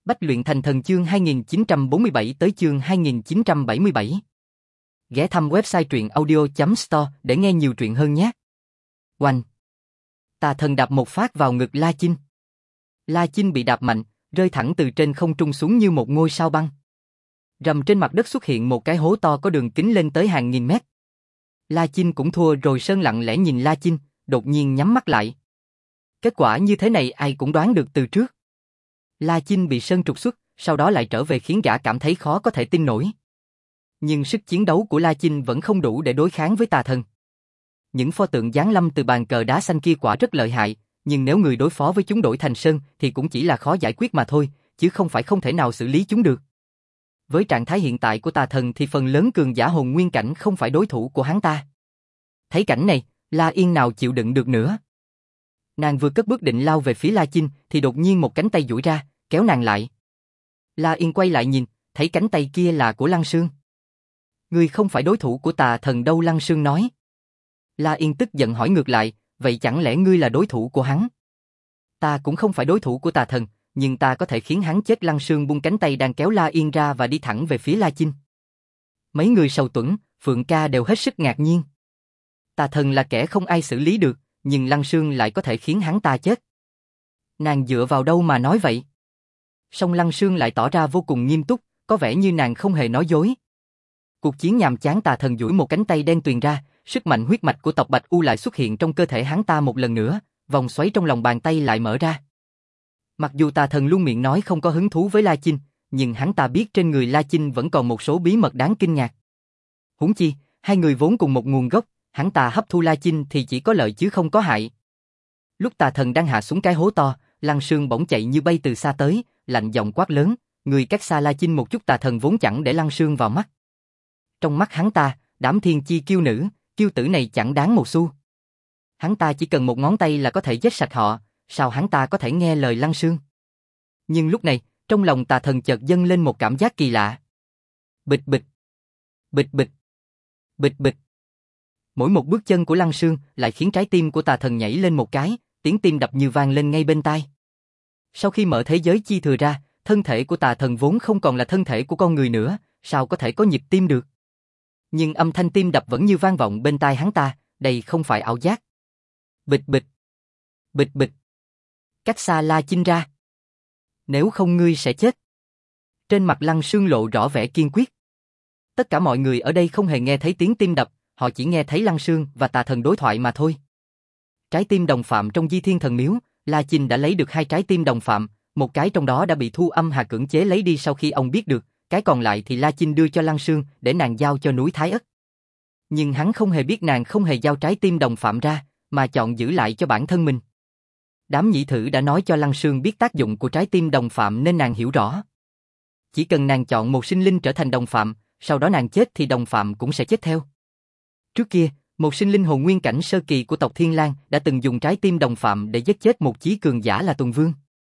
Bách luyện thành thần chương 2947 tới chương 2977. Ghé thăm website truyện audio.store để nghe nhiều truyện hơn nhé. Oanh! Tà thần đạp một phát vào ngực La Chinh. La Chinh bị đạp mạnh, rơi thẳng từ trên không trung xuống như một ngôi sao băng. Rầm, trên mặt đất xuất hiện một cái hố to có đường kính lên tới hàng nghìn mét. La Chinh cũng thua rồi. Sơn lặng lẽ nhìn La Chinh, đột nhiên nhắm mắt lại. Kết quả như thế này ai cũng đoán được từ trước. La Chinh bị Sơn trục xuất, sau đó lại trở về khiến gã cảm thấy khó có thể tin nổi. Nhưng sức chiến đấu của La Chinh vẫn không đủ để đối kháng với tà thần. Những pho tượng giáng lâm từ bàn cờ đá xanh kia quả rất lợi hại, nhưng nếu người đối phó với chúng đổi thành Sơn thì cũng chỉ là khó giải quyết mà thôi, chứ không phải không thể nào xử lý chúng được. Với trạng thái hiện tại của tà thần thì phần lớn cường giả hồn nguyên cảnh không phải đối thủ của hắn ta. Thấy cảnh này, La Yên nào chịu đựng được nữa. Nàng vừa cất bước định lao về phía La Chinh thì đột nhiên một cánh tay duỗi ra, kéo nàng lại. La Yên quay lại nhìn, thấy cánh tay kia là của Lăng Sương. Ngươi không phải đối thủ của tà thần đâu, Lăng Sương nói. La Yên tức giận hỏi ngược lại, vậy chẳng lẽ ngươi là đối thủ của hắn? Ta cũng không phải đối thủ của tà thần, nhưng ta có thể khiến hắn chết. Lăng Sương buông cánh tay đang kéo La Yên ra và đi thẳng về phía La Chinh. Mấy người Sầu Tuẫn, Phượng Ca đều hết sức ngạc nhiên. Tà thần là kẻ không ai xử lý được, nhưng Lăng Sương lại có thể khiến hắn ta chết. Nàng dựa vào đâu mà nói vậy? Song Lăng Sương lại tỏ ra vô cùng nghiêm túc, có vẻ như nàng không hề nói dối. Cuộc chiến nhàm chán. Tà thần duỗi một cánh tay đen tuyền ra, sức mạnh huyết mạch của tộc Bạch U lại xuất hiện trong cơ thể hắn ta một lần nữa, vòng xoáy trong lòng bàn tay lại mở ra. Mặc dù tà thần luôn miệng nói không có hứng thú với La Chinh, nhưng hắn ta biết trên người La Chinh vẫn còn một số bí mật đáng kinh ngạc. Huống chi, hai người vốn cùng một nguồn gốc, hắn ta hấp thu La Chinh thì chỉ có lợi chứ không có hại. Lúc tà thần đang hạ xuống cái hố to, Lăng Sương bỗng chạy như bay từ xa tới, lạnh giọng quát lớn, người cách xa La Chinh một chút. Tà thần vốn chẳng để Lăng Sương vào mắt. Trong mắt hắn ta, đám thiên chi kiêu nữ, kiêu tử này chẳng đáng một xu. Hắn ta chỉ cần một ngón tay là có thể giết sạch họ, sao hắn ta có thể nghe lời Lăng Sương? Nhưng lúc này, trong lòng tà thần chợt dâng lên một cảm giác kỳ lạ. Bịch bịch, bịch bịch, bịch bịch. Mỗi một bước chân của Lăng Sương lại khiến trái tim của tà thần nhảy lên một cái, tiếng tim đập như vang lên ngay bên tai. Sau khi mở thế giới chi thừa ra, thân thể của tà thần vốn không còn là thân thể của con người nữa, sao có thể có nhịp tim được? Nhưng âm thanh tim đập vẫn như vang vọng bên tai hắn ta, đây không phải ảo giác. Bịch bịch, bịch bịch. Cách xa La Chinh ra. Nếu không ngươi sẽ chết. Trên mặt Lăng Sương lộ rõ vẻ kiên quyết. Tất cả mọi người ở đây không hề nghe thấy tiếng tim đập, họ chỉ nghe thấy Lăng Sương và tà thần đối thoại mà thôi. Trái tim đồng phạm trong Di Thiên Thần Miếu, La Chinh đã lấy được 2 trái tim đồng phạm, một cái trong đó đã bị Thu Âm Hà cưỡng chế lấy đi sau khi ông biết được, cái còn lại thì La Chinh đưa cho Lăng Sương để nàng giao cho núi Thái Ất. Nhưng hắn không hề biết nàng không hề giao trái tim đồng phạm ra, mà chọn giữ lại cho bản thân mình. Đám nhị thử đã nói cho Lăng Sương biết tác dụng của trái tim đồng phạm nên nàng hiểu rõ. Chỉ cần nàng chọn một sinh linh trở thành đồng phạm, sau đó nàng chết thì đồng phạm cũng sẽ chết theo. Trước kia, một sinh linh hồn nguyên cảnh sơ kỳ của tộc Thiên Lang đã từng dùng trái tim đồng phạm để giết chết một chí cường giả là Tuần Vương.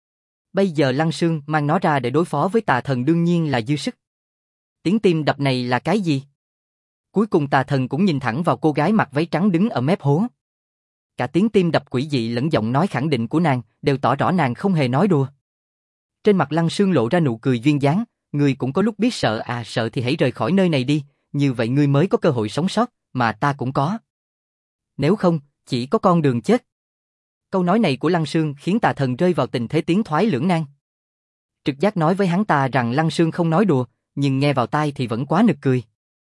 Bây giờ Lăng Sương mang nó ra để đối phó với tà thần đương nhiên là dư sức. Tiếng tim đập này là cái gì? Cuối cùng tà thần cũng nhìn thẳng vào cô gái mặc váy trắng đứng ở mép hố. Cả tiếng tim đập quỷ dị lẫn giọng nói khẳng định của nàng đều tỏ rõ nàng không hề nói đùa. Trên mặt Lăng Sương lộ ra nụ cười duyên dáng, ngươi cũng có lúc biết sợ à, sợ thì hãy rời khỏi nơi này đi, như vậy ngươi mới có cơ hội sống sót, mà ta cũng có. Nếu không, chỉ có con đường chết. Câu nói này của Lăng Sương khiến tà thần rơi vào tình thế tiến thoái lưỡng nan. Trực giác nói với hắn ta rằng Lăng Sương không nói đùa, nhưng nghe vào tai thì vẫn quá nực cười.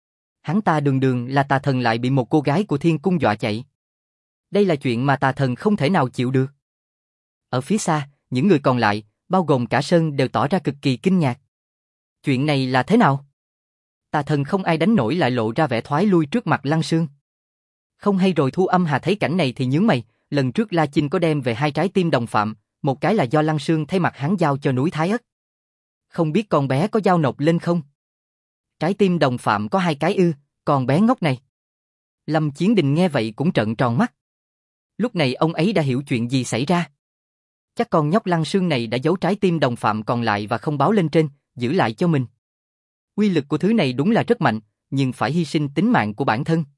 Hắn ta đường đường là tà thần lại bị một cô gái của thiên cung dọa chạy. Đây là chuyện mà tà thần không thể nào chịu được. Ở phía xa, những người còn lại, bao gồm cả Sơn đều tỏ ra cực kỳ kinh ngạc. Chuyện này là thế nào? Tà thần không ai đánh nổi lại lộ ra vẻ thoái lui trước mặt Lăng Sương. Không hay rồi. Thu Âm Hà thấy cảnh này thì nhướng mày, lần trước La Chinh có đem về 2 trái tim đồng phạm, một cái là do Lăng Sương thay mặt hắn giao cho núi Thái Ất. Không biết con bé có giao nộp lên không? Trái tim đồng phạm có 2 cái ư, con bé ngốc này. Lâm Chiến Đình nghe vậy cũng trợn tròn mắt. Lúc này ông ấy đã hiểu chuyện gì xảy ra. Chắc con nhóc Lăng Sương này đã giấu trái tim đồng phạm còn lại và không báo lên trên, giữ lại cho mình. Uy lực của thứ này đúng là rất mạnh, nhưng phải hy sinh tính mạng của bản thân.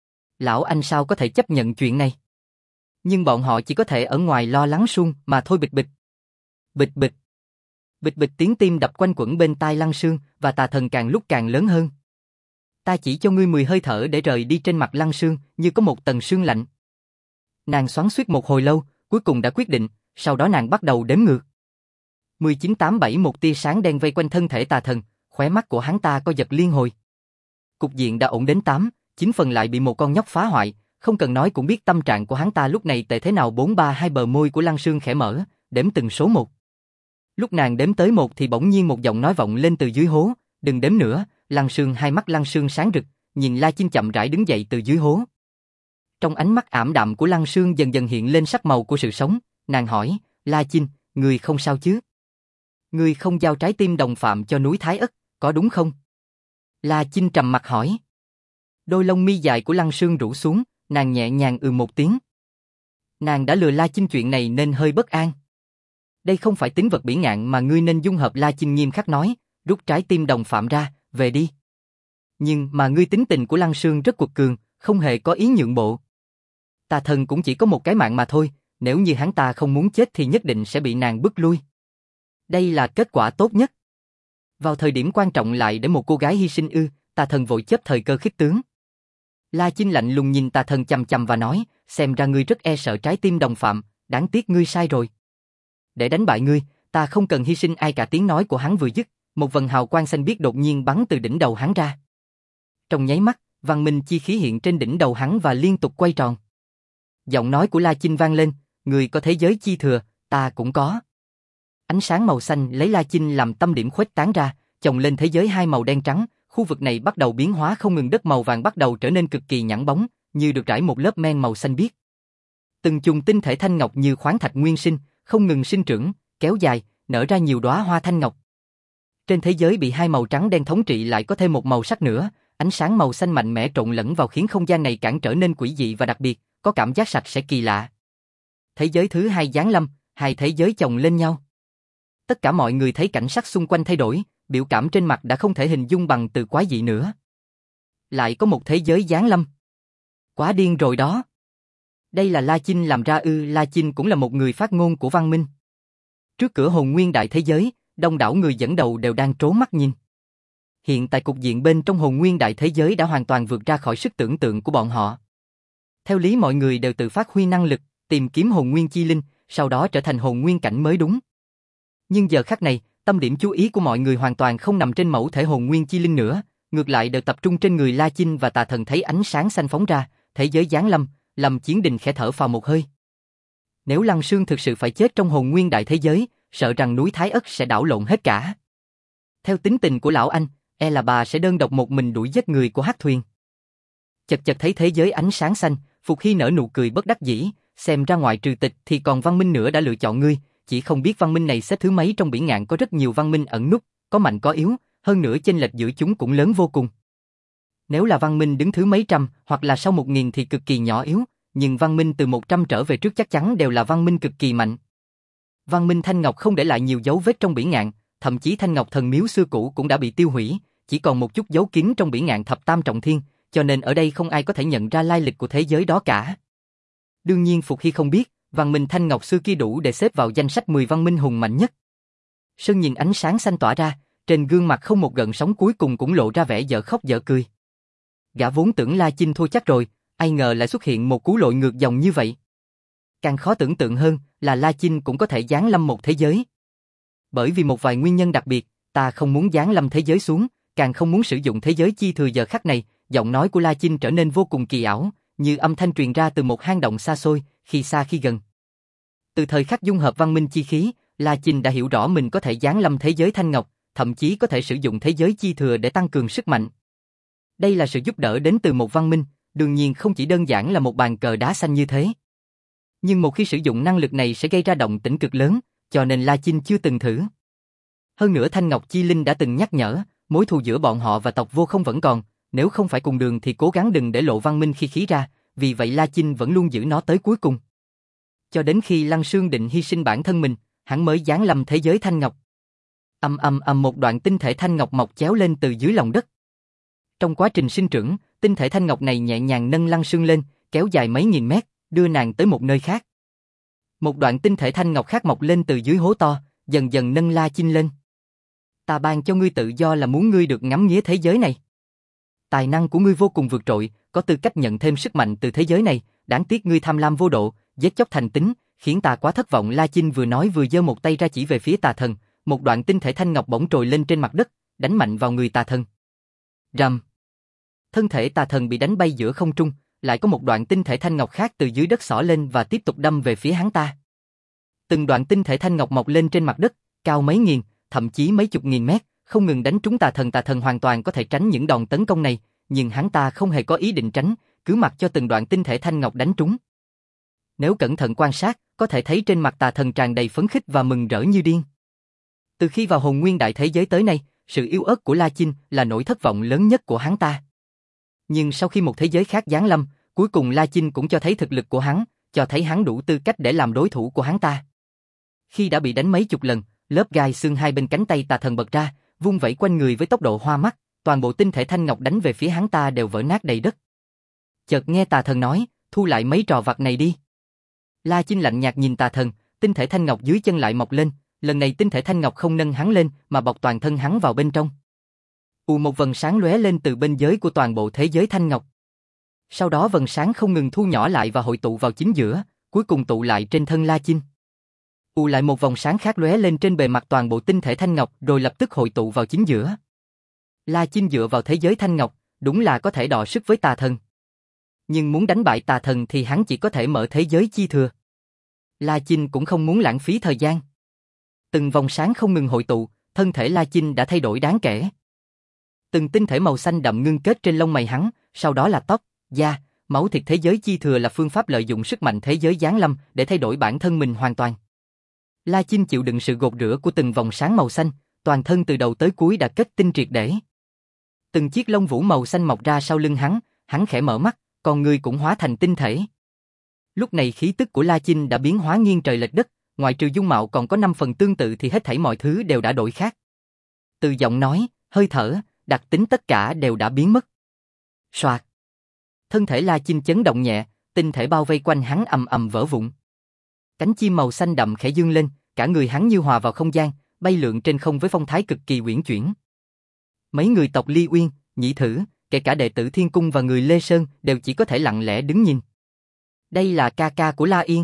Lão anh sao có thể chấp nhận chuyện này? Nhưng bọn họ chỉ có thể ở ngoài lo lắng suông mà thôi. Bịch bịch. Bịch bịch. Bịch bịch tiếng tim đập quanh quẩn bên tai Lăng Sương và tà thần càng lúc càng lớn hơn. Ta chỉ cho ngươi 10 hơi thở để rời đi. Trên mặt Lăng Sương như có một tầng sương lạnh. Nàng xoắn xuýt một hồi lâu, cuối cùng đã quyết định, sau đó nàng bắt đầu đếm ngược. 19 8 7 một tia sáng đen vây quanh thân thể tà thần, khóe mắt của hắn ta co giật liên hồi. Cục diện đã ổn đến 8, 9 phần lại bị một con nhóc phá hoại, không cần nói cũng biết tâm trạng của hắn ta lúc này tệ thế nào. 432 bờ môi của Lăng Sương khẽ mở, đếm từng số 1. Lúc nàng đếm tới 1 thì bỗng nhiên một giọng nói vọng lên từ dưới hố, đừng đếm nữa. Lăng Sương hai mắt Lăng Sương sáng rực, nhìn La Chinh chậm rãi đứng dậy từ dưới hố. Trong ánh mắt ảm đạm của Lăng Sương dần dần hiện lên sắc màu của sự sống, nàng hỏi, La Chinh, ngươi không sao chứ? Ngươi không giao trái tim đồng phạm cho núi Thái Ất, có đúng không? La Chinh trầm mặt hỏi. Đôi lông mi dài của Lăng Sương rũ xuống, nàng nhẹ nhàng một tiếng. Nàng đã lừa La Chinh chuyện này nên hơi bất an. Đây không phải tính vật bỉ ngạn mà ngươi nên dung hợp. La Chinh nghiêm khắc nói, rút trái tim đồng phạm ra, về đi. Nhưng mà ngươi tính tình của Lăng Sương rất quật cường, không hề có ý nhượng bộ. Tà thần cũng chỉ có một cái mạng mà thôi, nếu như hắn ta không muốn chết thì nhất định sẽ bị nàng bức lui. Đây là kết quả tốt nhất. Vào thời điểm quan trọng lại để một cô gái hy sinh ư? Tà thần vội chớp thời cơ khích tướng. La Chinh lạnh lùng nhìn tà thần chằm chằm và nói, xem ra ngươi rất e sợ trái tim đồng phạm, đáng tiếc ngươi sai rồi. Để đánh bại ngươi, ta không cần hy sinh ai cả. Tiếng nói của hắn vừa dứt, một vầng hào quang xanh biếc đột nhiên bắn từ đỉnh đầu hắn ra. Trong nháy mắt, văn minh chi khí hiện trên đỉnh đầu hắn và liên tục quay tròn. Giọng nói của La Chinh vang lên, ngươi có thế giới chi thừa, ta cũng có. Ánh sáng màu xanh lấy La Chinh làm tâm điểm khuếch tán ra, chồng lên thế giới hai màu đen trắng, khu vực này bắt đầu biến hóa không ngừng. Đất màu vàng bắt đầu trở nên cực kỳ nhẵn bóng, như được rải một lớp men màu xanh biếc. Từng chùm tinh thể thanh ngọc như khoáng thạch nguyên sinh, không ngừng sinh trưởng, kéo dài, nở ra nhiều đóa hoa thanh ngọc. Trên thế giới bị hai màu trắng đen thống trị lại có thêm một màu sắc nữa, ánh sáng màu xanh mạnh mẽ trộn lẫn vào khiến không gian này càng trở nên quỷ dị và đặc biệt, có cảm giác sạch sẽ kỳ lạ. Thế giới thứ hai giáng lâm, hai thế giới chồng lên nhau. Tất cả mọi người thấy cảnh sắc xung quanh thay đổi, biểu cảm trên mặt đã không thể hình dung bằng từ quái dị nữa. Lại có một thế giới giáng lâm. Quá điên rồi đó. Đây là La Chinh làm ra ư? La Chinh cũng là một người phát ngôn của văn minh. Trước cửa hồn nguyên đại thế giới, đông đảo người dẫn đầu đều đang trố mắt nhìn. Hiện tại cục diện bên trong hồn nguyên đại thế giới đã hoàn toàn vượt ra khỏi sức tưởng tượng của bọn họ. Theo lý mọi người đều tự phát huy năng lực, tìm kiếm hồn nguyên chi linh, sau đó trở thành hồn nguyên cảnh mới đúng. Nhưng giờ khắc này, tâm điểm chú ý của mọi người hoàn toàn không nằm trên mẫu thể hồn nguyên chi linh nữa, ngược lại đều tập trung trên người La Chinh và tà thần. Thấy ánh sáng xanh phóng ra, thế giới giáng lâm, Lâm Chiến Đình khẽ thở phào một hơi. Nếu Lăng Sương thực sự phải chết trong hồn nguyên đại thế giới, sợ rằng núi Thái Ất sẽ đảo lộn hết cả. Theo tính tình của lão anh, e là bà sẽ đơn độc một mình đuổi giết người của Hắc Thuyền. Chật chật thấy thế giới ánh sáng xanh, Phục Hy nở nụ cười bất đắc dĩ, xem ra ngoại trừ tịch thì còn văn minh nữa đã lựa chọn ngươi, chỉ không biết văn minh này xếp thứ mấy. Trong biển ngạn có rất nhiều văn minh ẩn núp, có mạnh có yếu, hơn nữa chênh lệch giữa chúng cũng lớn vô cùng. Nếu là văn minh đứng thứ mấy trăm hoặc là sau 1000 thì cực kỳ nhỏ yếu, nhưng văn minh từ 100 trở về trước chắc chắn đều là văn minh cực kỳ mạnh. Văn minh Thanh Ngọc không để lại nhiều dấu vết trong biển ngạn, thậm chí Thanh Ngọc thần miếu xưa cũ cũng đã bị tiêu hủy, chỉ còn một chút dấu kín trong biển ngạn thập tam trọng thiên, cho nên ở đây không ai có thể nhận ra lai lịch của thế giới đó cả. Đương nhiên Phục Hy không biết, văn minh Thanh Ngọc xưa kia đủ để xếp vào danh sách 10 văn minh hùng mạnh nhất. Sơn nhìn ánh sáng xanh tỏa ra, trên gương mặt không một gợn sóng cuối cùng cũng lộ ra vẻ dở khóc dở cười. Gã vốn tưởng La Chinh thua chắc rồi, ai ngờ lại xuất hiện một cú lội ngược dòng như vậy. Càng khó tưởng tượng hơn là La Chinh cũng có thể giáng lâm một thế giới. Bởi vì một vài nguyên nhân đặc biệt, ta không muốn giáng lâm thế giới xuống, càng không muốn sử dụng thế giới chi thừa. Giờ khắc này, giọng nói của La Chinh trở nên vô cùng kỳ ảo, như âm thanh truyền ra từ một hang động xa xôi, khi xa khi gần. Từ thời khắc dung hợp văn minh chi khí, La Chinh đã hiểu rõ mình có thể giáng lâm thế giới Thanh Ngọc, thậm chí có thể sử dụng thế giới chi thừa để tăng cường sức mạnh. Đây là sự giúp đỡ đến từ một văn minh, đương nhiên không chỉ đơn giản là một bàn cờ đá xanh như thế. Nhưng một khi sử dụng năng lực này sẽ gây ra động tĩnh cực lớn, cho nên La Chinh chưa từng thử. Hơn nữa Thanh Ngọc Chi Linh đã từng nhắc nhở, mối thù giữa bọn họ và tộc Vô Không vẫn còn, nếu không phải cùng đường thì cố gắng đừng để lộ văn minh khi khí ra, vì vậy La Chinh vẫn luôn giữ nó tới cuối cùng. Cho đến khi Lăng Sương định hy sinh bản thân mình, hắn mới giáng lâm thế giới Thanh Ngọc. Một đoạn tinh thể thanh ngọc mọc chéo lên từ dưới lòng đất. Trong quá trình sinh trưởng, tinh thể thanh ngọc này nhẹ nhàng nâng Lăng Sương lên, kéo dài mấy nghìn mét, đưa nàng tới một nơi khác. Một đoạn tinh thể thanh ngọc khác mọc lên từ dưới hố to, dần dần nâng La Chinh lên. Ta ban cho ngươi tự do là muốn ngươi được ngắm nghía thế giới này. Tài năng của ngươi vô cùng vượt trội, có tư cách nhận thêm sức mạnh từ thế giới này, đáng tiếc ngươi tham lam vô độ, giết chóc thành tính, khiến ta quá thất vọng. La Chinh vừa nói vừa giơ một tay ra chỉ về phía tà thần, một đoạn tinh thể thanh ngọc bỗng trồi lên trên mặt đất, đánh mạnh vào người tà thần. Rầm. Thân thể tà thần bị đánh bay giữa không trung, lại có một đoạn tinh thể thanh ngọc khác từ dưới đất xỏ lên và tiếp tục đâm về phía hắn ta. Từng đoạn tinh thể thanh ngọc mọc lên trên mặt đất, cao mấy nghìn, thậm chí mấy chục nghìn mét, không ngừng đánh trúng tà thần. Tà thần hoàn toàn có thể tránh những đòn tấn công này, nhưng hắn ta không hề có ý định tránh, cứ mặc cho từng đoạn tinh thể thanh ngọc đánh trúng. Nếu cẩn thận quan sát, có thể thấy trên mặt tà thần tràn đầy phấn khích và mừng rỡ như điên. Từ khi vào hồn nguyên đại thế giới tới nay, sự yếu ớt của La Chinh là nỗi thất vọng lớn nhất của hắn ta. Nhưng sau khi một thế giới khác giáng lâm, cuối cùng La Chinh cũng cho thấy thực lực của hắn, cho thấy hắn đủ tư cách để làm đối thủ của hắn ta. Khi đã bị đánh mấy chục lần, lớp gai xương hai bên cánh tay tà thần bật ra, vung vẩy quanh người với tốc độ hoa mắt, toàn bộ tinh thể thanh ngọc đánh về phía hắn ta đều vỡ nát đầy đất. Chợt nghe tà thần nói, thu lại mấy trò vặt này đi. La Chinh lạnh nhạt nhìn tà thần, tinh thể thanh ngọc dưới chân lại mọc lên, lần này tinh thể thanh ngọc không nâng hắn lên mà bọc toàn thân hắn vào bên trong. Một vầng sáng lóe lên từ bên dưới của toàn bộ thế giới thanh ngọc. Sau đó vầng sáng không ngừng thu nhỏ lại và hội tụ vào chính giữa, cuối cùng tụ lại trên thân La Chinh. Lại một vòng sáng khác lóe lên trên bề mặt toàn bộ tinh thể thanh ngọc rồi lập tức hội tụ vào chính giữa. La Chinh dựa vào thế giới thanh ngọc, đúng là có thể đọ sức với tà thần. Nhưng muốn đánh bại tà thần thì hắn chỉ có thể mở thế giới chi thừa. La Chinh cũng không muốn lãng phí thời gian. Từng vòng sáng không ngừng hội tụ, thân thể La Chinh đã thay đổi đáng kể. Từng tinh thể màu xanh đậm ngưng kết trên lông mày hắn, sau đó là tóc, da, máu thịt. Thế giới chi thừa là phương pháp lợi dụng sức mạnh thế giới giáng lâm để thay đổi bản thân mình hoàn toàn. La Chinh chịu đựng sự gột rửa của từng vòng sáng màu xanh, toàn thân từ đầu tới cuối đã kết tinh triệt để. Từng chiếc lông vũ màu xanh mọc ra sau lưng hắn khẽ mở mắt, con người cũng hóa thành tinh thể. Lúc này khí tức của La Chinh đã biến hóa nghiêng trời lệch đất, ngoại trừ dung mạo còn có 5 phần tương tự thì hết thảy mọi thứ đều đã đổi khác. Từ giọng nói, hơi thở, đặc tính tất cả đều đã biến mất. Soạt. Thân thể La Chinh chấn động nhẹ, tinh thể bao vây quanh hắn ầm ầm vỡ vụn. Cánh chim màu xanh đậm khẽ dương lên, cả người hắn như hòa vào không gian, bay lượn trên không với phong thái cực kỳ uyển chuyển. Mấy người tộc Ly Uyên, Nhị Thử, kể cả đệ tử Thiên Cung và người Lê Sơn đều chỉ có thể lặng lẽ đứng nhìn. Đây là ca ca của La Yên.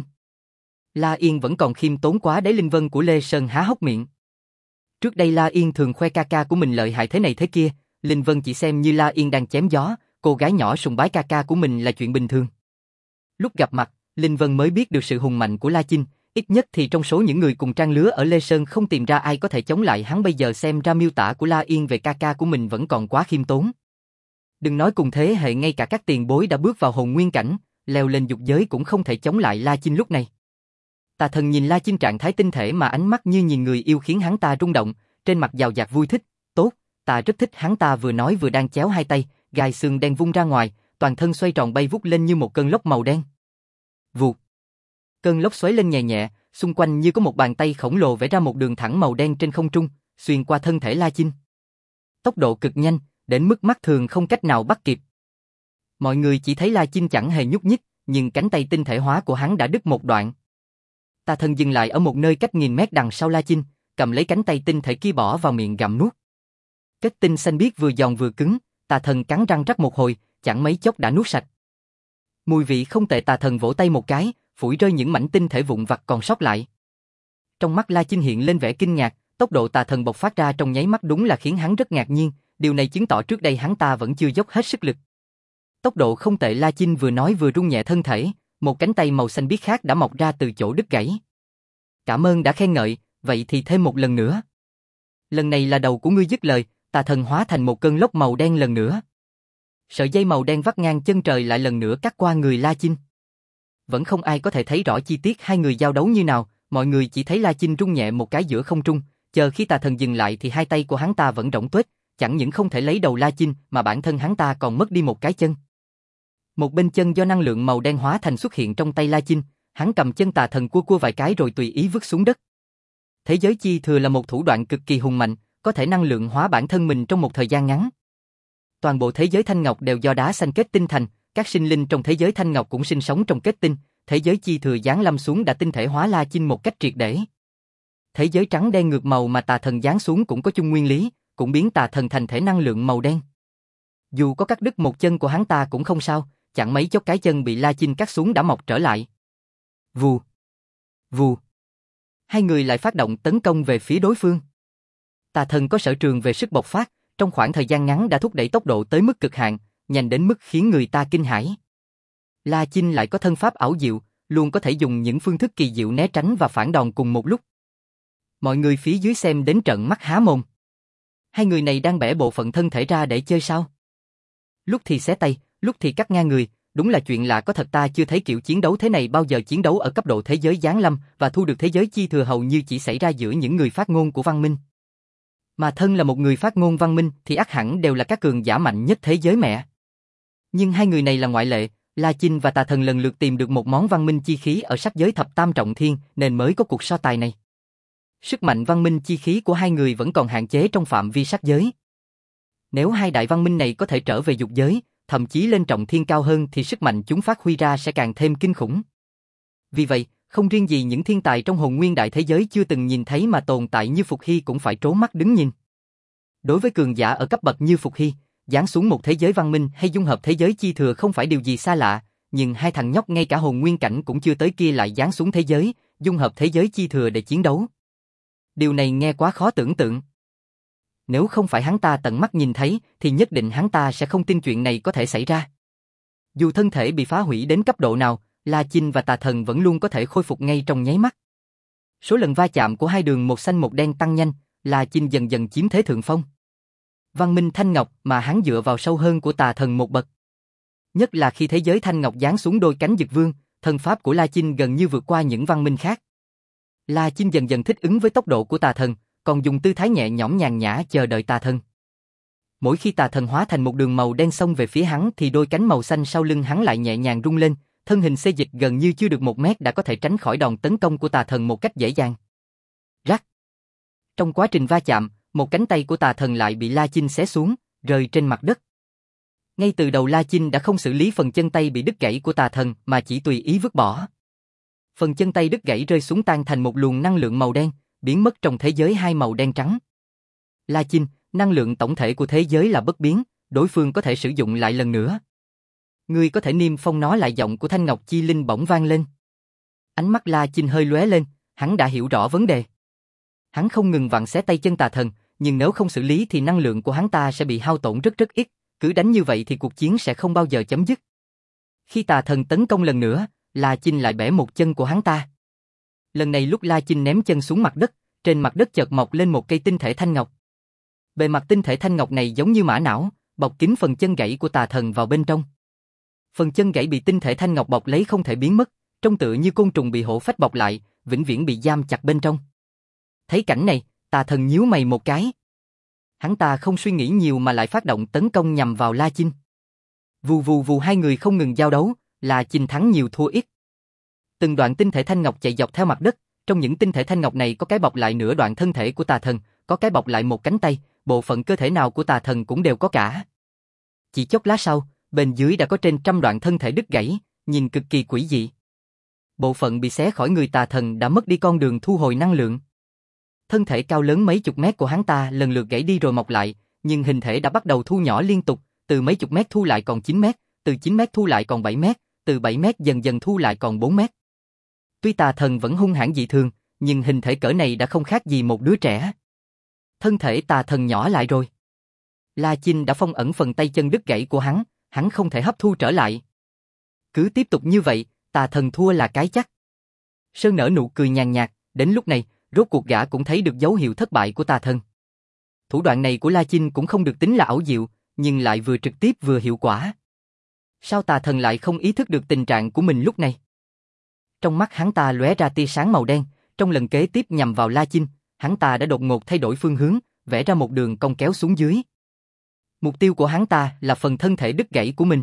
La Yên vẫn còn khiêm tốn quá đấy. Linh Vân của Lê Sơn há hốc miệng. Trước đây La Yên thường khoe ca ca của mình lợi hại thế này thế kia, Linh Vân chỉ xem như La Yên đang chém gió, cô gái nhỏ sùng bái ca ca của mình là chuyện bình thường. Lúc gặp mặt, Linh Vân mới biết được sự hùng mạnh của La Chinh, ít nhất thì trong số những người cùng trang lứa ở Lê Sơn không tìm ra ai có thể chống lại hắn. Bây giờ xem ra miêu tả của La Yên về ca ca của mình vẫn còn quá khiêm tốn. Đừng nói cùng thế hệ, ngay cả các tiền bối đã bước vào hồn nguyên cảnh, leo lên dục giới cũng không thể chống lại La Chinh lúc này. Tà thần nhìn La Chinh trạng thái tinh thể mà ánh mắt như nhìn người yêu khiến hắn ta rung động, trên mặt giàu dạt vui thích. Tốt, ta rất thích. Hắn ta vừa nói vừa đang chéo hai tay, gai xương đen vung ra ngoài, toàn thân xoay tròn bay vút lên như một cơn lốc màu đen. Vụt. Cơn lốc xoáy lên nhẹ nhẹ, xung quanh như có một bàn tay khổng lồ vẽ ra một đường thẳng màu đen trên không trung, xuyên qua thân thể La Chinh. Tốc độ cực nhanh, đến mức mắt thường không cách nào bắt kịp. Mọi người chỉ thấy La Chinh chẳng hề nhúc nhích, nhưng cánh tay tinh thể hóa của hắn đã đứt một đoạn. Tà thần dừng lại ở một nơi cách nghìn mét đằng sau La Chinh, cầm lấy cánh tay tinh thể kia bỏ vào miệng gặm nuốt. Kết tinh xanh biếc vừa giòn vừa cứng, tà thần cắn răng rắc một hồi, chẳng mấy chốc đã nuốt sạch. Mùi vị không tệ. Tà thần vỗ tay một cái, phủi rơi những mảnh tinh thể vụn vặt còn sót lại. Trong mắt La Chinh hiện lên vẻ kinh ngạc, tốc độ tà thần bộc phát ra trong nháy mắt đúng là khiến hắn rất ngạc nhiên, điều này chứng tỏ trước đây hắn ta vẫn chưa dốc hết sức lực. Tốc độ không tệ. La Chinh vừa nói vừa rung nhẹ thân thể, một cánh tay màu xanh biếc khác đã mọc ra từ chỗ đứt gãy. Cảm ơn đã khen ngợi, vậy thì thêm một lần nữa. Lần này là đầu của ngươi. Dứt lời, tà thần hóa thành một cơn lốc màu đen lần nữa. Sợi dây màu đen vắt ngang chân trời lại lần nữa cắt qua người La Chinh. Vẫn không ai có thể thấy rõ chi tiết hai người giao đấu như nào, mọi người chỉ thấy La Chinh rung nhẹ một cái giữa không trung, chờ khi tà thần dừng lại thì hai tay của hắn ta vẫn rỗng tuếch, chẳng những không thể lấy đầu La Chinh mà bản thân hắn ta còn mất đi một cái chân. Một bên chân do năng lượng màu đen hóa thành xuất hiện trong tay La Chinh, hắn cầm chân tà thần cua vài cái rồi tùy ý vứt xuống đất. Thế giới chi thừa là một thủ đoạn cực kỳ hùng mạnh, có thể năng lượng hóa bản thân mình trong một thời gian ngắn. Toàn bộ thế giới thanh ngọc đều do đá xanh kết tinh thành, các sinh linh trong thế giới thanh ngọc cũng sinh sống trong kết tinh, thế giới chi thừa giáng lâm xuống đã tinh thể hóa La Chinh một cách triệt để. Thế giới trắng đen ngược màu mà tà thần giáng xuống cũng có chung nguyên lý, cũng biến tà thần thành thể năng lượng màu đen. Dù có cắt đứt một chân của hắn ta cũng không sao, chẳng mấy chốc cái chân bị La Chinh cắt xuống đã mọc trở lại. Vù, vù. Hai người lại phát động tấn công về phía đối phương. Tà thần có sở trường về sức bộc phát, trong khoảng thời gian ngắn đã thúc đẩy tốc độ tới mức cực hạn, nhanh đến mức khiến người ta kinh hãi. La Chinh lại có thân pháp ảo diệu, luôn có thể dùng những phương thức kỳ diệu né tránh và phản đòn cùng một lúc. Mọi người phía dưới xem đến trợn mắt há mồm. Hai người này đang bẻ bộ phận thân thể ra để chơi sao? Lúc thì xé tay, lúc thì cắt ngang người, đúng là chuyện lạ có thật, ta chưa thấy kiểu chiến đấu thế này bao giờ. Chiến đấu ở cấp độ thế giới giáng lâm và thu được thế giới chi thừa hầu như chỉ xảy ra giữa những người phát ngôn của văn minh. Mà thân là một người phát ngôn văn minh thì ắt hẳn đều là các cường giả mạnh nhất thế giới mẹ. Nhưng hai người này là ngoại lệ, La Chinh và tà thần lần lượt tìm được một món văn minh chi khí ở sắc giới thập tam trọng thiên nên mới có cuộc so tài này. Sức mạnh văn minh chi khí của hai người vẫn còn hạn chế trong phạm vi sắc giới. Nếu hai đại văn minh này có thể trở về dục giới, thậm chí lên trọng thiên cao hơn thì sức mạnh chúng phát huy ra sẽ càng thêm kinh khủng. Vì vậy, không riêng gì những thiên tài trong hồn nguyên đại thế giới chưa từng nhìn thấy mà tồn tại như Phục Hy cũng phải trố mắt đứng nhìn. Đối với cường giả ở cấp bậc như Phục Hy, giáng xuống một thế giới văn minh hay dung hợp thế giới chi thừa không phải điều gì xa lạ, nhưng hai thằng nhóc ngay cả hồn nguyên cảnh cũng chưa tới kia lại giáng xuống thế giới, dung hợp thế giới chi thừa để chiến đấu. Điều này nghe quá khó tưởng tượng. Nếu không phải hắn ta tận mắt nhìn thấy thì nhất định hắn ta sẽ không tin chuyện này có thể xảy ra. Dù thân thể bị phá hủy đến cấp độ nào, La Chinh và tà thần vẫn luôn có thể khôi phục ngay trong nháy mắt. Số lần va chạm của hai đường một xanh một đen tăng nhanh, La Chinh dần dần chiếm thế thượng phong. Văn minh Thanh Ngọc mà hắn dựa vào sâu hơn của tà thần một bậc. Nhất là khi thế giới Thanh Ngọc giáng xuống đôi cánh Dực Vương, thân pháp của La Chinh gần như vượt qua những văn minh khác. La Chinh dần dần thích ứng với tốc độ của tà thần, còn dùng tư thái nhẹ nhõm nhàn nhã chờ đợi tà thần. Mỗi khi tà thần hóa thành một đường màu đen xông về phía hắn thì đôi cánh màu xanh sau lưng hắn lại nhẹ nhàng rung lên, thân hình xê dịch gần như chưa được 1 mét đã có thể tránh khỏi đòn tấn công của tà thần một cách dễ dàng. Rắc. Trong quá trình va chạm, một cánh tay của tà thần lại bị La Chinh xé xuống, rơi trên mặt đất. Ngay từ đầu La Chinh đã không xử lý phần chân tay bị đứt gãy của tà thần mà chỉ tùy ý vứt bỏ. Phần chân tay đứt gãy rơi xuống tan thành một luồng năng lượng màu đen, biến mất trong thế giới hai màu đen trắng. La Chinh, năng lượng tổng thể của thế giới là bất biến, đối phương có thể sử dụng lại lần nữa. Ngươi có thể niêm phong nó lại. Giọng của Thanh Ngọc Chi Linh bỗng vang lên. Ánh mắt La Chinh hơi lóe lên, hắn đã hiểu rõ vấn đề. Hắn không ngừng vặn xé tay chân tà thần, nhưng nếu không xử lý thì năng lượng của hắn ta sẽ bị hao tổn rất ít, cứ đánh như vậy thì cuộc chiến sẽ không bao giờ chấm dứt. Khi tà thần tấn công lần nữa, La Chinh lại bẻ một chân của hắn ta. Lần này lúc La Chinh ném chân xuống mặt đất, trên mặt đất chợt mọc lên một cây tinh thể thanh ngọc. Bề mặt tinh thể thanh ngọc này giống như mã não, bọc kín phần chân gãy của tà thần vào bên trong. Phần chân gãy bị tinh thể thanh ngọc bọc lấy không thể biến mất, trông tựa như côn trùng bị hổ phách bọc lại, vĩnh viễn bị giam chặt bên trong. Thấy cảnh này, tà thần nhíu mày một cái. Hắn ta không suy nghĩ nhiều mà lại phát động tấn công nhằm vào La Chinh. Vù vù vù, hai người không ngừng giao đấu, La Chinh thắng nhiều thua ít. Từng đoạn tinh thể thanh ngọc chạy dọc theo mặt đất, trong những tinh thể thanh ngọc này có cái bọc lại nửa đoạn thân thể của tà thần, có cái bọc lại một cánh tay, bộ phận cơ thể nào của tà thần cũng đều có cả. Chỉ chốc lát sau, bên dưới đã có trên 100 đoạn thân thể đứt gãy, nhìn cực kỳ quỷ dị. Bộ phận bị xé khỏi người tà thần đã mất đi con đường thu hồi năng lượng. Thân thể cao lớn mấy chục mét của hắn ta lần lượt gãy đi rồi mọc lại, nhưng hình thể đã bắt đầu thu nhỏ liên tục, từ mấy chục mét thu lại còn 9 mét, từ 9 mét thu lại còn 7 mét, từ 7 mét dần dần thu lại còn 4 mét. Tuy tà thần vẫn hung hãn dị thường, nhưng hình thể cỡ này đã không khác gì một đứa trẻ. Thân thể tà thần nhỏ lại rồi. La Chinh đã phong ẩn phần tay chân đứt gãy của hắn không thể hấp thu trở lại. Cứ tiếp tục như vậy, tà thần thua là cái chắc. Sơn nở nụ cười nhàn nhạt, đến lúc này, rốt cuộc gã cũng thấy được dấu hiệu thất bại của tà thần. Thủ đoạn này của La Chinh cũng không được tính là ảo diệu, nhưng lại vừa trực tiếp vừa hiệu quả. Sao tà thần lại không ý thức được tình trạng của mình lúc này? Trong mắt hắn ta lóe ra tia sáng màu đen, trong lần kế tiếp nhằm vào La Chinh, hắn ta đã đột ngột thay đổi phương hướng, vẽ ra một đường cong kéo xuống dưới. Mục tiêu của hắn ta là phần thân thể đứt gãy của mình.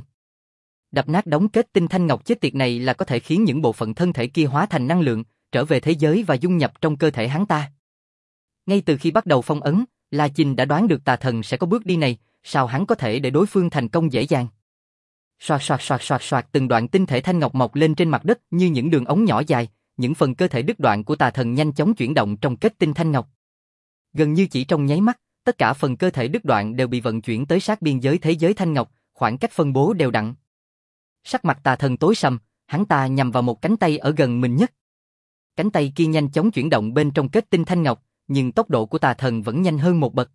Đập nát đống kết tinh thanh ngọc chết tiệt này là có thể khiến những bộ phận thân thể kia hóa thành năng lượng, trở về thế giới và dung nhập trong cơ thể hắn ta. Ngay từ khi bắt đầu phong ấn, La Chinh đã đoán được tà thần sẽ có bước đi này, sao hắn có thể để đối phương thành công dễ dàng. Soạt soạt soạt soạt soạt, từng đoạn tinh thể thanh ngọc mọc lên trên mặt đất như những đường ống nhỏ dài, những phần cơ thể đứt đoạn của tà thần nhanh chóng chuyển động trong kết tinh thanh ngọc. Gần như chỉ trong nháy mắt, tất cả phần cơ thể đứt đoạn đều bị vận chuyển tới sát biên giới thế giới thanh ngọc, khoảng cách phân bố đều đặn. Sắc mặt tà thần tối sầm, hắn ta nhằm vào một cánh tay ở gần mình nhất. Cánh tay kia nhanh chóng chuyển động bên trong kết tinh thanh ngọc, nhưng tốc độ của tà thần vẫn nhanh hơn một bậc.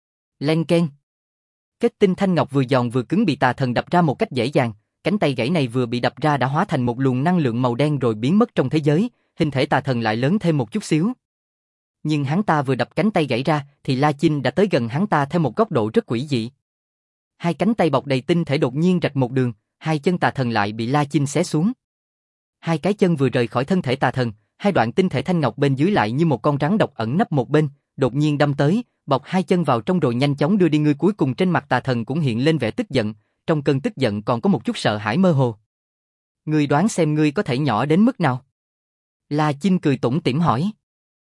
Len keng. Kết tinh thanh ngọc vừa giòn vừa cứng bị tà thần đập ra một cách dễ dàng, cánh tay gãy này vừa bị đập ra đã hóa thành một luồng năng lượng màu đen rồi biến mất trong thế giới, hình thể tà thần lại lớn thêm một chút xíu. Nhưng hắn ta vừa đập cánh tay gãy ra thì La Chinh đã tới gần hắn ta theo một góc độ rất quỷ dị. Hai cánh tay bọc đầy tinh thể đột nhiên rạch một đường, hai chân tà thần lại bị La Chinh xé xuống. Hai cái chân vừa rời khỏi thân thể tà thần, hai đoạn tinh thể thanh ngọc bên dưới lại như một con rắn độc ẩn nấp một bên, đột nhiên đâm tới, bọc hai chân vào trong rồi nhanh chóng đưa đi. Người cuối cùng trên mặt tà thần cũng hiện lên vẻ tức giận, trong cơn tức giận còn có một chút sợ hãi mơ hồ. Ngươi đoán xem ngươi có thể nhỏ đến mức nào? La Chinh cười tủm tỉm hỏi.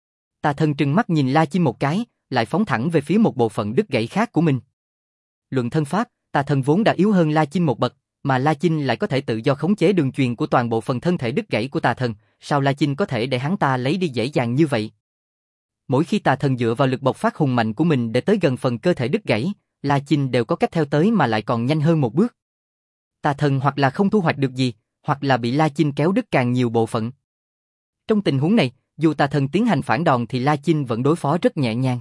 Tà thần trừng mắt nhìn La Chinh một cái, lại phóng thẳng về phía một bộ phận đứt gãy khác của mình. Luận thân pháp, tà thần vốn đã yếu hơn La Chinh một bậc, mà La Chinh lại có thể tự do khống chế đường truyền của toàn bộ phần thân thể đứt gãy của tà thần, sao La Chinh có thể để hắn ta lấy đi dễ dàng như vậy? Mỗi khi tà thần dựa vào lực bộc phát hùng mạnh của mình để tới gần phần cơ thể đứt gãy, La Chinh đều có cách theo tới mà lại còn nhanh hơn một bước. Tà thần hoặc là không thu hoạch được gì, hoặc là bị La Chinh kéo đứt càng nhiều bộ phận. Trong tình huống này, dù tà thần tiến hành phản đòn thì La Chinh vẫn đối phó rất nhẹ nhàng.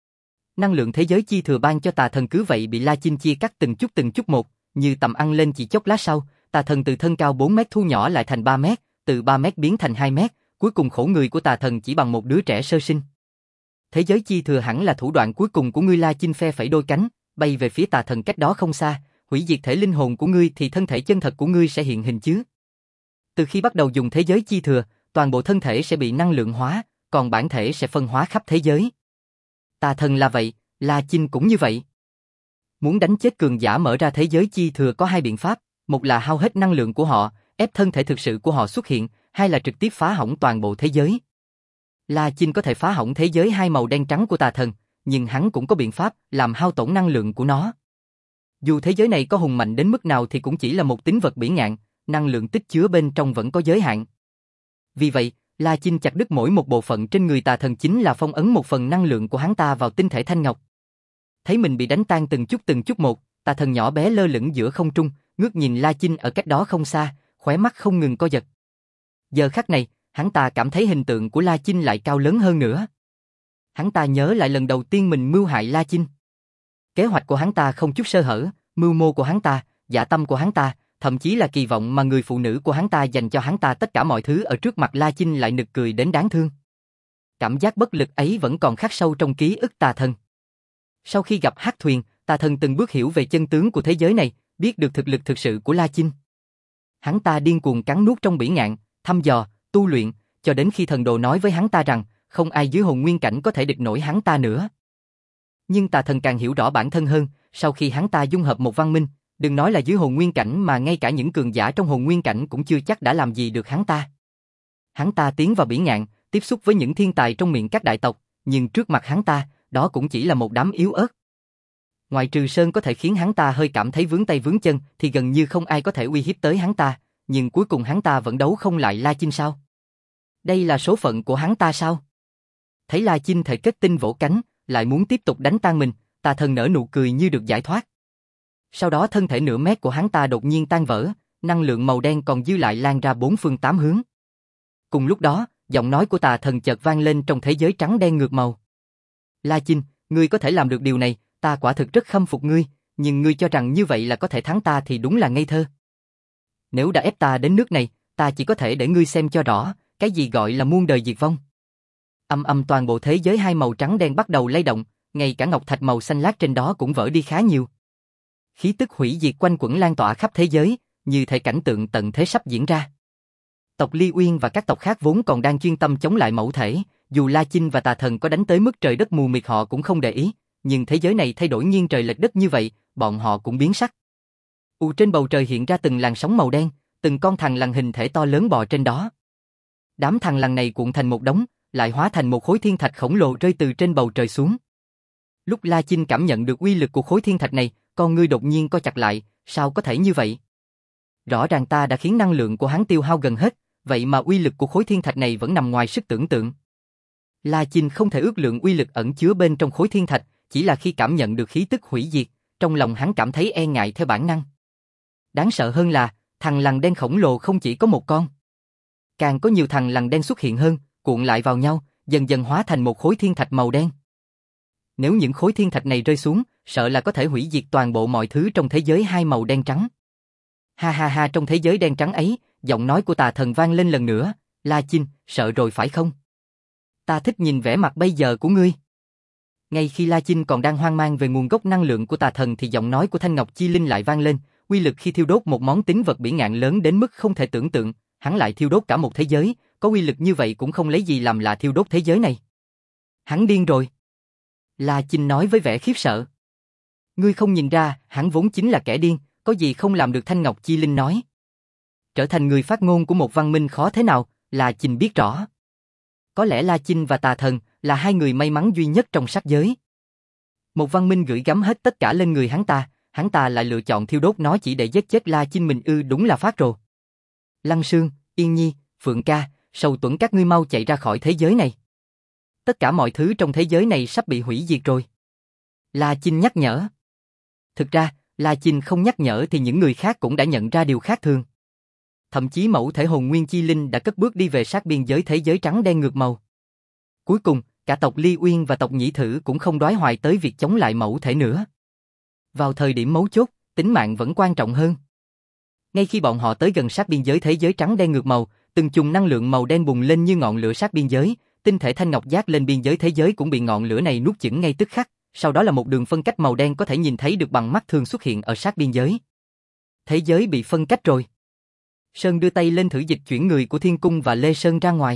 Năng lượng thế giới chi thừa ban cho tà thần cứ vậy bị La Chinh chia cắt từng chút một, như tầm ăn lên chỉ chốc lát sau, tà thần từ thân cao 4 mét thu nhỏ lại thành 3 mét, từ 3 mét biến thành 2 mét, cuối cùng khổ người của tà thần chỉ bằng một đứa trẻ sơ sinh. Thế giới chi thừa hẳn là thủ đoạn cuối cùng của ngươi. La Chinh phe phẩy đôi cánh, bay về phía tà thần cách đó không xa, hủy diệt thể linh hồn của ngươi thì thân thể chân thật của ngươi sẽ hiện hình chứ. Từ khi bắt đầu dùng thế giới chi thừa, toàn bộ thân thể sẽ bị năng lượng hóa, còn bản thể sẽ phân hóa khắp thế giới. Tà thần là vậy, La Chinh cũng như vậy. Muốn đánh chết cường giả mở ra thế giới chi thừa có hai biện pháp, một là hao hết năng lượng của họ, ép thân thể thực sự của họ xuất hiện, hai là trực tiếp phá hỏng toàn bộ thế giới. La Chinh có thể phá hỏng thế giới hai màu đen trắng của tà thần, nhưng hắn cũng có biện pháp làm hao tổn năng lượng của nó. Dù thế giới này có hùng mạnh đến mức nào thì cũng chỉ là một tính vật bỉ ngạn, năng lượng tích chứa bên trong vẫn có giới hạn. Vì vậy, La Chinh chặt đứt mỗi một bộ phận trên người tà thần chính là phong ấn một phần năng lượng của hắn ta vào tinh thể thanh ngọc. Thấy mình bị đánh tan từng chút một, tà thần nhỏ bé lơ lửng giữa không trung, ngước nhìn La Chinh ở cách đó không xa, khóe mắt không ngừng co giật. Giờ khắc này, hắn ta cảm thấy hình tượng của La Chinh lại cao lớn hơn nữa. Hắn ta nhớ lại lần đầu tiên mình mưu hại La Chinh. Kế hoạch của hắn ta không chút sơ hở, mưu mô của hắn ta, dạ tâm của hắn ta, thậm chí là kỳ vọng mà người phụ nữ của hắn ta dành cho hắn ta, tất cả mọi thứ ở trước mặt La Chinh lại nực cười đến đáng thương. Cảm giác bất lực ấy vẫn còn khắc sâu trong ký ức tà thần. Sau khi gặp Hắc Thuyền, tà thần từng bước hiểu về chân tướng của thế giới này, biết được thực lực thực sự của La Chinh. Hắn ta điên cuồng cắn nuốt trong bỉ ngạn, thăm dò, tu luyện, cho đến khi thần đồ nói với hắn ta rằng không ai dưới hồn nguyên cảnh có thể địch nổi hắn ta nữa. Nhưng tà thần càng hiểu rõ bản thân hơn, sau khi hắn ta dung hợp một văn minh, đừng nói là dưới hồn nguyên cảnh mà ngay cả những cường giả trong hồn nguyên cảnh cũng chưa chắc đã làm gì được hắn ta. Hắn ta tiến vào bỉ ngạn, tiếp xúc với những thiên tài trong miệng các đại tộc, nhưng trước mặt hắn ta, đó cũng chỉ là một đám yếu ớt. Ngoại trừ Sơn có thể khiến hắn ta hơi cảm thấy vướng tay vướng chân thì gần như không ai có thể uy hiếp tới hắn ta, nhưng cuối cùng hắn ta vẫn đấu không lại La Chinh sao? Đây là số phận của hắn ta sao? Thấy La Chinh thể kết tinh vỗ cánh, lại muốn tiếp tục đánh tan mình, tà thần nở nụ cười như được giải thoát. Sau đó thân thể nửa mét của hắn ta đột nhiên tan vỡ, năng lượng màu đen còn dư lại lan ra bốn phương tám hướng. Cùng lúc đó, giọng nói của tà thần chợt vang lên trong thế giới trắng đen ngược màu. La Chinh, ngươi có thể làm được điều này, ta quả thực rất khâm phục ngươi, nhưng ngươi cho rằng như vậy là có thể thắng ta thì đúng là ngây thơ. Nếu đã ép ta đến nước này, ta chỉ có thể để ngươi xem cho rõ, cái gì gọi là muôn đời diệt vong. Toàn bộ thế giới hai màu trắng đen bắt đầu lay động, ngay cả ngọc thạch màu xanh lát trên đó cũng vỡ đi khá nhiều. Khí tức hủy diệt quanh quẩn lan tỏa khắp thế giới, như thể cảnh tượng tận thế sắp diễn ra. Tộc Ly Uyên và các tộc khác vốn còn đang chuyên tâm chống lại mẫu thể, dù La Chinh và tà thần có đánh tới mức trời đất mù mịt họ cũng không để ý, nhưng thế giới này thay đổi nghiêng trời lệch đất như vậy, bọn họ cũng biến sắc. Trên bầu trời hiện ra từng làn sóng màu đen, từng con thằn lằn hình thể to lớn bò trên đó. Đám thằn lằn này cuộn thành một đống, lại hóa thành một khối thiên thạch khổng lồ rơi từ trên bầu trời xuống. Lúc La Chinh cảm nhận được uy lực của khối thiên thạch này, con ngươi đột nhiên co chặt lại, sao có thể như vậy? Rõ ràng ta đã khiến năng lượng của hắn tiêu hao gần hết, vậy mà uy lực của khối thiên thạch này vẫn nằm ngoài sức tưởng tượng. La Chinh không thể ước lượng uy lực ẩn chứa bên trong khối thiên thạch, chỉ là khi cảm nhận được khí tức hủy diệt, trong lòng hắn cảm thấy e ngại theo bản năng. Đáng sợ hơn là, thằng lằn đen khổng lồ không chỉ có một con. Càng có nhiều thằng lằn đen xuất hiện hơn, cuộn lại vào nhau, dần dần hóa thành một khối thiên thạch màu đen. Nếu những khối thiên thạch này rơi xuống, sợ là có thể hủy diệt toàn bộ mọi thứ trong thế giới hai màu đen trắng. Ha ha ha, trong thế giới đen trắng ấy, giọng nói của tà thần vang lên lần nữa, La Chinh, sợ rồi phải không? Ta thích nhìn vẻ mặt bây giờ của ngươi. Ngay khi La Chinh còn đang hoang mang về nguồn gốc năng lượng của tà thần thì giọng nói của Thanh Ngọc Chi Linh lại vang lên, uy lực khi thiêu đốt một món tín vật bỉ ngạn lớn đến mức không thể tưởng tượng, hắn lại thiêu đốt cả một thế giới, có uy lực như vậy cũng không lấy gì làm lạ thiêu đốt thế giới này. Hắn điên rồi. La Chinh nói với vẻ khiếp sợ. Ngươi không nhìn ra, hắn vốn chính là kẻ điên, có gì không làm được, Thanh Ngọc Chi Linh nói. Trở thành người phát ngôn của một văn minh khó thế nào, La Chinh biết rõ. Có lẽ La Chinh và tà thần là hai người may mắn duy nhất trong sắc giới. Một văn minh gửi gắm hết tất cả lên người hắn ta lại lựa chọn thiêu đốt nó chỉ để giết chết La Chinh mình đúng là phát rồ. Lăng Sương, Yên Nhi, Phượng Ca, Sầu Tuẫn các ngươi mau chạy ra khỏi thế giới này. Tất cả mọi thứ trong thế giới này sắp bị hủy diệt rồi. La Chinh nhắc nhở. Thực ra, La Chinh không nhắc nhở thì những người khác cũng đã nhận ra điều khác thường. Thậm chí mẫu thể hồn nguyên chi linh đã cất bước đi về sát biên giới thế giới trắng đen ngược màu. Cuối cùng, cả tộc Ly Uyên và tộc Nhĩ Thử cũng không đoái hoài tới việc chống lại mẫu thể nữa. Vào thời điểm mấu chốt, tính mạng vẫn quan trọng hơn. Ngay khi bọn họ tới gần sát biên giới thế giới trắng đen ngược màu, từng chùm năng lượng màu đen bùng lên như ngọn lửa sát biên giới, tinh thể thanh ngọc giác lên biên giới thế giới cũng bị ngọn lửa này nuốt chửng ngay tức khắc, sau đó là một đường phân cách màu đen có thể nhìn thấy được bằng mắt thường xuất hiện ở sát biên giới. Thế giới bị phân cách rồi. Sơn đưa tay lên thử dịch chuyển người của Thiên Cung và Lê Sơn ra ngoài.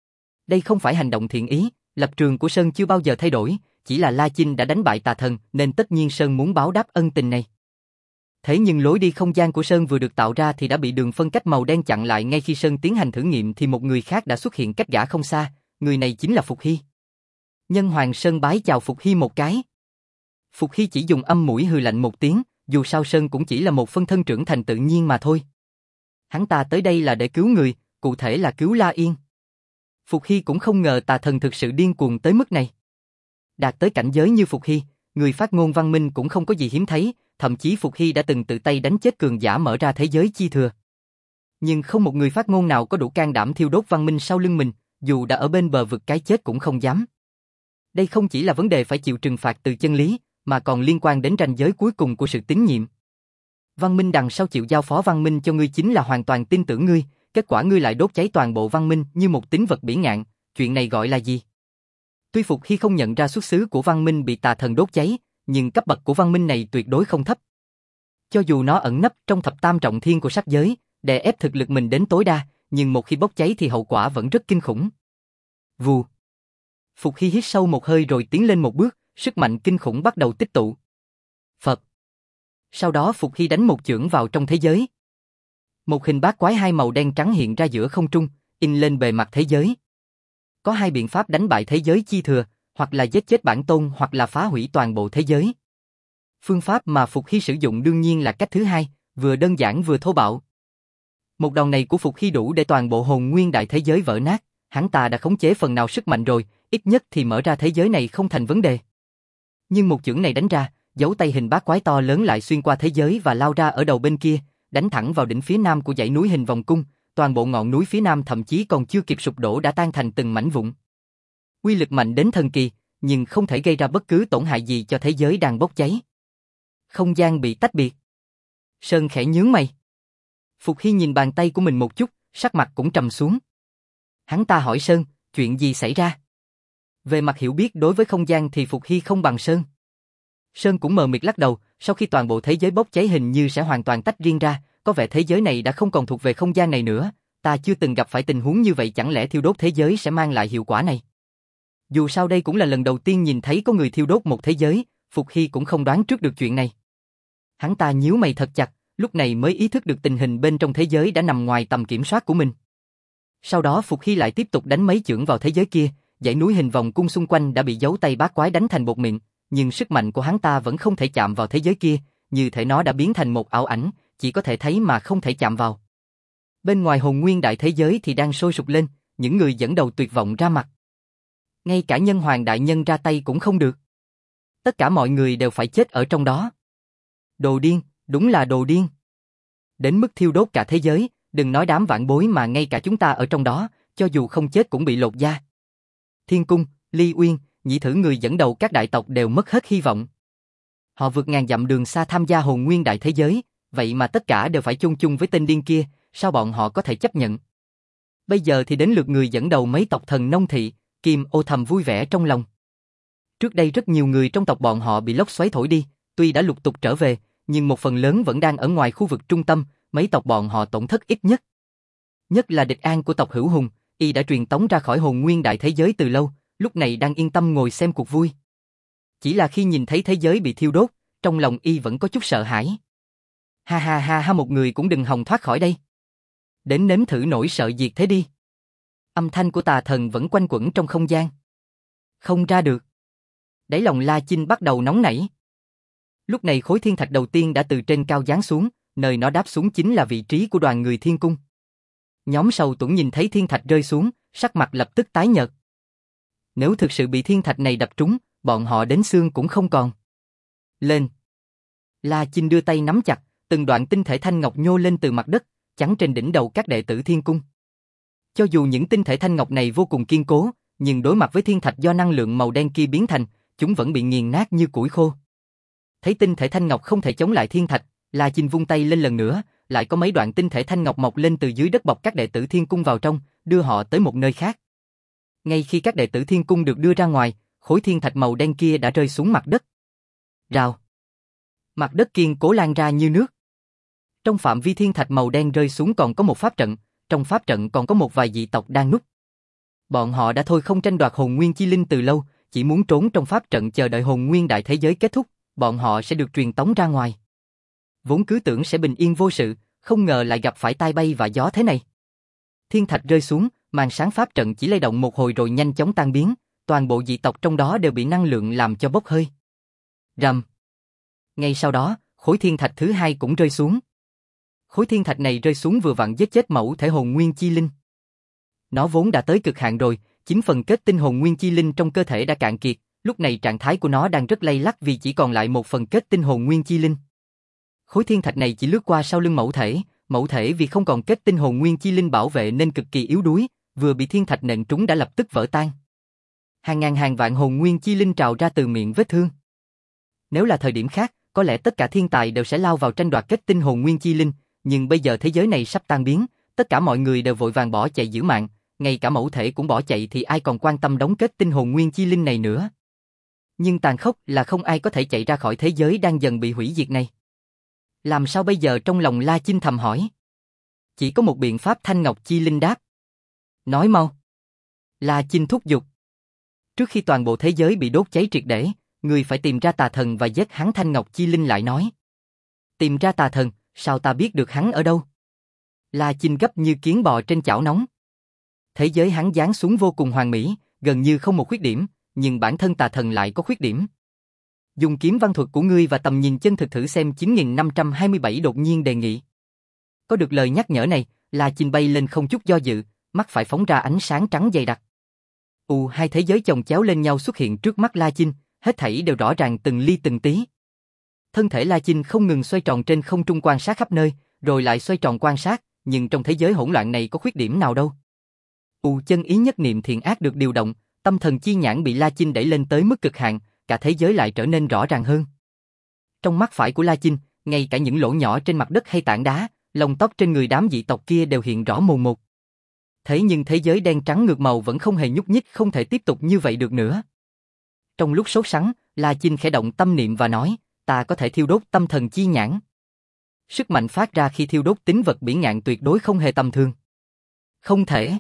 Đây không phải hành động thiện ý, lập trường của Sơn chưa bao giờ thay đổi, chỉ là La Chinh đã đánh bại tà thần nên tất nhiên Sơn muốn báo đáp ân tình này. Thế nhưng lối đi không gian của Sơn vừa được tạo ra thì đã bị đường phân cách màu đen chặn lại. Ngay khi Sơn tiến hành thử nghiệm thì một người khác đã xuất hiện cách gã không xa, người này chính là Phục Hy. Nhân Hoàng Sơn bái chào Phục Hy một cái. Phục Hy chỉ dùng âm mũi hừ lạnh một tiếng, dù sao Sơn cũng chỉ là một phân thân trưởng thành tự nhiên mà thôi. Hắn ta tới đây là để cứu người, cụ thể là cứu La Yên. Phục Hy cũng không ngờ tà thần thực sự điên cuồng tới mức này. Đạt tới cảnh giới như Phục Hy, người phát ngôn văn minh cũng không có gì hiếm thấy, thậm chí Phục Hy đã từng tự tay đánh chết cường giả mở ra thế giới chi thừa. Nhưng không một người phát ngôn nào có đủ can đảm thiêu đốt văn minh sau lưng mình, dù đã ở bên bờ vực cái chết cũng không dám. Đây không chỉ là vấn đề phải chịu trừng phạt từ chân lý, mà còn liên quan đến ranh giới cuối cùng của sự tín nhiệm. Văn minh đằng sau chịu giao phó văn minh cho ngươi chính là hoàn toàn tin tưởng ngươi, kết quả ngươi lại đốt cháy toàn bộ văn minh như một tín vật bỉ ngạn, chuyện này gọi là gì? Tuy Phục Hy không nhận ra xuất xứ của văn minh bị tà thần đốt cháy, nhưng cấp bậc của văn minh này tuyệt đối không thấp. Cho dù nó ẩn nấp trong thập tam trọng thiên của sắc giới, để ép thực lực mình đến tối đa, nhưng một khi bốc cháy thì hậu quả vẫn rất kinh khủng. Vù. Phục Hy hít sâu một hơi rồi tiến lên một bước, sức mạnh kinh khủng bắt đầu tích tụ. Phật. Sau đó Phục Hy đánh một chưởng vào trong thế giới. Một hình bát quái hai màu đen trắng hiện ra giữa không trung, in lên bề mặt thế giới. Có hai biện pháp đánh bại thế giới chi thừa, hoặc là giết chết bản tôn hoặc là phá hủy toàn bộ thế giới. Phương pháp mà Phục Hy sử dụng đương nhiên là cách thứ hai, vừa đơn giản vừa thô bạo. Một đòn này của Phục Hy đủ để toàn bộ hồn nguyên đại thế giới vỡ nát, hắn ta đã khống chế phần nào sức mạnh rồi, ít nhất thì mở ra thế giới này không thành vấn đề. Nhưng một chưởng này đánh ra, dấu tay hình bát quái to lớn lại xuyên qua thế giới và lao ra ở đầu bên kia, đánh thẳng vào đỉnh phía nam của dãy núi hình vòng cung, toàn bộ ngọn núi phía nam thậm chí còn chưa kịp sụp đổ đã tan thành từng mảnh vụn. Uy lực mạnh đến thần kỳ, nhưng không thể gây ra bất cứ tổn hại gì cho thế giới đang bốc cháy. Không gian bị tách biệt. Sơn khẽ nhướng mày. Phục Hy nhìn bàn tay của mình một chút, sắc mặt cũng trầm xuống. Hắn ta hỏi Sơn, chuyện gì xảy ra? Về mặt hiểu biết đối với không gian thì Phục Hy không bằng Sơn. Sơn cũng mờ mịt lắc đầu, sau khi toàn bộ thế giới bốc cháy hình như sẽ hoàn toàn tách riêng ra, có vẻ thế giới này đã không còn thuộc về không gian này nữa, ta chưa từng gặp phải tình huống như vậy, chẳng lẽ thiêu đốt thế giới sẽ mang lại hiệu quả này? Dù sao đây cũng là lần đầu tiên nhìn thấy có người thiêu đốt một thế giới, Phục Hy cũng không đoán trước được chuyện này. Hắn ta nhíu mày thật chặt, lúc này mới ý thức được tình hình bên trong thế giới đã nằm ngoài tầm kiểm soát của mình. Sau đó Phục Hy lại tiếp tục đánh mấy chưởng vào thế giới kia, dãy núi hình vòng cung xung quanh đã bị dấu tay bát quái đánh thành bột mịn, nhưng sức mạnh của hắn ta vẫn không thể chạm vào thế giới kia, như thể nó đã biến thành một ảo ảnh, chỉ có thể thấy mà không thể chạm vào. Bên ngoài hồn nguyên đại thế giới thì đang sôi sục lên, những người dẫn đầu tuyệt vọng ra mặt. Ngay cả nhân hoàng đại nhân ra tay cũng không được. Tất cả mọi người đều phải chết ở trong đó. Đồ điên, đúng là đồ điên. Đến mức thiêu đốt cả thế giới, đừng nói đám vạn bối mà ngay cả chúng ta ở trong đó, cho dù không chết cũng bị lột da. Thiên Cung, Ly Uyên, Nhị Thử người dẫn đầu các đại tộc đều mất hết hy vọng. Họ vượt ngàn dặm đường xa tham gia hồn nguyên đại thế giới, vậy mà tất cả đều phải chung chung với tên điên kia, sao bọn họ có thể chấp nhận? Bây giờ thì đến lượt người dẫn đầu mấy tộc thần nông thị, Kim Ô thầm vui vẻ trong lòng. Trước đây rất nhiều người trong tộc bọn họ bị lốc xoáy thổi đi, tuy đã lục tục trở về, nhưng một phần lớn vẫn đang ở ngoài khu vực trung tâm, mấy tộc bọn họ tổn thất ít nhất. Nhất là Địch An của tộc Hữu Hùng, y đã truyền tống ra khỏi hồn nguyên đại thế giới từ lâu, lúc này đang yên tâm ngồi xem cuộc vui. Chỉ là khi nhìn thấy thế giới bị thiêu đốt, trong lòng y vẫn có chút sợ hãi. Ha ha ha ha, một người cũng đừng hòng thoát khỏi đây. Đến nếm thử nỗi sợ diệt thế đi. Âm thanh của tà thần vẫn quanh quẩn trong không gian. Không ra được. Đáy lòng La Chinh bắt đầu nóng nảy. Lúc này khối thiên thạch đầu tiên đã từ trên cao giáng xuống, nơi nó đáp xuống chính là vị trí của đoàn người thiên cung. Nhóm Sầu Tuẫn nhìn thấy thiên thạch rơi xuống, sắc mặt lập tức tái nhợt. Nếu thực sự bị thiên thạch này đập trúng, bọn họ đến xương cũng không còn. Lên. La Chinh đưa tay nắm chặt, từng đoạn tinh thể thanh ngọc nhô lên từ mặt đất, chắn trên đỉnh đầu các đệ tử thiên cung. Cho dù những tinh thể thanh ngọc này vô cùng kiên cố, nhưng đối mặt với thiên thạch do năng lượng màu đen kia biến thành, chúng vẫn bị nghiền nát như củi khô. Thấy tinh thể thanh ngọc không thể chống lại thiên thạch, La Chinh vung tay lên lần nữa, lại có mấy đoạn tinh thể thanh ngọc mọc lên từ dưới đất bọc các đệ tử thiên cung vào trong, đưa họ tới một nơi khác. Ngay khi các đệ tử thiên cung được đưa ra ngoài, khối thiên thạch màu đen kia đã rơi xuống mặt đất. Rào. Mặt đất kiên cố lan ra như nước. Trong phạm vi thiên thạch màu đen rơi xuống còn có một pháp trận, trong pháp trận còn có một vài dị tộc đang núp. Bọn họ đã thôi không tranh đoạt hồn nguyên chi linh từ lâu, chỉ muốn trốn trong pháp trận chờ đợi hồn nguyên đại thế giới kết thúc, bọn họ sẽ được truyền tống ra ngoài. Vốn cứ tưởng sẽ bình yên vô sự, không ngờ lại gặp phải tai bay và gió thế này. Thiên thạch rơi xuống, màn sáng pháp trận chỉ lay động một hồi rồi nhanh chóng tan biến, toàn bộ dị tộc trong đó đều bị năng lượng làm cho bốc hơi. Rầm. Ngay sau đó, khối thiên thạch thứ hai cũng rơi xuống. Khối thiên thạch này rơi xuống vừa vặn giết chết mẫu thể hồn nguyên chi linh. Nó vốn đã tới cực hạn rồi, 9 phần kết tinh hồn nguyên chi linh trong cơ thể đã cạn kiệt, lúc này trạng thái của nó đang rất lay lắc vì chỉ còn lại 1 phần kết tinh hồn nguyên chi linh. Khối thiên thạch này chỉ lướt qua sau lưng mẫu thể vì không còn kết tinh hồn nguyên chi linh bảo vệ nên cực kỳ yếu đuối, vừa bị thiên thạch nện trúng đã lập tức vỡ tan. Hàng ngàn hàng vạn hồn nguyên chi linh trào ra từ miệng vết thương. Nếu là thời điểm khác, có lẽ tất cả thiên tài đều sẽ lao vào tranh đoạt kết tinh hồn nguyên chi linh, nhưng bây giờ thế giới này sắp tan biến, tất cả mọi người đều vội vàng bỏ chạy giữ mạng, ngay cả mẫu thể cũng bỏ chạy thì ai còn quan tâm đóng kết tinh hồn nguyên chi linh này nữa. Nhưng tàn khốc là không ai có thể chạy ra khỏi thế giới đang dần bị hủy diệt này. Làm sao bây giờ, trong lòng La Chinh thầm hỏi. Chỉ có một biện pháp, Thanh Ngọc Chi Linh đáp. Nói mau. La Chinh thúc giục. Trước khi toàn bộ thế giới bị đốt cháy triệt để, người phải tìm ra tà thần và giết hắn. Thanh Ngọc Chi Linh lại nói. Tìm ra tà thần, sao ta biết được hắn ở đâu? La Chinh gấp như kiến bò trên chảo nóng. Thế giới hắn giáng xuống vô cùng hoàn mỹ, gần như không một khuyết điểm, nhưng bản thân tà thần lại có khuyết điểm. Dùng kiếm văn thuật của ngươi và tầm nhìn chân thực thử xem. 9527 đột nhiên đề nghị. Có được lời nhắc nhở này, La Chinh bay lên không chút do dự, mắt phải phóng ra ánh sáng trắng dày đặc. Hai thế giới chồng chéo lên nhau xuất hiện trước mắt La Chinh, hết thảy đều rõ ràng từng ly từng tí. Thân thể La Chinh không ngừng xoay tròn trên không trung quan sát khắp nơi, rồi lại xoay tròn quan sát, nhưng trong thế giới hỗn loạn này có khuyết điểm nào đâu. Chân ý nhất niệm thiện ác được điều động, tâm thần chi nhãn bị La Chinh đẩy lên tới mức cực hạn, cả thế giới lại trở nên rõ ràng hơn. Trong mắt phải của La Chinh, ngay cả những lỗ nhỏ trên mặt đất hay tảng đá, lông tóc trên người đám dị tộc kia đều hiện rõ mồn một. Thế nhưng thế giới đen trắng ngược màu vẫn không hề nhúc nhích, không thể tiếp tục như vậy được nữa. Trong lúc sốt sắng, La Chinh khẽ động tâm niệm và nói, ta có thể thiêu đốt tâm thần chi nhãn. Sức mạnh phát ra khi thiêu đốt tính vật bỉ ngạn tuyệt đối không hề tầm thường. Không thể.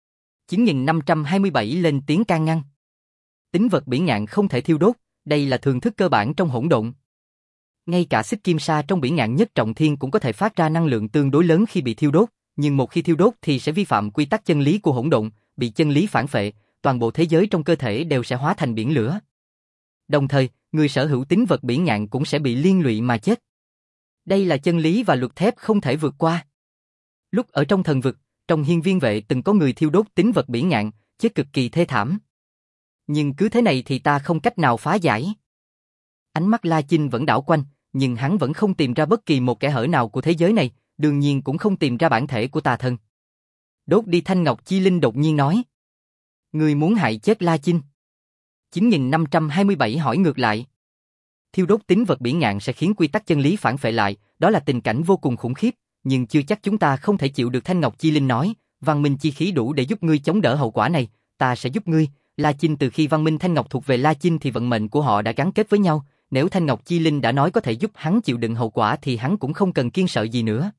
9527 lên tiếng can ngăn. Tính vật bỉ ngạn không thể thiêu đốt, đây là thường thức cơ bản trong hỗn độn. Ngay cả xích kim sa trong bỉ ngạn nhất trọng thiên cũng có thể phát ra năng lượng tương đối lớn khi bị thiêu đốt, nhưng một khi thiêu đốt thì sẽ vi phạm quy tắc chân lý của hỗn độn, bị chân lý phản phệ, toàn bộ thế giới trong cơ thể đều sẽ hóa thành biển lửa. Đồng thời, người sở hữu tính vật bỉ ngạn cũng sẽ bị liên lụy mà chết. Đây là chân lý và luật thép không thể vượt qua. Lúc ở trong thần vực, trong hiên viên vệ từng có người thiêu đốt tín vật bỉ ngạn, chết cực kỳ thê thảm. Nhưng cứ thế này thì ta không cách nào phá giải. Ánh mắt La Chinh vẫn đảo quanh, nhưng hắn vẫn không tìm ra bất kỳ một kẽ hở nào của thế giới này, đương nhiên cũng không tìm ra bản thể của tà thần. Đốt đi Thanh Ngọc Chi Linh đột nhiên nói. Người muốn hại chết La Chinh. 9527 hỏi ngược lại. Thiêu đốt tín vật bỉ ngạn sẽ khiến quy tắc chân lý phản phệ lại, đó là tình cảnh vô cùng khủng khiếp, nhưng chưa chắc chúng ta không thể chịu được. Thanh Ngọc Chi Linh nói, văn minh chi khí đủ để giúp ngươi chống đỡ hậu quả này, ta sẽ giúp ngươi. La Chinh từ khi văn minh Thanh Ngọc thuộc về La Chinh thì vận mệnh của họ đã gắn kết với nhau, nếu Thanh Ngọc Chi Linh đã nói có thể giúp hắn chịu đựng hậu quả thì hắn cũng không cần kiêng sợ gì nữa.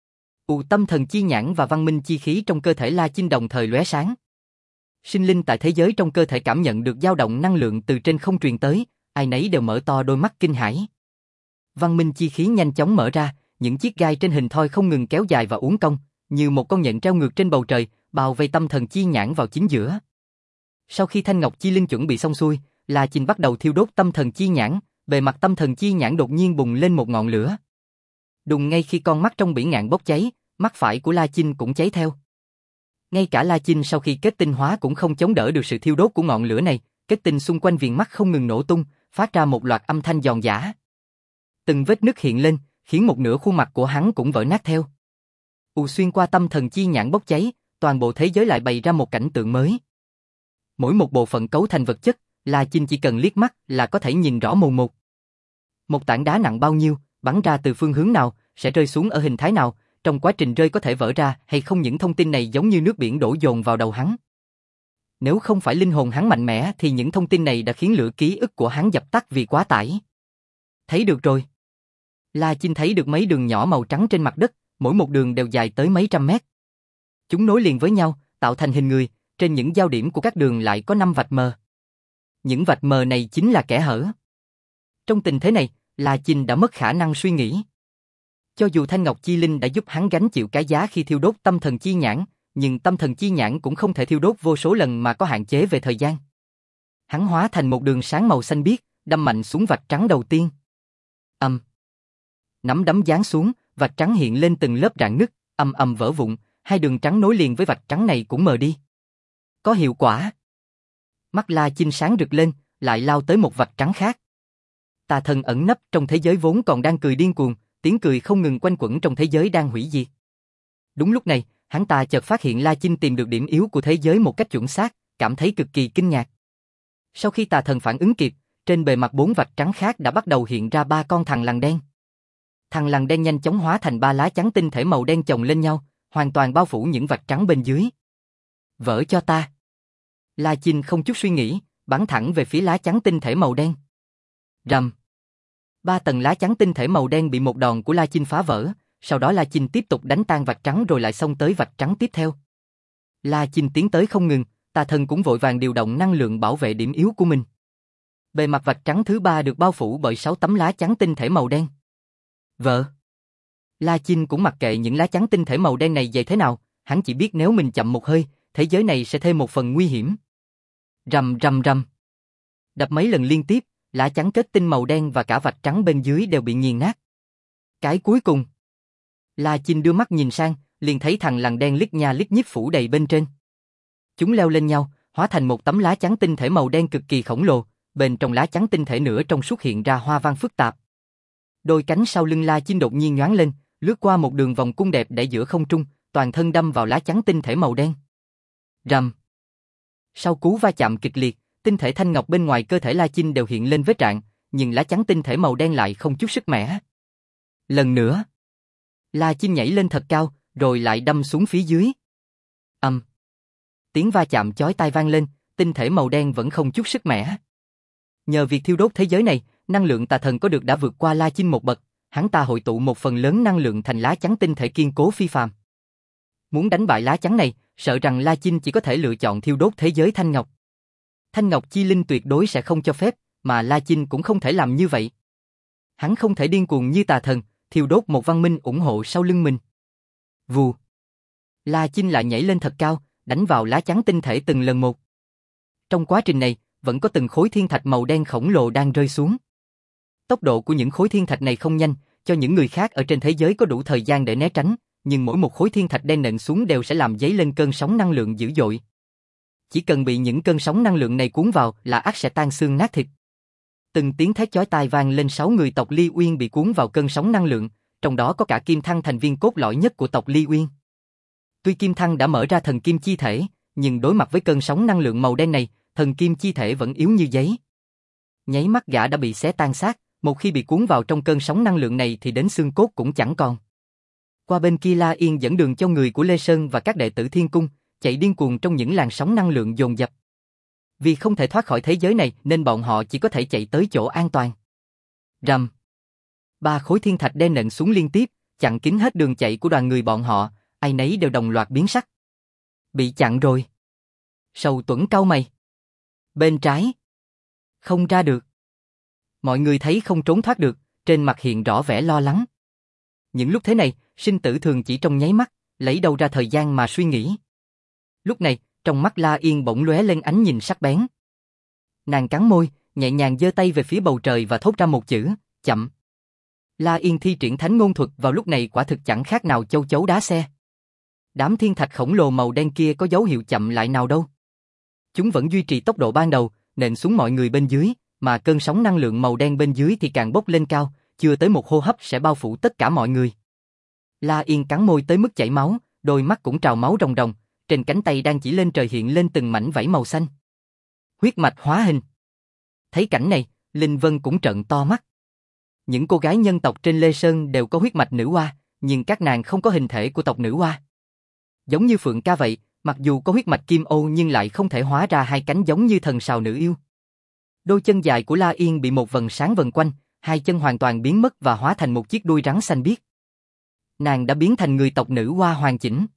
Tâm thần chi nhãn và văn minh chi khí trong cơ thể La Chinh đồng thời lóe sáng. Sinh linh tại thế giới trong cơ thể cảm nhận được dao động năng lượng từ trên không truyền tới, ai nấy đều mở to đôi mắt kinh hãi. Văn minh chi khí nhanh chóng mở ra, những chiếc gai trên hình thoi không ngừng kéo dài và uốn cong, như một con nhện treo ngược trên bầu trời, bao vây tâm thần chi nhãn vào chính giữa. Sau khi Thanh Ngọc Chi Linh chuẩn bị xong xuôi, La Chinh bắt đầu thiêu đốt tâm thần chi nhãn, bề mặt tâm thần chi nhãn đột nhiên bùng lên một ngọn lửa. Đùng ngay khi con mắt trong bỉ ngạn bốc cháy, mắt phải của La Chinh cũng cháy theo. Ngay cả La Chinh sau khi kết tinh hóa cũng không chống đỡ được sự thiêu đốt của ngọn lửa này, kết tinh xung quanh viền mắt không ngừng nổ tung, phát ra một loạt âm thanh giòn giã. Từng vết nứt hiện lên, khiến một nửa khuôn mặt của hắn cũng vỡ nát theo. Xuyên qua tâm thần chi nhãn bốc cháy, toàn bộ thế giới lại bày ra một cảnh tượng mới. Mỗi một bộ phận cấu thành vật chất, La Chinh chỉ cần liếc mắt là có thể nhìn rõ mồn một. Một tảng đá nặng bao nhiêu, bắn ra từ phương hướng nào, sẽ rơi xuống ở hình thái nào, trong quá trình rơi có thể vỡ ra hay không, những thông tin này giống như nước biển đổ dồn vào đầu hắn. Nếu không phải linh hồn hắn mạnh mẽ thì những thông tin này đã khiến lửa ký ức của hắn dập tắt vì quá tải. Thấy được rồi. La Chinh thấy được mấy đường nhỏ màu trắng trên mặt đất, mỗi một đường đều dài tới mấy trăm mét. Chúng nối liền với nhau, tạo thành hình người, trên những giao điểm của các đường lại có 5 vạch mờ. Những vạch mờ này chính là kẽ hở. Trong tình thế này, La Chinh đã mất khả năng suy nghĩ. Cho dù Thanh Ngọc Chi Linh đã giúp hắn gánh chịu cái giá khi thiêu đốt tâm thần chi nhãn, nhưng tâm thần chi nhãn cũng không thể thiêu đốt vô số lần mà có hạn chế về thời gian. Hắn hóa thành một đường sáng màu xanh biếc, đâm mạnh xuống vạch trắng đầu tiên. Nắm đấm giáng xuống, vạch trắng hiện lên từng lớp rạn nứt, vỡ vụn, hai đường trắng nối liền với vạch trắng này cũng mờ đi. Có hiệu quả. Mắt La Chinh sáng rực lên, lại lao tới một vạch trắng khác. Tà thần ẩn nấp trong thế giới vốn còn đang cười điên cuồng, tiếng cười không ngừng quanh quẩn trong thế giới đang hủy diệt. Đúng lúc này, hắn ta chợt phát hiện La Chinh tìm được điểm yếu của thế giới một cách chuẩn xác, cảm thấy cực kỳ kinh ngạc. Sau khi tà thần phản ứng kịp, trên bề mặt 4 vạch trắng khác đã bắt đầu hiện ra 3 con thằn lằn đen. Thằn lằn đen nhanh chóng hóa thành 3 lá chắn tinh thể màu đen chồng lên nhau, hoàn toàn bao phủ những vạch trắng bên dưới. Vỡ cho ta. La Chinh không chút suy nghĩ, bắn thẳng về phía lá chắn tinh thể màu đen. Rầm. 3 tầng lá chắn tinh thể màu đen bị một đòn của La Chinh phá vỡ, sau đó La Chinh tiếp tục đánh tan vạch trắng rồi lại xông tới vạch trắng tiếp theo. La Chinh tiến tới không ngừng, tà thần cũng vội vàng điều động năng lượng bảo vệ điểm yếu của mình. Bề mặt vạch trắng thứ 3 được bao phủ bởi 6 tấm lá chắn tinh thể màu đen. Vỡ. La Chinh cũng mặc kệ những lá chắn tinh thể màu đen này dày thế nào, hắn chỉ biết nếu mình chậm một hơi, thế giới này sẽ thêm một phần nguy hiểm. Rầm rầm rầm. Đập mấy lần liên tiếp, lá chắn kết tinh màu đen và cả vạch trắng bên dưới đều bị nghiền nát. Cái cuối cùng. La Chinh đưa mắt nhìn sang, liền thấy thằng lằn đen lít nha lít nhít phủ đầy bên trên. Chúng leo lên nhau, hóa thành một tấm lá chắn tinh thể màu đen cực kỳ khổng lồ, bên trong lá chắn tinh thể nửa trong suốt hiện ra hoa văn phức tạp. Đôi cánh sau lưng La Chinh đột nhiên nhoáng lên, lướt qua một đường vòng cung đẹp để giữa không trung, toàn thân đâm vào lá chắn tinh thể màu đen. Rầm. Sau cú va chạm kịch liệt, tinh thể thanh ngọc bên ngoài cơ thể La Chinh đều hiện lên vết rạn, nhưng lá chắn tinh thể màu đen lại không chút sức mẻ. Lần nữa, La Chinh nhảy lên thật cao, rồi lại đâm xuống phía dưới. Tiếng va chạm chói tai vang lên, tinh thể màu đen vẫn không chút sức mẻ. Nhờ việc thiêu đốt thế giới này, năng lượng tà thần có được đã vượt qua La Chinh một bậc, hắn ta hội tụ một phần lớn năng lượng thành lá chắn tinh thể kiên cố phi phàm. Muốn đánh bại lá chắn này, sợ rằng La Chinh chỉ có thể lựa chọn thiêu đốt thế giới thanh ngọc. Thanh ngọc chi linh tuyệt đối sẽ không cho phép, mà La Chinh cũng không thể làm như vậy. Hắn không thể điên cuồng như tà thần, thiêu đốt một văn minh ủng hộ sau lưng mình. Vù. La Chinh lại nhảy lên thật cao, đánh vào lá chắn tinh thể từng lần một. Trong quá trình này, vẫn có từng khối thiên thạch màu đen khổng lồ đang rơi xuống. Tốc độ của những khối thiên thạch này không nhanh, cho những người khác ở trên thế giới có đủ thời gian để né tránh, nhưng mỗi một khối thiên thạch đen nện xuống đều sẽ làm dấy lên cơn sóng năng lượng dữ dội. Chỉ cần bị những cơn sóng năng lượng này cuốn vào là ắt sẽ tan xương nát thịt. Từng tiếng thét chói tai vang lên, 6 người tộc Ly Uyên bị cuốn vào cơn sóng năng lượng, trong đó có cả Kim Thăng, thành viên cốt lõi nhất của tộc Ly Uyên. Tuy Kim Thăng đã mở ra thần kim chi thể, nhưng đối mặt với cơn sóng năng lượng màu đen này, thần kim chi thể vẫn yếu như giấy. Nháy mắt gã đã bị xé tan xác, một khi bị cuốn vào trong cơn sóng năng lượng này thì đến xương cốt cũng chẳng còn. Qua bên kia, La Yên dẫn đường cho người của Lê Sơn và các đệ tử Thiên Cung, chạy điên cuồng trong những làn sóng năng lượng dồn dập. Vì không thể thoát khỏi thế giới này nên bọn họ chỉ có thể chạy tới chỗ an toàn. Rầm. 3 khối thiên thạch đen nện xuống liên tiếp, chặn kín hết đường chạy của đoàn người bọn họ, ai nấy đều đồng loạt biến sắc. Bị chặn rồi. Sầu Tuẫn cau mày. Bên trái. Không ra được. Mọi người thấy không trốn thoát được, trên mặt hiện rõ vẻ lo lắng. Những lúc thế này, sinh tử thường chỉ trong nháy mắt, lấy đâu ra thời gian mà suy nghĩ. Lúc này, trong mắt La Yên bỗng lóe lên ánh nhìn sắc bén. Nàng cắn môi, nhẹ nhàng giơ tay về phía bầu trời và thốt ra một chữ, chậm. La Yên thi triển thánh ngôn thuật vào lúc này quả thực chẳng khác nào châu chấu đá xe. Đám thiên thạch khổng lồ màu đen kia có dấu hiệu chậm lại nào đâu. Chúng vẫn duy trì tốc độ ban đầu, nện xuống mọi người bên dưới, mà cơn sóng năng lượng màu đen bên dưới thì càng bốc lên cao, chưa tới một hô hấp sẽ bao phủ tất cả mọi người. La Yên cắn môi tới mức chảy máu, đôi mắt cũng trào máu ròng ròng, trên cánh tay đang chỉ lên trời hiện lên từng mảnh vảy màu xanh. Huyết mạch hóa hình. Thấy cảnh này, Linh Vân cũng trợn to mắt. Những cô gái nhân tộc trên Lê Sơn đều có huyết mạch nữ oa, nhưng các nàng không có hình thể của tộc nữ oa. Giống như Phượng Ca vậy, mặc dù có huyết mạch Kim Ô nhưng lại không thể hóa ra hai cánh giống như thần sào nữ yêu. Đôi chân dài của La Yên bị một vầng sáng vần quanh, hai chân hoàn toàn biến mất và hóa thành một chiếc đuôi rắn xanh biếc. Nàng đã biến thành người tộc nữ oa hoàn chỉnh.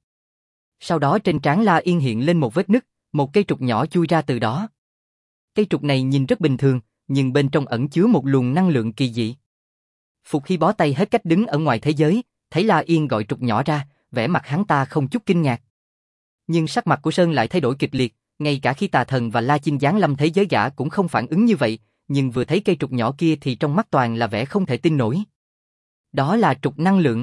Sau đó trên trán La Yên hiện lên một vết nứt, một cây trục nhỏ chui ra từ đó. Cây trục này nhìn rất bình thường, nhưng bên trong ẩn chứa một luồng năng lượng kỳ dị. Phục Hy bó tay hết cách đứng ở ngoài thế giới, thấy La Yên gọi trục nhỏ ra, vẻ mặt hắn ta không chút kinh ngạc. Nhưng sắc mặt của Sơn lại thay đổi kịch liệt, ngay cả khi Tà Thần và La Chinh giáng lâm thế giới gã cũng không phản ứng như vậy, nhưng vừa thấy cây trục nhỏ kia thì trong mắt toàn là vẻ không thể tin nổi. Đó là trục năng lượng.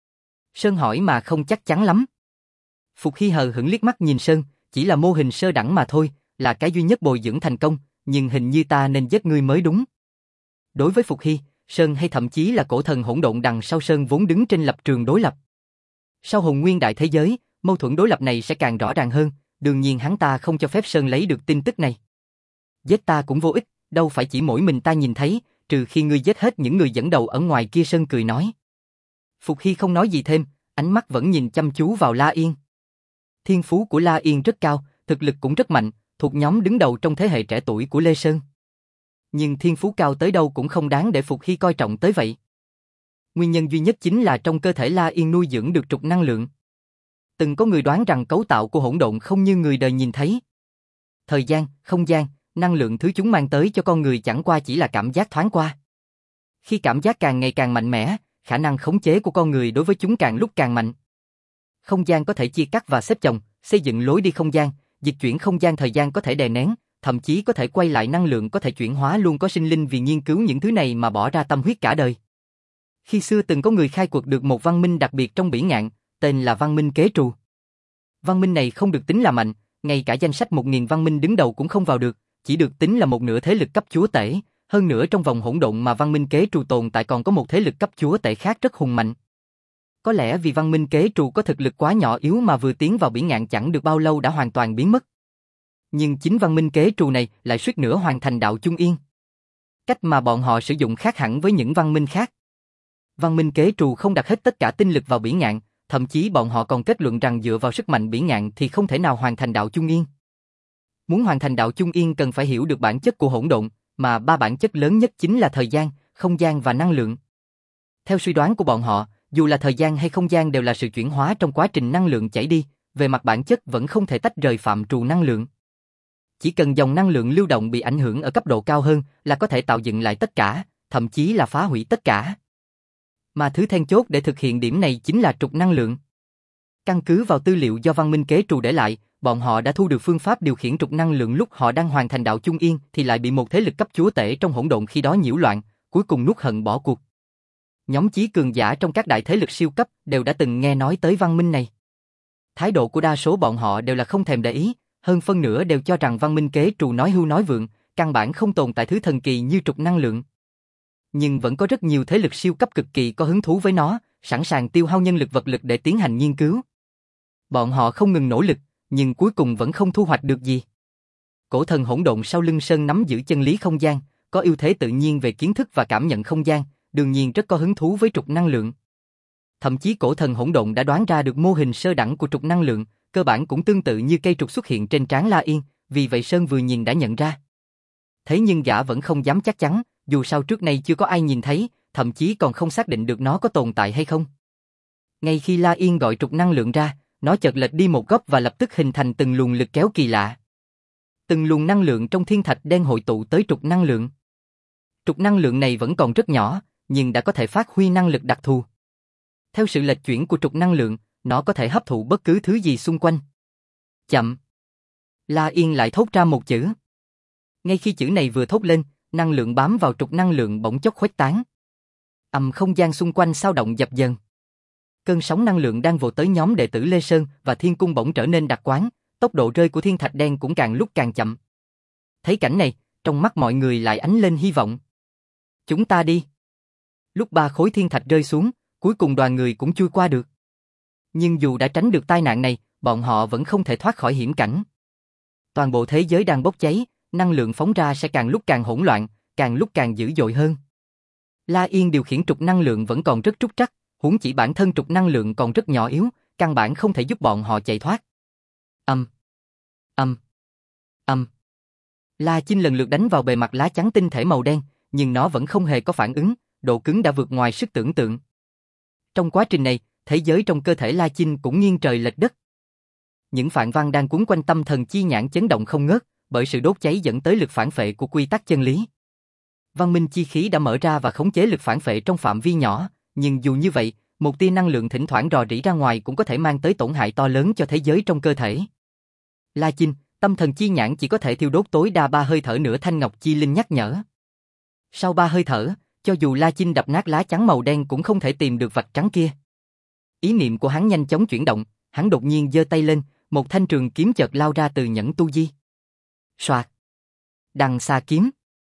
Sơn hỏi mà không chắc chắn lắm. Phục Hy hờ hững liếc mắt nhìn Sơn, chỉ là mô hình sơ đẳng mà thôi, là cái duy nhất bồi dưỡng thành công, nhưng hình như ta nên giết ngươi mới đúng. Đối với Phục Hy, Sơn hay thậm chí là cổ thần hỗn độn đằng sau Sơn vốn đứng trên lập trường đối lập. Sau hồn nguyên đại thế giới, mâu thuẫn đối lập này sẽ càng rõ ràng hơn, đương nhiên hắn ta không cho phép Sơn lấy được tin tức này. Giết ta cũng vô ích, đâu phải chỉ mỗi mình ta nhìn thấy, trừ khi ngươi giết hết những người dẫn đầu ở ngoài kia. Sơn cười nói. Phục Hy không nói gì thêm, ánh mắt vẫn nhìn chăm chú vào La Yên. Thiên phú của La Yên rất cao, thực lực cũng rất mạnh, thuộc nhóm đứng đầu trong thế hệ trẻ tuổi của Lê Sơn. Nhưng thiên phú cao tới đâu cũng không đáng để Phục Hy coi trọng tới vậy. Nguyên nhân duy nhất chính là trong cơ thể La Yên nuôi dưỡng được trục năng lượng. Từng có người đoán rằng cấu tạo của hỗn độn không như người đời nhìn thấy. Thời gian, không gian, năng lượng thứ chúng mang tới cho con người chẳng qua chỉ là cảm giác thoáng qua. Khi cảm giác càng ngày càng mạnh mẽ, khả năng khống chế của con người đối với chúng càng lúc càng mạnh. Không gian có thể chia cắt và xếp chồng, xây dựng lối đi không gian, dịch chuyển không gian, thời gian có thể đè nén, thậm chí có thể quay lại, năng lượng có thể chuyển hóa, luôn có sinh linh vì nghiên cứu những thứ này mà bỏ ra tâm huyết cả đời. Khi xưa từng có người khai quật được một văn minh đặc biệt trong Bỉ Ngạn, tên là văn minh Kế Trù. Văn minh này không được tính là mạnh, ngay cả danh sách 1000 văn minh đứng đầu cũng không vào được, chỉ được tính là một nửa thế lực cấp chúa tể, hơn nữa trong vòng hỗn độn mà văn minh Kế Trù tồn tại còn có một thế lực cấp chúa tể khác rất hùng mạnh. Có lẽ vì văn minh Kế Trù có thực lực quá nhỏ yếu mà vừa tiến vào Bỉ Ngạn chẳng được bao lâu đã hoàn toàn biến mất. Nhưng chính văn minh Kế Trù này lại suýt nữa hoàn thành đạo Trung Yên. Cách mà bọn họ sử dụng khác hẳn với những văn minh khác. Văn minh Kế Trù không đặt hết tất cả tinh lực vào Bỉ Ngạn, thậm chí bọn họ còn kết luận rằng dựa vào sức mạnh Bỉ Ngạn thì không thể nào hoàn thành đạo Trung Yên. Muốn hoàn thành đạo Trung Yên cần phải hiểu được bản chất của hỗn độn, mà 3 bản chất lớn nhất chính là thời gian, không gian và năng lượng. Theo suy đoán của bọn họ, dù là thời gian hay không gian đều là sự chuyển hóa trong quá trình năng lượng chảy đi, về mặt bản chất vẫn không thể tách rời phạm trù năng lượng. Chỉ cần dòng năng lượng lưu động bị ảnh hưởng ở cấp độ cao hơn là có thể tạo dựng lại tất cả, thậm chí là phá hủy tất cả. Mà thứ then chốt để thực hiện điểm này chính là trục năng lượng. Căn cứ vào tư liệu do văn minh Kế Trù để lại, bọn họ đã thu được phương pháp điều khiển trục năng lượng lúc họ đang hoàn thành đạo Trung Yên thì lại bị một thế lực cấp chúa tể trong hỗn độn khi đó nhiễu loạn, cuối cùng nuốt hận bỏ cuộc. Nhóm chí cường giả trong các đại thế lực siêu cấp đều đã từng nghe nói tới văn minh này. Thái độ của đa số bọn họ đều là không thèm để ý, hơn phân nửa đều cho rằng văn minh kế trù nói hưu nói vượng, căn bản không tồn tại thứ thần kỳ như trục năng lượng. Nhưng vẫn có rất nhiều thế lực siêu cấp cực kỳ có hứng thú với nó, sẵn sàng tiêu hao nhân lực vật lực để tiến hành nghiên cứu. Bọn họ không ngừng nỗ lực, nhưng cuối cùng vẫn không thu hoạch được gì. Cổ thần hỗn độn sau lưng Sơn nắm giữ chân lý không gian, có ưu thế tự nhiên về kiến thức và cảm nhận không gian, đương nhiên rất có hứng thú với trục năng lượng. Thậm chí cổ thần hỗn độn đã đoán ra được mô hình sơ đẳng của trục năng lượng, cơ bản cũng tương tự như cây trục xuất hiện trên trán La Yên, vì vậy Sơn vừa nhìn đã nhận ra. Thế nhưng gã vẫn không dám chắc chắn, dù sao trước nay chưa có ai nhìn thấy, thậm chí còn không xác định được nó có tồn tại hay không. Ngay khi La Yên gọi trục năng lượng ra, nó chợt lệch đi một góc và lập tức hình thành từng luồng lực kéo kỳ lạ. Từng luồng năng lượng trong thiên thạch đen hội tụ tới trục năng lượng. Trục năng lượng này vẫn còn rất nhỏ, nhưng đã có thể phát huy năng lực đặc thù. Theo sự lệch chuyển của trục năng lượng, nó có thể hấp thụ bất cứ thứ gì xung quanh. Chậm. La Yên lại thốt ra một chữ. Ngay khi chữ này vừa thốt lên, năng lượng bám vào trục năng lượng bỗng chốc khuếch tán. Không gian xung quanh xao động dập dần. Cơn sóng năng lượng đang vồ tới nhóm đệ tử Lê Sơn và Thiên Cung bỗng trở nên đặc quán, tốc độ rơi của thiên thạch đen cũng càng lúc càng chậm. Thấy cảnh này, trong mắt mọi người lại ánh lên hy vọng. Chúng ta đi. Lúc 3 khối thiên thạch rơi xuống, cuối cùng đoàn người cũng chui qua được. Nhưng dù đã tránh được tai nạn này, bọn họ vẫn không thể thoát khỏi hiểm cảnh. Toàn bộ thế giới đang bốc cháy, năng lượng phóng ra sẽ càng lúc càng hỗn loạn, càng lúc càng dữ dội hơn. La Yên điều khiển trục năng lượng vẫn còn rất trúc trắc, huống chỉ bản thân trục năng lượng còn rất nhỏ yếu, căn bản không thể giúp bọn họ chạy thoát. La Chinh lần lượt đánh vào bề mặt lá chắn tinh thể màu đen, nhưng nó vẫn không hề có phản ứng, độ cứng đã vượt ngoài sức tưởng tượng. Trong quá trình này, thế giới trong cơ thể La Chinh cũng nghiêng trời lệch đất. Những phạn văn đang cuốn quanh tâm thần chi nhãn chấn động không ngớt, bởi sự đốt cháy dẫn tới lực phản phệ của quy tắc chân lý. Văn minh chi khí đã mở ra và khống chế lực phản phệ trong phạm vi nhỏ, nhưng dù như vậy, một tia năng lượng thỉnh thoảng rò rỉ ra ngoài cũng có thể mang tới tổn hại to lớn cho thế giới trong cơ thể. La Chinh, tâm thần chi nhãn chỉ có thể thiêu đốt tối đa 3 hơi thở nữa, Thanh Ngọc Chi Linh nhắc nhở. Sau 3 hơi thở, cho dù La Chinh đập nát lá chắn màu đen cũng không thể tìm được vạch trắng kia. Ý niệm của hắn nhanh chóng chuyển động, hắn đột nhiên giơ tay lên, một thanh trường kiếm chợt lao ra từ nhẫn tu di. Soạt. Đằng xà kiếm.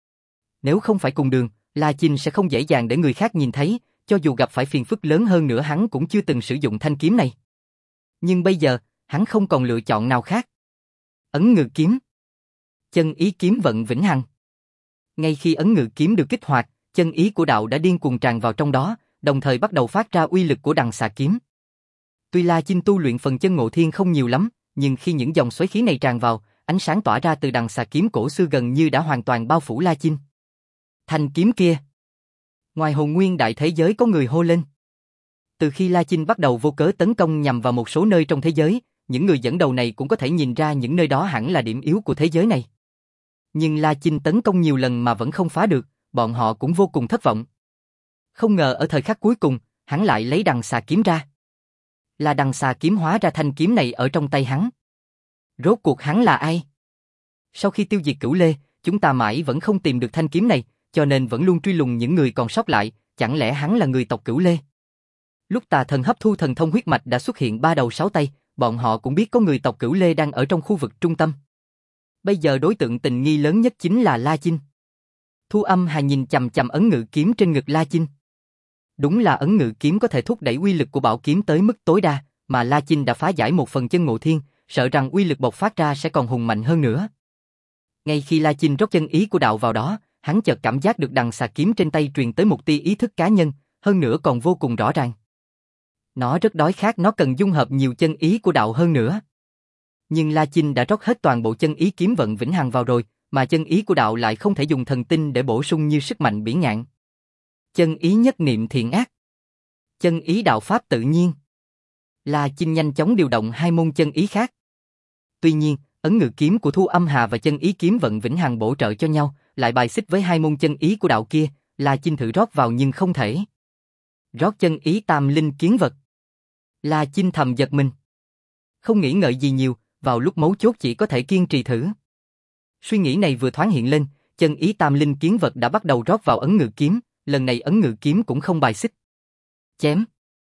Nếu không phải cùng đường, La Chinh sẽ không dễ dàng để người khác nhìn thấy, cho dù gặp phải phiền phức lớn hơn nữa hắn cũng chưa từng sử dụng thanh kiếm này. Nhưng bây giờ, hắn không còn lựa chọn nào khác. Ấn ngự kiếm. Chân ý kiếm vận vĩnh hằng. Ngay khi ấn ngự kiếm được kích hoạt, chân ý của đạo đã điên cuồng tràn vào trong đó, đồng thời bắt đầu phát ra uy lực của đằng xà kiếm. Tuy La Chinh tu luyện phần chân ngộ thiên không nhiều lắm, nhưng khi những dòng xoáy khí này tràn vào, ánh sáng tỏa ra từ đằng xà kiếm cổ xưa gần như đã hoàn toàn bao phủ La Chinh. Thanh kiếm kia. Ngoài hồn nguyên đại thế giới có người hô lên. Từ khi La Chinh bắt đầu vô cớ tấn công nhằm vào một số nơi trong thế giới, những người dẫn đầu này cũng có thể nhìn ra những nơi đó hẳn là điểm yếu của thế giới này. Nhưng La Chinh tấn công nhiều lần mà vẫn không phá được, bọn họ cũng vô cùng thất vọng. Không ngờ ở thời khắc cuối cùng, hắn lại lấy đằng xà kiếm ra. Là đằng xà kiếm hóa ra thanh kiếm này ở trong tay hắn. Rốt cuộc hắn là ai? Sau khi tiêu diệt Cửu Lê, chúng ta mãi vẫn không tìm được thanh kiếm này, cho nên vẫn luôn truy lùng những người còn sót lại, chẳng lẽ hắn là người tộc Cửu Lê? Lúc Tà Thần hấp thu thần thông huyết mạch đã xuất hiện 3 đầu 6 tay, bọn họ cũng biết có người tộc Cửu Lê đang ở trong khu vực trung tâm. Bây giờ đối tượng tình nghi lớn nhất chính là La Chinh. Thu Âm Hà nhìn chằm chằm ấn ngự kiếm trên ngực La Chinh. Đúng là ấn ngự kiếm có thể thúc đẩy uy lực của bảo kiếm tới mức tối đa, mà La Chinh đã phá giải một phần chân ngộ thiên, sợ rằng uy lực bộc phát ra sẽ còn hùng mạnh hơn nữa. Ngay khi La Chinh rót chân ý của đạo vào đó, hắn chợt cảm giác được đằng xà kiếm trên tay truyền tới một tia ý thức cá nhân, hơn nữa còn vô cùng rõ ràng. Nó rất đói khát, nó cần dung hợp nhiều chân ý của đạo hơn nữa. Nhưng La Chinh đã rót hết toàn bộ chân ý kiếm vận vĩnh hằng vào rồi, mà chân ý của đạo lại không thể dùng thần tinh để bổ sung như sức mạnh biển ngạn. Chân ý nhất niệm thiện ác. Chân ý đạo pháp tự nhiên. La Chinh nhanh chóng điều động 2 môn chân ý khác. Tuy nhiên, ấn ngự kiếm của Thu Âm Hà và chân ý kiếm vận vĩnh hằng bổ trợ cho nhau, lại bài xích với 2 môn chân ý của đạo kia, La Chinh thử rót vào nhưng không thể. Rót chân ý tam linh kiến vật. La Chinh thầm giật mình. Không nghĩ ngợi gì nhiều, vào lúc mấu chốt chỉ có thể kiên trì thử. Suy nghĩ này vừa thoáng hiện lên, chân ý tam linh kiến vật đã bắt đầu rót vào ấn ngự kiếm, lần này ấn ngự kiếm cũng không bài xích. Chém.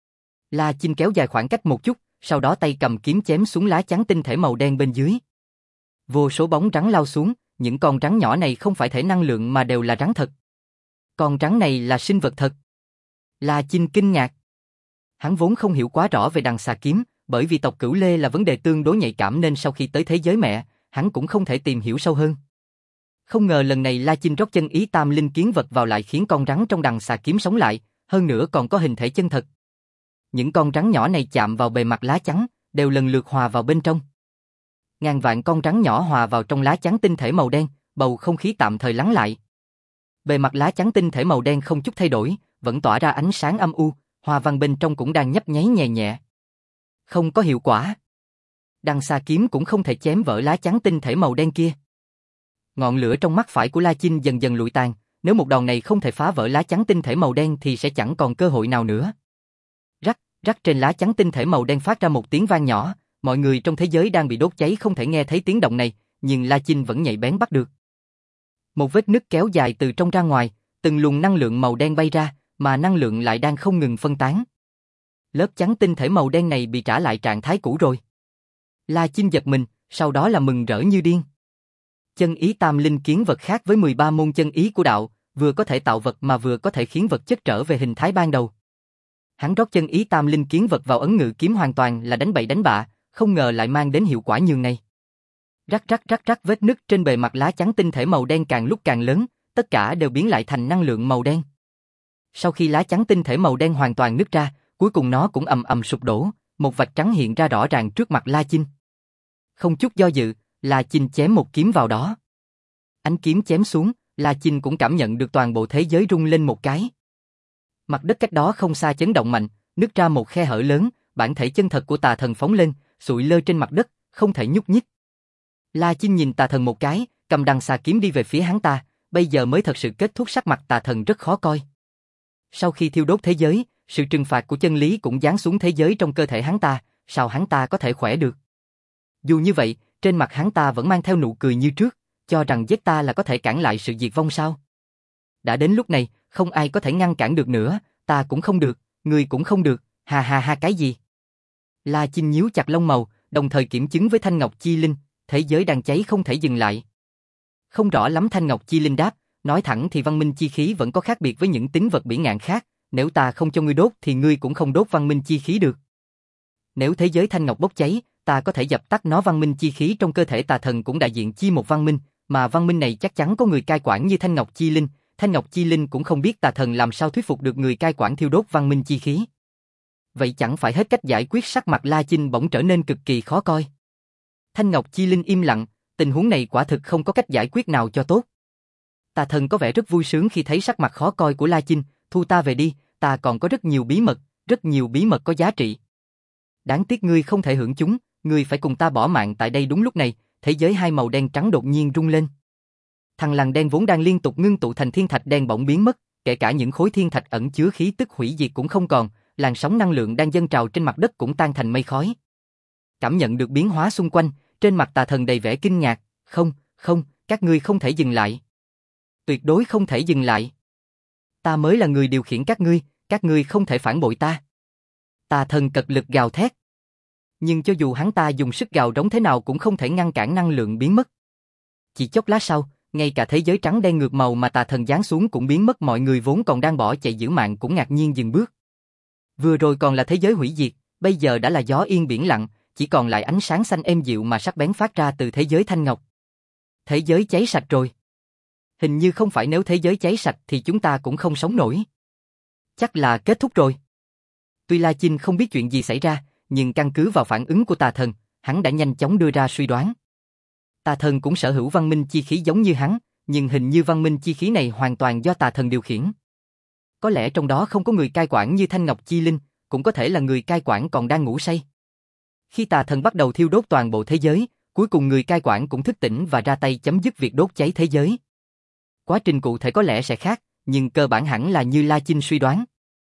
La Chinh kéo dài khoảng cách một chút, sau đó tay cầm kiếm chém xuống lá chắn tinh thể màu đen bên dưới. Vô số bóng rắn lao xuống, những con rắn nhỏ này không phải thể năng lượng mà đều là rắn thật. Con rắn này là sinh vật thật. La Chinh kinh ngạc. Hắn vốn không hiểu quá rõ về đằng xà kiếm, bởi vì tộc Cửu Lê là vấn đề tương đối nhạy cảm nên sau khi tới thế giới mẹ, hắn cũng không thể tìm hiểu sâu hơn. Không ngờ lần này La Chinh rót chân ý tam linh kiến vật vào lại khiến con rắn trong đằng xà kiếm sống lại, hơn nữa còn có hình thể chân thật. Những con rắn nhỏ này chạm vào bề mặt lá chắn, đều lần lượt hòa vào bên trong. Ngàn vạn con rắn nhỏ hòa vào trong lá chắn tinh thể màu đen, bầu không khí tạm thời lắng lại. Bề mặt lá chắn tinh thể màu đen không chút thay đổi, vẫn tỏa ra ánh sáng âm u, hoa văn bên trong cũng đang nhấp nháy nhẹ nhẹ. Không có hiệu quả. Đằng xà kiếm cũng không thể chém vỡ lá chắn tinh thể màu đen kia. Ngọn lửa trong mắt phải của La Chinh dần dần lụi tàn, nếu một đòn này không thể phá vỡ lá chắn tinh thể màu đen thì sẽ chẳng còn cơ hội nào nữa. Rắc, rắc trên lá chắn tinh thể màu đen phát ra một tiếng vang nhỏ, mọi người trong thế giới đang bị đốt cháy không thể nghe thấy tiếng động này, nhưng La Chinh vẫn nhạy bén bắt được. Một vết nứt kéo dài từ trong ra ngoài, từng luồng năng lượng màu đen bay ra, mà năng lượng lại đang không ngừng phân tán. Lớp chắn tinh thể màu đen này bị trả lại trạng thái cũ rồi. La Chinh giật mình, sau đó là mừng rỡ như điên. Chân ý tam linh kiến vật khác với 13 môn chân ý của đạo, vừa có thể tạo vật mà vừa có thể khiến vật chất trở về hình thái ban đầu. Hắn rót chân ý tam linh kiến vật vào ấn ngự kiếm hoàn toàn là đánh bậy đánh bạ, không ngờ lại mang đến hiệu quả nhường này. Rắc rắc rắc rắc vết nứt trên bề mặt lá chắn tinh thể màu đen càng lúc càng lớn, tất cả đều biến lại thành năng lượng màu đen. Sau khi lá chắn tinh thể màu đen hoàn toàn nứt ra, cuối cùng nó cũng ầm ầm sụp đổ, một vạch trắng hiện ra rõ ràng trước mặt La Chinh. Không chút do dự, La Chinh chém một kiếm vào đó. Ánh kiếm chém xuống, La Chinh cũng cảm nhận được toàn bộ thế giới rung lên một cái. Mặt đất cách đó không xa chấn động mạnh, nứt ra một khe hở lớn, bản thể chân thật của tà thần phóng lên, sụi lơ trên mặt đất, không thể nhúc nhích. La Chinh nhìn tà thần một cái, cầm đằng xà kiếm đi về phía hắn ta, bây giờ mới thật sự kết thúc, sắc mặt tà thần rất khó coi. Sau khi thiêu đốt thế giới, sự trừng phạt của chân lý cũng giáng xuống thế giới trong cơ thể hắn ta, sao hắn ta có thể khỏe được? Dù như vậy, trên mặt hắn ta vẫn mang theo nụ cười như trước, cho rằng giết ta là có thể cản lại sự diệt vong sao? Đã đến lúc này, không ai có thể ngăn cản được nữa, ta cũng không được, ngươi cũng không được, ha ha ha cái gì? La Chinh nhíu chặt lông mày, đồng thời kiểm chứng với Thanh Ngọc Chi Linh, thế giới đang cháy không thể dừng lại. Không rõ lắm, Thanh Ngọc Chi Linh đáp, nói thẳng thì văn minh chi khí vẫn có khác biệt với những tính vật bỉ ngạn khác, nếu ta không cho ngươi đốt thì ngươi cũng không đốt văn minh chi khí được. Nếu thế giới Thanh Ngọc bốc cháy, ta có thể dập tắt nó, văn minh chi khí trong cơ thể tà thần cũng đại diện chi một văn minh, mà văn minh này chắc chắn có người cai quản như Thanh Ngọc Chi Linh, Thanh Ngọc Chi Linh cũng không biết tà thần làm sao thuyết phục được người cai quản thiêu đốt văn minh chi khí. Vậy chẳng phải hết cách giải quyết? Sắc mặt La Chinh bỗng trở nên cực kỳ khó coi. Thanh Ngọc Chi Linh im lặng, tình huống này quả thực không có cách giải quyết nào cho tốt. Tà thần có vẻ rất vui sướng khi thấy sắc mặt khó coi của La Chinh, thu ta về đi, ta còn có rất nhiều bí mật có giá trị. Đáng tiếc ngươi không thể hưởng chúng, ngươi phải cùng ta bỏ mạng tại đây. Đúng lúc này, thế giới hai màu đen trắng đột nhiên rung lên. Thằng lằn đen vốn đang liên tục ngưng tụ thành thiên thạch đen bỗng biến mất, kể cả những khối thiên thạch ẩn chứa khí tức hủy diệt cũng không còn, làn sóng năng lượng đang dâng trào trên mặt đất cũng tan thành mây khói. Cảm nhận được biến hóa xung quanh, trên mặt tà thần đầy vẻ kinh ngạc, không, các ngươi không thể dừng lại. Tuyệt đối không thể dừng lại. Ta mới là người điều khiển các ngươi không thể phản bội ta. Tà thần cật lực gào thét. Nhưng cho dù hắn ta dùng sức gào rống thế nào cũng không thể ngăn cản năng lượng biến mất. Chỉ chốc lát sau, ngay cả thế giới trắng đen ngược màu mà tà thần giáng xuống cũng biến mất, mọi người vốn còn đang bỏ chạy giữ mạng cũng ngạc nhiên dừng bước. Vừa rồi còn là thế giới hủy diệt, bây giờ đã là gió yên biển lặng, chỉ còn lại ánh sáng xanh êm dịu mà sắc bén phát ra từ thế giới thanh ngọc. Thế giới cháy sạch rồi. Hình như không phải, nếu thế giới cháy sạch thì chúng ta cũng không sống nổi. Chắc là kết thúc rồi. Tuy La Chinh không biết chuyện gì xảy ra, nhưng căn cứ vào phản ứng của tà thần, hắn đã nhanh chóng đưa ra suy đoán. Tà thần cũng sở hữu văn minh chi khí giống như hắn, nhưng hình như văn minh chi khí này hoàn toàn do tà thần điều khiển. Có lẽ trong đó không có người cai quản như Thanh Ngọc Chi Linh, cũng có thể là người cai quản còn đang ngủ say. Khi tà thần bắt đầu thiêu đốt toàn bộ thế giới, cuối cùng người cai quản cũng thức tỉnh và ra tay chấm dứt việc đốt cháy thế giới. Quá trình cụ thể có lẽ sẽ khác, nhưng cơ bản hẳn là như La Chinh suy đoán.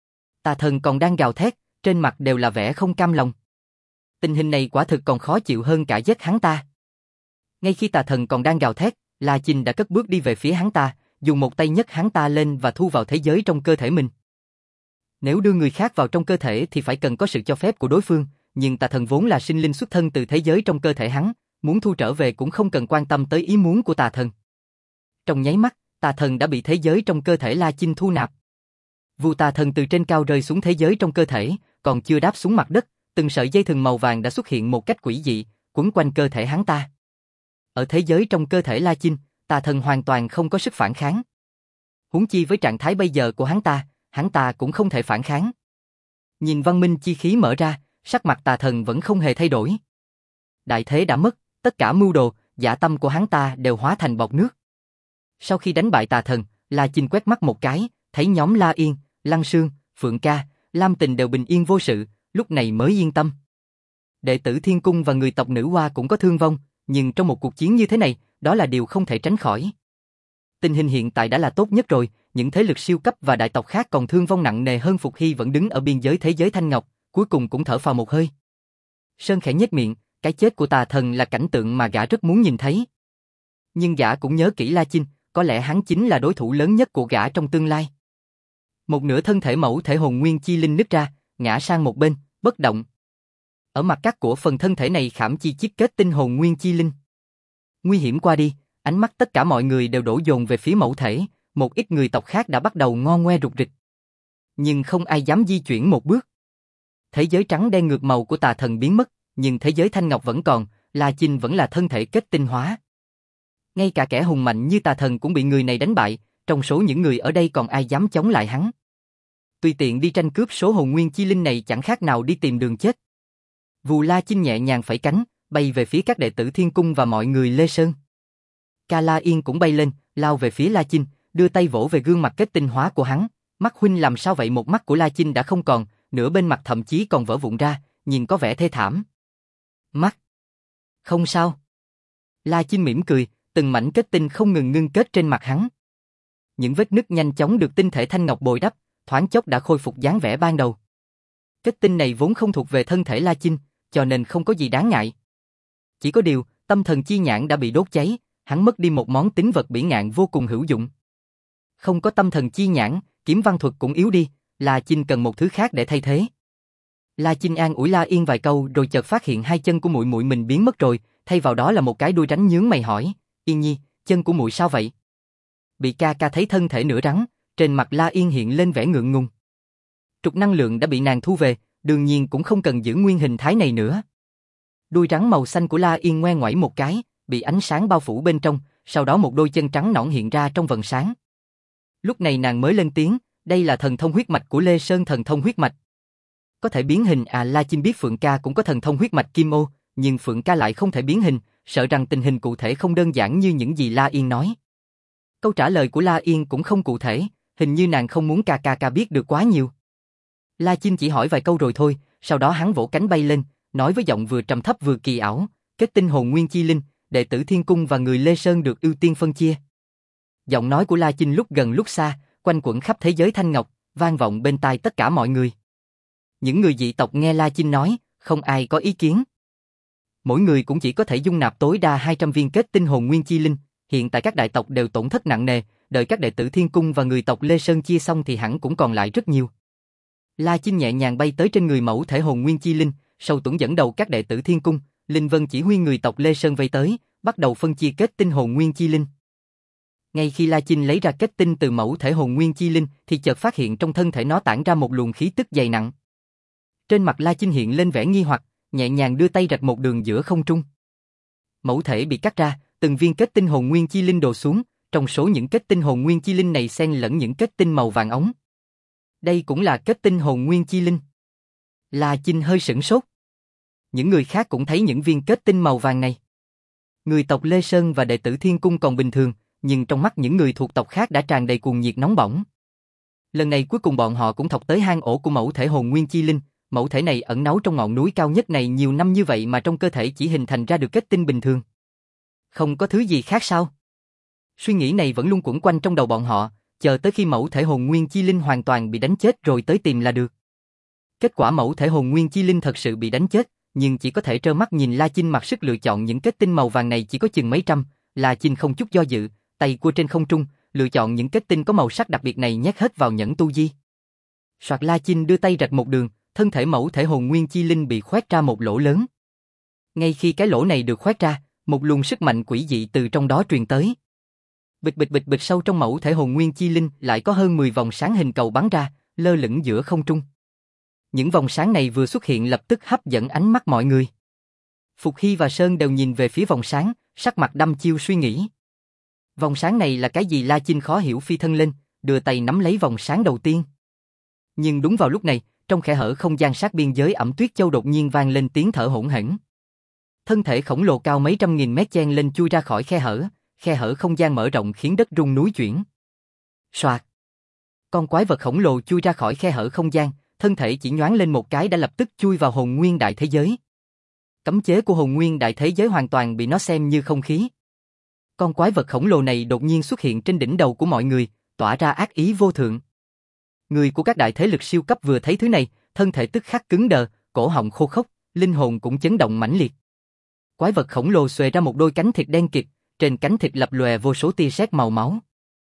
Tà thần còn đang gào thét, trên mặt đều là vẻ không cam lòng. Tình hình này quả thực còn khó chịu hơn cả giết hắn ta. Ngay khi tà thần còn đang gào thét, La Chinh đã cất bước đi về phía hắn ta, dùng một tay nhấc hắn ta lên và thu vào thế giới trong cơ thể mình. Nếu đưa người khác vào trong cơ thể thì phải cần có sự cho phép của đối phương, nhưng tà thần vốn là sinh linh xuất thân từ thế giới trong cơ thể hắn, muốn thu trở về cũng không cần quan tâm tới ý muốn của tà thần. Trong nháy mắt, tà thần đã bị thế giới trong cơ thể La Chinh thu nạp. Vù tà thần từ trên cao rơi xuống thế giới trong cơ thể, còn chưa đáp xuống mặt đất, từng sợi dây thừng màu vàng đã xuất hiện một cách quỷ dị, quấn quanh cơ thể hắn ta. Ở thế giới trong cơ thể La Chinh, tà thần hoàn toàn không có sức phản kháng. Huống chi với trạng thái bây giờ của hắn ta cũng không thể phản kháng. Nhìn văn minh chi khí mở ra, sắc mặt tà thần vẫn không hề thay đổi. Đại thế đã mất, tất cả mưu đồ, dạ tâm của hắn ta đều hóa thành bọt nước. Sau khi đánh bại tà thần, La Chinh quét mắt một cái, thấy nhóm La Yên, Lăng Sương, Phượng Ca, Lam Tình đều bình yên vô sự, lúc này mới yên tâm. Đệ tử Thiên Cung và người tộc Nữ Hoa cũng có thương vong, nhưng trong một cuộc chiến như thế này, đó là điều không thể tránh khỏi. Tình hình hiện tại đã là tốt nhất rồi, những thế lực siêu cấp và đại tộc khác còn thương vong nặng nề hơn Phục Hy vẫn đứng ở biên giới thế giới Thanh Ngọc, cuối cùng cũng thở phào một hơi. Sơn khẽ nhếch miệng, cái chết của tà thần là cảnh tượng mà gã rất muốn nhìn thấy. Nhưng gã cũng nhớ kỹ La Chinh, có lẽ hắn chính là đối thủ lớn nhất của gã trong tương lai. Một nửa thân thể mẫu thể hồn nguyên chi linh nứt ra, ngã sang một bên, bất động. Ở mặt cắt của phần thân thể này khảm chi chiết kết tinh hồn nguyên chi linh. Nguy hiểm qua đi, ánh mắt tất cả mọi người đều đổ dồn về phía mẫu thể, một ít người tộc khác đã bắt đầu ngo ngoe rục rịch. Nhưng không ai dám di chuyển một bước. Thế giới trắng đen ngược màu của tà thần biến mất, nhưng thế giới thanh ngọc vẫn còn, La Chinh vẫn là thân thể kết tinh hóa. Ngay cả kẻ hùng mạnh như tà thần cũng bị người này đánh bại, trong số những người ở đây còn ai dám chống lại hắn. Tùy tiện đi tranh cướp số hồn nguyên chi linh này chẳng khác nào đi tìm đường chết. Vù La Chinh nhẹ nhàng phẩy cánh, bay về phía các đệ tử Thiên Cung và mọi người Lê Sơn. Ca La Yên cũng bay lên, lao về phía La Chinh, đưa tay vỗ về gương mặt kết tinh hóa của hắn. Mắt huynh làm sao vậy? Một mắt của La Chinh đã không còn, nửa bên mặt thậm chí còn vỡ vụn ra, nhìn có vẻ thê thảm. Mắt. Không sao. La Chinh mỉm cười, từng mảnh kết tinh không ngừng ngưng kết trên mặt hắn. Những vết nứt nhanh chóng được tinh thể thanh ngọc bồi đắp, thoáng chốc đã khôi phục dáng vẻ ban đầu. Kết tinh này vốn không thuộc về thân thể La Chinh, cho nên không có gì đáng ngại. Chỉ có điều, tâm thần chi nhãn đã bị đốt cháy, hắn mất đi một món tín vật bỉ ngạn vô cùng hữu dụng. Không có tâm thần chi nhãn, kiếm văn thuật cũng yếu đi, La Chinh cần một thứ khác để thay thế. La Chinh an ủi La Yên vài câu rồi chợt phát hiện hai chân của muội muội mình biến mất rồi, thay vào đó là một cái đuôi rắn nhướng mày hỏi, Yên Nhi, chân của muội sao vậy? Bị ca ca thấy thân thể nửa rắn, trên mặt La Yên hiện lên vẻ ngượng ngùng. Trục năng lượng đã bị nàng thu về, đương nhiên cũng không cần giữ nguyên hình thái này nữa. Đuôi rắn màu xanh của La Yên ngoe ngoẩy một cái, bị ánh sáng bao phủ bên trong, sau đó một đôi chân trắng nõn hiện ra trong vầng sáng. Lúc này nàng mới lên tiếng, đây là thần thông huyết mạch của Lê Sơn, thần thông huyết mạch. Có thể biến hình à? La Chinh biết Phượng Ca cũng có thần thông huyết mạch Kim Ô, nhưng Phượng Ca lại không thể biến hình, sợ rằng tình hình cụ thể không đơn giản như những gì La Yên nói. Câu trả lời của La Yên cũng không cụ thể, hình như nàng không muốn ca biết được quá nhiều. La Chinh chỉ hỏi vài câu rồi thôi, sau đó hắn vỗ cánh bay lên, nói với giọng vừa trầm thấp vừa kỳ ảo, kết tinh hồn nguyên chi linh, đệ tử Thiên Cung và người Lê Sơn được ưu tiên phân chia. Giọng nói của La Chinh lúc gần lúc xa, quanh quẩn khắp thế giới thanh ngọc, vang vọng bên tai tất cả mọi người. Những người dị tộc nghe La Chinh nói, không ai có ý kiến. Mỗi người cũng chỉ có thể dung nạp tối đa 200 viên kết tinh hồn nguyên chi linh, hiện tại các đại tộc đều tổn thất nặng nề, đợi các đệ tử Thiên Cung và người tộc Lê Sơn chia xong thì hẳn cũng còn lại rất nhiều. La Chinh nhẹ nhàng bay tới trên người mẫu thể hồn nguyên chi linh, Sầu Tuấn dẫn đầu các đệ tử Thiên Cung, Linh Vân chỉ huy người tộc Lê Sơn vây tới, bắt đầu phân chia kết tinh hồn nguyên chi linh. Ngay khi La Chinh lấy ra kết tinh từ mẫu thể hồn nguyên chi linh thì chợt phát hiện trong thân thể nó tản ra một luồng khí tức dày nặng. Trên mặt La Chinh hiện lên vẻ nghi hoặc, nhẹ nhàng đưa tay rạch một đường giữa không trung. Mẫu thể bị cắt ra, từng viên kết tinh hồn nguyên chi linh đổ xuống, trong số những kết tinh hồn nguyên chi linh này xen lẫn những kết tinh màu vàng óng. Đây cũng là kết tinh hồn nguyên chi linh. La Chinh hơi sửng sốt. Những người khác cũng thấy những viên kết tinh màu vàng này. Người tộc Lê Sơn và đệ tử Thiên Cung còn bình thường, nhưng trong mắt những người thuộc tộc khác đã tràn đầy cuồng nhiệt nóng bỏng. Lần này cuối cùng bọn họ cũng thọc tới hang ổ của mẫu thể hồn nguyên chi linh. Mẫu thể này ẩn náu trong ngọn núi cao nhất này nhiều năm như vậy mà trong cơ thể chỉ hình thành ra được kết tinh bình thường. Không có thứ gì khác sao? Suy nghĩ này vẫn luôn quẩn quanh trong đầu bọn họ, chờ tới khi mẫu thể hồn nguyên chi linh hoàn toàn bị đánh chết rồi tới tìm là được. Kết quả mẫu thể hồn nguyên chi linh thật sự bị đánh chết, nhưng chỉ có thể trơ mắt nhìn La Chinh mặc sức lựa chọn những kết tinh màu vàng này chỉ có chừng mấy trăm. La Chinh không chút do dự, tay cua trên không trung, lựa chọn những kết tinh có màu sắc đặc biệt này nhét hết vào nhẫn tu di. Soạt, La Chinh đưa tay rạch một đường, thân thể mẫu thể hồn nguyên chi linh bị khoét ra một lỗ lớn. Ngay khi cái lỗ này được khoét ra, một luồng sức mạnh quỷ dị từ trong đó truyền tới. Bịch bịch bịch bịch, sâu trong mẫu thể hồn nguyên chi linh lại có hơn 10 vòng sáng hình cầu bắn ra, lơ lửng giữa không trung. Những vòng sáng này vừa xuất hiện lập tức hấp dẫn ánh mắt mọi người. Phục Hy và Sơn đều nhìn về phía vòng sáng, sắc mặt đăm chiêu suy nghĩ. Vòng sáng này là cái gì? La Chinh khó hiểu phi thân lên, đưa tay nắm lấy vòng sáng đầu tiên. Nhưng đúng vào lúc này, trong khe hở không gian sát biên giới Ẩm Tuyết Châu đột nhiên vang lên tiếng thở hổn hển. Thân thể khổng lồ cao mấy trăm nghìn mét chen lên chui ra khỏi khe hở không gian mở rộng khiến đất rung núi chuyển. Soạt. Con quái vật khổng lồ chui ra khỏi khe hở không gian, thân thể chỉ nhoáng lên một cái đã lập tức chui vào hồn nguyên đại thế giới. Cấm chế của hồn nguyên đại thế giới hoàn toàn bị nó xem như không khí. Con quái vật khổng lồ này đột nhiên xuất hiện trên đỉnh đầu của mọi người, tỏa ra ác ý vô thượng. Người của các đại thế lực siêu cấp vừa thấy thứ này, thân thể tức khắc cứng đờ, cổ họng khô khốc, linh hồn cũng chấn động mãnh liệt. Quái vật khổng lồ xuề ra một đôi cánh thịt đen kịt, trên cánh thịt lập lòe vô số tia sét màu máu.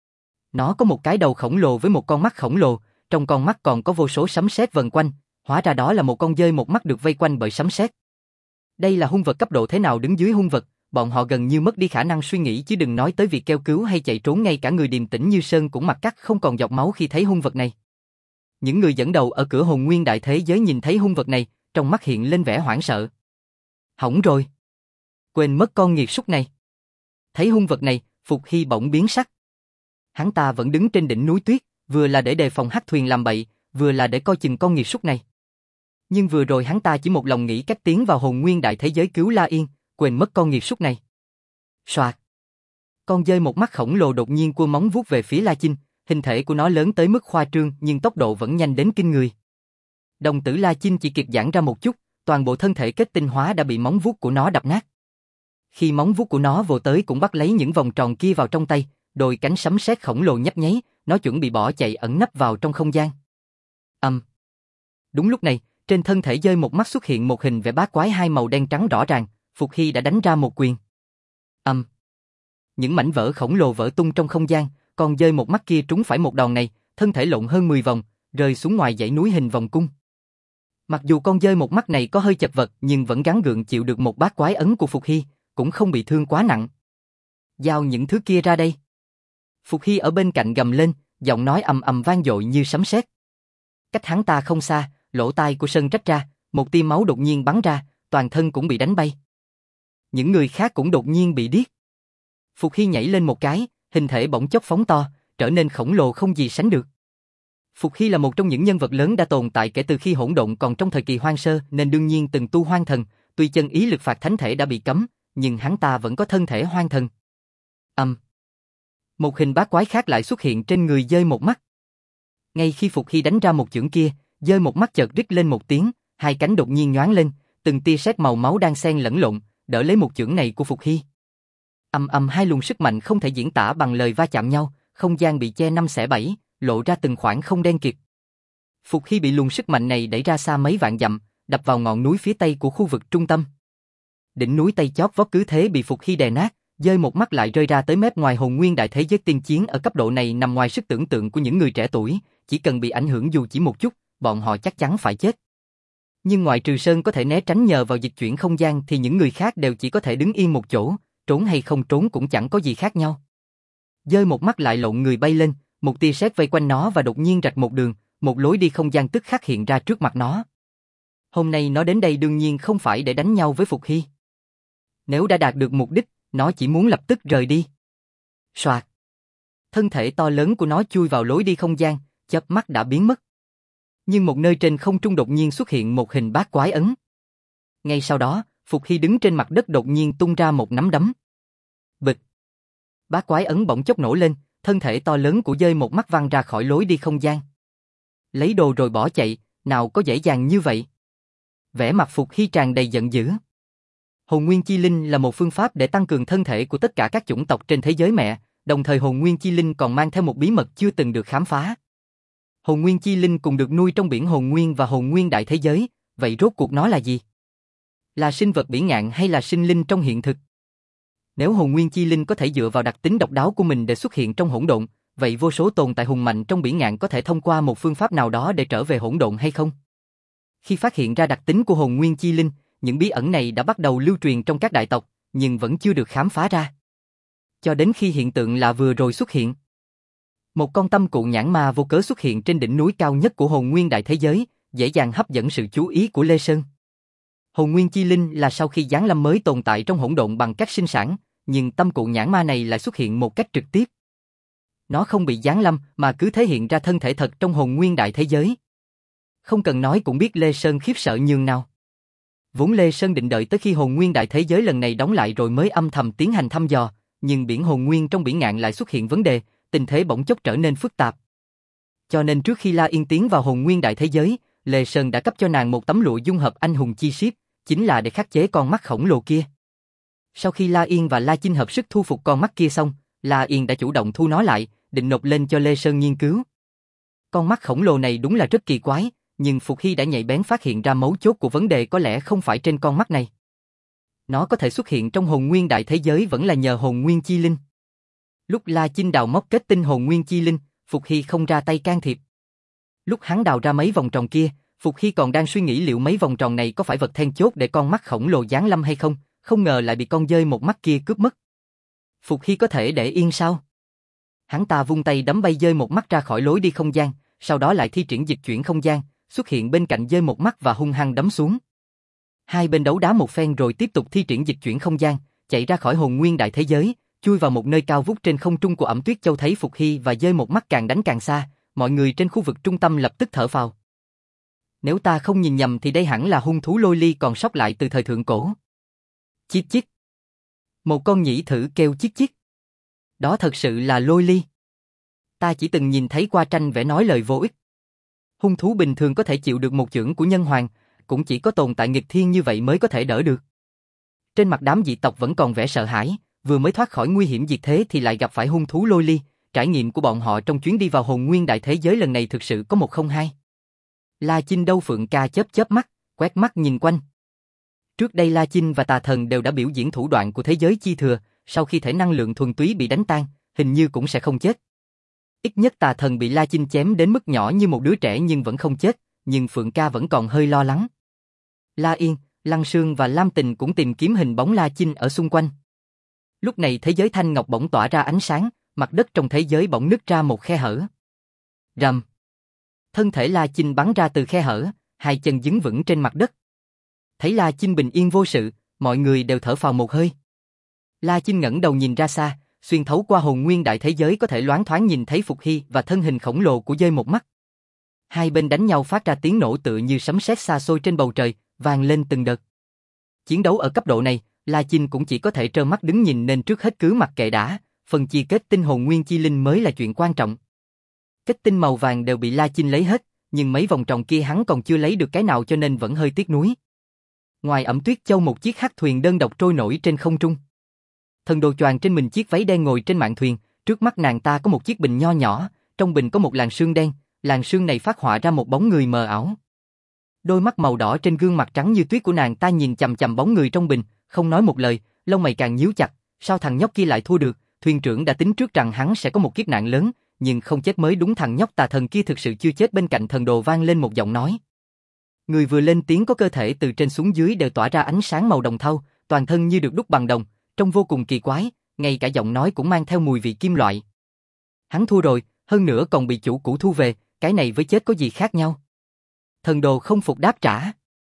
Nó có một cái đầu khổng lồ với một con mắt khổng lồ, trong con mắt còn có vô số sấm sét vần quanh, hóa ra đó là một con dơi một mắt được vây quanh bởi sấm sét. Đây là hung vật cấp độ thế nào? Đứng dưới hung vật, bọn họ gần như mất đi khả năng suy nghĩ, chứ đừng nói tới việc kêu cứu hay chạy trốn. Ngay cả người điềm tĩnh như Sơn cũng mặt cắt không còn giọt máu khi thấy hung vật này. Những người dẫn đầu ở cửa hồn nguyên đại thế giới nhìn thấy hung vật này, trong mắt hiện lên vẻ hoảng sợ. Hỏng rồi. Quên mất con nghiệt súc này. Thấy hung vật này, Phục Hy bỗng biến sắc. Hắn ta vẫn đứng trên đỉnh núi tuyết, vừa là để đề phòng hắc thuyền làm bậy, vừa là để coi chừng con nghiệt súc này. Nhưng vừa rồi hắn ta chỉ một lòng nghĩ cách tiến vào hồn nguyên đại thế giới cứu La Yên, quên mất con nghiệt súc này. Soạt. Con dơi một mắt khổng lồ đột nhiên cua móng vuốt về phía La Chinh, hình thể của nó lớn tới mức khoa trương nhưng tốc độ vẫn nhanh đến kinh người. Đồng tử La Chinh chỉ kịp giãn ra một chút, toàn bộ thân thể kết tinh hóa đã bị móng vuốt của nó đập nát. Khi móng vuốt của nó vồ tới cũng bắt lấy những vòng tròn kia vào trong tay, đôi cánh sấm sét khổng lồ nhấp nháy, nó chuẩn bị bỏ chạy ẩn nấp vào trong không gian. Đúng lúc này, trên thân thể dơi một mắt xuất hiện một hình vẽ bát quái hai màu đen trắng rõ ràng, Phục Hy đã đánh ra một quyền. Những mảnh vỡ khổng lồ vỡ tung trong không gian, còn dơi một mắt kia trúng phải một đòn này, thân thể lộn hơn 10 vòng, rơi xuống ngoài dãy núi hình vòng cung. Mặc dù con dơi một mắt này có hơi chật vật nhưng vẫn gắng gượng chịu được một bát quái ấn của Phục Hy, cũng không bị thương quá nặng. Giao những thứ kia ra đây. Phục Hy ở bên cạnh gầm lên, giọng nói ầm ầm vang dội như sấm sét. Cách hắn ta không xa, lỗ tai của Sơn rách ra, một tia máu đột nhiên bắn ra, toàn thân cũng bị đánh bay. Những người khác cũng đột nhiên bị điếc. Phục Hy nhảy lên một cái, hình thể bỗng chốc phóng to, trở nên khổng lồ không gì sánh được. Phục Hy là một trong những nhân vật lớn đã tồn tại kể từ khi hỗn độn còn trong thời kỳ hoang sơ, nên đương nhiên từng tu hoang thần, tuy chân ý lực phạt thánh thể đã bị cấm, nhưng hắn ta vẫn có thân thể hoang thần. Một hình bát quái khác lại xuất hiện trên người dơi một mắt. Ngay khi Phục Hy đánh ra một chưởng kia, dơi một mắt chợt rít lên một tiếng, hai cánh đột nhiên nhoáng lên, từng tia sét màu máu đang xen lẫn lộn, đỡ lấy một chưởng này của Phục Hy. Hai luồng sức mạnh không thể diễn tả bằng lời va chạm nhau, không gian bị che 5/7, lộ ra từng khoảng không đen kịt. Phục Hy bị luồng sức mạnh này đẩy ra xa mấy vạn dặm, đập vào ngọn núi phía tây của khu vực trung tâm. Đỉnh núi Tây chót vót cứ thế bị Phục Hy đè nát, dơi một mắt lại rơi ra tới mép ngoài hồn nguyên đại thế giới. Tiên chiến ở cấp độ này nằm ngoài sức tưởng tượng của những người trẻ tuổi, chỉ cần bị ảnh hưởng dù chỉ một chút, bọn họ chắc chắn phải chết. Nhưng ngoại trừ Sơn có thể né tránh nhờ vào dịch chuyển không gian thì những người khác đều chỉ có thể đứng yên một chỗ, trốn hay không trốn cũng chẳng có gì khác nhau. Dơi một mắt lại lộn người bay lên, một tia sét vây quanh nó và đột nhiên rạch một đường, một lối đi không gian tức khắc hiện ra trước mặt nó. Hôm nay nó đến đây đương nhiên không phải để đánh nhau với Phục Hy. Nếu đã đạt được mục đích, nó chỉ muốn lập tức rời đi. Soạt. Thân thể to lớn của nó chui vào lối đi không gian, chớp mắt đã biến mất. Nhưng một nơi trên không trung đột nhiên xuất hiện một hình bát quái ấn. Ngay sau đó, Phục Hy đứng trên mặt đất đột nhiên tung ra một nắm đấm. Bịch. Bát quái ấn bỗng chốc nổ lên, thân thể to lớn của dơi một mắt văng ra khỏi lối đi không gian. Lấy đồ rồi bỏ chạy, nào có dễ dàng như vậy. Vẻ mặt Phục Hy tràn đầy giận dữ. Hồn Nguyên Chi Linh là một phương pháp để tăng cường thân thể của tất cả các chủng tộc trên thế giới mẹ, đồng thời Hồn Nguyên Chi Linh còn mang theo một bí mật chưa từng được khám phá. Hồn Nguyên Chi Linh cùng được nuôi trong biển Hồn Nguyên và Hồn Nguyên đại thế giới, vậy rốt cuộc nó là gì? Là sinh vật bỉ ngạn hay là sinh linh trong hiện thực? Nếu Hồn Nguyên Chi Linh có thể dựa vào đặc tính độc đáo của mình để xuất hiện trong hỗn độn, vậy vô số tồn tại hùng mạnh trong biển ngạn có thể thông qua một phương pháp nào đó để trở về hỗn độn hay không? Khi phát hiện ra đặc tính của hồn nguyên chi linh, những bí ẩn này đã bắt đầu lưu truyền trong các đại tộc, nhưng vẫn chưa được khám phá ra. Cho đến khi hiện tượng lạ vừa rồi xuất hiện. Một con tâm cụ nhãn ma vô cớ xuất hiện trên đỉnh núi cao nhất của hồn nguyên đại thế giới, dễ dàng hấp dẫn sự chú ý của Lê Sơn. Hồn nguyên chi linh là sau khi giáng lâm mới tồn tại trong hỗn độn bằng cách sinh sản, nhưng tâm cụ nhãn ma này lại xuất hiện một cách trực tiếp. Nó không bị giáng lâm mà cứ thể hiện ra thân thể thật trong hồn nguyên đại thế giới. Không cần nói cũng biết Lê Sơn khiếp sợ nhường nào. Vốn Lê Sơn định đợi tới khi hồn nguyên đại thế giới lần này đóng lại rồi mới âm thầm tiến hành thăm dò, nhưng biển hồn nguyên trong biển ngạn lại xuất hiện vấn đề, tình thế bỗng chốc trở nên phức tạp. Cho nên trước khi La Yên tiến vào hồn nguyên đại thế giới, Lê Sơn đã cấp cho nàng một tấm lụa dung hợp anh hùng chi siếp, chính là để khắc chế con mắt khổng lồ kia. Sau khi La Yên và La Chinh hợp sức thu phục con mắt kia xong, La Yên đã chủ động thu nó lại, định nộp lên cho Lê Sơn nghiên cứu. Con mắt khổng lồ này đúng là rất kỳ quái, nhưng Phục Hy đã nhạy bén phát hiện ra mấu chốt của vấn đề có lẽ không phải trên con mắt này. Nó có thể xuất hiện trong hồn nguyên đại thế giới vẫn là nhờ hồn nguyên chi linh. Lúc La Chinh đào móc kết tinh hồn nguyên chi linh, Phục Hy không ra tay can thiệp. Lúc hắn đào ra mấy vòng tròn kia, Phục Hy còn đang suy nghĩ liệu mấy vòng tròn này có phải vật then chốt để con mắt khổng lồ giáng lâm hay không, không ngờ lại bị con dơi một mắt kia cướp mất. Phục Hy có thể để yên sao? Hắn ta vung tay đấm bay dơi một mắt ra khỏi lối đi không gian, sau đó lại thi triển dịch chuyển không gian, xuất hiện bên cạnh dơi một mắt và hung hăng đấm xuống. Hai bên đấu đá một phen rồi tiếp tục thi triển dịch chuyển không gian, chạy ra khỏi hồn nguyên đại thế giới, chui vào một nơi cao vút trên không trung của Ẩm Tuyết Châu. Thấy Phục Hy và dơi một mắt càng đánh càng xa, mọi người trên khu vực trung tâm lập tức thở phào. Nếu ta không nhìn nhầm thì đây hẳn là hung thú lôi ly còn sót lại từ thời thượng cổ. Chít chít. Một con nhĩ thử kêu chít chít. Đó thật sự là lôi ly. Ta chỉ từng nhìn thấy qua tranh vẽ nói lời vô ích. Hung thú bình thường có thể chịu được một chưởng của nhân hoàng, cũng chỉ có tồn tại nghịch thiên như vậy mới có thể đỡ được. Trên mặt đám dị tộc vẫn còn vẻ sợ hãi, vừa mới thoát khỏi nguy hiểm diệt thế thì lại gặp phải hung thú lôi ly. Trải nghiệm của bọn họ trong chuyến đi vào hồn nguyên đại thế giới lần này thực sự có một không hai. La Chinh Đâu Phượng Ca chớp chớp mắt, quét mắt nhìn quanh. Trước đây La Chinh và Tà Thần đều đã biểu diễn thủ đoạn của thế giới chi thừa, sau khi thể năng lượng thuần túy bị đánh tan, hình như cũng sẽ không chết. Ít nhất Tà Thần bị La Chinh chém đến mức nhỏ như một đứa trẻ nhưng vẫn không chết, nhưng Phượng Ca vẫn còn hơi lo lắng. La Yên, Lăng Sương và Lam Tình cũng tìm kiếm hình bóng La Chinh ở xung quanh. Lúc này thế giới thanh ngọc bỗng tỏa ra ánh sáng, mặt đất trong thế giới bỗng nứt ra một khe hở. Rầm. Thân thể La Chinh bắn ra từ khe hở, hai chân đứng vững trên mặt đất. Thấy La Chinh bình yên vô sự, mọi người đều thở phào một hơi. La Chinh ngẩng đầu nhìn ra xa, xuyên thấu qua hồn nguyên đại thế giới có thể loáng thoáng nhìn thấy Phục Hy và thân hình khổng lồ của dơi một mắt. Hai bên đánh nhau phát ra tiếng nổ tựa như sấm sét xa xôi trên bầu trời, vang lên từng đợt. Chiến đấu ở cấp độ này, La Chinh cũng chỉ có thể trơ mắt đứng nhìn nên trước hết cứ mặc kệ đã, phần chia kết tinh hồn nguyên chi linh mới là chuyện quan trọng. Kết tinh màu vàng đều bị La Chinh lấy hết, nhưng mấy vòng tròn kia hắn còn chưa lấy được cái nào cho nên vẫn hơi tiếc nuối. Ngoài Ẩm Tuyết Châu một chiếc hắc thuyền đơn độc trôi nổi trên không trung. Thần Đồ choàng trên mình chiếc váy đen ngồi trên mạn thuyền, trước mắt nàng ta có một chiếc bình nho nhỏ, trong bình có một làn sương đen, làn sương này phát họa ra một bóng người mờ ảo. Đôi mắt màu đỏ trên gương mặt trắng như tuyết của nàng ta nhìn chằm chằm bóng người trong bình, không nói một lời, lông mày càng nhíu chặt, sao thằng nhóc kia lại thua được, thuyền trưởng đã tính trước rằng hắn sẽ có một kiếp nạn lớn, nhưng không chết mới đúng. Thằng nhóc Tà Thần kia thực sự chưa chết. Bên cạnh Thần Đồ vang lên một giọng nói. Người vừa lên tiếng có cơ thể từ trên xuống dưới đều tỏa ra ánh sáng màu đồng thau, toàn thân như được đúc bằng đồng, trông vô cùng kỳ quái, ngay cả giọng nói cũng mang theo mùi vị kim loại. Hắn thua rồi, hơn nữa còn bị chủ cũ thu về, cái này với chết có gì khác nhau? Thần Đồ không phục đáp trả.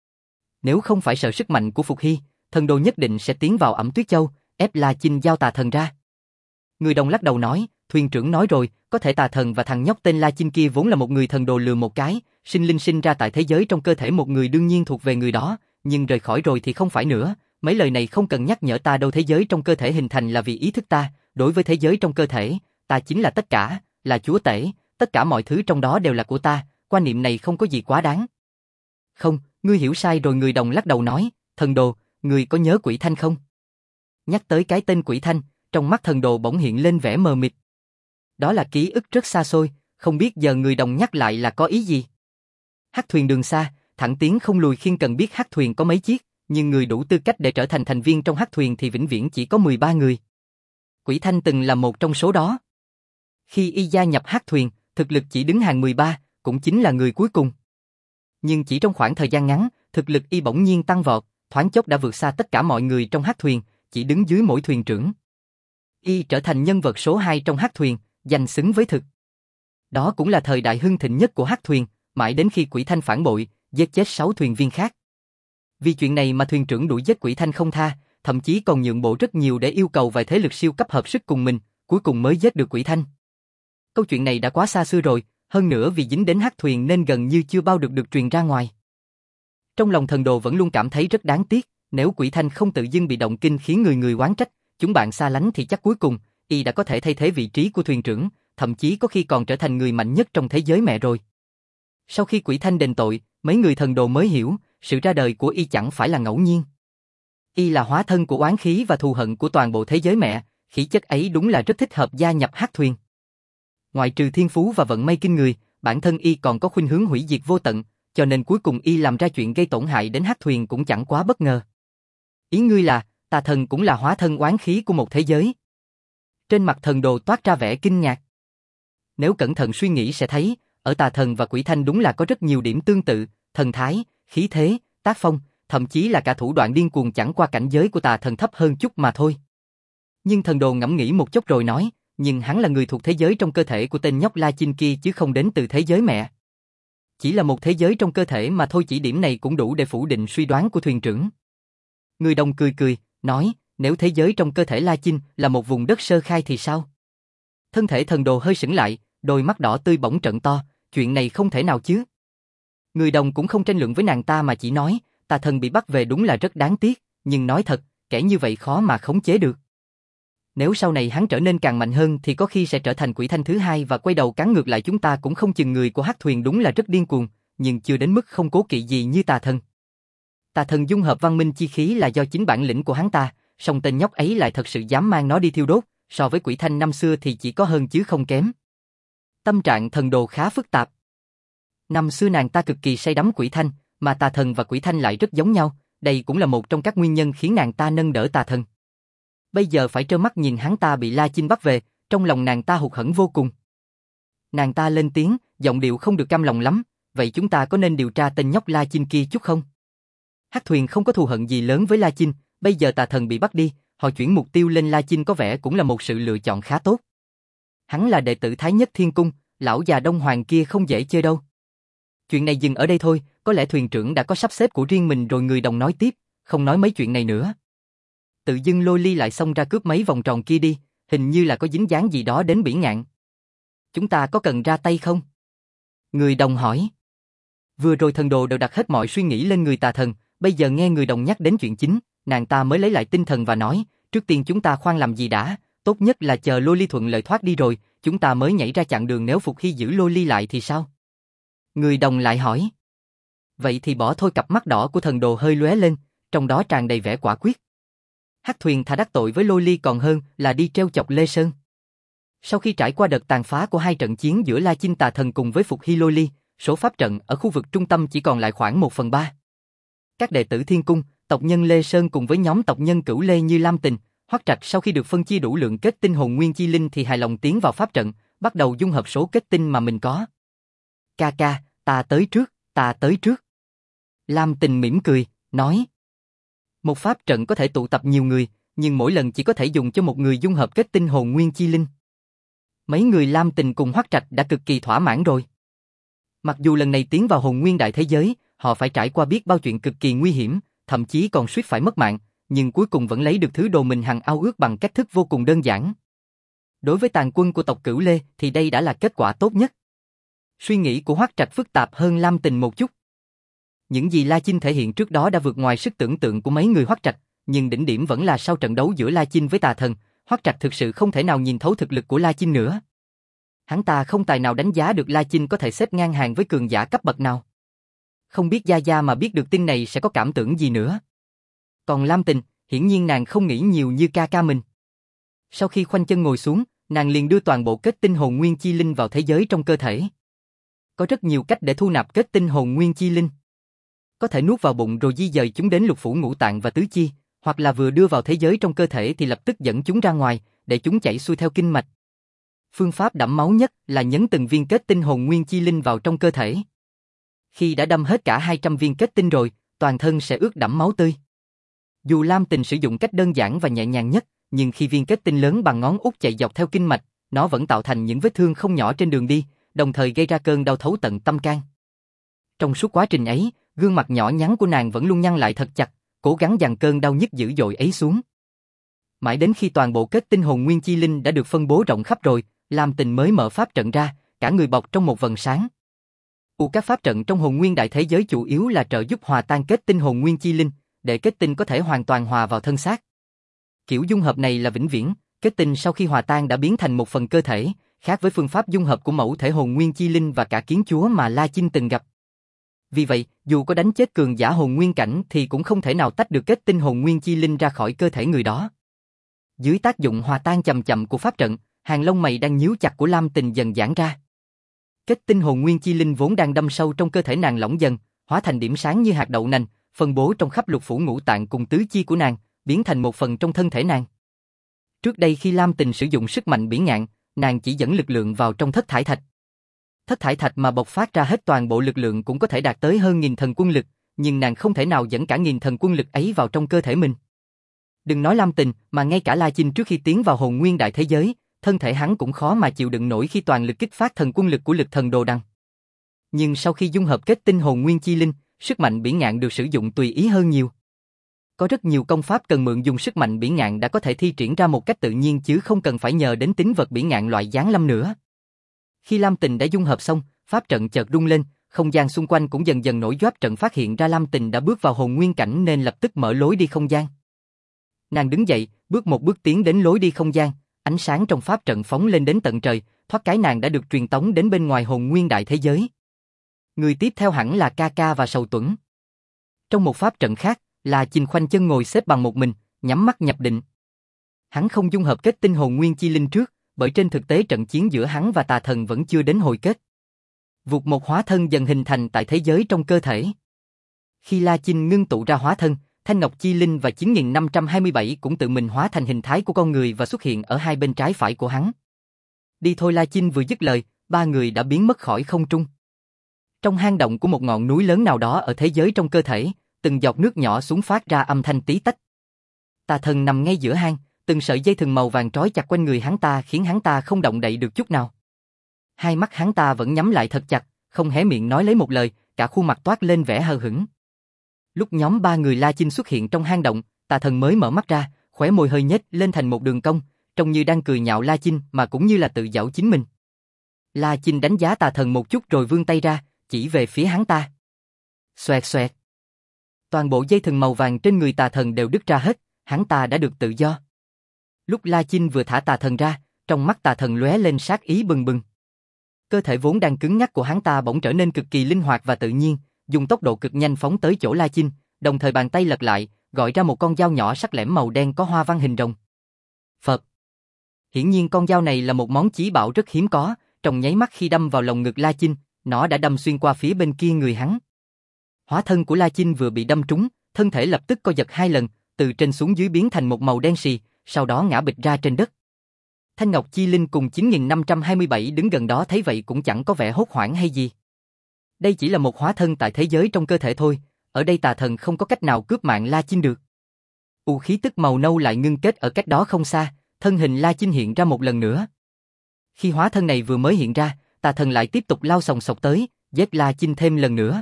Nếu không phải sợ sức mạnh của Phục Hy, Thần Đồ nhất định sẽ tiến vào Ẩm Tuyết Châu, ép La Chinh giao Tà Thần ra. Người đồng lắc đầu nói, thuyền trưởng nói rồi, có thể Tà Thần và thằng nhóc tên La Chinh kia vốn là một người. Thần Đồ lừa một cái, sinh linh sinh ra tại thế giới trong cơ thể một người đương nhiên thuộc về người đó, nhưng rời khỏi rồi thì không phải nữa. Mấy lời này không cần nhắc nhở ta đâu. Thế giới trong cơ thể hình thành là vì ý thức ta, đối với thế giới trong cơ thể, ta chính là tất cả, là chúa tể, tất cả mọi thứ trong đó đều là của ta, quan niệm này không có gì quá đáng. Không, ngươi hiểu sai rồi. Người đồng lắc đầu nói, Thần Đồ, ngươi có nhớ Quỷ Thanh không? Nhắc tới cái tên Quỷ Thanh, trong mắt Thần Đồ bỗng hiện lên vẻ mờ mịt. Đó là ký ức rất xa xôi, không biết giờ người đồng nhắc lại là có ý gì. Hắc thuyền đường xa, thẳng tiến không lùi. Khiên cần biết hắc thuyền có mấy chiếc, nhưng người đủ tư cách để trở thành thành viên trong hắc thuyền thì vĩnh viễn chỉ có 13 người. Quỷ Thanh từng là một trong số đó. Khi y gia nhập Hắc Thuyền, thực lực chỉ đứng hàng 13, cũng chính là người cuối cùng. Nhưng chỉ trong khoảng thời gian ngắn, thực lực y bỗng nhiên tăng vọt, thoáng chốc đã vượt xa tất cả mọi người trong Hắc Thuyền, chỉ đứng dưới mỗi thuyền trưởng. Y trở thành nhân vật số 2 trong Hắc Thuyền, danh xứng với thực. Đó cũng là thời đại hưng thịnh nhất của Hắc Thuyền, mãi đến khi Quỷ Thanh phản bội, giết chết 6 thuyền viên khác. Vì chuyện này mà thuyền trưởng đuổi giết Quỷ Thanh không tha, thậm chí còn nhượng bộ rất nhiều để yêu cầu vài thế lực siêu cấp hợp sức cùng mình, cuối cùng mới giết được Quỷ Thanh. Câu chuyện này đã quá xa xưa rồi, hơn nữa vì dính đến Hắc Thuyền nên gần như chưa bao được truyền ra ngoài. Trong lòng Thần Đồ vẫn luôn cảm thấy rất đáng tiếc, nếu Quỷ Thanh không tự dưng bị động kinh khiến người người oán trách, chúng bạn xa lánh thì chắc cuối cùng, y đã có thể thay thế vị trí của thuyền trưởng, thậm chí có khi còn trở thành người mạnh nhất trong thế giới mẹ rồi. Sau khi Quỷ Thanh đền tội, mấy người Thần Đồ mới hiểu, sự ra đời của y chẳng phải là ngẫu nhiên. Y là hóa thân của oán khí và thù hận của toàn bộ thế giới mẹ, khí chất ấy đúng là rất thích hợp gia nhập Hắc Thuyền. Ngoại trừ thiên phú và vận may kinh người, bản thân y còn có khuynh hướng hủy diệt vô tận, cho nên cuối cùng y làm ra chuyện gây tổn hại đến Hắc Thuyền cũng chẳng quá bất ngờ. Ý ngươi là, tà thần cũng là hóa thân oán khí của một thế giới. Trên mặt Thần Đồ toát ra vẻ kinh ngạc. Nếu cẩn thận suy nghĩ sẽ thấy, ở tà thần và Quỷ Thanh đúng là có rất nhiều điểm tương tự, thần thái, khí thế, tác phong, thậm chí là cả thủ đoạn điên cuồng chẳng qua cảnh giới của tà thần thấp hơn chút mà thôi. Nhưng Thần Đồ ngẫm nghĩ một chút rồi nói, nhưng hắn là người thuộc thế giới trong cơ thể của tên nhóc La Chinh kia chứ không đến từ thế giới mẹ. Chỉ là một thế giới trong cơ thể mà thôi, chỉ điểm này cũng đủ để phủ định suy đoán của thuyền trưởng. Người đồng cười cười, nói, nếu thế giới trong cơ thể La Chinh là một vùng đất sơ khai thì sao? Thân thể Thần Đồ hơi sững lại, đôi mắt đỏ tươi bỗng trợn to, chuyện này không thể nào chứ. Người đồng cũng không tranh luận với nàng ta mà chỉ nói, tà thần bị bắt về đúng là rất đáng tiếc, nhưng nói thật, kẻ như vậy khó mà khống chế được. Nếu sau này hắn trở nên càng mạnh hơn thì có khi sẽ trở thành Quỷ Thanh thứ 2 và quay đầu cắn ngược lại chúng ta cũng không chừng. Người của Hắc Thuyền đúng là rất điên cuồng, nhưng chưa đến mức không cố kỵ gì như tà thần. Tà thần dung hợp văn minh chi khí là do chính bản lĩnh của hắn ta, song tên nhóc ấy lại thật sự dám mang nó đi thiêu đốt, so với Quỷ Thanh năm xưa thì chỉ có hơn chứ không kém. Tâm trạng Thần Đồ khá phức tạp. Năm xưa nàng ta cực kỳ say đắm Quỷ Thanh, mà tà thần và Quỷ Thanh lại rất giống nhau, đây cũng là một trong các nguyên nhân khiến nàng ta nâng đỡ tà thần. Bây giờ phải trơ mắt nhìn hắn ta bị La Chinh bắt về, trong lòng nàng ta hụt hẫng vô cùng. Nàng ta lên tiếng, giọng điệu không được cam lòng lắm, vậy chúng ta có nên điều tra tên nhóc La Chinh kia chút không? Hắc Thuyền không có thù hận gì lớn với La Chinh, bây giờ tà thần bị bắt đi, họ chuyển mục tiêu lên La Chinh có vẻ cũng là một sự lựa chọn khá tốt. Hắn là đệ tử Thái Nhất Thiên Cung, lão già Đông Hoàng kia không dễ chơi đâu. Chuyện này dừng ở đây thôi, có lẽ thuyền trưởng đã có sắp xếp của riêng mình rồi. Người đồng nói tiếp, không nói mấy chuyện này nữa. Tự dưng Lôi Ly lại xông ra cướp mấy vòng tròn kia đi, hình như là có dính dáng gì đó đến Bỉ Ngạn. Chúng ta có cần ra tay không? Người đồng hỏi. Vừa rồi Thần Đồ đều đặt hết mọi suy nghĩ lên người tà thần, bây giờ nghe người đồng nhắc đến chuyện chính, nàng ta mới lấy lại tinh thần và nói, trước tiên chúng ta khoan làm gì đã, tốt nhất là chờ Lôi Ly thuận lợi thoát đi rồi, chúng ta mới nhảy ra chặn đường. Nếu Phục Hy giữ Lôi Ly lại thì sao? Người đồng lại hỏi. Vậy thì bỏ thôi. Cặp mắt đỏ của Thần Đồ hơi lóe lên, trong đó tràn đầy vẻ quả quyết. Hắc Thuyền thà đắc tội với Lôi Ly còn hơn là đi treo chọc Lê Sơn. Sau khi trải qua đợt tàn phá của hai trận chiến giữa La Chinh tà thần cùng với Phục Hy Lôi Ly, số pháp trận ở khu vực trung tâm chỉ còn lại khoảng 1/3. Các đệ tử Thiên Cung, tộc nhân Lê Sơn cùng với nhóm tộc nhân Cửu Lê như Lam Tình, Hoắc Trạch sau khi được phân chia đủ lượng kết tinh hồn nguyên chi linh thì hài lòng tiến vào pháp trận, bắt đầu dung hợp số kết tinh mà mình có. Ca ca, ta tới trước, ta tới trước. Lam Tình mỉm cười, nói. Một pháp trận có thể tụ tập nhiều người, nhưng mỗi lần chỉ có thể dùng cho một người dung hợp kết tinh hồn nguyên chi linh. Mấy người Lam Tình cùng Hoắc Trạch đã cực kỳ thỏa mãn rồi. Mặc dù lần này tiến vào hồn nguyên đại thế giới, họ phải trải qua biết bao chuyện cực kỳ nguy hiểm, thậm chí còn suýt phải mất mạng, nhưng cuối cùng vẫn lấy được thứ đồ mình hằng ao ước bằng cách thức vô cùng đơn giản. Đối với tàn quân của tộc Cửu Lê thì đây đã là kết quả tốt nhất. Suy nghĩ của Hoắc Trạch phức tạp hơn Lam Tình một chút. Những gì La Chinh thể hiện trước đó đã vượt ngoài sức tưởng tượng của mấy người Hoắc Trạch, nhưng đỉnh điểm vẫn là sau trận đấu giữa La Chinh với tà thần, Hoắc Trạch thực sự không thể nào nhìn thấu thực lực của La Chinh nữa. Hắn ta không tài nào đánh giá được La Chinh có thể xếp ngang hàng với cường giả cấp bậc nào. Không biết Gia Gia mà biết được tin này sẽ có cảm tưởng gì nữa. Còn Lam Tình, hiển nhiên nàng không nghĩ nhiều như ca ca mình. Sau khi khoanh chân ngồi xuống, nàng liền đưa toàn bộ kết tinh hồn nguyên chi linh vào thế giới trong cơ thể. Có rất nhiều cách để thu nạp kết tinh hồn nguyên chi linh. Có thể nuốt vào bụng rồi di dời chúng đến lục phủ ngũ tạng và tứ chi, hoặc là vừa đưa vào thế giới trong cơ thể thì lập tức dẫn chúng ra ngoài, để chúng chảy xuôi theo kinh mạch. Phương pháp đẫm máu nhất là nhấn từng viên kết tinh hồn nguyên chi linh vào trong cơ thể. Khi đã đâm hết cả 200 viên kết tinh rồi, toàn thân sẽ ướt đẫm máu tươi. Dù Lam Tình sử dụng cách đơn giản và nhẹ nhàng nhất, nhưng khi viên kết tinh lớn bằng ngón út chạy dọc theo kinh mạch, nó vẫn tạo thành những vết thương không nhỏ trên đường đi, đồng thời gây ra cơn đau thấu tận tâm can. Trong suốt quá trình ấy, gương mặt nhỏ nhắn của nàng vẫn luôn nhăn lại thật chặt, cố gắng dằn cơn đau nhức dữ dội ấy xuống. Mãi đến khi toàn bộ kết tinh hồn nguyên chi linh đã được phân bố rộng khắp rồi, Lam Tình mới mở pháp trận ra, cả người bọc trong một vầng sáng. Các pháp trận trong hồn nguyên đại thế giới chủ yếu là trợ giúp hòa tan kết tinh hồn nguyên chi linh, để kết tinh có thể hoàn toàn hòa vào thân xác. Kiểu dung hợp này là vĩnh viễn, kết tinh sau khi hòa tan đã biến thành một phần cơ thể, khác với phương pháp dung hợp của mẫu thể hồn nguyên chi linh và cả kiến chúa mà La Chinh từng gặp. Vì vậy, dù có đánh chết cường giả hồn nguyên cảnh thì cũng không thể nào tách được kết tinh hồn nguyên chi linh ra khỏi cơ thể người đó. Dưới tác dụng hòa tan chậm chậm của pháp trận, hàng lông mày đang nhíu chặt của Lam Tình dần giãn ra. Kết tinh hồn nguyên chi linh vốn đang đâm sâu trong cơ thể nàng lỏng dần, hóa thành điểm sáng như hạt đậu nành, phân bố trong khắp lục phủ ngũ tạng cùng tứ chi của nàng, biến thành một phần trong thân thể nàng. Trước đây khi Lam Tình sử dụng sức mạnh bỉ ngạn, nàng chỉ dẫn lực lượng vào trong thất thải thạch. Thất thải thạch mà bộc phát ra hết toàn bộ lực lượng cũng có thể đạt tới hơn 1000 thần quân lực, nhưng nàng không thể nào dẫn cả 1000 thần quân lực ấy vào trong cơ thể mình. Đừng nói Lam Tình, mà ngay cả La Chinh trước khi tiến vào hồn nguyên đại thế giới, thân thể hắn cũng khó mà chịu đựng nổi khi toàn lực kích phát thần quân lực của lực thần đồ đằng. Nhưng sau khi dung hợp kết tinh hồn nguyên chi linh, sức mạnh bỉ ngạn được sử dụng tùy ý hơn nhiều. Có rất nhiều công pháp cần mượn dùng sức mạnh bỉ ngạn đã có thể thi triển ra một cách tự nhiên chứ không cần phải nhờ đến tính vật bỉ ngạn loại giáng lâm nữa. Khi Lam Tình đã dung hợp xong, pháp trận chợt rung lên, không gian xung quanh cũng dần dần nổi gióp trận phát hiện ra Lam Tình đã bước vào hồn nguyên cảnh nên lập tức mở lối đi không gian. Nàng đứng dậy, bước một bước tiến đến lối đi không gian, ánh sáng trong pháp trận phóng lên đến tận trời, thoát cái nàng đã được truyền tống đến bên ngoài hồn nguyên đại thế giới. Người tiếp theo hẳn là Ca Ca và Sầu Tuẫn. Trong một pháp trận khác, là Chinh khoanh chân ngồi xếp bằng một mình, nhắm mắt nhập định. Hắn không dung hợp kết tinh hồn nguyên chi linh trước, bởi trên thực tế trận chiến giữa hắn và tà thần vẫn chưa đến hồi kết. Vụt một hóa thân dần hình thành tại thế giới trong cơ thể. Khi La Chinh ngưng tụ ra hóa thân, Thanh Ngọc Chi Linh và 9527 cũng tự mình hóa thành hình thái của con người và xuất hiện ở hai bên trái phải của hắn. Đi thôi, La Chinh vừa dứt lời, ba người đã biến mất khỏi không trung. Trong hang động của một ngọn núi lớn nào đó ở thế giới trong cơ thể, từng giọt nước nhỏ xuống phát ra âm thanh tí tách. Tà thần nằm ngay giữa hang, từng sợi dây thừng màu vàng trói chặt quanh người hắn ta khiến hắn ta không động đậy được chút nào. Hai mắt hắn ta vẫn nhắm lại thật chặt, không hé miệng nói lấy một lời, cả khuôn mặt toát lên vẻ hờ hững. Lúc nhóm ba người La Chinh xuất hiện trong hang động, tà thần mới mở mắt ra, khóe môi hơi nhếch lên thành một đường cong, trông như đang cười nhạo La Chinh mà cũng như là tự giễu chính mình. La Chinh đánh giá tà thần một chút rồi vươn tay ra, chỉ về phía hắn ta. Xoẹt xoẹt. Toàn bộ dây thừng màu vàng trên người tà thần đều đứt ra hết, hắn ta đã được tự do. Lúc La Chinh vừa thả tà thần ra, trong mắt tà thần lóe lên sát ý bừng bừng. Cơ thể vốn đang cứng nhắc của hắn ta bỗng trở nên cực kỳ linh hoạt và tự nhiên, dùng tốc độ cực nhanh phóng tới chỗ La Chinh, đồng thời bàn tay lật lại, gọi ra một con dao nhỏ sắc lẻm màu đen có hoa văn hình rồng. Phật. Hiển nhiên con dao này là một món chí bảo rất hiếm có, trong nháy mắt khi đâm vào lồng ngực La Chinh, nó đã đâm xuyên qua phía bên kia người hắn. Hóa thân của La Chinh vừa bị đâm trúng, thân thể lập tức co giật hai lần, từ trên xuống dưới biến thành một màu đen xì, sau đó ngã bịch ra trên đất. Thanh Ngọc Chi Linh cùng 9527 đứng gần đó thấy vậy cũng chẳng có vẻ hốt hoảng hay gì. Đây chỉ là một hóa thân tại thế giới trong cơ thể thôi, ở đây tà thần không có cách nào cướp mạng La Chinh được. Khí tức màu nâu lại ngưng kết ở cách đó không xa, thân hình La Chinh hiện ra một lần nữa. Khi hóa thân này vừa mới hiện ra, tà thần lại tiếp tục lao sòng sọc tới, giết La Chinh thêm lần nữa.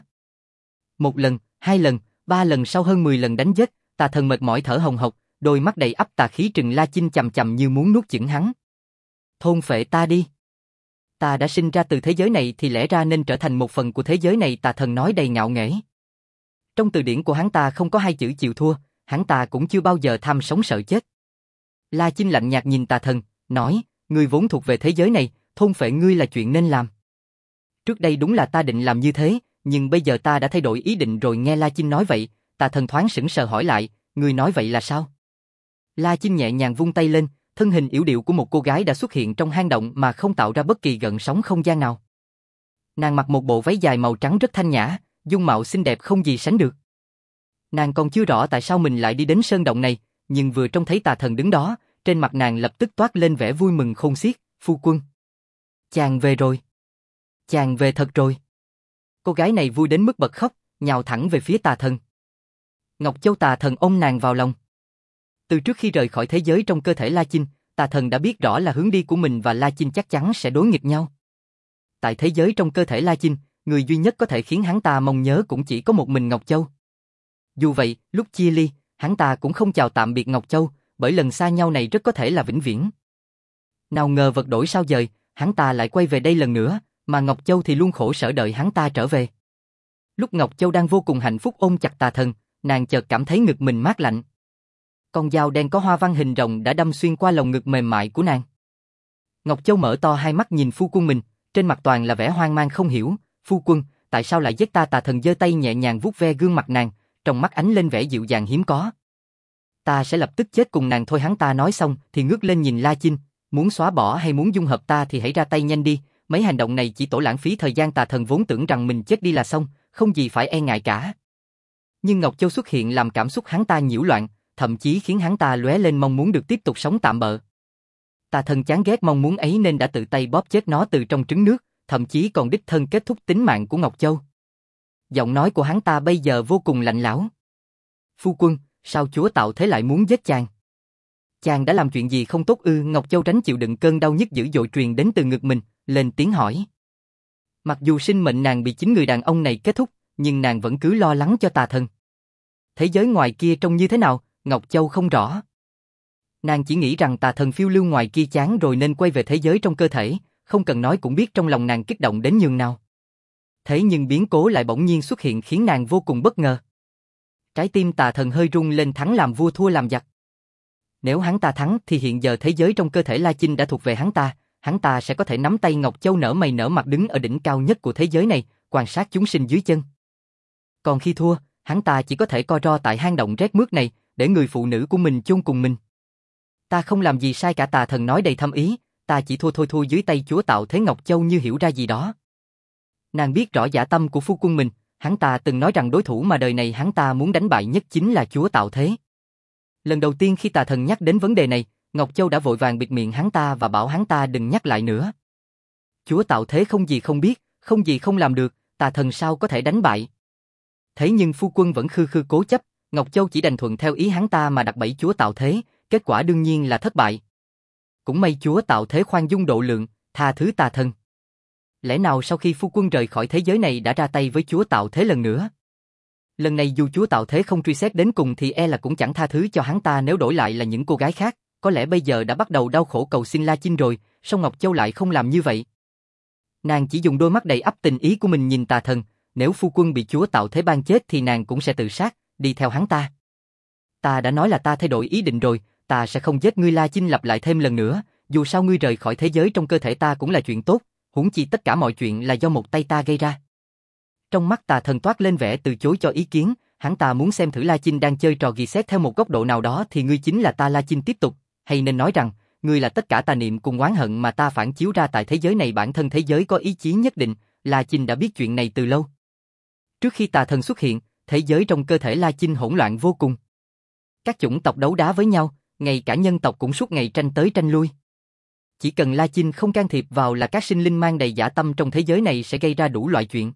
Một lần, hai lần, ba lần, sau hơn 10 lần đánh giết, tà thần mệt mỏi thở hồng hộc, đôi mắt đầy ắp tà khí trừng La Chinh chằm chằm như muốn nuốt chửng hắn. Thôn phệ ta đi. Ta đã sinh ra từ thế giới này thì lẽ ra nên trở thành một phần của thế giới này, tà thần nói đầy ngạo nghễ. Trong từ điển của hắn ta không có hai chữ chịu thua, hắn ta cũng chưa bao giờ tham sống sợ chết. La Chinh lạnh nhạt nhìn tà thần, nói, ngươi vốn thuộc về thế giới này, thôn phệ ngươi là chuyện nên làm. Trước đây đúng là ta định làm như thế, nhưng bây giờ ta đã thay đổi ý định rồi. Nghe La Chinh nói vậy, tà thần thoáng sững sờ hỏi lại, ngươi nói vậy là sao? La Chinh nhẹ nhàng vung tay lên, thân hình yểu điệu của một cô gái đã xuất hiện trong hang động mà không tạo ra bất kỳ gợn sóng không gian nào. Nàng mặc một bộ váy dài màu trắng rất thanh nhã, dung mạo xinh đẹp không gì sánh được. Nàng còn chưa rõ tại sao mình lại đi đến sơn động này, nhưng vừa trông thấy tà thần đứng đó, trên mặt nàng lập tức toát lên vẻ vui mừng khôn xiết. Phu quân, Chàng về rồi. Chàng về thật rồi. Cô gái này vui đến mức bật khóc, nhào thẳng về phía tà thần. Ngọc Châu tà thần ôm nàng vào lòng. Từ trước khi rời khỏi thế giới trong cơ thể La Chinh, tà thần đã biết rõ là hướng đi của mình và La Chinh chắc chắn sẽ đối nghịch nhau. Tại thế giới trong cơ thể La Chinh, người duy nhất có thể khiến hắn ta mong nhớ cũng chỉ có một mình Ngọc Châu. Dù vậy, lúc chia ly, hắn ta cũng không chào tạm biệt Ngọc Châu, bởi lần xa nhau này rất có thể là vĩnh viễn. Nào ngờ vật đổi sao dời, hắn ta lại quay về đây lần nữa, mà Ngọc Châu thì luôn khổ sở đợi hắn ta trở về. Lúc Ngọc Châu đang vô cùng hạnh phúc ôm chặt tà thần, nàng chợt cảm thấy ngực mình mát lạnh. Con dao đen có hoa văn hình rồng đã đâm xuyên qua lồng ngực mềm mại của nàng. Ngọc Châu mở to hai mắt nhìn phu quân mình, trên mặt toàn là vẻ hoang mang không hiểu. Phu quân, tại sao lại giết ta? Tà thần giơ tay nhẹ nhàng vuốt ve gương mặt nàng, trong mắt ánh lên vẻ dịu dàng hiếm có. Ta sẽ lập tức chết cùng nàng thôi. Hắn ta nói xong thì ngước lên nhìn La Chinh, muốn xóa bỏ hay muốn dung hợp ta thì hãy ra tay nhanh đi, mấy hành động này chỉ tổ lãng phí thời gian. Tà thần vốn tưởng rằng mình chết đi là xong, không gì phải e ngại cả. Nhưng Ngọc Châu xuất hiện làm cảm xúc hắn ta nhiễu loạn, thậm chí khiến hắn ta lóe lên mong muốn được tiếp tục sống tạm bợ. Tà thần chán ghét mong muốn ấy nên đã tự tay bóp chết nó từ trong trứng nước, thậm chí còn đích thân kết thúc tính mạng của Ngọc Châu. Giọng nói của hắn ta bây giờ vô cùng lạnh lẽo. Phu quân, sao chúa tạo thế lại muốn giết chàng? Chàng đã làm chuyện gì không tốt ư? Ngọc Châu tránh chịu đựng cơn đau nhức dữ dội truyền đến từ ngực mình, lên tiếng hỏi. Mặc dù sinh mệnh nàng bị chính người đàn ông này kết thúc, nhưng nàng vẫn cứ lo lắng cho tà thần. Thế giới ngoài kia trông như thế nào, Ngọc Châu không rõ. Nàng chỉ nghĩ rằng tà thần phiêu lưu ngoài kia chán rồi nên quay về thế giới trong cơ thể, không cần nói cũng biết trong lòng nàng kích động đến nhường nào. Thế nhưng biến cố lại bỗng nhiên xuất hiện khiến nàng vô cùng bất ngờ. Trái tim tà thần hơi rung lên. Thắng làm vua thua làm giặc. Nếu hắn ta thắng thì hiện giờ thế giới trong cơ thể La Chinh đã thuộc về hắn ta sẽ có thể nắm tay Ngọc Châu nở mày nở mặt đứng ở đỉnh cao nhất của thế giới này, quan sát chúng sinh dưới chân. Còn khi thua, hắn ta chỉ có thể co ro tại hang động rét mướt này, để người phụ nữ của mình chôn cùng mình. Ta không làm gì sai cả, tà thần nói đầy thâm ý, ta chỉ thua dưới tay chúa tạo thế. Ngọc Châu như hiểu ra gì đó. Nàng biết rõ dã tâm của phu quân mình, hắn ta từng nói rằng đối thủ mà đời này hắn ta muốn đánh bại nhất chính là chúa tạo thế. Lần đầu tiên khi tà thần nhắc đến vấn đề này, Ngọc Châu đã vội vàng bịt miệng hắn ta và bảo hắn ta đừng nhắc lại nữa. Chúa tạo thế không gì không biết, không gì không làm được, tà thần sao có thể đánh bại. Thế nhưng phu quân vẫn khư khư cố chấp, Ngọc Châu chỉ đành thuận theo ý hắn ta mà đặt bẫy chúa tạo thế, kết quả đương nhiên là thất bại. Cũng may chúa tạo thế khoan dung độ lượng, tha thứ tà thần. Lẽ nào sau khi phu quân rời khỏi thế giới này đã ra tay với chúa tạo thế lần nữa? Lần này dù chúa tạo thế không truy xét đến cùng thì e là cũng chẳng tha thứ cho hắn ta. Nếu đổi lại là những cô gái khác, có lẽ bây giờ đã bắt đầu đau khổ cầu xin La Chinh rồi, song Ngọc Châu lại không làm như vậy. Nàng chỉ dùng đôi mắt đầy ắp tình ý của mình nhìn tà thần, nếu phu quân bị chúa tạo thế ban chết thì nàng cũng sẽ tự sát, đi theo hắn ta. Ta đã nói là ta thay đổi ý định rồi, ta sẽ không giết ngươi. La Chinh lặp lại thêm lần nữa, dù sao ngươi rời khỏi thế giới trong cơ thể ta cũng là chuyện tốt, huống chi tất cả mọi chuyện là do một tay ta gây ra. Trong mắt tà thần toát lên vẻ từ chối cho ý kiến, hắn ta muốn xem thử La Chinh đang chơi trò gì. Xét theo một góc độ nào đó thì ngươi chính là ta. La Chinh tiếp tục, hay nên nói rằng, ngươi là tất cả tà niệm cùng oán hận mà ta phản chiếu ra tại thế giới này. Bản thân thế giới có ý chí nhất định, La Chinh đã biết chuyện này từ lâu. Trước khi tà thần xuất hiện, thế giới trong cơ thể La Chinh hỗn loạn vô cùng. Các chủng tộc đấu đá với nhau, ngay cả nhân tộc cũng suốt ngày tranh tới tranh lui. Chỉ cần La Chinh không can thiệp vào là các sinh linh mang đầy dã tâm trong thế giới này sẽ gây ra đủ loại chuyện.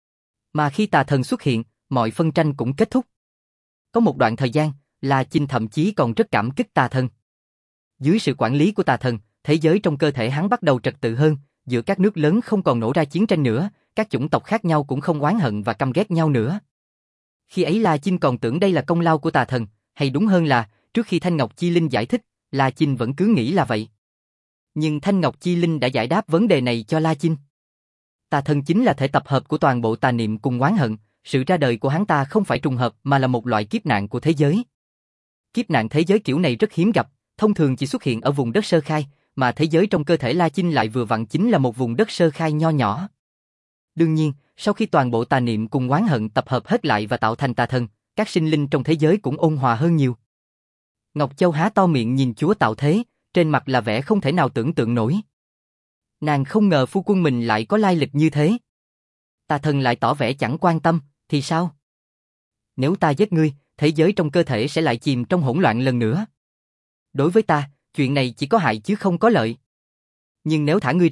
Mà khi tà thần xuất hiện, mọi phân tranh cũng kết thúc. Có một đoạn thời gian, La Chinh thậm chí còn rất cảm kích tà thần. Dưới sự quản lý của tà thần, thế giới trong cơ thể hắn bắt đầu trật tự hơn, giữa các nước lớn không còn nổ ra chiến tranh nữa, các chủng tộc khác nhau cũng không oán hận và căm ghét nhau nữa. Khi ấy La Chinh còn tưởng đây là công lao của tà thần, hay đúng hơn là, trước khi Thanh Ngọc Chi Linh giải thích, La Chinh vẫn cứ nghĩ là vậy. Nhưng Thanh Ngọc Chi Linh đã giải đáp vấn đề này cho La Chinh. Tà thần chính là thể tập hợp của toàn bộ tà niệm cùng oán hận, sự ra đời của hắn ta không phải trùng hợp mà là một loại kiếp nạn của thế giới. Kiếp nạn thế giới kiểu này rất hiếm gặp, thông thường chỉ xuất hiện ở vùng đất sơ khai, mà thế giới trong cơ thể La Chinh lại vừa vặn chính là một vùng đất sơ khai nho nhỏ. Đương nhiên, sau khi toàn bộ tà niệm cùng oán hận tập hợp hết lại và tạo thành tà thần, các sinh linh trong thế giới cũng ôn hòa hơn nhiều. Ngọc Châu há to miệng nhìn chúa tạo thế, trên mặt là vẻ không thể nào tưởng tượng nổi. Nàng không ngờ phu quân mình lại có lai lịch như thế. Tà thần lại tỏ vẻ chẳng quan tâm, thì sao? Nếu ta giết ngươi, thế giới trong cơ thể sẽ lại chìm trong hỗn loạn lần nữa. Đối với ta, chuyện này chỉ có hại chứ không có lợi. Nhưng nếu thả ngươi ra,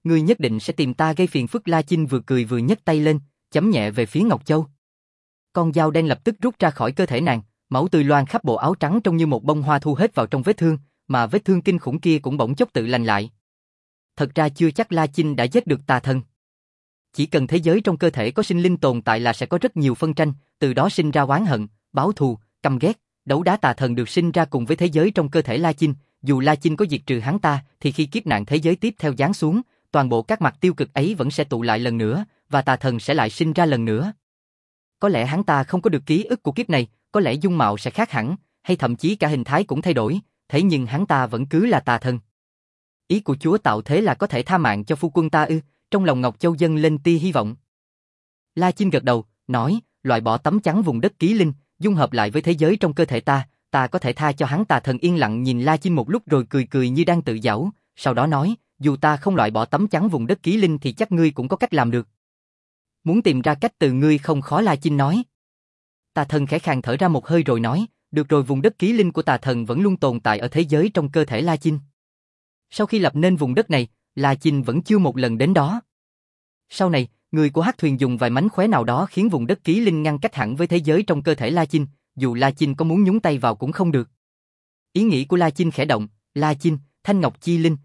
ngươi nhất định sẽ tìm ta gây phiền phức. La Chinh vừa cười vừa nhấc tay lên, chấm nhẹ về phía Ngọc Châu. Con dao đen lập tức rút ra khỏi cơ thể nàng, máu tươi loang khắp bộ áo trắng trông như một bông hoa thu hết vào trong vết thương, mà vết thương kinh khủng kia cũng bỗng chốc tự lành lại. Thật ra chưa chắc La Chinh đã giết được tà thần. Chỉ cần thế giới trong cơ thể có sinh linh tồn tại là sẽ có rất nhiều phân tranh, từ đó sinh ra oán hận, báo thù, căm ghét. Đấu đá tà thần được sinh ra cùng với thế giới trong cơ thể La Chinh, dù La Chinh có diệt trừ hắn ta, thì khi kiếp nạn thế giới tiếp theo giáng xuống, toàn bộ các mặt tiêu cực ấy vẫn sẽ tụ lại lần nữa, và tà thần sẽ lại sinh ra lần nữa. Có lẽ hắn ta không có được ký ức của kiếp này, có lẽ dung mạo sẽ khác hẳn, hay thậm chí cả hình thái cũng thay đổi, thế nhưng hắn ta vẫn cứ là tà thần. Ý của Chúa tạo thế là có thể tha mạng cho phu quân ta ư? Trong lòng Ngọc Châu dâng lên tia hy vọng. La Chinh gật đầu, nói, loại bỏ tấm chắn vùng đất ký linh, dung hợp lại với thế giới trong cơ thể ta có thể tha cho hắn. Tà thần yên lặng nhìn La Chinh một lúc rồi cười cười như đang tự giễu, sau đó nói, dù ta không loại bỏ tấm chắn vùng đất ký linh thì chắc ngươi cũng có cách làm được. Muốn tìm ra cách từ ngươi không khó. La Chinh nói. Tà thần khẽ khàng thở ra một hơi rồi nói, được rồi. Vùng đất ký linh của tà thần vẫn luôn tồn tại ở thế giới trong cơ thể La Chinh. Sau khi lập nên vùng đất này, La Chinh vẫn chưa một lần đến đó. Sau này, người của Hắc Thuyền dùng vài mánh khóe nào đó khiến vùng đất ký linh ngăn cách hẳn với thế giới trong cơ thể La Chinh, dù La Chinh có muốn nhúng tay vào cũng không được. Ý nghĩ của La Chinh khẽ động, La Chinh, Thanh Ngọc Chi Linh,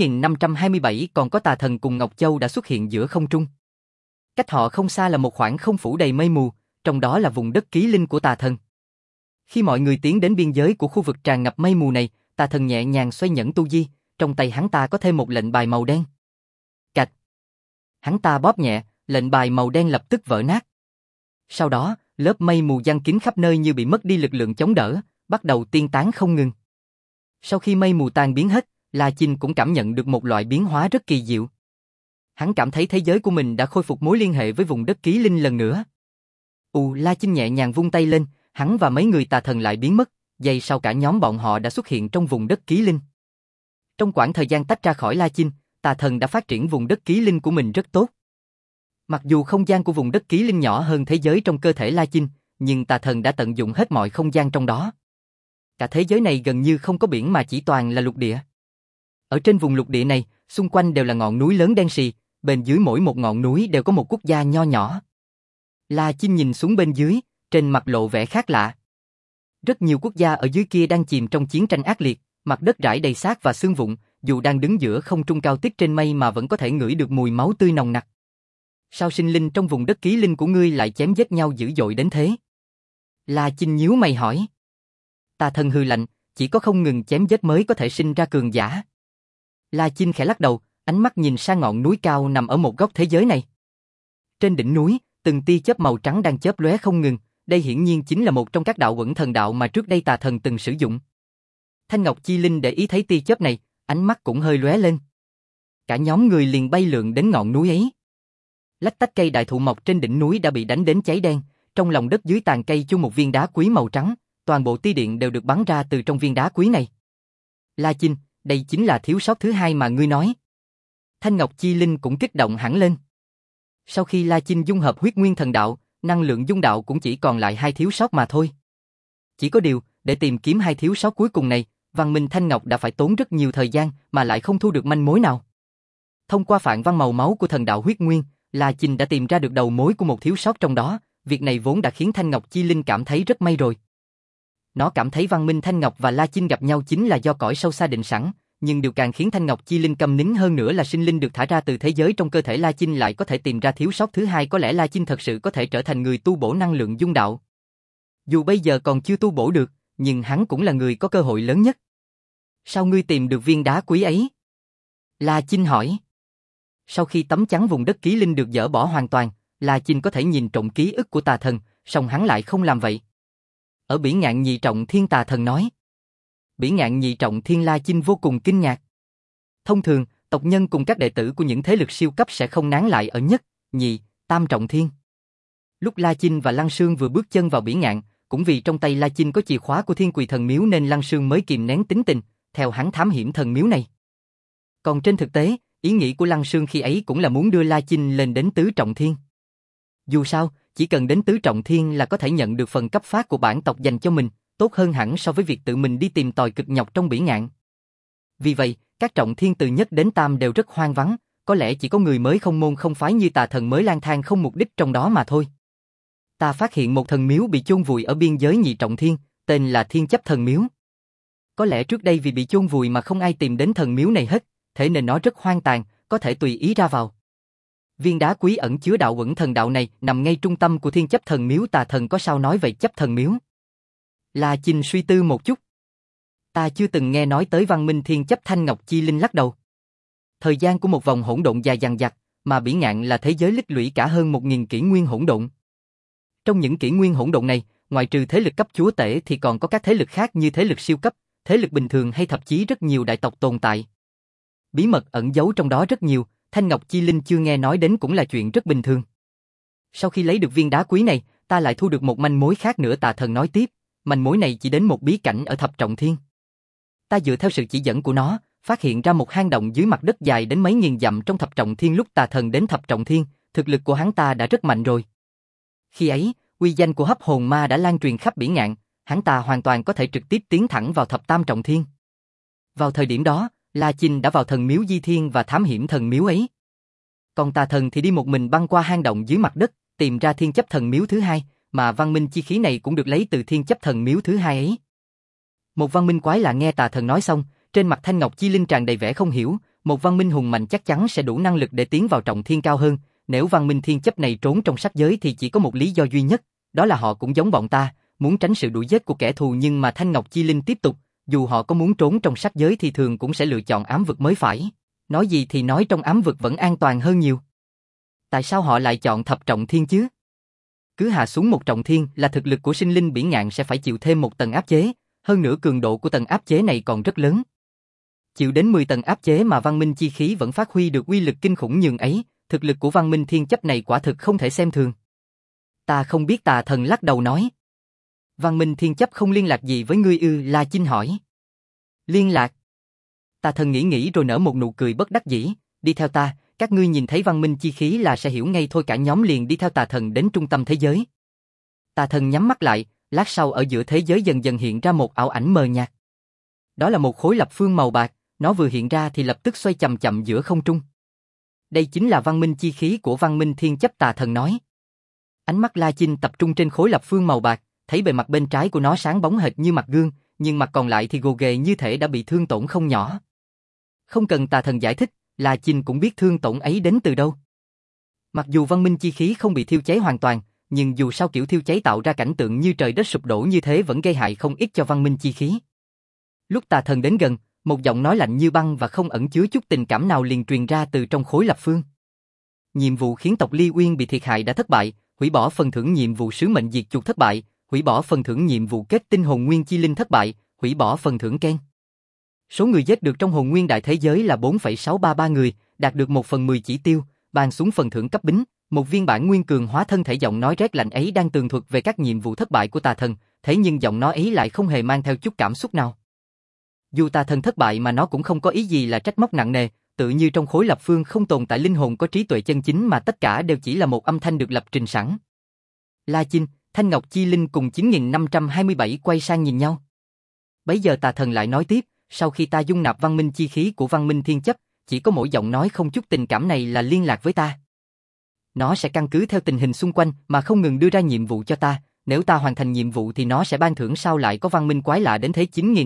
9527 còn có tà thần cùng Ngọc Châu đã xuất hiện giữa không trung. Cách họ không xa là một khoảng không phủ đầy mây mù, trong đó là vùng đất ký linh của tà thần. Khi mọi người tiến đến biên giới của khu vực tràn ngập mây mù này, tà thần nhẹ nhàng xoay nhẫn tu di, trong tay hắn ta có thêm một lệnh bài màu đen. Cạch. Hắn ta bóp nhẹ, lệnh bài màu đen lập tức vỡ nát. Sau đó, lớp mây mù giăng kín khắp nơi như bị mất đi lực lượng chống đỡ, bắt đầu tiên tán không ngừng. Sau khi mây mù tan biến hết, La Chinh cũng cảm nhận được một loại biến hóa rất kỳ diệu. Hắn cảm thấy thế giới của mình đã khôi phục mối liên hệ với vùng đất ký linh lần nữa. La Chinh nhẹ nhàng vung tay lên, hắn và mấy người tà thần lại biến mất, giây sau cả nhóm bọn họ đã xuất hiện trong vùng đất ký linh. Trong quãng thời gian tách ra khỏi La Chinh, tà thần đã phát triển vùng đất ký linh của mình rất tốt. Mặc dù không gian của vùng đất ký linh nhỏ hơn thế giới trong cơ thể La Chinh, nhưng tà thần đã tận dụng hết mọi không gian trong đó. Cả thế giới này gần như không có biển mà chỉ toàn là lục địa. Ở trên vùng lục địa này, xung quanh đều là ngọn núi lớn đen sì, bên dưới mỗi một ngọn núi đều có một quốc gia nho nhỏ. La Chinh nhìn xuống bên dưới, trên mặt lộ vẻ khác lạ. Rất nhiều quốc gia ở dưới kia đang chìm trong chiến tranh ác liệt, mặt đất rải đầy xác và xương vụn, dù đang đứng giữa không trung cao tiết trên mây mà vẫn có thể ngửi được mùi máu tươi nồng nặc. Sao sinh linh trong vùng đất ký linh của ngươi lại chém giết nhau dữ dội đến thế? La Chinh nhíu mày hỏi. Tà thần hừ lạnh, chỉ có không ngừng chém giết mới có thể sinh ra cường giả. La Chinh khẽ lắc đầu, ánh mắt nhìn sang ngọn núi cao nằm ở một góc thế giới này. Trên đỉnh núi, từng tia chớp màu trắng đang chớp lóe không ngừng, đây hiển nhiên chính là một trong các đạo uẩn thần đạo mà trước đây tà thần từng sử dụng. Thanh Ngọc Chi Linh để ý thấy tia chớp này, ánh mắt cũng hơi lóe lên. Cả nhóm người liền bay lượn đến ngọn núi ấy. Lách tách cây đại thụ mọc trên đỉnh núi đã bị đánh đến cháy đen, trong lòng đất dưới tàn cây chôn một viên đá quý màu trắng, toàn bộ tia điện đều được bắn ra từ trong viên đá quý này. La Chinh, đây chính là thiếu sót thứ hai mà ngươi nói. Thanh Ngọc Chi Linh cũng kích động hẳn lên. Sau khi La Chinh dung hợp huyết nguyên thần đạo, năng lượng dung đạo cũng chỉ còn lại hai thiếu sót mà thôi. Chỉ có điều, để tìm kiếm hai thiếu sót cuối cùng này, Văn Minh Thanh Ngọc đã phải tốn rất nhiều thời gian mà lại không thu được manh mối nào. Thông qua phản văn màu máu của thần đạo huyết nguyên, La Chinh đã tìm ra được đầu mối của một thiếu sót trong đó, việc này vốn đã khiến Thanh Ngọc Chi Linh cảm thấy rất may rồi. Nó cảm thấy Văn Minh Thanh Ngọc và La Chinh gặp nhau chính là do cõi sâu xa định sẵn, nhưng điều càng khiến Thanh Ngọc Chi Linh câm nín hơn nữa là sinh linh được thả ra từ thế giới trong cơ thể La Chinh lại có thể tìm ra thiếu sót thứ hai, có lẽ La Chinh thật sự có thể trở thành người tu bổ năng lượng dung đạo. Dù bây giờ còn chưa tu bổ được, nhưng hắn cũng là người có cơ hội lớn nhất. Sao ngươi tìm được viên đá quý ấy? La Chinh hỏi. Sau khi tấm chắn vùng đất ký linh được dỡ bỏ hoàn toàn, La Chinh có thể nhìn trộm ký ức của tà thần, song hắn lại không làm vậy. Ở Bỉ Ngạn Nhị Trọng Thiên, tà thần nói. Bỉ Ngạn Nhị Trọng Thiên. La Chinh vô cùng kinh ngạc. Thông thường, tộc nhân cùng các đệ tử của những thế lực siêu cấp sẽ không nán lại ở nhất, nhị, tam trọng thiên. Lúc La Chinh và Lăng Sương vừa bước chân vào Bỉ Ngạn, cũng vì trong tay La Chinh có chìa khóa của Thiên Quỳ Thần Miếu nên Lăng Sương mới kìm nén tính tình, theo hắn thám hiểm thần miếu này. Còn trên thực tế, ý nghĩ của Lăng Sương khi ấy cũng là muốn đưa La Chinh lên đến tứ trọng thiên. Dù sao, chỉ cần đến tứ trọng thiên là có thể nhận được phần cấp phát của bản tộc dành cho mình, tốt hơn hẳn so với việc tự mình đi tìm tòi cực nhọc trong Bỉ Ngạn. Vì vậy, các trọng thiên từ nhất đến tam đều rất hoang vắng, có lẽ chỉ có người mới không môn không phái như tà thần mới lang thang không mục đích trong đó mà thôi. Ta phát hiện một thần miếu bị chôn vùi ở biên giới nhị trọng thiên, tên là Thiên Chấp Thần Miếu. Có lẽ trước đây vì bị chôn vùi mà không ai tìm đến thần miếu này hết, thế nên nó rất hoang tàn, có thể tùy ý ra vào. Viên đá quý ẩn chứa đạo uẩn thần đạo này nằm ngay trung tâm của Thiên Chấp Thần Miếu. Tà thần có sao nói về Chấp Thần Miếu? La Chinh suy tư một chút. Ta chưa từng nghe nói tới văn minh Thiên Chấp. Thanh Ngọc Chi Linh lắc đầu. Thời gian của một vòng hỗn độn dài dằng dặc, mà Bỉ Ngạn là thế giới tích lũy cả hơn 1000 kỷ nguyên hỗn độn. Trong những kỷ nguyên hỗn độn này, ngoại trừ thế lực cấp chúa tể thì còn có các thế lực khác như thế lực siêu cấp, thế lực bình thường hay thậm chí rất nhiều đại tộc tồn tại. Bí mật ẩn giấu trong đó rất nhiều, Thanh Ngọc Chi Linh chưa nghe nói đến cũng là chuyện rất bình thường. Sau khi lấy được viên đá quý này, ta lại thu được một manh mối khác nữa. Tà thần nói tiếp, manh mối này chỉ đến một bí cảnh ở Thập Trọng Thiên. Ta dựa theo sự chỉ dẫn của nó, phát hiện ra một hang động dưới mặt đất dài đến mấy nghìn dặm trong Thập Trọng Thiên. Lúc tà thần đến Thập Trọng Thiên, thực lực của hắn ta đã rất mạnh rồi. Khi ấy, uy danh của Hấp Hồn Ma đã lan truyền khắp Bỉ Ngạn, hắn ta hoàn toàn có thể trực tiếp tiến thẳng vào Thập Tam Trọng Thiên. Vào thời điểm đó, La Chinh đã vào thần miếu Di Thiên và thám hiểm thần miếu ấy. Còn tà thần thì đi một mình băng qua hang động dưới mặt đất, tìm ra Thiên Chấp Thần Miếu thứ hai, mà văn minh chi khí này cũng được lấy từ Thiên Chấp Thần Miếu thứ hai ấy. Một văn minh quái lạ. Nghe tà thần nói xong, trên mặt Thanh Ngọc Chi Linh tràn đầy vẻ không hiểu. Một văn minh hùng mạnh chắc chắn sẽ đủ năng lực để tiến vào trọng thiên cao hơn. Nếu văn minh Thiên Chấp này trốn trong sắc giới thì chỉ có một lý do duy nhất, đó là họ cũng giống bọn ta, muốn tránh sự đuổi giết của kẻ thù. Nhưng mà Thanh Ngọc Chi Linh tiếp tục, dù họ có muốn trốn trong sắc giới thì thường cũng sẽ lựa chọn ám vực mới phải. Nói gì thì nói, trong ám vực vẫn an toàn hơn nhiều. Tại sao họ lại chọn Thập Trọng Thiên chứ? Cứ hạ xuống một trọng thiên là thực lực của sinh linh Bỉ Ngạn sẽ phải chịu thêm một tầng áp chế, hơn nữa cường độ của tầng áp chế này còn rất lớn. Chịu đến 10 tầng áp chế mà văn minh chi khí vẫn phát huy được uy lực kinh khủng nhường ấy, thực lực của văn minh Thiên Chấp này quả thực không thể xem thường. Ta không biết. Tà thần lắc đầu nói. Văn minh Thiên Chấp không liên lạc gì với ngươi ư? La Chinh hỏi. Liên lạc? Tà thần nghĩ rồi nở một nụ cười bất đắc dĩ. Đi theo ta, các ngươi nhìn thấy văn minh chi khí là sẽ hiểu ngay thôi. Cả nhóm liền đi theo tà thần đến trung tâm thế giới. Tà thần nhắm mắt lại, lát sau ở giữa thế giới dần dần hiện ra một ảo ảnh mờ nhạt. Đó là một khối lập phương màu bạc, nó vừa hiện ra thì lập tức xoay chậm chậm giữa không trung. Đây chính là văn minh chi khí của văn minh Thiên Chấp. Tà thần nói. Ánh mắt La Chinh tập trung trên khối lập phương màu bạc, thấy bề mặt bên trái của nó sáng bóng hệt như mặt gương, nhưng mặt còn lại thì gồ ghề như thể đã bị thương tổn không nhỏ. Không cần tà thần giải thích, La Chinh cũng biết thương tổn ấy đến từ đâu. Mặc dù văn minh chi khí không bị thiêu cháy hoàn toàn, nhưng dù sao kiểu thiêu cháy tạo ra cảnh tượng như trời đất sụp đổ như thế vẫn gây hại không ít cho văn minh chi khí. Lúc tà thần đến gần, một giọng nói lạnh như băng và không ẩn chứa chút tình cảm nào liền truyền ra từ trong khối lập phương. Nhiệm vụ khiến tộc Ly Uyên bị thiệt hại đã thất bại, hủy bỏ phần thưởng nhiệm vụ sứ mệnh diệt chuột thất bại, hủy bỏ phần thưởng nhiệm vụ kết tinh hồn nguyên chi linh thất bại, hủy bỏ phần thưởng Ken. Số người giết được trong hồn nguyên đại thế giới là 4,633 người, đạt được 1/10 chỉ tiêu, ban xuống phần thưởng cấp bính, một viên bản nguyên cường hóa thân thể. Giọng nói rét lạnh ấy đang tường thuật về các nhiệm vụ thất bại của tà thần, thế nhưng giọng nói ấy lại không hề mang theo chút cảm xúc nào. Dù tà thần thất bại mà nó cũng không có ý gì là trách móc nặng nề, tự như trong khối lập phương không tồn tại linh hồn có trí tuệ chân chính mà tất cả đều chỉ là một âm thanh được lập trình sẵn. La Chinh, Thanh Ngọc Chi Linh cùng 9527 quay sang nhìn nhau. Bấy giờ tà thần lại nói tiếp, sau khi ta dung nạp văn minh chi khí của văn minh Thiên Chấp, chỉ có mỗi giọng nói không chút tình cảm này là liên lạc với ta. Nó sẽ căn cứ theo tình hình xung quanh mà không ngừng đưa ra nhiệm vụ cho ta, nếu ta hoàn thành nhiệm vụ thì nó sẽ ban thưởng. Sao lại có văn minh quái lạ đến thế?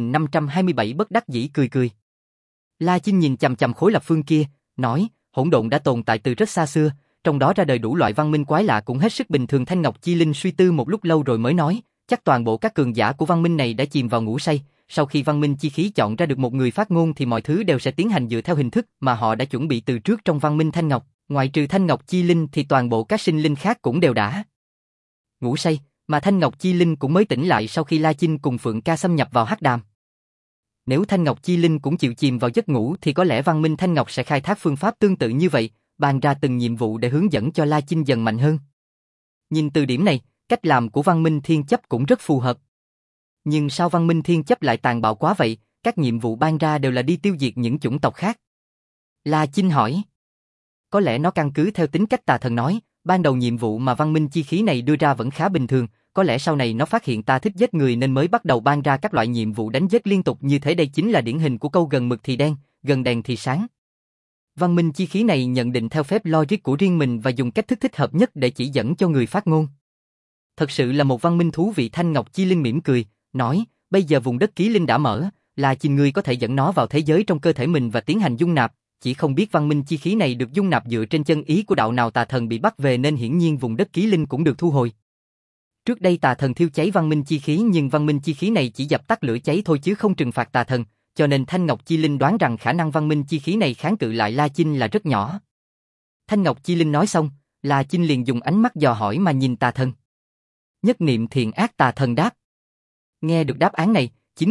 9527 bất đắc dĩ cười. La Chinh nhìn chằm chằm khối lập phương kia, nói, hỗn độn đã tồn tại từ rất xa xưa, trong đó ra đời đủ loại văn minh quái lạ cũng hết sức bình thường. Thanh Ngọc Chi Linh suy tư một lúc lâu rồi mới nói, chắc toàn bộ các cường giả của văn minh này đã chìm vào ngủ say, sau khi văn minh chi khí chọn ra được một người phát ngôn thì mọi thứ đều sẽ tiến hành dựa theo hình thức mà họ đã chuẩn bị từ trước trong văn minh Thanh Ngọc, ngoại trừ Thanh Ngọc Chi Linh thì toàn bộ các sinh linh khác cũng đều đã ngủ say, mà Thanh Ngọc Chi Linh cũng mới tỉnh lại sau khi La Chinh cùng Phượng Ca xâm nhập vào hắc đàm. Nếu Thanh Ngọc Chi Linh cũng chịu chìm vào giấc ngủ thì có lẽ văn minh Thanh Ngọc sẽ khai thác phương pháp tương tự như vậy, ban ra từng nhiệm vụ để hướng dẫn cho La Chinh dần mạnh hơn. Nhìn từ điểm này, cách làm của văn minh Thiên Chấp cũng rất phù hợp. Nhưng sao văn minh Thiên Chấp lại tàn bạo quá vậy? Các nhiệm vụ ban ra đều là đi tiêu diệt những chủng tộc khác. La Chinh hỏi. Có lẽ nó căn cứ theo tính cách tà thần nói, ban đầu nhiệm vụ mà văn minh chi khí này đưa ra vẫn khá bình thường, có lẽ sau này nó phát hiện ta thích giết người nên mới bắt đầu ban ra các loại nhiệm vụ đánh giết liên tục như thế. Đây chính là điển hình của câu gần mực thì đen, gần đèn thì sáng. Văn minh chi khí này nhận định theo phép logic của riêng mình và dùng cách thức thích hợp nhất để chỉ dẫn cho người phát ngôn. Thật sự là một văn minh thú vị. Thanh Ngọc Chi Linh mỉm cười, nói, bây giờ vùng đất ký linh đã mở, là Chinh ngươi có thể dẫn nó vào thế giới trong cơ thể mình và tiến hành dung nạp, chỉ không biết văn minh chi khí này được dung nạp dựa trên chân ý của đạo nào. Tà thần bị bắt về nên hiển nhiên vùng đất ký linh cũng được thu hồi. Trước đây tà thần thiêu cháy văn minh chi khí nhưng văn minh chi khí này chỉ dập tắt lửa cháy thôi chứ không trừng phạt tà thần, cho nên Thanh Ngọc Chi Linh đoán rằng khả năng văn minh chi khí này kháng cự lại La Chinh là rất nhỏ. Thanh Ngọc Chi Linh nói xong, La Chinh liền dùng ánh mắt dò hỏi mà nhìn tà thần. Nhất niệm thiện ác. Tà thần đáp. Nghe được đáp án này,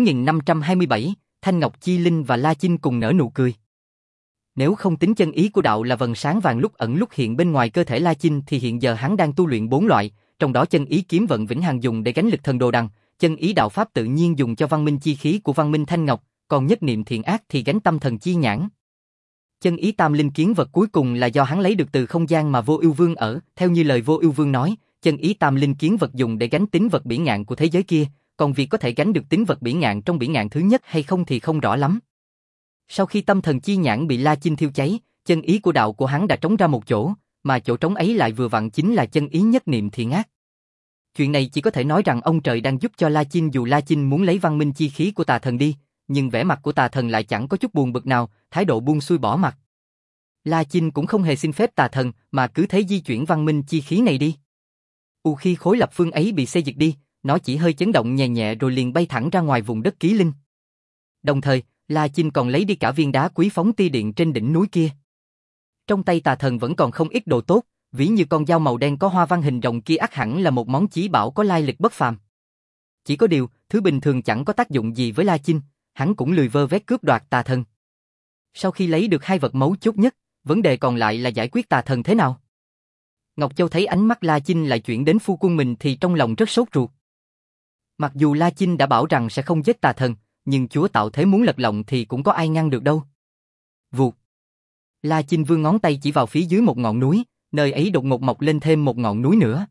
9527, Thanh Ngọc Chi Linh và La Chinh cùng nở nụ cười. Nếu không tính chân ý của đạo là vầng sáng vàng lúc ẩn lúc hiện bên ngoài cơ thể La Chinh thì hiện giờ hắn đang tu luyện 4 loại, trong đó chân ý kiếm vận vĩnh hằng dùng để gánh lực thần đồ đằng, chân ý đạo pháp tự nhiên dùng cho văn minh chi khí của văn minh Thanh Ngọc, còn nhất niệm thiện ác thì gánh tâm thần chi nhãn. Chân ý tam linh kiến vật cuối cùng là do hắn lấy được từ không gian mà Vô Ưu Vương ở, theo như lời Vô Ưu Vương nói, chân ý tam linh kiến vật dùng để gánh tính vật bỉ ngạn của thế giới kia, còn việc có thể gánh được tính vật bỉ ngạn trong bỉ ngạn thứ nhất hay không thì không rõ lắm. Sau khi tâm thần chi nhãn bị La Chinh thiêu cháy, chân ý của đạo của hắn đã trống ra một chỗ, mà chỗ trống ấy lại vừa vặn chính là chân ý nhất niệm thiện ác. Chuyện này chỉ có thể nói rằng ông trời đang giúp cho La Chinh dù La Chinh muốn lấy văn minh chi khí của tà thần đi, nhưng vẻ mặt của tà thần lại chẳng có chút buồn bực nào, thái độ buông xuôi bỏ mặt. La Chinh cũng không hề xin phép tà thần mà cứ thế di chuyển văn minh chi khí này đi. Khi khối lập phương ấy bị xê dịch đi, nó chỉ hơi chấn động nhẹ nhẹ rồi liền bay thẳng ra ngoài vùng đất ký linh. Đồng thời, La Chinh còn lấy đi cả viên đá quý phóng tia điện trên đỉnh núi kia. Trong tay tà thần vẫn còn không ít đồ tốt, ví như con dao màu đen có hoa văn hình rồng kia ắt hẳn là một món chí bảo có lai lịch bất phàm. Chỉ có điều, thứ bình thường chẳng có tác dụng gì với La Chinh, hắn cũng lười vơ vét cướp đoạt tà thần. Sau khi lấy được hai vật mấu chốt nhất, vấn đề còn lại là giải quyết tà thần thế nào. Ngọc Châu thấy ánh mắt La Chinh lại chuyển đến phu quân mình thì trong lòng rất sốt ruột. Mặc dù La Chinh đã bảo rằng sẽ không giết tà thần, nhưng chúa tạo thế muốn lật lọng thì cũng có ai ngăn được đâu. Vụt. La Chinh vươn ngón tay chỉ vào phía dưới một ngọn núi, nơi ấy đột ngột mọc lên thêm một ngọn núi nữa.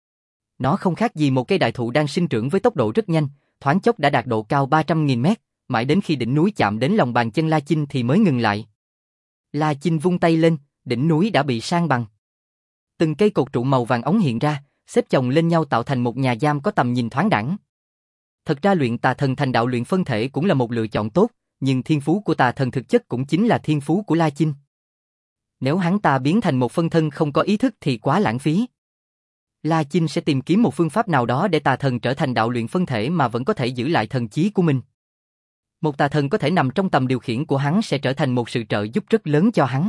Nó không khác gì một cây đại thụ đang sinh trưởng với tốc độ rất nhanh, thoáng chốc đã đạt độ cao 300.000 mét, mãi đến khi đỉnh núi chạm đến lòng bàn chân La Chinh thì mới ngừng lại. La Chinh vung tay lên, đỉnh núi đã bị san bằng. Từng cây cột trụ màu vàng óng hiện ra, xếp chồng lên nhau tạo thành một nhà giam có tầm nhìn thoáng đãng. Thật ra luyện tà thần thành đạo luyện phân thể cũng là một lựa chọn tốt, nhưng thiên phú của tà thần thực chất cũng chính là thiên phú của La Chinh. Nếu hắn ta biến thành một phân thân không có ý thức thì quá lãng phí. La Chinh sẽ tìm kiếm một phương pháp nào đó để tà thần trở thành đạo luyện phân thể mà vẫn có thể giữ lại thần trí của mình. Một tà thần có thể nằm trong tầm điều khiển của hắn sẽ trở thành một sự trợ giúp rất lớn cho hắn.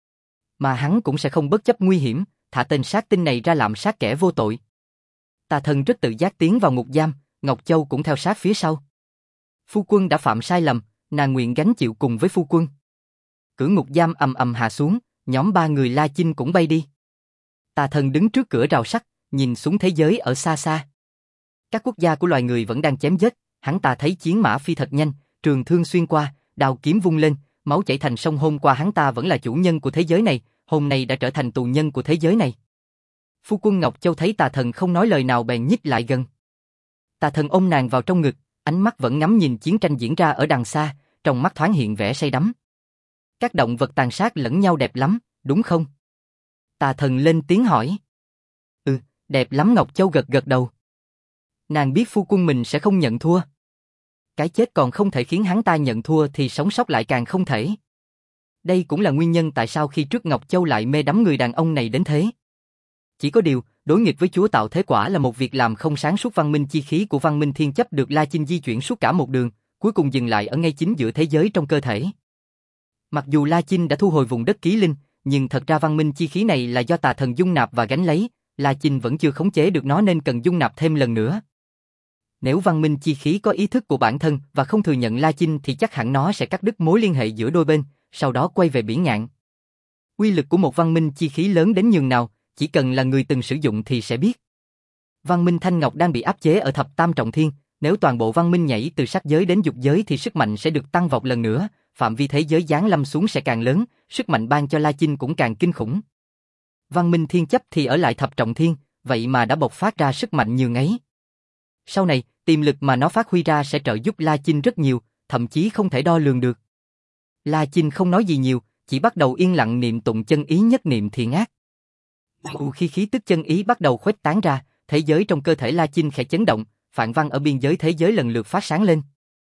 Mà hắn cũng sẽ không bất chấp nguy hiểm, thả tên sát tinh này ra lạm sát kẻ vô tội. Tà thần rất tự giác tiến vào ngục giam, Ngọc Châu cũng theo sát phía sau. Phu quân đã phạm sai lầm, nàng nguyện gánh chịu cùng với phu quân. Cửa ngục giam ầm ầm hạ xuống, nhóm 3 người La Chinh cũng bay đi. Tà thần đứng trước cửa rào sắt, nhìn xuống thế giới ở xa xa. Các quốc gia của loài người vẫn đang chém giết, hắn ta thấy chiến mã phi thật nhanh, trường thương xuyên qua, đao kiếm vung lên, máu chảy thành sông. Hôm qua hắn ta vẫn là chủ nhân của thế giới này, hôm nay đã trở thành tù nhân của thế giới này. Phu quân Ngọc Châu thấy tà thần không nói lời nào bèn nhích lại gần. Tà thần ôm nàng vào trong ngực, ánh mắt vẫn ngắm nhìn chiến tranh diễn ra ở đằng xa, trong mắt thoáng hiện vẻ say đắm. Các động vật tàn sát lẫn nhau đẹp lắm, đúng không? Tà thần lên tiếng hỏi. Đẹp lắm. Ngọc Châu gật gật đầu. Nàng biết phu quân mình sẽ không nhận thua. Cái chết còn không thể khiến hắn ta nhận thua thì sống sót lại càng không thể. Đây cũng là nguyên nhân tại sao khi trước Ngọc Châu lại mê đắm người đàn ông này đến thế. Chỉ có điều, đối nghịch với chúa tạo thế quả là một việc làm không sáng suốt. Văn minh chi khí của văn minh thiên chấp được La Chinh di chuyển suốt cả một đường, cuối cùng dừng lại ở ngay chính giữa thế giới trong cơ thể. Mặc dù La Chinh đã thu hồi vùng đất ký linh, nhưng thật ra văn minh chi khí này là do tà thần dung nạp và gánh lấy, La Chinh vẫn chưa khống chế được nó nên cần dung nạp thêm lần nữa. Nếu văn minh chi khí có ý thức của bản thân và không thừa nhận La Chinh thì chắc hẳn nó sẽ cắt đứt mối liên hệ giữa đôi bên, sau đó quay về bỉ ngạn. Uy lực của một văn minh chi khí lớn đến nhường nào, chỉ cần là người từng sử dụng thì sẽ biết. Văn minh Thanh Ngọc đang bị áp chế ở thập tam trọng thiên, nếu toàn bộ văn minh nhảy từ sắc giới đến dục giới thì sức mạnh sẽ được tăng vọt lần nữa, phạm vi thế giới giáng lâm xuống sẽ càng lớn, sức mạnh ban cho La Chinh cũng càng kinh khủng. Văn minh thiên chấp thì ở lại thập trọng thiên, vậy mà đã bộc phát ra sức mạnh nhường ấy. Sau này, tiềm lực mà nó phát huy ra sẽ trợ giúp La Chinh rất nhiều, thậm chí không thể đo lường được. La Chinh không nói gì nhiều, chỉ chỉ bắt đầu yên lặng niệm tụng chân ý nhất niệm thiện ác. Khi khí tức chân ý bắt đầu khuếch tán ra, thế giới trong cơ thể La Chinh khẽ chấn động, phạn văn ở biên giới thế giới lần lượt phát sáng lên.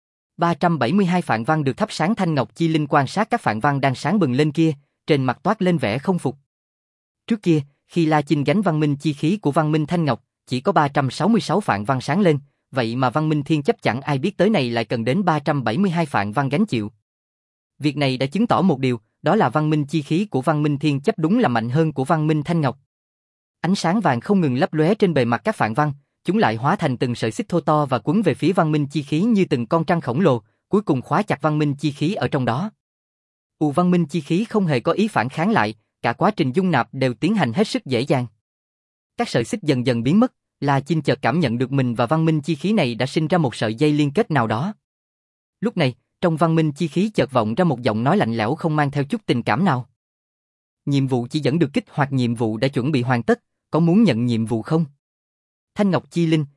372 phạn văn được thắp sáng. Thanh Ngọc Chi Linh quan sát các phạn văn đang sáng bừng lên kia, trên mặt toát lên vẻ không phục. Trước kia, khi La Chinh gánh văn minh chi khí của văn minh Thanh Ngọc, chỉ có 366 phạn văn sáng lên, vậy mà văn minh thiên chấp chẳng ai biết tới này lại cần đến 372 phạn văn gánh chịu. Việc này đã chứng tỏ một điều, đó là văn minh chi khí của văn minh thiên chấp đúng là mạnh hơn của văn minh Thanh Ngọc. Ánh sáng vàng không ngừng lấp lóe trên bề mặt các phạn văn, chúng lại hóa thành từng sợi xích thô to và quấn về phía văn minh chi khí như từng con trăng khổng lồ, cuối cùng khóa chặt văn minh chi khí ở trong đó. Văn minh chi khí không hề có ý phản kháng lại, cả quá trình dung nạp đều tiến hành hết sức dễ dàng. Các sợi xích dần dần biến mất, La Chinh chợt cảm nhận được mình và văn minh chi khí này đã sinh ra một sợi dây liên kết nào đó. Lúc này, trong văn minh chi khí chợt vọng ra một giọng nói lạnh lẽo không mang theo chút tình cảm nào. Nhiệm vụ chỉ dẫn được kích hoạt nhiệm vụ đã chuẩn bị hoàn tất, có muốn nhận nhiệm vụ không? Thanh Ngọc Chi Linh,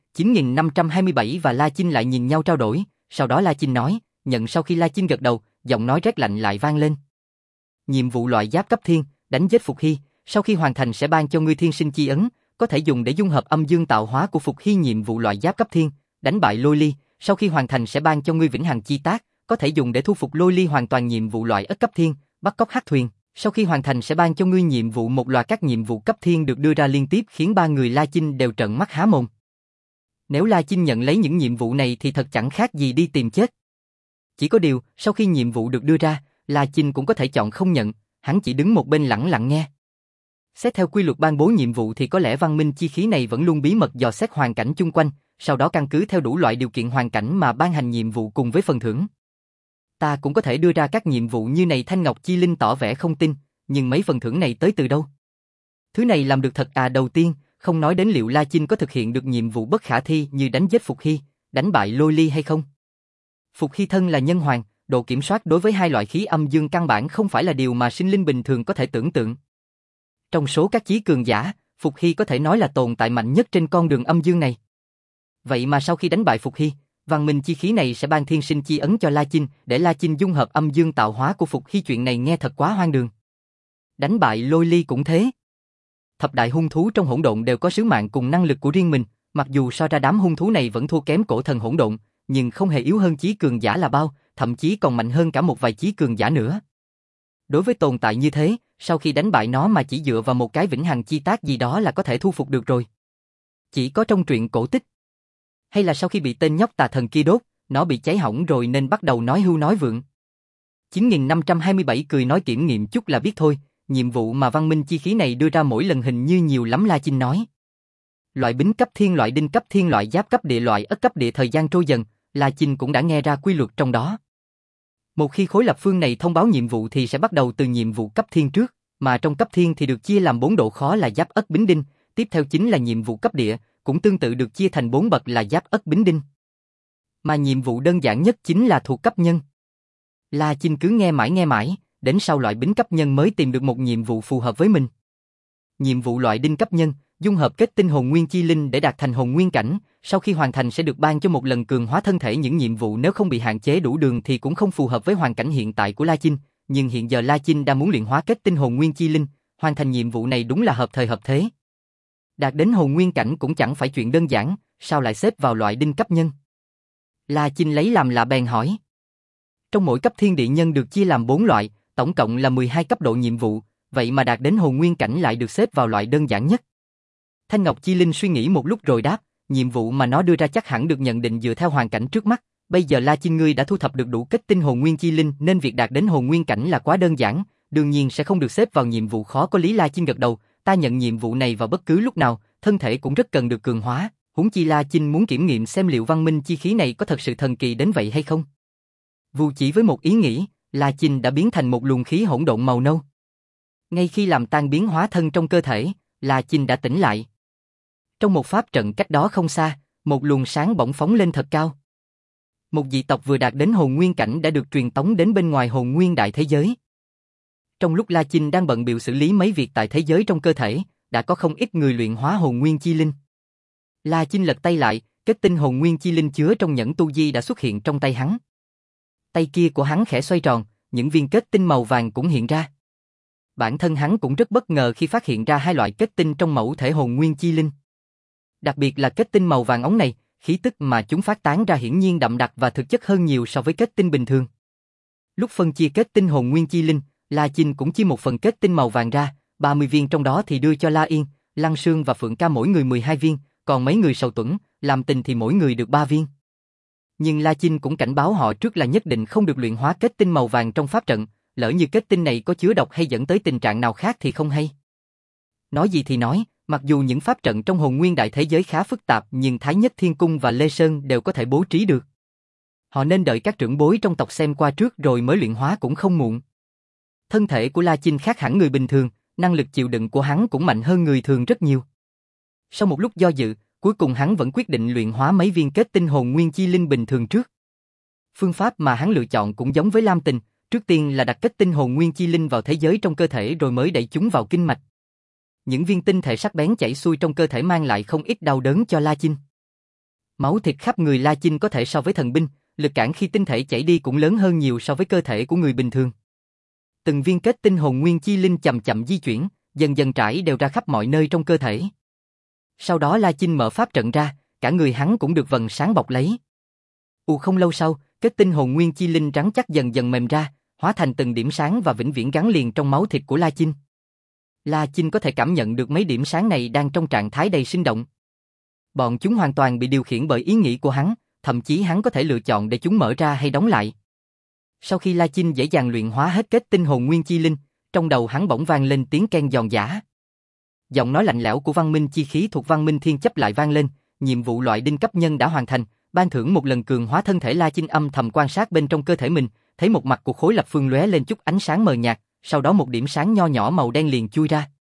9527 và La Chinh lại nhìn nhau trao đổi, sau đó La Chinh nói, nhận. Sau khi La Chinh gật đầu, giọng nói rét lạnh lại vang lên. Nhiệm vụ loại giáp cấp thiên, đánh giết Phục Hy, sau khi hoàn thành sẽ ban cho ngươi thiên sinh chi ấn, có thể dùng để dung hợp âm dương tạo hóa của Phục Hy. Nhiệm vụ loại giáp cấp thiên, đánh bại Lôi Ly, sau khi hoàn thành sẽ ban cho ngươi vĩnh hằng chi tác, có thể dùng để thu phục Lôi Ly hoàn toàn. Nhiệm vụ loại ất cấp thiên, bắt cóc hắc thuyền, sau khi hoàn thành sẽ ban cho ngươi nhiệm vụ. Một loạt các nhiệm vụ cấp thiên được đưa ra liên tiếp khiến ba người La Chinh đều trợn mắt há mồm. Nếu La Chinh nhận lấy những nhiệm vụ này thì thật chẳng khác gì đi tìm chết. Chỉ có điều, sau khi nhiệm vụ được đưa ra, La Chinh cũng có thể chọn không nhận, hắn chỉ đứng một bên lẳng lặng nghe. Xét theo quy luật ban bố nhiệm vụ thì có lẽ văn minh chi khí này vẫn luôn bí mật dò xét hoàn cảnh chung quanh, sau đó căn cứ theo đủ loại điều kiện hoàn cảnh mà ban hành nhiệm vụ cùng với phần thưởng. Ta cũng có thể đưa ra các nhiệm vụ như này. Thanh Ngọc Chi Linh tỏ vẻ không tin, nhưng mấy phần thưởng này tới từ đâu? Thứ này làm được thật à? Đầu tiên, không nói đến liệu La Chinh có thực hiện được nhiệm vụ bất khả thi như đánh giết Phục Hy, đánh bại Lôi Ly hay không. Phục Hy thân là nhân hoàng, độ kiểm soát đối với hai loại khí âm dương căn bản không phải là điều mà sinh linh bình thường có thể tưởng tượng. Trong số các chí cường giả, Phục Hy có thể nói là tồn tại mạnh nhất trên con đường âm dương này. Vậy mà sau khi đánh bại Phục Hy, văn minh chi khí này sẽ ban thiên sinh chi ấn cho La Chinh, để La Chinh dung hợp âm dương tạo hóa của Phục Hy. Chuyện này nghe thật quá hoang đường. Đánh bại Lôi Ly cũng thế. Thập đại hung thú trong hỗn độn đều có sứ mạng cùng năng lực của riêng mình, mặc dù so ra đám hung thú này vẫn thua kém cổ thần hỗn độn, nhưng không hề yếu hơn chí cường giả là bao, thậm chí còn mạnh hơn cả một vài chí cường giả nữa. Đối với tồn tại như thế, sau khi đánh bại nó mà chỉ dựa vào một cái vĩnh hằng chi tác gì đó là có thể thu phục được rồi. Chỉ có trong truyện cổ tích. Hay là sau khi bị tên nhóc tà thần kia đốt, nó bị cháy hỏng rồi nên bắt đầu nói hưu nói vượng. 9527 cười nói kiểm nghiệm chút là biết thôi, nhiệm vụ mà văn minh chi khí này đưa ra mỗi lần hình như nhiều lắm. La Chinh nói. Loại bính cấp thiên, loại đinh cấp thiên, loại giáp cấp địa, loại ất cấp địa. Thời gian trôi dần, La Chinh cũng đã nghe ra quy luật trong đó. Một khi khối lập phương này thông báo nhiệm vụ thì sẽ bắt đầu từ nhiệm vụ cấp thiên trước, mà trong cấp thiên thì được chia làm 4 độ khó là giáp ất bính đinh, tiếp theo chính là nhiệm vụ cấp địa, cũng tương tự được chia thành 4 bậc là giáp ất bính đinh. Mà nhiệm vụ đơn giản nhất chính là thuộc cấp nhân. La Chinh cứ nghe mãi, đến sau loại bính cấp nhân mới tìm được một nhiệm vụ phù hợp với mình. Nhiệm vụ loại đinh cấp nhân, dung hợp kết tinh hồn nguyên chi linh để đạt thành hồn nguyên cảnh, sau khi hoàn thành sẽ được ban cho một lần cường hóa thân thể. Những nhiệm vụ nếu không bị hạn chế đủ đường thì cũng không phù hợp với hoàn cảnh hiện tại của La Chinh, nhưng hiện giờ La Chinh đang muốn luyện hóa kết tinh hồn nguyên chi linh, hoàn thành nhiệm vụ này đúng là hợp thời hợp thế. Đạt đến hồn nguyên cảnh cũng chẳng phải chuyện đơn giản, sao lại xếp vào loại đinh cấp nhân? La Chinh lấy làm lạ bèn hỏi. Trong mỗi cấp thiên địa nhân được chia làm 4 loại, tổng cộng là 12 cấp độ nhiệm vụ, vậy mà đạt đến hồn nguyên cảnh lại được xếp vào loại đơn giản nhất. Thanh Ngọc Chi Linh suy nghĩ một lúc rồi đáp, nhiệm vụ mà nó đưa ra chắc hẳn được nhận định dựa theo hoàn cảnh trước mắt. Bây giờ La Chinh ngươi đã thu thập được đủ kết tinh hồn nguyên chi linh nên việc đạt đến hồn nguyên cảnh là quá đơn giản, đương nhiên sẽ không được xếp vào nhiệm vụ khó có lý. La Chinh gật đầu, ta nhận nhiệm vụ này vào bất cứ lúc nào, thân thể cũng rất cần được cường hóa, huống chi La Chinh muốn kiểm nghiệm xem liệu văn minh chi khí này có thật sự thần kỳ đến vậy hay không. Vụ chỉ với một ý nghĩ, La Chinh đã biến thành một luồng khí hỗn độn màu nâu. Ngay khi làm tan biến hóa thân trong cơ thể, La Chinh đã tỉnh lại. Trong một pháp trận cách đó không xa, một luồng sáng bỗng phóng lên thật cao. Một dị tộc vừa đạt đến hồn nguyên cảnh đã được truyền tống đến bên ngoài hồn nguyên đại thế giới. Trong lúc La Chinh đang bận bịu xử lý mấy việc tại thế giới trong cơ thể, đã có không ít người luyện hóa hồn nguyên chi linh. La Chinh lật tay lại, kết tinh hồn nguyên chi linh chứa trong nhẫn tu di đã xuất hiện trong tay hắn. Tay kia của hắn khẽ xoay tròn, những viên kết tinh màu vàng cũng hiện ra. Bản thân hắn cũng rất bất ngờ khi phát hiện ra hai loại kết tinh trong mẫu thể hồn nguyên chi linh. Đặc biệt là kết tinh màu vàng óng này, khí tức mà chúng phát tán ra hiển nhiên đậm đặc và thực chất hơn nhiều so với kết tinh bình thường. Lúc phân chia kết tinh hồn nguyên chi linh, La Chinh cũng chia một phần kết tinh màu vàng ra, 30 viên trong đó thì đưa cho La Yên, Lăng Sương và Phượng Ca mỗi người 12 viên, còn mấy người Sầu Tuẫn, Làm Tình thì mỗi người được 3 viên. Nhưng La Chinh cũng cảnh báo họ trước là nhất định không được luyện hóa kết tinh màu vàng trong pháp trận, lỡ như kết tinh này có chứa độc hay dẫn tới tình trạng nào khác thì không hay. Nói gì thì nói, mặc dù những pháp trận trong hồn nguyên đại thế giới khá phức tạp nhưng Thái Nhất Thiên Cung và Lê Sơn đều có thể bố trí được. Họ nên đợi các trưởng bối trong tộc xem qua trước rồi mới luyện hóa cũng không muộn. Thân thể của La Chinh khác hẳn người bình thường, năng lực chịu đựng của hắn cũng mạnh hơn người thường rất nhiều. Sau một lúc do dự, cuối cùng hắn vẫn quyết định luyện hóa mấy viên kết tinh hồn nguyên chi linh bình thường trước. Phương pháp mà hắn lựa chọn cũng giống với Lam Tình, trước tiên là đặt kết tinh hồn nguyên chi linh vào thế giới trong cơ thể rồi mới đẩy chúng vào kinh mạch. Những viên tinh thể sắc bén chảy xuôi trong cơ thể mang lại không ít đau đớn cho La Chinh. Máu thịt khắp người La Chinh có thể so với thần binh, lực cản khi tinh thể chảy đi cũng lớn hơn nhiều so với cơ thể của người bình thường. Từng viên kết tinh hồn nguyên chi linh chậm chậm di chuyển, dần dần trải đều ra khắp mọi nơi trong cơ thể. Sau đó La Chinh mở pháp trận ra, cả người hắn cũng được vầng sáng bọc lấy. Không lâu sau, kết tinh hồn nguyên chi linh rắn chắc dần dần mềm ra, hóa thành từng điểm sáng và vĩnh viễn gắn liền trong máu thịt của La Chinh. La Chinh có thể cảm nhận được mấy điểm sáng này đang trong trạng thái đầy sinh động. Bọn chúng hoàn toàn bị điều khiển bởi ý nghĩ của hắn, thậm chí hắn có thể lựa chọn để chúng mở ra hay đóng lại. Sau khi La Chinh dễ dàng luyện hóa hết kết tinh hồn nguyên chi linh, trong đầu hắn bỗng vang lên tiếng keng giòn giã. Giọng nói lạnh lẽo của Văn Minh chi khí thuộc Văn Minh Thiên Chấp lại vang lên, nhiệm vụ loại đinh cấp nhân đã hoàn thành, ban thưởng một lần cường hóa thân thể. La Chinh âm thầm quan sát bên trong cơ thể mình, thấy một mặt của khối lập phương lóe lên chút ánh sáng mờ nhạt, sau đó một điểm sáng nho nhỏ màu đen liền chui ra.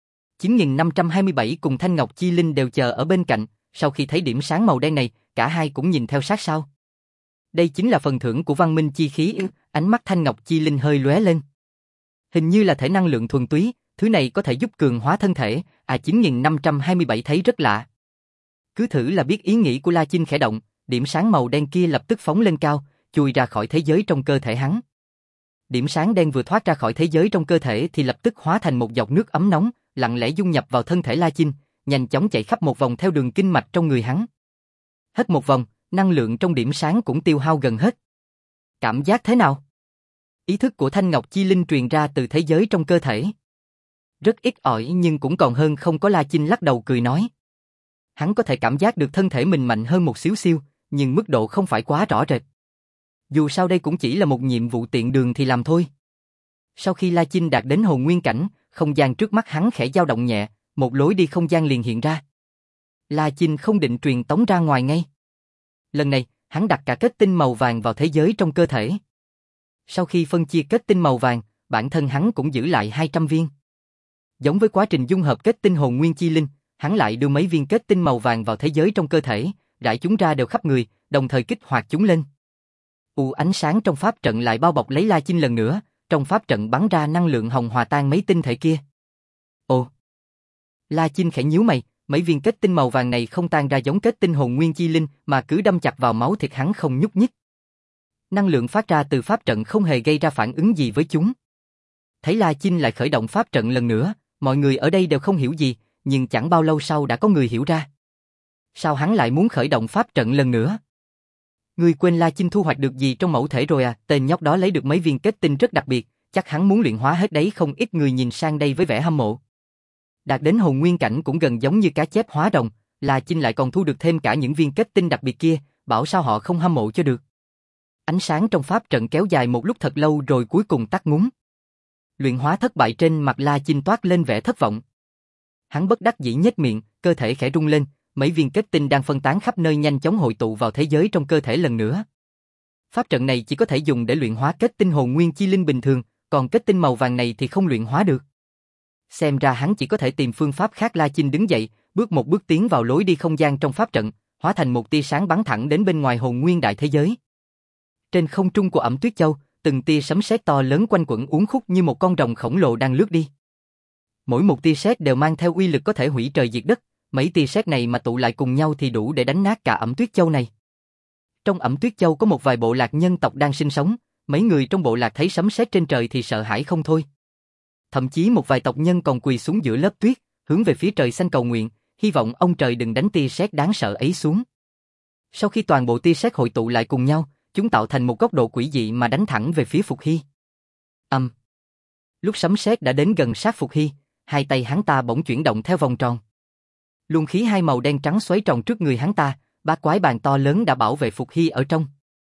9527 cùng Thanh Ngọc Chi Linh đều chờ ở bên cạnh, sau khi thấy điểm sáng màu đen này, cả hai cũng nhìn theo sát sau. Đây chính là phần thưởng của Văn Minh chi khí. Ánh mắt Thanh Ngọc Chi Linh hơi lóe lên. Hình như là thể năng lượng thuần túy, thứ này có thể giúp cường hóa thân thể. 9527 thấy rất lạ. Cứ thử là biết ý nghĩ của La Chinh khẽ động, điểm sáng màu đen kia lập tức phóng lên cao, chui ra khỏi thế giới trong cơ thể hắn. Điểm sáng đen vừa thoát ra khỏi thế giới trong cơ thể thì lập tức hóa thành một giọt nước ấm nóng, lặng lẽ dung nhập vào thân thể La Chinh, nhanh chóng chạy khắp một vòng theo đường kinh mạch trong người hắn. Hết một vòng, năng lượng trong điểm sáng cũng tiêu hao gần hết. Cảm giác thế nào? Ý thức của Thanh Ngọc Chi Linh truyền ra từ thế giới trong cơ thể. Rất ít ỏi nhưng cũng còn hơn không có. La Chinh lắc đầu cười nói. Hắn có thể cảm giác được thân thể mình mạnh hơn một xíu xiu, nhưng mức độ không phải quá rõ rệt. Dù sao đây cũng chỉ là một nhiệm vụ tiện đường thì làm thôi. Sau khi La Chinh đạt đến hồn nguyên cảnh, không gian trước mắt hắn khẽ dao động nhẹ, một lối đi không gian liền hiện ra. La Chinh không định truyền tống ra ngoài ngay. Lần này, hắn đặt cả kết tinh màu vàng vào thế giới trong cơ thể. Sau khi phân chia kết tinh màu vàng, bản thân hắn cũng giữ lại 200 viên. Giống với quá trình dung hợp kết tinh hồn nguyên chi linh, hắn lại đưa mấy viên kết tinh màu vàng vào thế giới trong cơ thể, rải chúng ra đều khắp người, đồng thời kích hoạt chúng lên. Ánh sáng trong pháp trận lại bao bọc lấy La Chinh lần nữa, trong pháp trận bắn ra năng lượng hồng hòa tan mấy tinh thể kia. La Chinh khẽ nhíu mày, mấy viên kết tinh màu vàng này không tan ra giống kết tinh hồn nguyên chi linh mà cứ đâm chặt vào máu thịt hắn không nhúc nhích. Năng lượng phát ra từ pháp trận không hề gây ra phản ứng gì với chúng. Thấy La Chinh lại khởi động pháp trận lần nữa, mọi người ở đây đều không hiểu gì, nhưng chẳng bao lâu sau đã có người hiểu ra. Sao hắn lại muốn khởi động pháp trận lần nữa? Ngươi quên La Chinh thu hoạch được gì trong mẫu thể rồi à? Tên nhóc đó lấy được mấy viên kết tinh rất đặc biệt, chắc hắn muốn luyện hóa hết đấy. Không ít người nhìn sang đây với vẻ hâm mộ. Đạt đến hồn nguyên cảnh cũng gần giống như cá chép hóa rồng, La Chinh lại còn thu được thêm cả những viên kết tinh đặc biệt kia, bảo sao họ không hâm mộ cho được. Ánh sáng trong pháp trận kéo dài một lúc thật lâu rồi cuối cùng tắt ngúm. Luyện hóa thất bại, trên mặt La Chinh toát lên vẻ thất vọng. Hắn bất đắc dĩ nhếch miệng, cơ thể khẽ rung lên, mấy viên kết tinh đang phân tán khắp nơi nhanh chóng hội tụ vào thế giới trong cơ thể lần nữa. Pháp trận này chỉ có thể dùng để luyện hóa kết tinh hồn nguyên chi linh bình thường, còn kết tinh màu vàng này thì không luyện hóa được. Xem ra hắn chỉ có thể tìm phương pháp khác. La Chinh đứng dậy, bước một bước tiến vào lối đi không gian trong pháp trận, hóa thành một tia sáng bắn thẳng đến bên ngoài hồn nguyên đại thế giới. Trên không trung của Ẩm Tuyết Châu, từng tia sấm sét to lớn quanh quẩn uốn khúc như một con rồng khổng lồ đang lướt đi. Mỗi một tia sét đều mang theo uy lực có thể hủy trời diệt đất, mấy tia sét này mà tụ lại cùng nhau thì đủ để đánh nát cả Ẩm Tuyết Châu này. Trong Ẩm Tuyết Châu có một vài bộ lạc nhân tộc đang sinh sống, Mấy người trong bộ lạc thấy sấm sét trên trời thì sợ hãi không thôi. Thậm chí một vài tộc nhân còn quỳ xuống giữa lớp tuyết, hướng về phía trời xanh cầu nguyện, hy vọng ông trời đừng đánh tia sét đáng sợ ấy xuống. Sau khi toàn bộ tia sét hội tụ lại cùng nhau, chúng tạo thành một góc độ quỷ dị mà đánh thẳng về phía Phục Hy. Lúc sấm sét đã đến gần sát Phục Hy, hai tay hắn ta bỗng chuyển động theo vòng tròn. Luồng khí hai màu đen trắng xoáy tròn trước người hắn ta, bát quái bàn to lớn đã bảo vệ Phục Hy ở trong.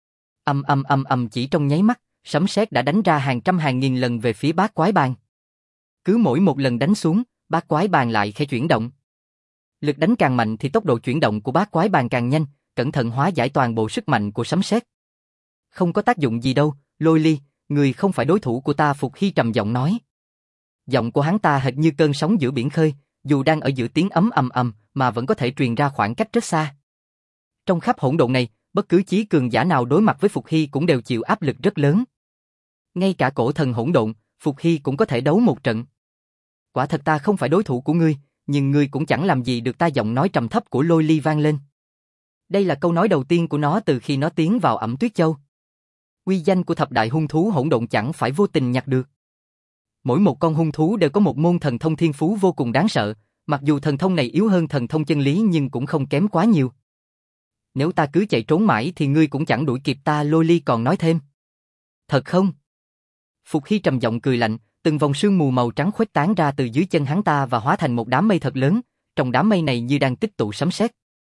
Chỉ trong nháy mắt, sấm sét đã đánh ra hàng trăm hàng nghìn lần về phía bát quái bàn. Cứ mỗi một lần đánh xuống, bát quái bàn lại khẽ chuyển động. Lực đánh càng mạnh thì tốc độ chuyển động của bát quái bàn càng nhanh, cẩn thận hóa giải toàn bộ sức mạnh của sấm sét. Không có tác dụng gì đâu, Lôi Ly, người không phải đối thủ của ta, Phục Hy trầm giọng nói. Giọng của hắn ta hệt như cơn sóng giữa biển khơi, dù đang ở giữa tiếng ầm mà vẫn có thể truyền ra khoảng cách rất xa. Trong khắp hỗn độn này, bất cứ chí cường giả nào đối mặt với Phục Hy cũng đều chịu áp lực rất lớn. Ngay cả cổ thần hỗn độn, Phục Hy cũng có thể đấu một trận. Quả thật ta không phải đối thủ của ngươi, nhưng ngươi cũng chẳng làm gì được ta, giọng nói trầm thấp của Lôi Ly vang lên. Đây là câu nói đầu tiên của nó từ khi nó tiến vào Ẩm Tuyết Châu. Uy danh của thập đại hung thú hỗn độn chẳng phải vô tình nhặt được. Mỗi một con hung thú đều có một môn thần thông thiên phú vô cùng đáng sợ, mặc dù thần thông này yếu hơn thần thông chân lý nhưng cũng không kém quá nhiều. Nếu ta cứ chạy trốn mãi thì ngươi cũng chẳng đuổi kịp ta, Lôi Ly còn nói thêm. Thật không? Phục Hy trầm giọng cười lạnh, từng vòng sương mù màu trắng khuếch tán ra từ dưới chân hắn ta và hóa thành một đám mây thật lớn, trong đám mây này như đang tích tụ sấm sét.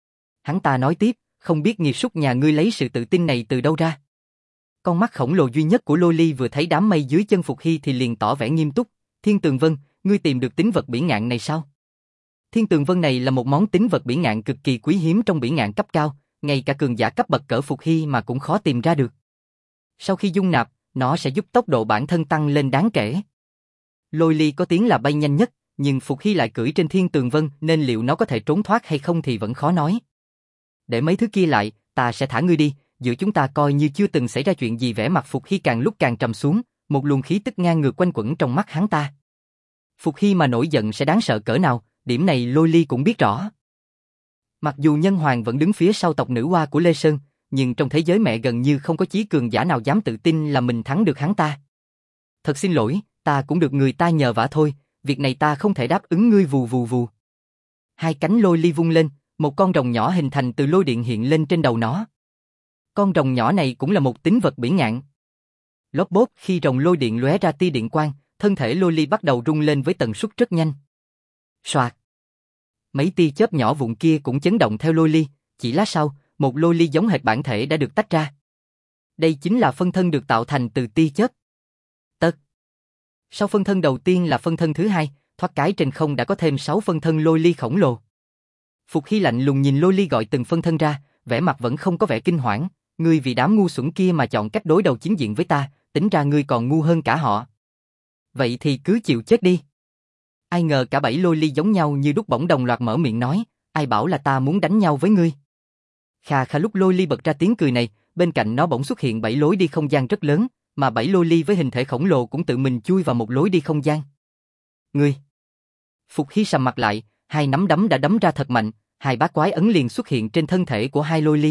Hắn ta nói tiếp, không biết nghiệt súc nhà ngươi lấy sự tự tin này từ đâu ra. Con mắt khổng lồ duy nhất của Lôi Ly vừa thấy đám mây dưới chân Phục Hy thì liền tỏ vẻ nghiêm túc. Thiên Tường Vân, ngươi tìm được tín vật bỉ ngạn này sao? Thiên Tường Vân này là một món tín vật bỉ ngạn cực kỳ quý hiếm trong bỉ ngạn cấp cao, ngay cả cường giả cấp bậc cỡ Phục Hy mà cũng khó tìm ra được. Sau khi dung nạp, nó sẽ giúp tốc độ bản thân tăng lên đáng kể. Lôi Ly có tiếng là bay nhanh nhất, nhưng Phục Hy lại cưỡi trên Thiên Tường Vân nên liệu nó có thể trốn thoát hay không thì vẫn khó nói. Để mấy thứ kia lại, ta sẽ thả ngươi đi, giữa chúng ta coi như chưa từng xảy ra chuyện gì. Vẻ mặt Phục Hy càng lúc càng trầm xuống, một luồng khí tức ngang ngược quanh quẩn trong mắt hắn ta. Phục Hy mà nổi giận sẽ đáng sợ cỡ nào, điểm này Lôi Ly cũng biết rõ. Mặc dù Nhân Hoàng vẫn đứng phía sau tộc nữ hoa của Lê Sơn, nhưng trong thế giới mẹ gần như không có chí cường giả nào dám tự tin là mình thắng được hắn ta. Thật xin lỗi, ta cũng được người ta nhờ vả thôi, việc này ta không thể đáp ứng ngươi. Vù vù vù. Hai cánh Lôi Ly vung lên, một con rồng nhỏ hình thành từ lôi điện hiện lên trên đầu nó. Con rồng nhỏ này cũng là một tín vật bỉ ngạn. Lốp bốp, khi rồng lôi điện lóe ra tia điện quang, thân thể Lôi Ly bắt đầu rung lên với tần suất rất nhanh. Soạt. Mấy tia chớp nhỏ vụn kia cũng chấn động theo Lôi Ly, chỉ lát sau, một Lôi Ly giống hệt bản thể đã được tách ra. Đây chính là phân thân được tạo thành từ tia chớp. Sau phân thân đầu tiên là phân thân thứ hai, thoát cái trên không đã có thêm 6 phân thân Lôi Ly khổng lồ. Phục Hy lạnh lùng nhìn Lôi Ly gọi từng phân thân ra, vẻ mặt vẫn không có vẻ kinh hoảng. Ngươi vì đám ngu xuẩn kia mà chọn cách đối đầu chính diện với ta, tính ra ngươi còn ngu hơn cả họ. Vậy thì cứ chịu chết đi. Ai ngờ cả 7 Lôi Ly giống nhau như đúc bỗng đồng loạt mở miệng nói, ai bảo là ta muốn đánh nhau với ngươi. Khà khà, lúc Lôi Ly bật ra tiếng cười này, bên cạnh nó bỗng xuất hiện 7 lối đi không gian rất lớn, mà 7 Lôi Ly với hình thể khổng lồ cũng tự mình chui vào một lối đi không gian. Ngươi! Phục Hy sầm mặt lại, hai nắm đấm đã đấm ra thật mạnh, hai bát quái ấn liền xuất hiện trên thân thể của hai Lôi Ly.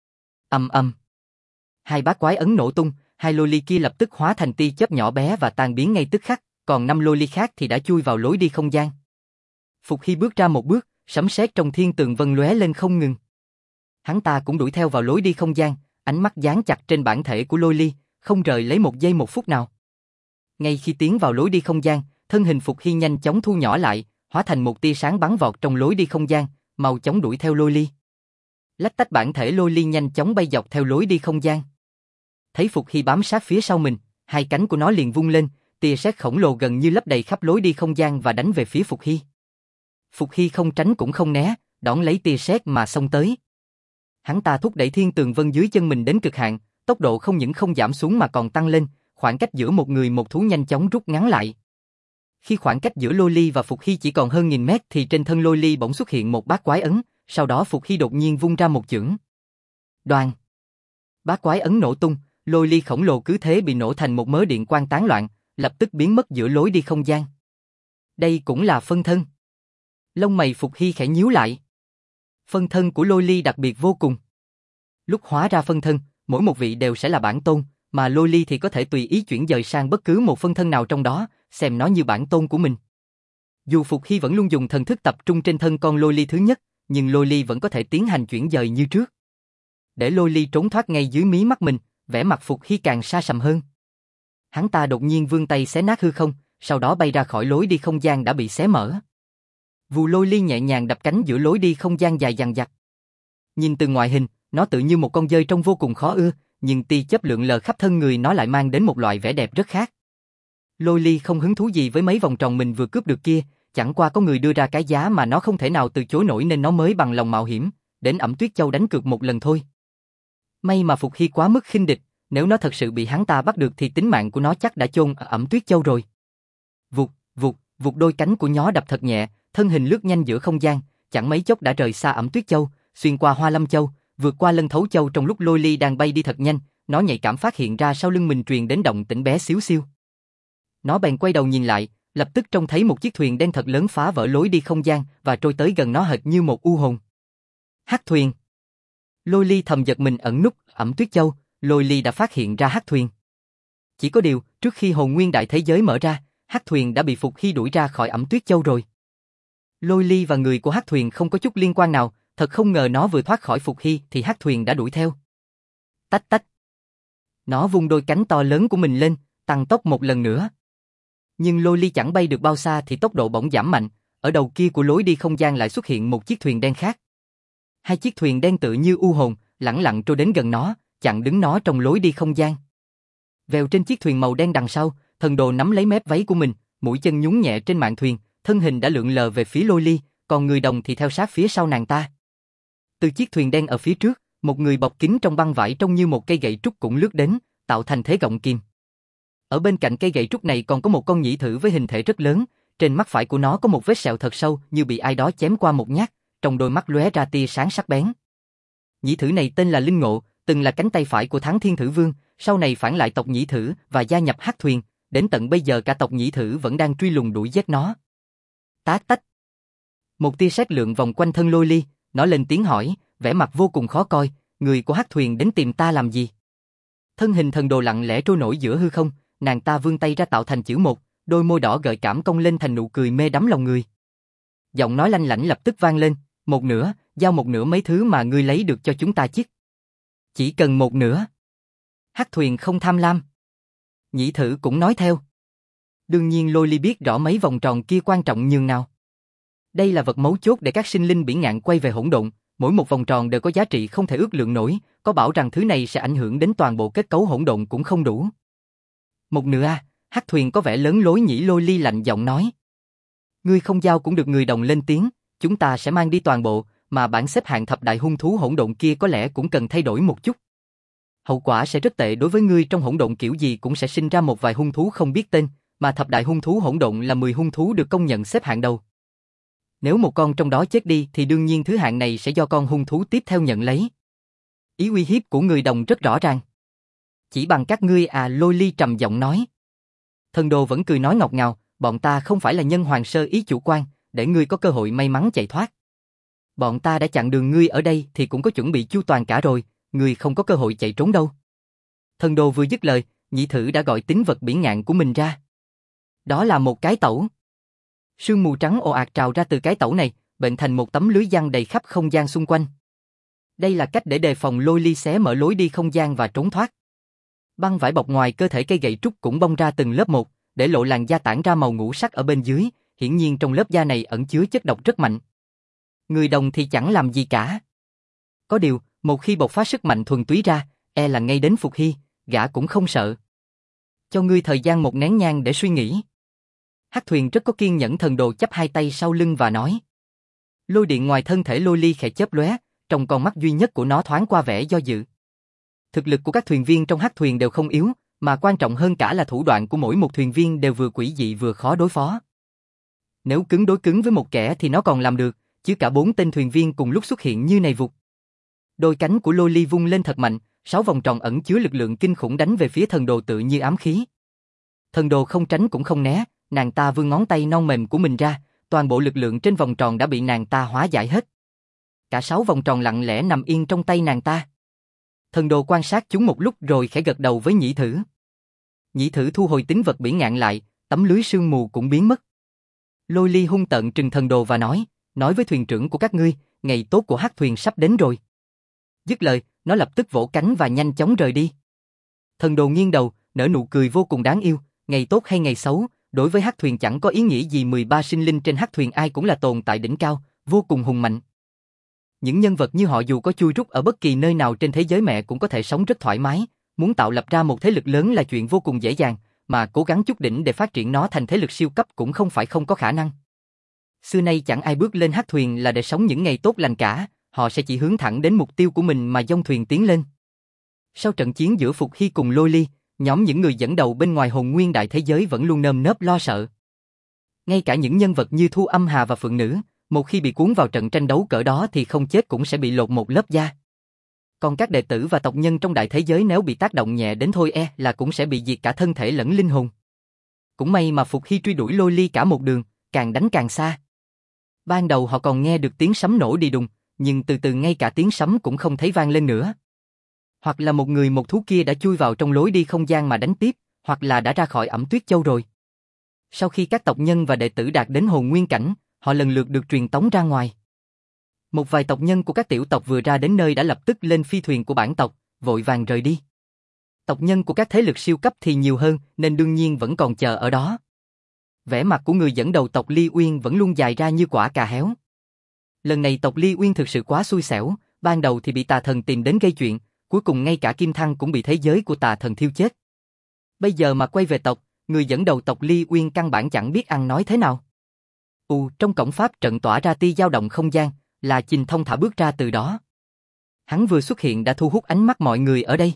Hai bát quái ấn nổ tung, hai Lôi Ly kia lập tức hóa thành tia chớp nhỏ bé và tan biến ngay tức khắc, còn 5 Lôi Ly khác thì đã chui vào lối đi không gian. Phục Hy bước ra một bước, sấm sét trong Thiên Tường Vân lóe lên không ngừng. Hắn ta cũng đuổi theo vào lối đi không gian, ánh mắt dán chặt trên bản thể của Lôi Ly, không rời lấy một giây một phút nào. Ngay khi tiến vào lối đi không gian, thân hình Phục Hy nhanh chóng thu nhỏ lại, hóa thành một tia sáng bắn vọt trong lối đi không gian, mau chóng đuổi theo Lôi Ly. Lách tách, bản thể Lôi Ly nhanh chóng bay dọc theo lối đi không gian. Thấy Phục Hy bám sát phía sau mình, hai cánh của nó liền vung lên, tia sét khổng lồ gần như lấp đầy khắp lối đi không gian và đánh về phía Phục Hy. Phục Hy không tránh cũng không né, đón lấy tia sét mà xông tới. Hắn ta thúc đẩy Thiên Tường Vân dưới chân mình đến cực hạn, tốc độ không những không giảm xuống mà còn tăng lên, khoảng cách giữa một người một thú nhanh chóng rút ngắn lại. Khi khoảng cách giữa Lôi Ly và Phục Hy chỉ còn hơn 1000 mét thì trên thân Lôi Ly bỗng xuất hiện một bát quái ấn, sau đó Phục Hy đột nhiên vung ra một chưởng. Đoàng! Bát quái ấn nổ tung, Lôi Ly khổng lồ cứ thế bị nổ thành một mớ điện quang tán loạn, lập tức biến mất giữa lối đi không gian. Đây cũng là phân thân. Lông mày Phục Hy khẽ nhíu lại. Phân thân của Lôi Ly đặc biệt vô cùng. Lúc hóa ra phân thân, mỗi một vị đều sẽ là bản tôn, mà lôi ly thì có thể tùy ý chuyển dời sang bất cứ một phân thân nào trong đó, xem nó như bản tôn của mình. Dù Phục Hy vẫn luôn dùng thần thức tập trung trên thân con lôi ly thứ nhất, nhưng lôi ly vẫn có thể tiến hành chuyển dời như trước. Để lôi ly trốn thoát ngay dưới mí mắt mình, vẻ mặt Phục Hy càng sa sầm hơn. Hắn ta đột nhiên vươn tay xé nát hư không, sau đó bay ra khỏi lối đi không gian đã bị xé mở. Vù lôi ly nhẹ nhàng đập cánh giữa lối đi không gian dài dằng dặc. Nhìn từ ngoại hình, nó tự như một con dơi trông vô cùng khó ưa, nhưng tia chớp lượn lờ khắp thân người nó lại mang đến một loại vẻ đẹp rất khác. Lôi ly không hứng thú gì với mấy vòng tròn mình vừa cướp được kia, chẳng qua có người đưa ra cái giá mà nó không thể nào từ chối nổi nên nó mới bằng lòng mạo hiểm, đến Ẩm Tuyết Châu đánh cược một lần thôi. May mà Phục Hy quá mức khinh địch, nếu nó thật sự bị hắn ta bắt được thì tính mạng của nó chắc đã chôn ở Ẩm Tuyết Châu rồi. Vụt, vụt, vụt, đôi cánh của nó đập thật nhẹ, thân hình lướt nhanh giữa không gian, chẳng mấy chốc đã rời xa Ẩm Tuyết Châu, xuyên qua Hoa Lâm Châu, vượt qua Lân Thấu Châu. Trong lúc lôi ly đang bay đi thật nhanh, nó nhạy cảm phát hiện ra sau lưng mình truyền đến động tĩnh bé xíu xiu. Nó bèn quay đầu nhìn lại, lập tức trông thấy một chiếc thuyền đen thật lớn phá vỡ lối đi không gian và trôi tới gần nó hệt như một u hồn. Hắc thuyền. Lôi ly thầm giật mình. Ẩn núp Ẩm Tuyết Châu, lôi ly đã phát hiện ra hắc thuyền. Chỉ có điều, trước khi hồn nguyên đại thế giới mở ra, hắc thuyền đã bị Phục Hy đuổi ra khỏi Ẩm Tuyết Châu rồi. Lôi ly và người của hắc thuyền không có chút liên quan nào, thật không ngờ nó vừa thoát khỏi Phục Hy thì hắc thuyền đã đuổi theo. Tách tách. Nó vung đôi cánh to lớn của mình lên, tăng tốc một lần nữa. Nhưng lôi ly chẳng bay được bao xa thì tốc độ bỗng giảm mạnh, ở đầu kia của lối đi không gian lại xuất hiện một chiếc thuyền đen khác. Hai chiếc thuyền đen tự như u hồn, lẳng lặng trôi đến gần nó, chặn đứng nó trong lối đi không gian. Vèo trên chiếc thuyền màu đen đằng sau, thần đồ nắm lấy mép váy của mình, mũi chân nhún nhẹ trên mạn thuyền, thân hình đã lượn lờ về phía lôi ly, còn người đồng thì theo sát phía sau nàng ta. Từ chiếc thuyền đen ở phía trước, một người bọc kín trong băng vải trông như một cây gậy trúc cũng lướt đến, tạo thành thế gọng kìm. Ở bên cạnh cây gậy trúc này còn có một con nhĩ thử với hình thể rất lớn, trên mắt phải của nó có một vết sẹo thật sâu như bị ai đó chém qua một nhát, trong đôi mắt lóe ra tia sáng sắc bén. Nhĩ thử này tên là Linh Ngộ, từng là cánh tay phải của Thắng Thiên Thử Vương, sau này phản lại tộc Nhĩ Thử và gia nhập hắc thuyền, đến tận bây giờ cả tộc Nhĩ Thử vẫn đang truy lùng đuổi giết nó. Tát tách. Một tia sét lượn vòng quanh thân lôi ly, nó lên tiếng hỏi, vẻ mặt vô cùng khó coi, người của hắc thuyền đến tìm ta làm gì? Thân hình thần đồ lặng lẽ trôi nổi giữa hư không, nàng ta vươn tay ra tạo thành chữ một, đôi môi đỏ gợi cảm cong lên thành nụ cười mê đắm lòng người. Giọng nói lanh lảnh lập tức vang lên, một nửa, giao một nửa mấy thứ mà ngươi lấy được cho chúng ta chứ. Chỉ cần một nửa. Hắc thuyền không tham lam. Nhĩ thử cũng nói theo. Đương nhiên lôi ly biết rõ mấy vòng tròn kia quan trọng nhường nào. Đây là vật mấu chốt để các sinh linh biển ngạn quay về hỗn độn, mỗi một vòng tròn đều có giá trị không thể ước lượng nổi, có bảo rằng thứ này sẽ ảnh hưởng đến toàn bộ kết cấu hỗn độn cũng không đủ. Một nửa à, hắc thuyền có vẻ lớn lối nhĩ. Lôi ly lạnh giọng nói. Ngươi không giao cũng được. Người đồng lên tiếng, chúng ta sẽ mang đi toàn bộ, mà bảng xếp hạng thập đại hung thú hỗn độn kia có lẽ cũng cần thay đổi một chút. Hậu quả sẽ rất tệ đối với ngươi, trong hỗn độn kiểu gì cũng sẽ sinh ra một vài hung thú không biết tên, mà thập đại hung thú hỗn độn là 10 hung thú được công nhận xếp hạng đầu. Nếu một con trong đó chết đi thì đương nhiên thứ hạng này sẽ do con hung thú tiếp theo nhận lấy. Ý uy hiếp của người đồng rất rõ ràng. Chỉ bằng các ngươi à, lôi ly trầm giọng nói. Thần đồ vẫn cười nói ngọt ngào, bọn ta không phải là nhân hoàng sơ ý chủ quan, để ngươi có cơ hội may mắn chạy thoát. Bọn ta đã chặn đường ngươi ở đây thì cũng có chuẩn bị chu toàn cả rồi, ngươi không có cơ hội chạy trốn đâu. Thần đồ vừa dứt lời, nhị thử đã gọi tín vật biển ngạn của mình ra. Đó là một cái tẩu. Sương mù trắng ồ ạt trào ra từ cái tẩu này, bệnh thành một tấm lưới giăng đầy khắp không gian xung quanh. Đây là cách để đề phòng lôi ly xé mở lối đi không gian và trốn thoát. Băng vải bọc ngoài cơ thể cây gậy trúc cũng bong ra từng lớp một, để lộ làn da tản ra màu ngũ sắc ở bên dưới, hiển nhiên trong lớp da này ẩn chứa chất độc rất mạnh. Người đồng thì chẳng làm gì cả. Có điều, một khi bộc phát sức mạnh thuần túy ra, e là ngay đến Phục Hy, gã cũng không sợ. Cho ngươi thời gian một nén nhang để suy nghĩ. Hắc thuyền rất có kiên nhẫn. Thần đồ chắp hai tay sau lưng và nói. Lôi điện ngoài thân thể lôi ly khẽ chớp lóe, trong con mắt duy nhất của nó thoáng qua vẻ do dự. Thực lực của các thuyền viên trong hắc thuyền đều không yếu, mà quan trọng hơn cả là thủ đoạn của mỗi một thuyền viên đều vừa quỷ dị vừa khó đối phó. Nếu cứng đối cứng với một kẻ thì nó còn làm được, chứ cả 4 tên thuyền viên cùng lúc xuất hiện như này vụt. Đôi cánh của lôi ly vung lên thật mạnh, 6 vòng tròn ẩn chứa lực lượng kinh khủng đánh về phía thần đồ tự như ám khí. Thần đồ không tránh cũng không né, nàng ta vươn ngón tay non mềm của mình ra, toàn bộ lực lượng trên vòng tròn đã bị nàng ta hóa giải hết. Cả 6 vòng tròn lặng lẽ nằm yên trong tay nàng ta. Thần đồ quan sát chúng một lúc rồi khẽ gật đầu với Nhĩ Thử. Nhĩ Thử thu hồi tín vật bỉ ngạn lại, tấm lưới sương mù cũng biến mất. Lôi Ly hung tợn trừng thần đồ và nói với thuyền trưởng của các ngươi, ngày tốt của hắc thuyền sắp đến rồi. Dứt lời, nó lập tức vỗ cánh và nhanh chóng rời đi. Thần đồ nghiêng đầu, nở nụ cười vô cùng đáng yêu, ngày tốt hay ngày xấu, đối với hắc thuyền chẳng có ý nghĩa gì. 13 sinh linh trên hắc thuyền ai cũng là tồn tại đỉnh cao, vô cùng hùng mạnh. Những nhân vật như họ dù có chui rút ở bất kỳ nơi nào trên thế giới mẹ cũng có thể sống rất thoải mái, muốn tạo lập ra một thế lực lớn là chuyện vô cùng dễ dàng, mà cố gắng chút đỉnh để phát triển nó thành thế lực siêu cấp cũng không phải không có khả năng. Xưa nay chẳng ai bước lên hắc thuyền là để sống những ngày tốt lành cả, họ sẽ chỉ hướng thẳng đến mục tiêu của mình mà dông thuyền tiến lên. Sau trận chiến giữa Phục Hy cùng Lôi Ly, nhóm những người dẫn đầu bên ngoài hồn nguyên đại thế giới vẫn luôn nơm nớp lo sợ. Ngay cả những nhân vật như Thu Âm Hà và Phượng Nữ, một khi bị cuốn vào trận tranh đấu cỡ đó thì không chết cũng sẽ bị lột một lớp da. Còn các đệ tử và tộc nhân trong đại thế giới nếu bị tác động nhẹ đến thôi là cũng sẽ bị diệt cả thân thể lẫn linh hồn. Cũng may mà Phục Hy truy đuổi Lôi Ly cả một đường, càng đánh càng xa. Ban đầu họ còn nghe được tiếng sấm nổ đi đùng, nhưng từ từ ngay cả tiếng sấm cũng không thấy vang lên nữa. Hoặc là một người một thú kia đã chui vào trong lối đi không gian mà đánh tiếp, hoặc là đã ra khỏi Ẩm Tuyết Châu rồi. Sau khi các tộc nhân và đệ tử đạt đến hồn nguyên cảnh, họ lần lượt được truyền tống ra ngoài. Một vài tộc nhân của các tiểu tộc vừa ra đến nơi đã lập tức lên phi thuyền của bản tộc, vội vàng rời đi. Tộc nhân của các thế lực siêu cấp thì nhiều hơn, nên đương nhiên vẫn còn chờ ở đó. Vẻ mặt của người dẫn đầu tộc Ly Uyên vẫn luôn dài ra như quả cà héo. Lần này tộc Ly Uyên thực sự quá xui xẻo, ban đầu thì bị tà thần tìm đến gây chuyện, cuối cùng ngay cả Kim Thăng cũng bị thế giới của tà thần thiêu chết. Bây giờ mà quay về tộc, người dẫn đầu tộc Ly Uyên căn bản chẳng biết ăn nói thế nào. Trong cổng pháp trận tỏa ra tia dao động không gian, là Chinh thông thả bước ra từ đó. Hắn vừa xuất hiện đã thu hút ánh mắt mọi người ở đây.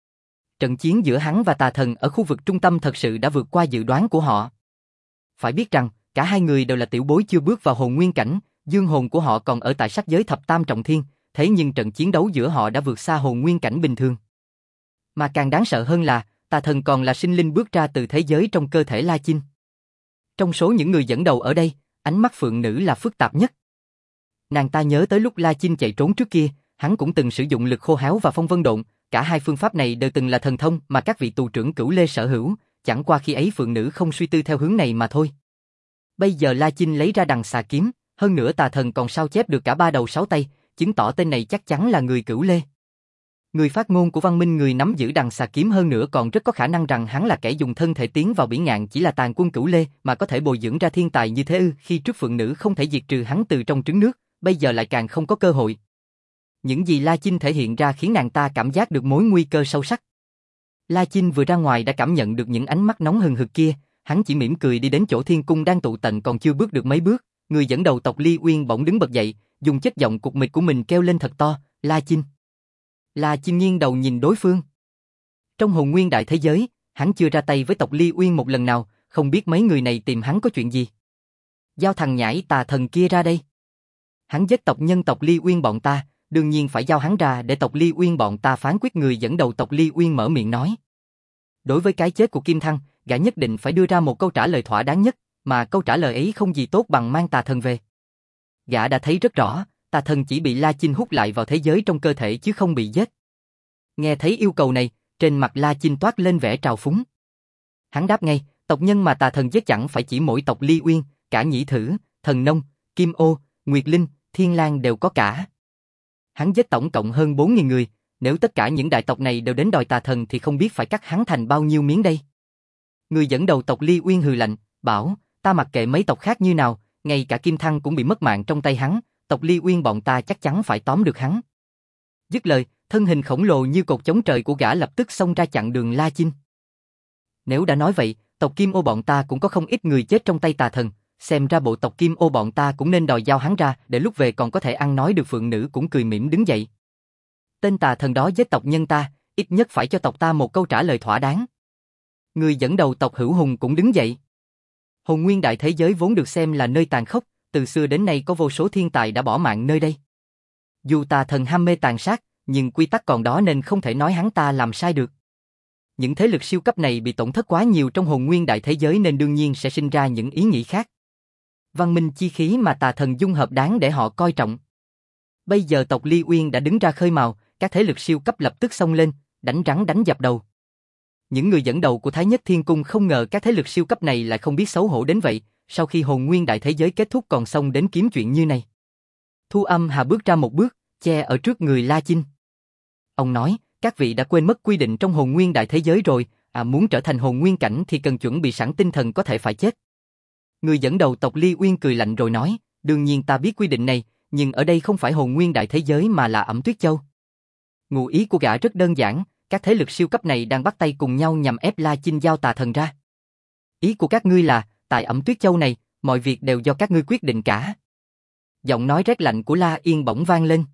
Trận chiến giữa hắn và tà thần ở khu vực trung tâm thật sự đã vượt qua dự đoán của họ. Phải biết rằng, cả hai người đều là tiểu bối chưa bước vào hồn nguyên cảnh, dương hồn của họ còn ở tại sắc giới thập tam trọng thiên, thế nhưng trận chiến đấu giữa họ đã vượt xa hồn nguyên cảnh bình thường. Mà càng đáng sợ hơn là, tà thần còn là sinh linh bước ra từ thế giới trong cơ thể La Chinh. Trong số những người dẫn đầu ở đây, ánh mắt Phượng Nữ là phức tạp nhất. Nàng ta nhớ tới lúc La Chinh chạy trốn trước kia, hắn cũng từng sử dụng lực khô héo và phong vân độn, cả hai phương pháp này đều từng là thần thông mà các vị tù trưởng Cửu Lê sở hữu, chẳng qua khi ấy Phượng Nữ không suy tư theo hướng này mà thôi. Bây giờ La Chinh lấy ra đằng xà kiếm, hơn nữa tà thần còn sao chép được cả 3 đầu 6 tay, chứng tỏ tên này chắc chắn là người Cửu Lê. Người phát ngôn của văn minh người nắm giữ đằng xà kiếm hơn nữa còn rất có khả năng rằng hắn là kẻ dùng thân thể tiến vào bỉ ngạn chỉ là tàn quân Cửu Lê mà có thể bồi dưỡng ra thiên tài như thế ư, khi trước Phượng Nữ không thể diệt trừ hắn từ trong trứng nước, bây giờ lại càng không có cơ hội. Những gì La Chinh thể hiện ra khiến nàng ta cảm giác được mối nguy cơ sâu sắc. La Chinh vừa ra ngoài đã cảm nhận được những ánh mắt nóng hừng hực kia, hắn chỉ mỉm cười đi đến chỗ thiên cung đang tụ tận còn chưa bước được mấy bước, người dẫn đầu tộc Ly Uyên bỗng đứng bật dậy, dùng chất giọng cục mịch của mình kêu lên thật to, La Chinh. La Chinh nghiêng đầu nhìn đối phương. Trong hồn nguyên đại thế giới, hắn chưa ra tay với tộc Ly Uyên một lần nào, không biết mấy người này tìm hắn có chuyện gì. Giao thằng nhãi tà thần kia ra đây. Hắn giết tộc nhân tộc Ly Uyên bọn ta, đương nhiên phải giao hắn ra để tộc Ly Uyên bọn ta phán quyết. Người dẫn đầu tộc Ly Uyên mở miệng nói. Đối với cái chết của Kim Thăng, gã nhất định phải đưa ra một câu trả lời thỏa đáng nhất, mà câu trả lời ấy không gì tốt bằng mang tà thần về. Gã đã thấy rất rõ, tà thần chỉ bị La Chinh hút lại vào thế giới trong cơ thể chứ không bị giết. Nghe thấy yêu cầu này, trên mặt La Chinh toát lên vẻ trào phúng. Hắn đáp ngay, tộc nhân mà tà thần giết chẳng phải chỉ mỗi tộc Ly Uyên, cả Nhĩ Thử, Thần Nông, Kim Ô, Nguyệt Linh, Thiên Lang đều có cả. Hắn giết tổng cộng hơn 4.000 người, nếu tất cả những đại tộc này đều đến đòi tà thần thì không biết phải cắt hắn thành bao nhiêu miếng đây. Người dẫn đầu tộc Ly Uyên hừ lạnh, bảo, ta mặc kệ mấy tộc khác như nào, ngay cả Kim Thăng cũng bị mất mạng trong tay hắn, tộc Ly Uyên bọn ta chắc chắn phải tóm được hắn. Dứt lời, thân hình khổng lồ như cột chống trời của gã lập tức xông ra chặn đường La Chinh. Nếu đã nói vậy, tộc Kim Ô bọn ta cũng có không ít người chết trong tay tà thần, xem ra bộ tộc Kim Ô bọn ta cũng nên đòi giao hắn ra, để lúc về còn có thể ăn nói được. Phượng Nữ cũng cười mỉm đứng dậy. Tên tà thần đó giết tộc nhân ta, ít nhất phải cho tộc ta một câu trả lời thỏa đáng. Người dẫn đầu tộc Hữu Hùng cũng đứng dậy. Hồn nguyên đại thế giới vốn được xem là nơi tàn khốc, từ xưa đến nay có vô số thiên tài đã bỏ mạng nơi đây. Dù tà thần ham mê tàn sát, nhưng quy tắc còn đó nên không thể nói hắn ta làm sai được. Những thế lực siêu cấp này bị tổn thất quá nhiều trong hồn nguyên đại thế giới nên đương nhiên sẽ sinh ra những ý nghĩ khác. Văn minh chi khí mà tà thần dung hợp đáng để họ coi trọng. Bây giờ tộc Ly Uyên đã đứng ra khơi mào, các thế lực siêu cấp lập tức xông lên, đánh rắn đánh dập đầu. Những người dẫn đầu của Thái Nhất Thiên Cung không ngờ các thế lực siêu cấp này lại không biết xấu hổ đến vậy, sau khi hồn nguyên đại thế giới kết thúc còn xông đến kiếm chuyện như này. Thu Âm Hà bước ra một bước, che ở trước người La Chinh. Ông nói, các vị đã quên mất quy định trong hồn nguyên đại thế giới rồi, muốn trở thành hồn nguyên cảnh thì cần chuẩn bị sẵn tinh thần có thể phải chết. Người dẫn đầu tộc Ly Uyên cười lạnh rồi nói, đương nhiên ta biết quy định này, nhưng ở đây không phải hồn nguyên đại thế giới mà là Ẩm Tuyết Châu. Ngụ ý của gã rất đơn giản, các thế lực siêu cấp này đang bắt tay cùng nhau nhằm ép La Chinh giao tà thần ra. Ý của các ngươi là, tại Ẩm Tuyết Châu này, mọi việc đều do các ngươi quyết định cả. Giọng nói rét lạnh của La Yên bỗng vang lên.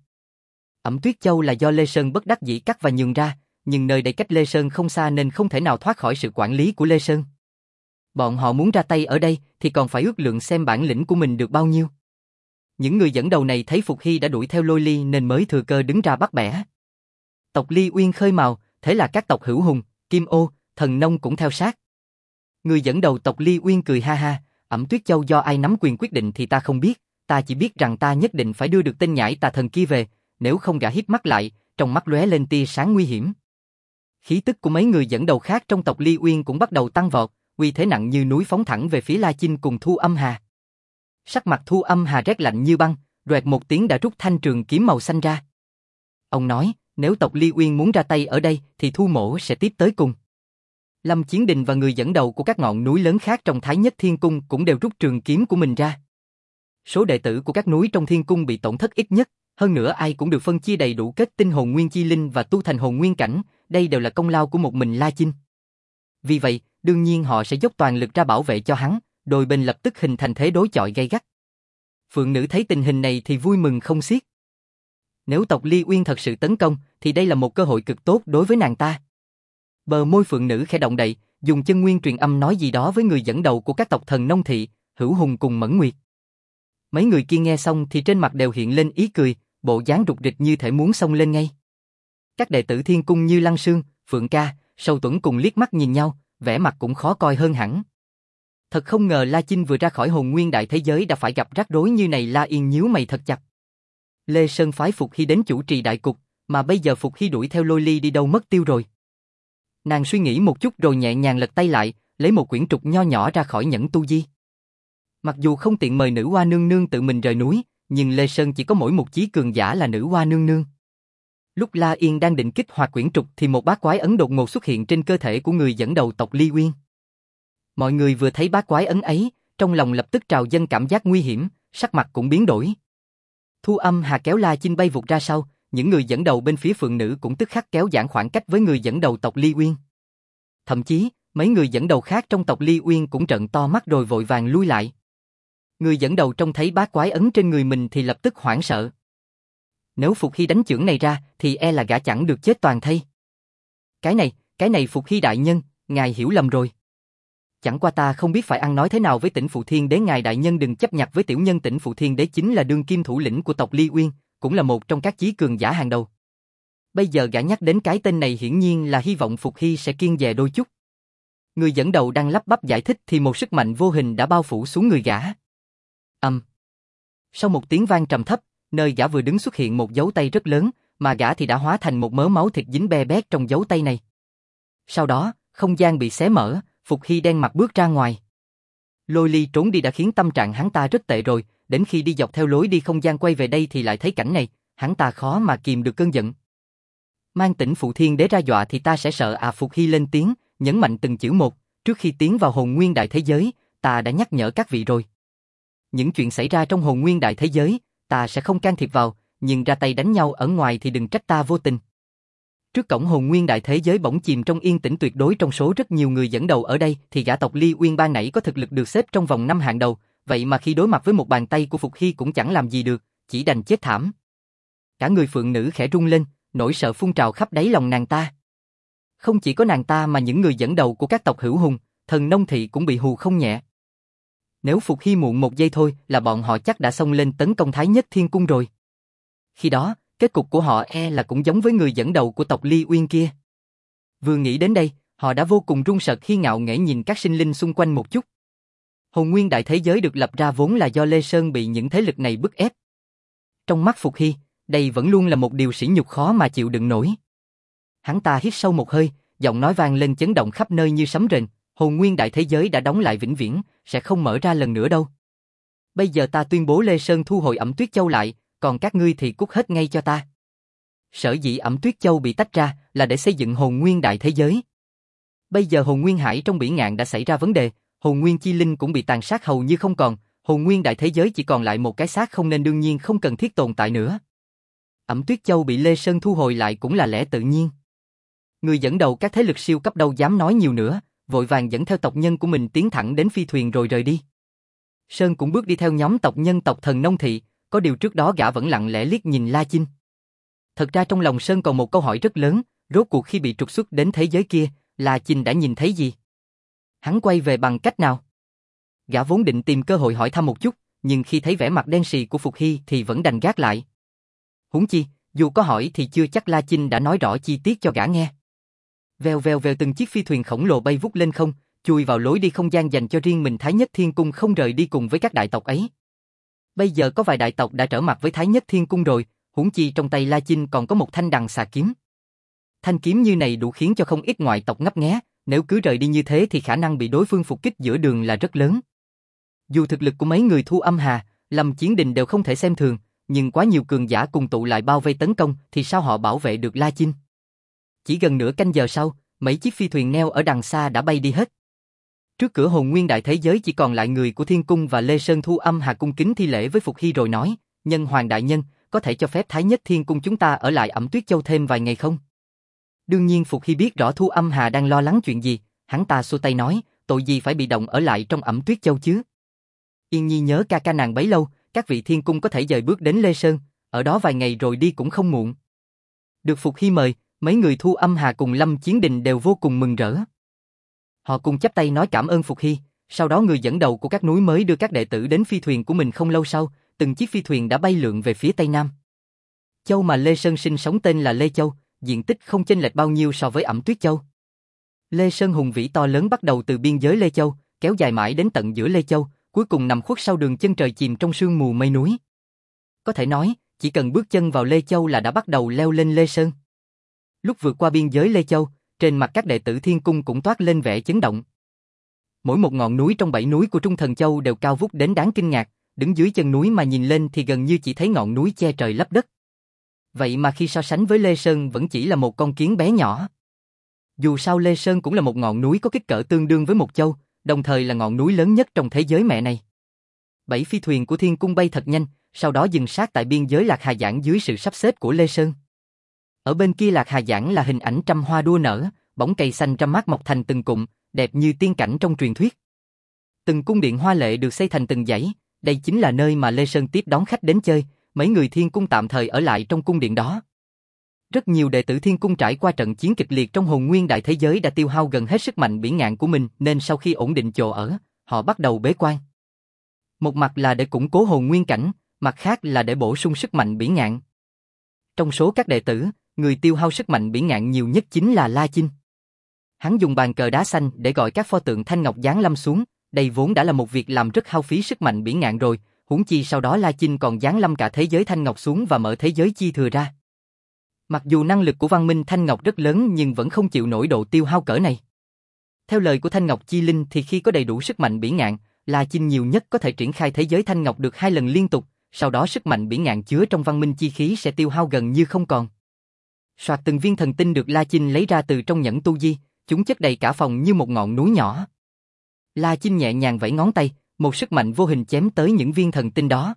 Ẩm Tuyết Châu là do Lê Sơn bất đắc dĩ cắt và nhường ra, nhưng nơi đây cách Lê Sơn không xa nên không thể nào thoát khỏi sự quản lý của Lê Sơn. Bọn họ muốn ra tay ở đây thì còn phải ước lượng xem bản lĩnh của mình được bao nhiêu. Những người dẫn đầu này thấy Phục Hy đã đuổi theo Lôi Ly nên mới thừa cơ đứng ra bắt bẻ. Tộc Ly Uyên khơi mào, thế là các tộc Hữu Hùng, Kim Ô, Thần Nông cũng theo sát. Người dẫn đầu tộc Ly Uyên cười ha ha, Ẩm Tuyết Châu do ai nắm quyền quyết định thì ta không biết, ta chỉ biết rằng ta nhất định phải đưa được tên nhãi tà thần kia về, nếu không gã híp mắt lại, trong mắt lóe lên tia sáng nguy hiểm. Khí tức của mấy người dẫn đầu khác trong tộc Ly Uyên cũng bắt đầu tăng vọt, uy thế nặng như núi phóng thẳng về phía La Chinh cùng Thu Âm Hà. Sắc mặt Thu Âm Hà rét lạnh như băng, roẹt một tiếng đã rút thanh trường kiếm màu xanh ra. Ông nói, nếu tộc Ly Uyên muốn ra tay ở đây thì Thu Mỗ sẽ tiếp tới cùng. Lâm Chiến Đình và người dẫn đầu của các ngọn núi lớn khác trong Thái Nhất Thiên Cung cũng đều rút trường kiếm của mình ra. Số đệ tử của các núi trong Thiên Cung bị tổn thất ít nhất, hơn nữa ai cũng được phân chia đầy đủ kết tinh hồn nguyên chi linh và tu thành hồn nguyên cảnh, đây đều là công lao của một mình La Chinh. Vì vậy, đương nhiên họ sẽ dốc toàn lực ra bảo vệ cho hắn, đôi bên lập tức hình thành thế đối chọi gay gắt. Phượng Nữ thấy tình hình này thì vui mừng không xiết. Nếu tộc Ly Uyên thật sự tấn công, thì đây là một cơ hội cực tốt đối với nàng ta. Bờ môi Phượng Nữ khẽ động đậy, dùng chân nguyên truyền âm nói gì đó với người dẫn đầu của các tộc Thần Nông Thị, Hữu Hùng cùng Mẫn Nguyệt. Mấy người kia nghe xong thì trên mặt đều hiện lên ý cười, bộ dáng rục rịch như thể muốn xông lên ngay. Các đệ tử Thiên Cung như Lăng Sương, Phượng Ca, Sâu Tuẫn cùng liếc mắt nhìn nhau, vẻ mặt cũng khó coi hơn hẳn. Thật không ngờ La Chinh vừa ra khỏi hồn nguyên đại thế giới đã phải gặp rắc rối như này. La Yên nhíu mày thật chặt. Lê Sơn phái Phục Hy đến chủ trì đại cục, mà bây giờ Phục Hy đuổi theo Lôi Ly đi đâu mất tiêu rồi. Nàng suy nghĩ một chút rồi nhẹ nhàng lật tay lại, lấy một quyển trục nho nhỏ ra khỏi nhẫn tu di. Mặc dù không tiện mời nữ hoa nương nương tự mình rời núi, nhưng Lê Sơn chỉ có mỗi một chí cường giả là nữ hoa nương nương. Lúc La Yên đang định kích hoạt quyển trục thì một bát quái ấn đột ngột xuất hiện trên cơ thể của người dẫn đầu tộc Ly Uyên. Mọi người vừa thấy bát quái ấn ấy, trong lòng lập tức trào dâng cảm giác nguy hiểm, sắc mặt cũng biến đổi. Thu Âm Hà kéo La Chinh bay vụt ra sau, những người dẫn đầu bên phía Phượng Nữ cũng tức khắc kéo giãn khoảng cách với người dẫn đầu tộc Ly Uyên. Thậm chí, mấy người dẫn đầu khác trong tộc Ly Uyên cũng trợn to mắt rồi vội vàng lui lại. Người dẫn đầu trông thấy bát quái ấn trên người mình thì lập tức hoảng sợ. Nếu Phục Hy đánh chưởng này ra thì e là gã chẳng được chết toàn thây. Cái này Phục Hy đại nhân, ngài hiểu lầm rồi. Chẳng qua ta không biết phải ăn nói thế nào với Tỉnh Phụ Thiên Đế, ngài đại nhân đừng chấp nhặt với tiểu nhân. Tỉnh Phụ Thiên Đế chính là đương kim thủ lĩnh của tộc Ly Uyên, cũng là một trong các chí cường giả hàng đầu. Bây giờ gã nhắc đến cái tên này hiển nhiên là hy vọng Phục Hy sẽ kiêng dè đôi chút. Người dẫn đầu đang lắp bắp giải thích thì một sức mạnh vô hình đã bao phủ xuống người gã. Sau một tiếng vang trầm thấp, nơi gã vừa đứng xuất hiện một dấu tay rất lớn, mà gã thì đã hóa thành một mớ máu thịt dính be bét trong dấu tay này. Sau đó, không gian bị xé mở, Phục Hy đen mặt bước ra ngoài. Lôi Ly trốn đi đã khiến tâm trạng hắn ta rất tệ rồi, đến khi đi dọc theo lối đi không gian quay về đây thì lại thấy cảnh này, hắn ta khó mà kìm được cơn giận. Mang Tỉnh Phụ Thiên Đế ra dọa thì ta sẽ sợ à? Phục Hy lên tiếng, nhấn mạnh từng chữ một, trước khi tiến vào hồn nguyên đại thế giới, ta đã nhắc nhở các vị rồi. Những chuyện xảy ra trong hồn nguyên đại thế giới, ta sẽ không can thiệp vào, nhưng ra tay đánh nhau ở ngoài thì đừng trách ta vô tình. Trước cổng hồn nguyên đại thế giới bỗng chìm trong yên tĩnh tuyệt đối. Trong số rất nhiều người dẫn đầu ở đây thì gã tộc Ly Uyên ban nãy có thực lực được xếp trong vòng 5 hạng đầu, vậy mà khi đối mặt với một bàn tay của Phục Hy cũng chẳng làm gì được, chỉ đành chết thảm. Cả người Phượng Nữ khẽ rung lên, nỗi sợ phun trào khắp đáy lòng nàng ta. Không chỉ có nàng ta mà những người dẫn đầu của các tộc Hữu Hùng, Thần Nông Thị cũng bị hù không nhẹ. Nếu Phục Hy muộn một giây thôi là bọn họ chắc đã xông lên tấn công Thái Nhất Thiên Cung rồi. Khi đó, kết cục của họ e là cũng giống với người dẫn đầu của tộc Ly Uyên kia. Vừa nghĩ đến đây, họ đã vô cùng run sợ khi ngạo nghễ nhìn các sinh linh xung quanh một chút. Hồn nguyên đại thế giới được lập ra vốn là do Lê Sơn bị những thế lực này bức ép. Trong mắt Phục Hy, Đây vẫn luôn là một điều sỉ nhục khó mà chịu đựng nổi. Hắn ta hít sâu một hơi, giọng nói vang lên chấn động khắp nơi như sấm rền, hồn nguyên đại thế giới đã đóng lại vĩnh viễn, sẽ không mở ra lần nữa đâu. Bây giờ ta tuyên bố Lê Sơn thu hồi Ẩm Tuyết Châu lại, còn các ngươi thì cút hết ngay cho ta. Sở dĩ Ẩm Tuyết Châu bị tách ra là để xây dựng hồn nguyên đại thế giới. Bây giờ hồn nguyên hải trong biển ngạn đã xảy ra vấn đề, hồn nguyên chi linh cũng bị tàn sát hầu như không còn, hồn nguyên đại thế giới chỉ còn lại một cái xác không nên đương nhiên không cần thiết tồn tại nữa. Ẩm Tuyết Châu bị Lê Sơn thu hồi lại cũng là lẽ tự nhiên. Người dẫn đầu các thế lực siêu cấp đâu dám nói nhiều nữa, vội vàng dẫn theo tộc nhân của mình tiến thẳng đến phi thuyền rồi rời đi. Sơn cũng bước đi theo nhóm tộc nhân tộc Thần Nông Thị, có điều trước đó gã vẫn lặng lẽ liếc nhìn La Chinh. Thật ra trong lòng Sơn còn một câu hỏi rất lớn, rốt cuộc khi bị trục xuất đến thế giới kia, La Chinh đã nhìn thấy gì? Hắn quay về bằng cách nào? Gã vốn định tìm cơ hội hỏi thăm một chút, nhưng khi thấy vẻ mặt đen sì của Phục Hy thì vẫn đành gác lại. Huống chi, dù có hỏi thì chưa chắc La Chinh đã nói rõ chi tiết cho gã nghe. Vèo vèo vèo từng chiếc phi thuyền khổng lồ bay vút lên không, chui vào lối đi không gian dành cho riêng mình. Thái Nhất Thiên Cung không rời đi cùng với các đại tộc ấy. Bây giờ có vài đại tộc đã trở mặt với Thái Nhất Thiên Cung rồi, huống chi trong tay La Chinh còn có một thanh đằng xà kiếm. Thanh kiếm như này đủ khiến cho không ít ngoại tộc ngấp nghé, nếu cứ rời đi như thế thì khả năng bị đối phương phục kích giữa đường là rất lớn. Dù thực lực của mấy người Thu Âm Hà, Lâm Chiến Đình đều không thể xem thường, nhưng quá nhiều cường giả cùng tụ lại bao vây tấn công thì sao họ bảo vệ được La Chinh? Chỉ gần nửa canh giờ sau, mấy chiếc phi thuyền neo ở đằng xa đã bay đi hết. Trước cửa hồn nguyên đại thế giới chỉ còn lại người của Thiên Cung và Lê Sơn. Thu Âm Hà cung kính thi lễ với Phục Hy rồi nói, Nhân Hoàng đại nhân, có thể cho phép Thái Nhất Thiên Cung chúng ta ở lại Ẩm Tuyết Châu thêm vài ngày không? Đương nhiên Phục Hy biết rõ Thu Âm Hà đang lo lắng chuyện gì, hắn ta xua tay nói, tội gì phải bị động ở lại trong Ẩm Tuyết Châu chứ? Yên Nhi nhớ ca ca nàng bấy lâu, các vị Thiên Cung có thể dời bước đến Lê Sơn, ở đó vài ngày rồi đi cũng không muộn. Được Phục Hy mời, mấy người Thu Âm Hà cùng Lâm Chiến Đình đều vô cùng mừng rỡ. Họ cùng chắp tay nói cảm ơn Phục Hy, sau đó người dẫn đầu của các núi mới đưa các đệ tử đến phi thuyền của mình. Không lâu sau, từng chiếc phi thuyền đã bay lượn về phía Tây Nam. Châu mà Lê Sơn sinh sống tên là Lê Châu, diện tích không chênh lệch bao nhiêu so với Ẩm Tuyết Châu. Lê Sơn hùng vĩ to lớn bắt đầu từ biên giới Lê Châu, kéo dài mãi đến tận giữa Lê Châu, cuối cùng nằm khuất sau đường chân trời chìm trong sương mù mây núi. Có thể nói, chỉ cần bước chân vào Lê Châu là đã bắt đầu leo lên Lê Sơn. Lúc vượt qua biên giới Lê Châu, trên mặt các đệ tử Thiên Cung cũng toát lên vẻ chấn động. Mỗi một ngọn núi trong 7 núi của Trung Thần Châu đều cao vút đến đáng kinh ngạc, đứng dưới chân núi mà nhìn lên thì gần như chỉ thấy ngọn núi che trời lấp đất. Vậy mà khi so sánh với Lê Sơn vẫn chỉ là một con kiến bé nhỏ. Dù sao Lê Sơn cũng là một ngọn núi có kích cỡ tương đương với một châu, đồng thời là ngọn núi lớn nhất trong thế giới mẹ này. 7 phi thuyền của Thiên Cung bay thật nhanh, sau đó dừng sát tại biên giới Lạc Hà Giảng dưới sự sắp xếp của Lê Sơn. Ở bên kia Lạc Hà Giảng là hình ảnh trăm hoa đua nở, bóng cây xanh trăm mát mọc thành từng cụm, đẹp như tiên cảnh trong truyền thuyết. Từng cung điện hoa lệ được xây thành từng dãy, đây chính là nơi mà Lê Sơn tiếp đón khách đến chơi, mấy người Thiên Cung tạm thời ở lại trong cung điện đó. Rất nhiều đệ tử Thiên Cung trải qua trận chiến kịch liệt trong hồn nguyên đại thế giới đã tiêu hao gần hết sức mạnh biển ngạn của mình, nên sau khi ổn định chỗ ở, họ bắt đầu bế quan. Một mặt là để củng cố hồn nguyên cảnh, mặt khác là để bổ sung sức mạnh biển ngạn. Trong số các đệ tử, người tiêu hao sức mạnh biển ngạn nhiều nhất chính là La Chinh. Hắn dùng bàn cờ đá xanh để gọi các pho tượng thanh ngọc giáng lâm xuống, đây vốn đã là một việc làm rất hao phí sức mạnh biển ngạn rồi, huống chi sau đó La Chinh còn giáng lâm cả thế giới thanh ngọc xuống và mở thế giới chi thừa ra. Mặc dù năng lực của văn minh thanh ngọc rất lớn nhưng vẫn không chịu nổi độ tiêu hao cỡ này. Theo lời của Thanh Ngọc Chi Linh thì khi có đầy đủ sức mạnh biển ngạn, La Chinh nhiều nhất có thể triển khai thế giới thanh ngọc được 2 lần liên tục, sau đó sức mạnh biển ngạn chứa trong văn minh chi khí sẽ tiêu hao gần như không còn. Soạt từng viên thần tinh được La Chinh lấy ra từ trong nhẫn tu di, chúng chất đầy cả phòng như một ngọn núi nhỏ. La Chinh nhẹ nhàng vẫy ngón tay, một sức mạnh vô hình chém tới những viên thần tinh đó.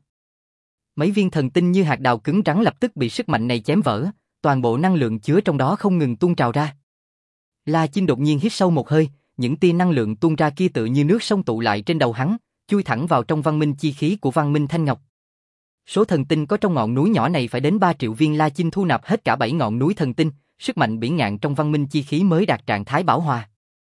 Mấy viên thần tinh như hạt đào cứng rắn lập tức bị sức mạnh này chém vỡ, toàn bộ năng lượng chứa trong đó không ngừng tuôn trào ra. La Chinh đột nhiên hít sâu một hơi, những tia năng lượng tuôn ra kia tự như nước sông tụ lại trên đầu hắn, chui thẳng vào trong văn minh chi khí của văn minh thanh ngọc. Số thần tinh có trong ngọn núi nhỏ này phải đến 3 triệu viên. La Chinh thu nạp hết cả 7 ngọn núi thần tinh, sức mạnh biển ngạn trong văn minh chi khí mới đạt trạng thái bảo hòa.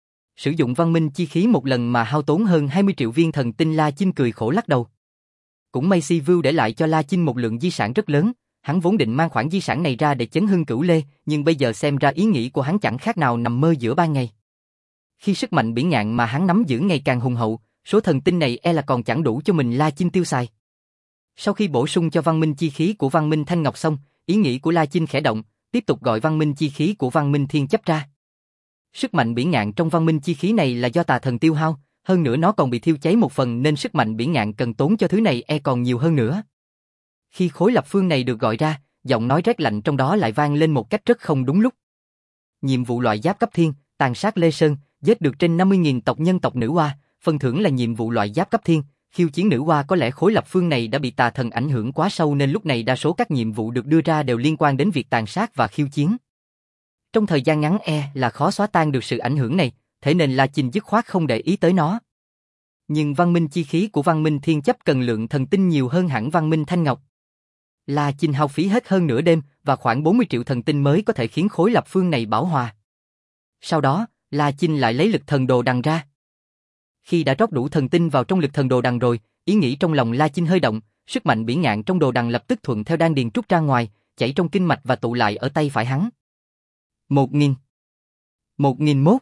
Sử dụng văn minh chi khí một lần mà hao tốn hơn 20 triệu viên thần tinh. La Chinh cười khổ lắc đầu. Cũng may Si Vưu để lại cho La Chinh một lượng di sản rất lớn, hắn vốn định mang khoản di sản này ra để chấn hưng Cửu Lê, nhưng bây giờ xem ra ý nghĩ của hắn chẳng khác nào nằm mơ giữa ban ngày. Khi sức mạnh biển ngạn mà hắn nắm giữ ngày càng hùng hậu, số thần tinh này e là còn chẳng đủ cho mình La Chinh tiêu xài. Sau khi bổ sung cho văn minh chi khí của văn minh Thanh Ngọc xong, ý nghĩ của La Chinh khẽ động, tiếp tục gọi văn minh chi khí của văn minh Thiên Chấp ra. Sức mạnh bỉ ngạn trong văn minh chi khí này là do tà thần tiêu hao, hơn nữa nó còn bị thiêu cháy một phần nên sức mạnh bỉ ngạn cần tốn cho thứ này còn nhiều hơn nữa. Khi khối lập phương này được gọi ra, giọng nói rét lạnh trong đó lại vang lên một cách rất không đúng lúc. Nhiệm vụ loại giáp cấp thiên, tàn sát Lê Sơn, giết được trên 50.000 tộc nhân tộc nữ hoa, phần thưởng là nhiệm vụ loại giáp cấp thiên, khiêu chiến nữ hoa. Có lẽ khối lập phương này đã bị tà thần ảnh hưởng quá sâu nên lúc này đa số các nhiệm vụ được đưa ra đều liên quan đến việc tàn sát và khiêu chiến. Trong thời gian ngắn là khó xóa tan được sự ảnh hưởng này, thế nên La Chinh dứt khoát không để ý tới nó. Nhưng văn minh chi khí của văn minh Thiên Chấp cần lượng thần tinh nhiều hơn hẳn văn minh Thanh Ngọc. La Chinh hao phí hết hơn nửa đêm và khoảng 40 triệu thần tinh mới có thể khiến khối lập phương này bảo hòa. Sau đó, La Chinh lại lấy lực thần đồ đằng ra. Khi đã rót đủ thần tinh vào trong lực thần đồ đằng rồi, ý nghĩ trong lòng La Chinh hơi động, sức mạnh bỉ ngạn trong đồ đằng lập tức thuận theo đan điền trút ra ngoài, chảy trong kinh mạch và tụ lại ở tay phải hắn. 1.000, 1.001,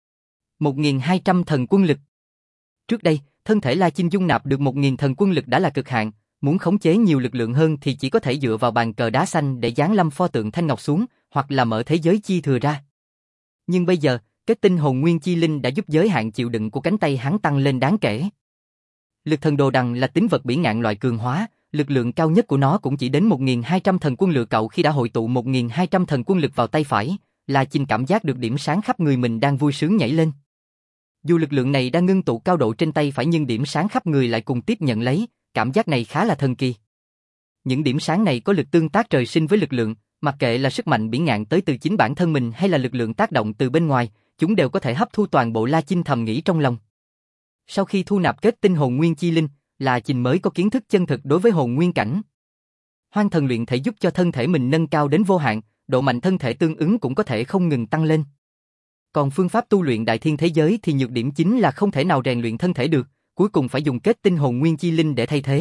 1.200 thần quân lực. Trước đây, thân thể La Chinh dung nạp được 1.000 thần quân lực đã là cực hạn, muốn khống chế nhiều lực lượng hơn thì chỉ có thể dựa vào bàn cờ đá xanh để giáng lâm pho tượng Thanh Ngọc xuống, hoặc là mở thế giới chi thừa ra. Nhưng bây giờ, kết tinh hồn nguyên chi linh đã giúp giới hạn chịu đựng của cánh tay hắn tăng lên đáng kể. Lực thần đồ đằng là tính vật bỉ ngạn loại cường hóa, lực lượng cao nhất của nó cũng chỉ đến 1.200 thần quân lựa cậu. Khi đã hội tụ 1.200 thần quân lực vào tay phải, La Chinh cảm giác được điểm sáng khắp người mình đang vui sướng nhảy lên. Dù lực lượng này đang ngưng tụ cao độ trên tay phải nhưng điểm sáng khắp người lại cùng tiếp nhận lấy, cảm giác này khá là thần kỳ. Những điểm sáng này có lực tương tác trời sinh với lực lượng, mặc kệ là sức mạnh bỉ ngạn tới từ chính bản thân mình hay là lực lượng tác động từ bên ngoài, chúng đều có thể hấp thu toàn bộ. La Chinh thầm nghĩ trong lòng. Sau khi thu nạp kết tinh hồn nguyên chi linh, La Chinh mới có kiến thức chân thực đối với hồn nguyên cảnh. Hoang thần luyện thể giúp cho thân thể mình nâng cao đến vô hạn, độ mạnh thân thể tương ứng cũng có thể không ngừng tăng lên. Còn phương pháp tu luyện đại thiên thế giới thì nhược điểm chính là không thể nào rèn luyện thân thể được, cuối cùng phải dùng kết tinh hồn nguyên chi linh để thay thế.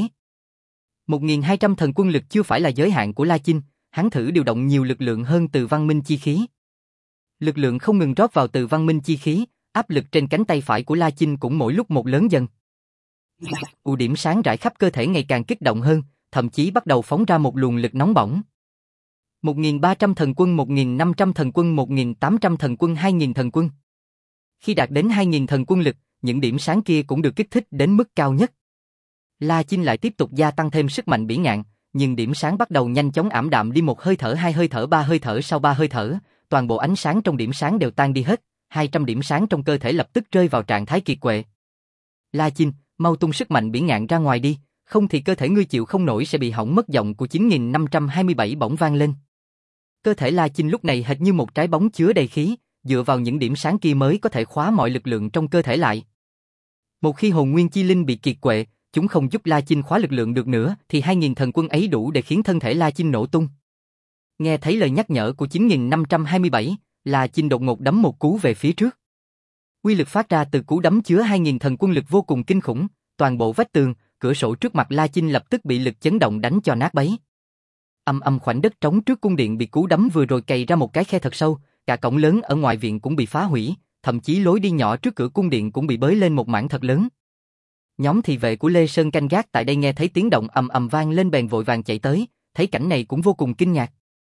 1.200 thần quân lực chưa phải là giới hạn của La Chinh, hắn thử điều động nhiều lực lượng hơn từ văn minh chi khí. Lực lượng không ngừng rót vào từ văn minh chi khí, áp lực trên cánh tay phải của La Chinh cũng mỗi lúc một lớn dần. Điểm sáng rải khắp cơ thể ngày càng kích động hơn, thậm chí bắt đầu phóng ra một luồng lực nóng bỏng. 1.300 thần quân, 1.500 thần quân, 1.800 thần quân, 2.000 thần quân. Khi đạt đến 2.000 thần quân lực, những điểm sáng kia cũng được kích thích đến mức cao nhất. La Chinh lại tiếp tục gia tăng thêm sức mạnh bỉ ngạn, nhưng điểm sáng bắt đầu nhanh chóng ảm đạm đi, một hơi thở, hai hơi thở, ba hơi thở, sau ba hơi thở, toàn bộ ánh sáng trong điểm sáng đều tan đi hết, 200 điểm sáng trong cơ thể lập tức rơi vào trạng thái kiệt quệ. La Chinh, mau tung sức mạnh bỉ ngạn ra ngoài đi, không thì cơ thể ngươi chịu không nổi sẽ bị hỏng mất. Giọng của 9527 bỗng vang lên. Cơ thể La Chinh lúc này hệt như một trái bóng chứa đầy khí, dựa vào những điểm sáng kia mới có thể khóa mọi lực lượng trong cơ thể lại. Một khi hồn nguyên chi linh bị kiệt quệ, chúng không giúp La Chinh khóa lực lượng được nữa thì 2.000 thần quân ấy đủ để khiến thân thể La Chinh nổ tung. Nghe thấy lời nhắc nhở của 9527, La Chinh đột ngột đấm một cú về phía trước. Uy lực phát ra từ cú đấm chứa 2.000 thần quân lực vô cùng kinh khủng, toàn bộ vách tường, cửa sổ trước mặt La Chinh lập tức bị lực chấn động đánh cho nát bấy. Khoảnh đất trống trước cung điện bị cú đấm vừa rồi cày ra một cái khe thật sâu, cả cổng lớn ở ngoài viện cũng bị phá hủy, thậm chí lối đi nhỏ trước cửa cung điện cũng bị bới lên một mảng thật lớn. Nhóm thị vệ của Lê Sơn canh gác tại đây nghe thấy tiếng động vang lên bèn vội vàng chạy tới, thấy cảnh này cũng vô cùng kinh ngạc.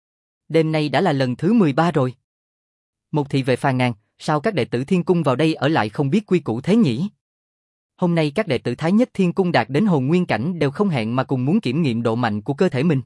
Đêm nay đã là lần thứ 13 rồi. Một thị vệ phàn nàn, sao các đệ tử Thiên Cung vào đây ở lại không biết quy củ thế nhỉ? Hôm nay các đệ tử Thái Nhất Thiên Cung đạt đến hồn nguyên cảnh đều không hẹn mà cùng muốn kiểm nghiệm độ mạnh của cơ thể mình.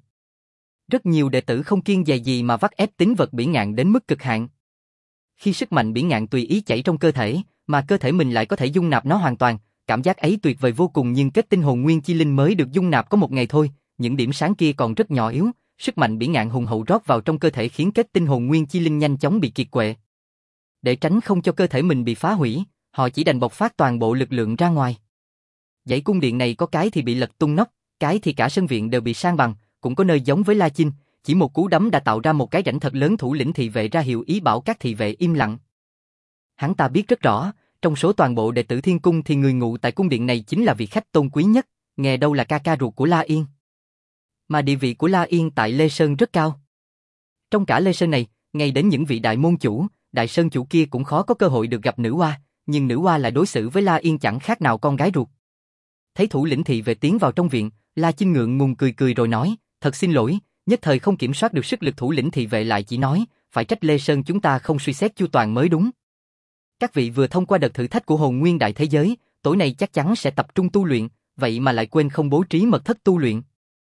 Rất nhiều đệ tử không kiêng dè gì mà vắt ép tính vật bỉ ngạn đến mức cực hạn. Khi sức mạnh bỉ ngạn tùy ý chảy trong cơ thể, mà cơ thể mình lại có thể dung nạp nó hoàn toàn, cảm giác ấy tuyệt vời vô cùng. Nhưng kết tinh hồn nguyên chi linh mới được dung nạp có một ngày thôi, những điểm sáng kia còn rất nhỏ yếu, sức mạnh bỉ ngạn hùng hậu rót vào trong cơ thể khiến kết tinh hồn nguyên chi linh nhanh chóng bị kiệt quệ. Để tránh không cho cơ thể mình bị phá hủy, họ chỉ đành bộc phát toàn bộ lực lượng ra ngoài. Dãy cung điện này có cái thì bị lật tung nóc, cái thì cả sân viện đều bị san bằng, cũng có nơi giống với La Chinh, chỉ một cú đấm đã tạo ra một cái rãnh thật lớn. Thủ lĩnh thị vệ ra hiệu ý bảo các thị vệ im lặng. Hắn ta biết rất rõ, trong số toàn bộ đệ tử Thiên Cung thì người ngụ tại cung điện này chính là vị khách tôn quý nhất, nghe đâu là ca ca ruột của La Yên. Mà địa vị của La Yên tại Lê Sơn rất cao. Trong cả Lê Sơn này, ngay đến những vị đại môn chủ, đại sơn chủ kia cũng khó có cơ hội được gặp nữ hoa, nhưng nữ hoa lại đối xử với La Yên chẳng khác nào con gái ruột. Thấy thủ lĩnh thị vệ tiến vào trong viện, La Chinh ngượng ngùng cười cười rồi nói, thật xin lỗi, nhất thời không kiểm soát được sức lực thủ lĩnh thị vệ lại chỉ nói, phải trách Lê Sơn chúng ta không suy xét chu toàn mới đúng. Các vị vừa thông qua đợt thử thách của hồn nguyên đại thế giới, tối nay chắc chắn sẽ tập trung tu luyện, vậy mà lại quên không bố trí mật thất tu luyện.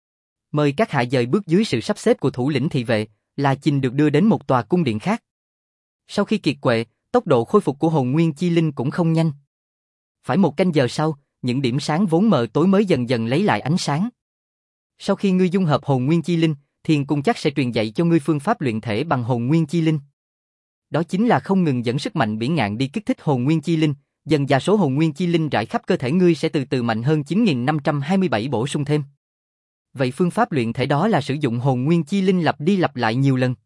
Mời các hạ dời bước dưới sự sắp xếp của thủ lĩnh thị vệ, La Chinh được đưa đến một tòa cung điện khác. Sau khi kiệt quệ, tốc độ khôi phục của hồn nguyên chi linh cũng không nhanh. Phải một canh giờ sau, những điểm sáng vốn mờ tối mới dần dần lấy lại ánh sáng. Sau khi ngươi dung hợp hồn nguyên chi linh, Thiền Cung chắc sẽ truyền dạy cho ngươi phương pháp luyện thể bằng hồn nguyên chi linh. Đó chính là không ngừng dẫn sức mạnh biển ngạn đi kích thích hồn nguyên chi linh, dần dà số hồn nguyên chi linh rải khắp cơ thể ngươi sẽ từ từ mạnh hơn 9527 bổ sung thêm. Vậy phương pháp luyện thể đó là sử dụng hồn nguyên chi linh lặp đi lặp lại nhiều lần?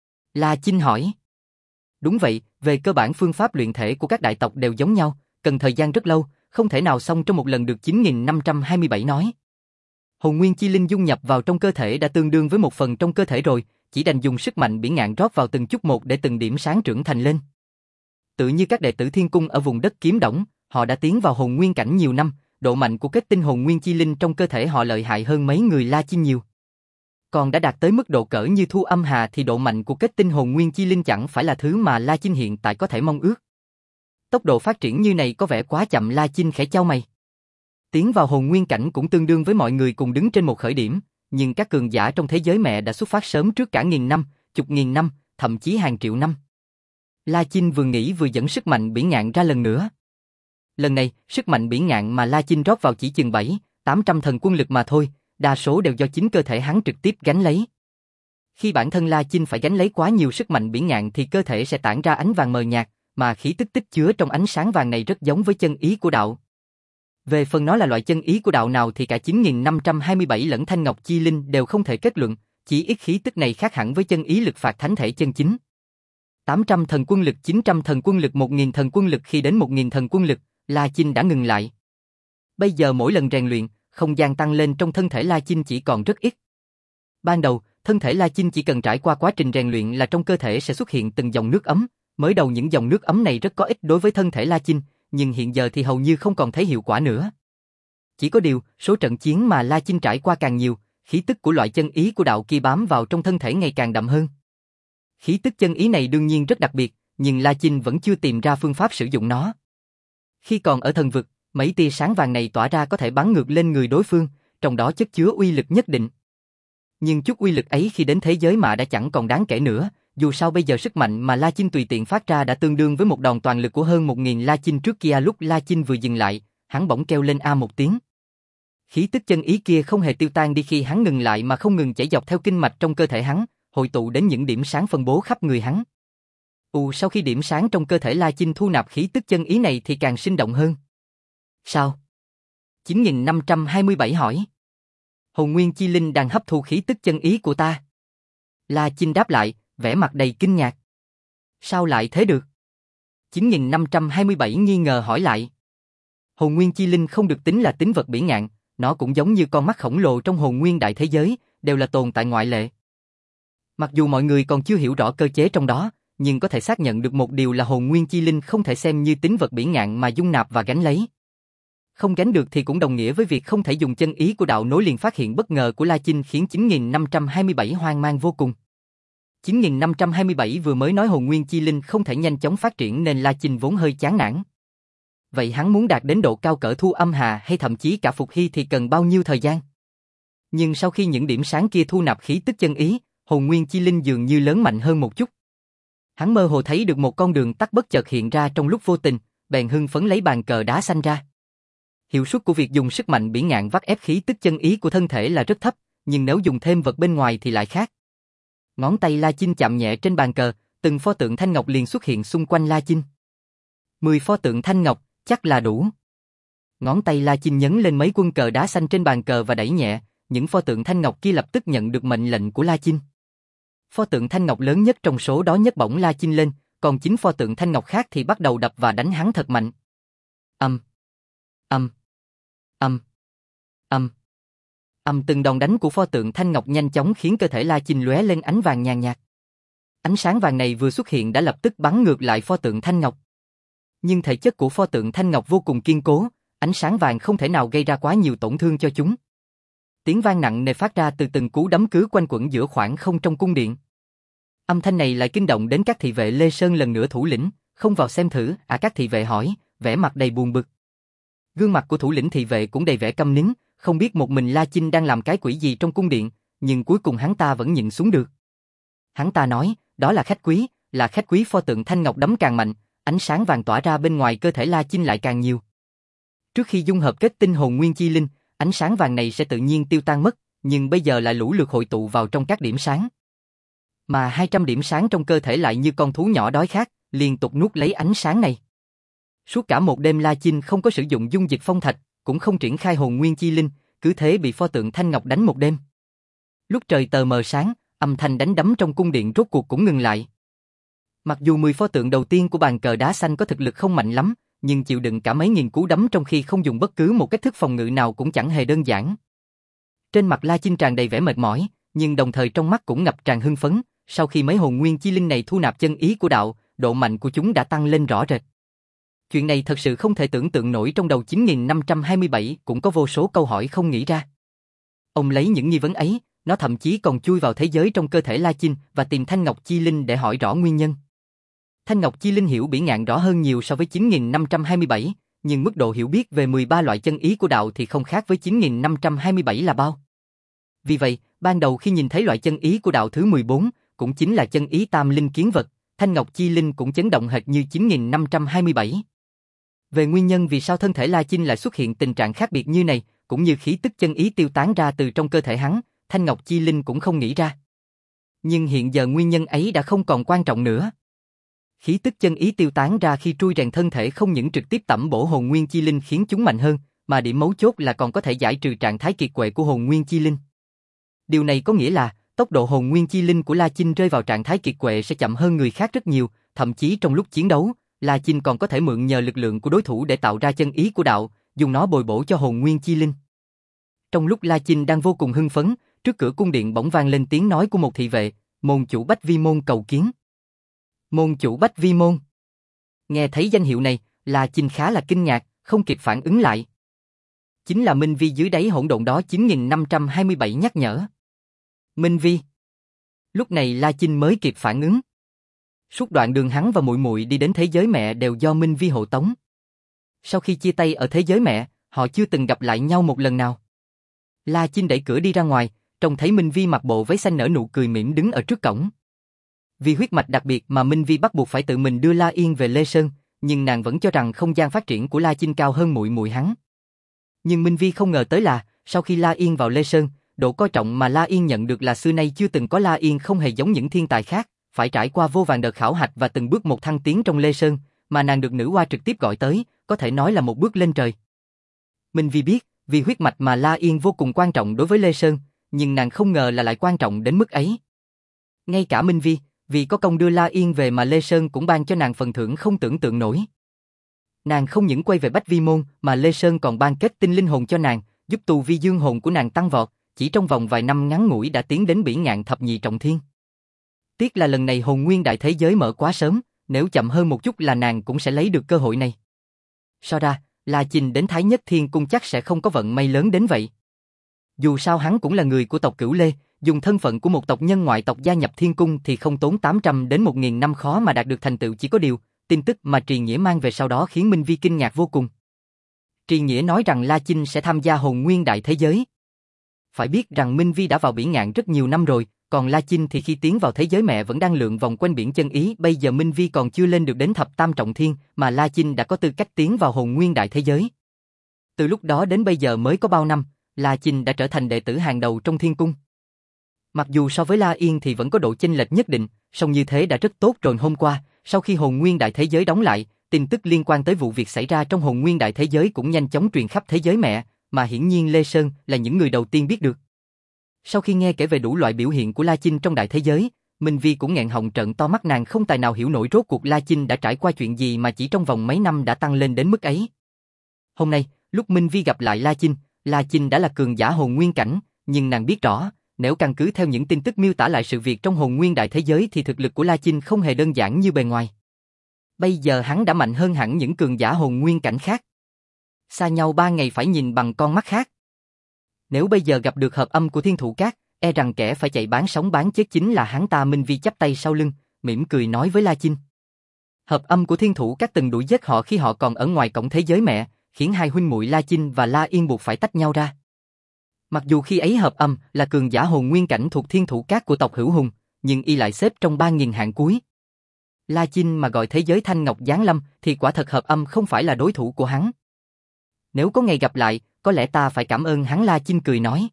La Chinh hỏi. Đúng vậy, về cơ bản phương pháp luyện thể của các đại tộc đều giống nhau, cần thời gian rất lâu, không thể nào xong trong một lần được 9527 nói. Hồn nguyên chi linh dung nhập vào trong cơ thể đã tương đương với một phần trong cơ thể rồi, chỉ đành dùng sức mạnh biển ngạn rót vào từng chút một để từng điểm sáng trưởng thành lên. Tự như các đệ tử Thiên Cung ở vùng đất Kiếm Đổng, họ đã tiến vào hồn nguyên cảnh nhiều năm, độ mạnh của kết tinh hồn nguyên chi linh trong cơ thể họ lợi hại hơn mấy người La Chinh nhiều. Còn đã đạt tới mức độ cỡ như Thu Âm Hà thì độ mạnh của kết tinh hồn nguyên chi linh chẳng phải là thứ mà La Chinh hiện tại có thể mong ước. Tốc độ phát triển như này có vẻ quá chậm. La Chinh khẽ chau mày. Tiến vào hồn nguyên cảnh cũng tương đương với mọi người cùng đứng trên một khởi điểm, nhưng các cường giả trong thế giới mẹ đã xuất phát sớm trước cả nghìn năm, chục nghìn năm, thậm chí hàng triệu năm. La Chinh vừa nghĩ vừa dẫn sức mạnh biển ngạn ra lần nữa. Lần này, sức mạnh biển ngạn mà La Chinh rót vào chỉ chừng 700-800 thần quân lực mà thôi, đa số đều do chính cơ thể hắn trực tiếp gánh lấy. Khi bản thân La Chinh phải gánh lấy quá nhiều sức mạnh biển ngạn thì cơ thể sẽ tản ra ánh vàng mờ nhạt, mà khí tức tích chứa trong ánh sáng vàng này rất giống với chân ý của đạo. Về phần nó là loại chân ý của đạo nào thì cả 9527 lẫn thanh ngọc chi linh đều không thể kết luận, chỉ ít khí tức này khác hẳn với chân ý lực phạt thánh thể chân chính. 800 thần quân lực, 900 thần quân lực, 1000 thần quân lực, khi đến 1000 thần quân lực, La Chinh đã ngừng lại. Bây giờ mỗi lần rèn luyện, không gian tăng lên trong thân thể La Chinh chỉ còn rất ít. Ban đầu, thân thể La Chinh chỉ cần trải qua quá trình rèn luyện là trong cơ thể sẽ xuất hiện từng dòng nước ấm, mới đầu những dòng nước ấm này rất có ích đối với thân thể La Chinh, nhưng hiện giờ thì hầu như không còn thấy hiệu quả nữa. Chỉ có điều, số trận chiến mà La Chinh trải qua càng nhiều, khí tức của loại chân ý của đạo kia bám vào trong thân thể ngày càng đậm hơn. Khí tức chân ý này đương nhiên rất đặc biệt, nhưng La Chinh vẫn chưa tìm ra phương pháp sử dụng nó. Khi còn ở thần vực, mấy tia sáng vàng này tỏa ra có thể bắn ngược lên người đối phương, trong đó chất chứa uy lực nhất định. Nhưng chút uy lực ấy khi đến thế giới mạ đã chẳng còn đáng kể nữa, dù sao bây giờ sức mạnh mà La Chinh tùy tiện phát ra đã tương đương với một đòn toàn lực của hơn 1000 La Chinh trước kia. Lúc La Chinh vừa dừng lại, hắn bỗng kêu lên a một tiếng. Khí tức chân ý kia không hề tiêu tan đi khi hắn ngừng lại mà không ngừng chảy dọc theo kinh mạch trong cơ thể hắn, hội tụ đến những điểm sáng phân bố khắp người hắn. Sau khi điểm sáng trong cơ thể La Chinh thu nạp khí tức chân ý này thì càng sinh động hơn. Sao? 9527 hỏi. Hồn nguyên chi linh đang hấp thu khí tức chân ý của ta. La Chinh đáp lại, vẻ mặt đầy kinh ngạc. Sao lại thế được? 9527 nghi ngờ hỏi lại. Hồn nguyên chi linh không được tính là tính vật biển ngạn, nó cũng giống như con mắt khổng lồ trong hồn nguyên đại thế giới, đều là tồn tại ngoại lệ. Mặc dù mọi người còn chưa hiểu rõ cơ chế trong đó, nhưng có thể xác nhận được một điều là hồn nguyên chi linh không thể xem như tính vật biển ngạn mà dung nạp và gánh lấy. Không gánh được thì cũng đồng nghĩa với việc không thể dùng chân ý của đạo nối liền. Phát hiện bất ngờ của La Chinh khiến 9527 hoang mang vô cùng. 9527 vừa mới nói hồn nguyên chi linh không thể nhanh chóng phát triển nên La Chinh vốn hơi chán nản. Vậy hắn muốn đạt đến độ cao cỡ Thu Âm Hà hay thậm chí cả Phục Hy thì cần bao nhiêu thời gian? Nhưng sau khi những điểm sáng kia thu nạp khí tức chân ý, hồn nguyên chi linh dường như lớn mạnh hơn một chút. Hắn mơ hồ thấy được một con đường tắt bất chợt hiện ra trong lúc vô tình, bèn hưng phấn lấy bàn cờ đá xanh ra. Hiệu suất của việc dùng sức mạnh biển ngạn vắt ép khí tức chân ý của thân thể là rất thấp, nhưng nếu dùng thêm vật bên ngoài thì lại khác. Ngón tay La Chinh chạm nhẹ trên bàn cờ, từng pho tượng thanh ngọc liền xuất hiện xung quanh La Chinh. 10 pho tượng thanh ngọc, chắc là đủ. Ngón tay La Chinh nhấn lên mấy quân cờ đá xanh trên bàn cờ và đẩy nhẹ, những pho tượng thanh ngọc kia lập tức nhận được mệnh lệnh của La Chinh. Pho tượng thanh ngọc lớn nhất trong số đó nhấc bổng La Chinh lên, còn 9 pho tượng thanh ngọc khác thì bắt đầu đập và đánh hắn thật mạnh. Từng đòn đánh của pho tượng thanh ngọc nhanh chóng khiến cơ thể La Chinh lóe lên ánh vàng nhàn nhạt. Ánh sáng vàng này vừa xuất hiện đã lập tức bắn ngược lại pho tượng thanh ngọc. Nhưng thể chất của pho tượng thanh ngọc vô cùng kiên cố, ánh sáng vàng không thể nào gây ra quá nhiều tổn thương cho chúng. Tiếng vang nặng nề phát ra từ từng cú đấm cứ quanh quẩn giữa khoảng không trong cung điện. Âm thanh này lại kinh động đến các thị vệ Lê Sơn lần nữa. Thủ lĩnh, không vào xem thử, các thị vệ hỏi, vẻ mặt đầy buồn bực. Gương mặt của thủ lĩnh thị vệ cũng đầy vẻ câm nín, không biết một mình La Chinh đang làm cái quỷ gì trong cung điện, nhưng cuối cùng hắn ta vẫn nhịn xuống được. Hắn ta nói, đó là khách quý, là khách quý. Pho tượng thanh ngọc đấm càng mạnh, ánh sáng vàng tỏa ra bên ngoài cơ thể La Chinh lại càng nhiều. Trước khi dung hợp kết tinh hồn nguyên chi linh, ánh sáng vàng này sẽ tự nhiên tiêu tan mất, nhưng bây giờ lại lũ lượt hội tụ vào trong các điểm sáng. Mà 200 điểm sáng trong cơ thể lại như con thú nhỏ đói khát, liên tục nuốt lấy ánh sáng này. Suốt cả một đêm La Chinh không có sử dụng dung dịch phong thạch, cũng không triển khai hồn nguyên chi linh, cứ thế bị pho tượng thanh ngọc đánh một đêm. Lúc trời tờ mờ sáng, âm thanh đánh đấm trong cung điện rốt cuộc cũng ngừng lại. Mặc dù 10 pho tượng đầu tiên của bàn cờ đá xanh có thực lực không mạnh lắm, nhưng chịu đựng cả mấy nghìn cú đấm trong khi không dùng bất cứ một cách thức phòng ngự nào cũng chẳng hề đơn giản. Trên mặt La Chinh tràn đầy vẻ mệt mỏi, nhưng đồng thời trong mắt cũng ngập tràn hưng phấn. Sau khi mấy hồn nguyên chi linh này thu nạp chân ý của đạo, độ mạnh của chúng đã tăng lên rõ rệt. Chuyện này thật sự không thể tưởng tượng nổi. Trong đầu 9527 cũng có vô số câu hỏi không nghĩ ra. Ông lấy những nghi vấn ấy, nó thậm chí còn chui vào thế giới trong cơ thể La Chinh và tìm Thanh Ngọc Chi Linh để hỏi rõ nguyên nhân. Thanh Ngọc Chi Linh hiểu Bỉ Ngạn rõ hơn nhiều so với 9527, nhưng mức độ hiểu biết về 13 loại chân ý của đạo thì không khác với 9527 là bao. Vì vậy, ban đầu khi nhìn thấy loại chân ý của đạo thứ 14, cũng chính là chân ý tam linh kiến vật, Thanh Ngọc Chi Linh cũng chấn động hệt như 9527. Về nguyên nhân vì sao thân thể La Chinh lại xuất hiện tình trạng khác biệt như này, cũng như khí tức chân ý tiêu tán ra từ trong cơ thể hắn, Thanh Ngọc Chi Linh cũng không nghĩ ra. Nhưng hiện giờ nguyên nhân ấy đã không còn quan trọng nữa. Khí tức chân ý tiêu tán ra khi trui rèn thân thể không những trực tiếp tẩm bổ hồn nguyên chi linh khiến chúng mạnh hơn, mà điểm mấu chốt là còn có thể giải trừ trạng thái kiệt quệ của hồn nguyên chi linh. Điều này có nghĩa là tốc độ hồn nguyên chi linh của La Chinh rơi vào trạng thái kiệt quệ sẽ chậm hơn người khác rất nhiều, thậm chí trong lúc chiến đấu, La Chinh còn có thể mượn nhờ lực lượng của đối thủ để tạo ra chân ý của đạo, dùng nó bồi bổ cho hồn nguyên chi linh. Trong lúc La Chinh đang vô cùng hưng phấn, trước cửa cung điện bỗng vang lên tiếng nói của một thị vệ, môn chủ Bách Vi Môn cầu kiến. Môn chủ Bách Vi Môn. Nghe thấy danh hiệu này, La Chinh khá là kinh ngạc, không kịp phản ứng lại. Chính là Minh Vi dưới đáy hỗn độn đó 9527 nhắc nhở. Minh Vi. Lúc này La Chinh mới kịp phản ứng. Suốt đoạn đường hắn và muội muội đi đến thế giới mẹ đều do Minh Vi hộ tống. Sau khi chia tay ở thế giới mẹ, họ chưa từng gặp lại nhau một lần nào. La Chinh đẩy cửa đi ra ngoài, trông thấy Minh Vi mặc bộ váy xanh nở nụ cười mỉm đứng ở trước cổng. Vì huyết mạch đặc biệt mà Minh Vi bắt buộc phải tự mình đưa La Yên về Lê Sơn, nhưng nàng vẫn cho rằng không gian phát triển của La Chinh cao hơn muội muội hắn. Nhưng Minh Vi không ngờ tới là, sau khi La Yên vào Lê Sơn, độ coi trọng mà La Yên nhận được là xưa nay chưa từng có. La Yên không hề giống những thiên tài khác, phải trải qua vô vàn đợt khảo hạch và từng bước một thăng tiến trong Lê Sơn, mà nàng được nữ oa trực tiếp gọi tới, có thể nói là một bước lên trời. Minh Vi biết, vì huyết mạch mà La Yên vô cùng quan trọng đối với Lê Sơn, nhưng nàng không ngờ là lại quan trọng đến mức ấy. Ngay cả Minh Vi, vì có công đưa La Yên về mà Lê Sơn cũng ban cho nàng phần thưởng không tưởng tượng nổi. Nàng không những quay về Bách Vi Môn mà Lê Sơn còn ban kết tinh linh hồn cho nàng, giúp tu vi dương hồn của nàng tăng vọt, chỉ trong vòng vài năm ngắn ngủi đã tiến đến Bỉ Ngạn thập nhị trọng thiên. Tiếc là lần này hồn nguyên đại thế giới mở quá sớm, nếu chậm hơn một chút là nàng cũng sẽ lấy được cơ hội này. So ra, La Chinh đến Thái Nhất Thiên Cung chắc sẽ không có vận may lớn đến vậy. Dù sao hắn cũng là người của tộc Cửu Lê, dùng thân phận của một tộc nhân ngoại tộc gia nhập Thiên Cung thì không tốn 800 đến 1000 năm khó mà đạt được thành tựu. Chỉ có điều, tin tức mà Trì Nghĩa mang về sau đó khiến Minh Vi kinh ngạc vô cùng. Trì Nghĩa nói rằng La Chinh sẽ tham gia hồn nguyên đại thế giới. Phải biết rằng Minh Vi đã vào Bỉ Ngạn rất nhiều năm rồi, còn La Chinh thì khi tiến vào thế giới mẹ vẫn đang lượn vòng quanh biển chân ý. Bây giờ Minh Vi còn chưa lên được đến thập tam trọng thiên, mà La Chinh đã có tư cách tiến vào hồn nguyên đại thế giới. Từ lúc đó đến bây giờ mới có bao năm, La Chinh đã trở thành đệ tử hàng đầu trong Thiên Cung. Mặc dù so với La Yên thì vẫn có độ chênh lệch nhất định, song như thế đã rất tốt rồi. Hôm qua, sau khi hồn nguyên đại thế giới đóng lại, tin tức liên quan tới vụ việc xảy ra trong hồn nguyên đại thế giới cũng nhanh chóng truyền khắp thế giới mẹ, mà hiển nhiên Lê Sơn là những người đầu tiên biết được. Sau khi nghe kể về đủ loại biểu hiện của La Chinh trong đại thế giới, Minh Vi cũng nghẹn họng trợn to mắt. Nàng không tài nào hiểu nổi rốt cuộc La Chinh đã trải qua chuyện gì mà chỉ trong vòng mấy năm đã tăng lên đến mức ấy. Hôm nay, lúc Minh Vi gặp lại La Chinh đã là cường giả hồn nguyên cảnh, nhưng nàng biết rõ, nếu căn cứ theo những tin tức miêu tả lại sự việc trong hồn nguyên đại thế giới thì thực lực của La Chinh không hề đơn giản như bề ngoài. Bây giờ hắn đã mạnh hơn hẳn những cường giả hồn nguyên cảnh khác. Xa nhau 3 ngày phải nhìn bằng con mắt khác. Nếu bây giờ gặp được hợp âm của Thiên Thủ Các, e rằng kẻ phải chạy bán sống bán chết chính là hắn ta. Minh Vi chắp tay sau lưng, mỉm cười nói với La Chinh. Hợp âm của Thiên Thủ Các từng đuổi giết họ khi họ còn ở ngoài cổng thế giới mẹ, khiến hai huynh muội La Chinh và La Yên buộc phải tách nhau ra. Mặc dù khi ấy hợp âm là cường giả hồn nguyên cảnh thuộc Thiên Thủ Các của tộc Hữu Hùng, nhưng y lại xếp trong 3.000 hạng cuối. La Chinh mà gọi thế giới Thanh Ngọc giáng lâm thì quả thật hợp âm không phải là đối thủ của hắn. Nếu có ngày gặp lại, có lẽ ta phải cảm ơn hắn. La Chinh cười nói.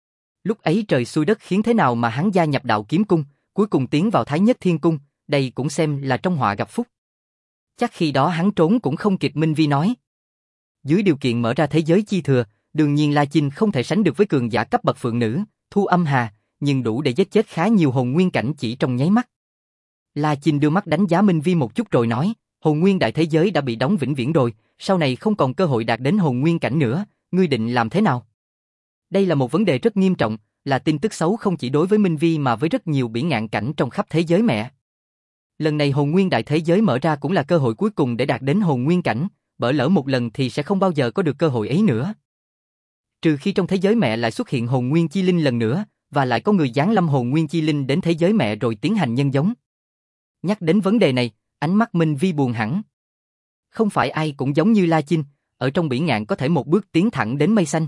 Lúc ấy trời xui đất khiến thế nào mà hắn gia nhập Đạo Kiếm Cung, cuối cùng tiến vào Thái Nhất Thiên Cung, đây cũng xem là trong họa gặp phúc. Chắc khi đó hắn trốn cũng không kịp. Minh Vi nói. Dưới điều kiện mở ra thế giới chi thừa, đương nhiên La Chinh không thể sánh được với cường giả cấp bậc phượng nữ, Thu Âm Hà, nhưng đủ để giết chết khá nhiều hồn nguyên cảnh chỉ trong nháy mắt. La Chinh đưa mắt đánh giá Minh Vi một chút rồi nói, hồn nguyên đại thế giới đã bị đóng vĩnh viễn rồi, sau này không còn cơ hội đạt đến hồn nguyên cảnh nữa, ngươi định làm thế nào? Đây là một vấn đề rất nghiêm trọng, là tin tức xấu không chỉ đối với Minh Vi mà với rất nhiều bỉ ngạn cảnh trong khắp thế giới mẹ. Lần này hồn nguyên đại thế giới mở ra cũng là cơ hội cuối cùng để đạt đến hồn nguyên cảnh, bỡ lỡ một lần thì sẽ không bao giờ có được cơ hội ấy nữa. Trừ khi trong thế giới mẹ lại xuất hiện hồn nguyên chi linh lần nữa, và lại có người giáng lâm hồn nguyên chi linh đến thế giới mẹ rồi tiến hành nhân giống. Nhắc đến vấn đề này, ánh mắt Minh Vi buồn hẳn. Không phải ai cũng giống như La Chinh, ở trong bỉ ngạn có thể một bước tiến thẳng đến mây xanh.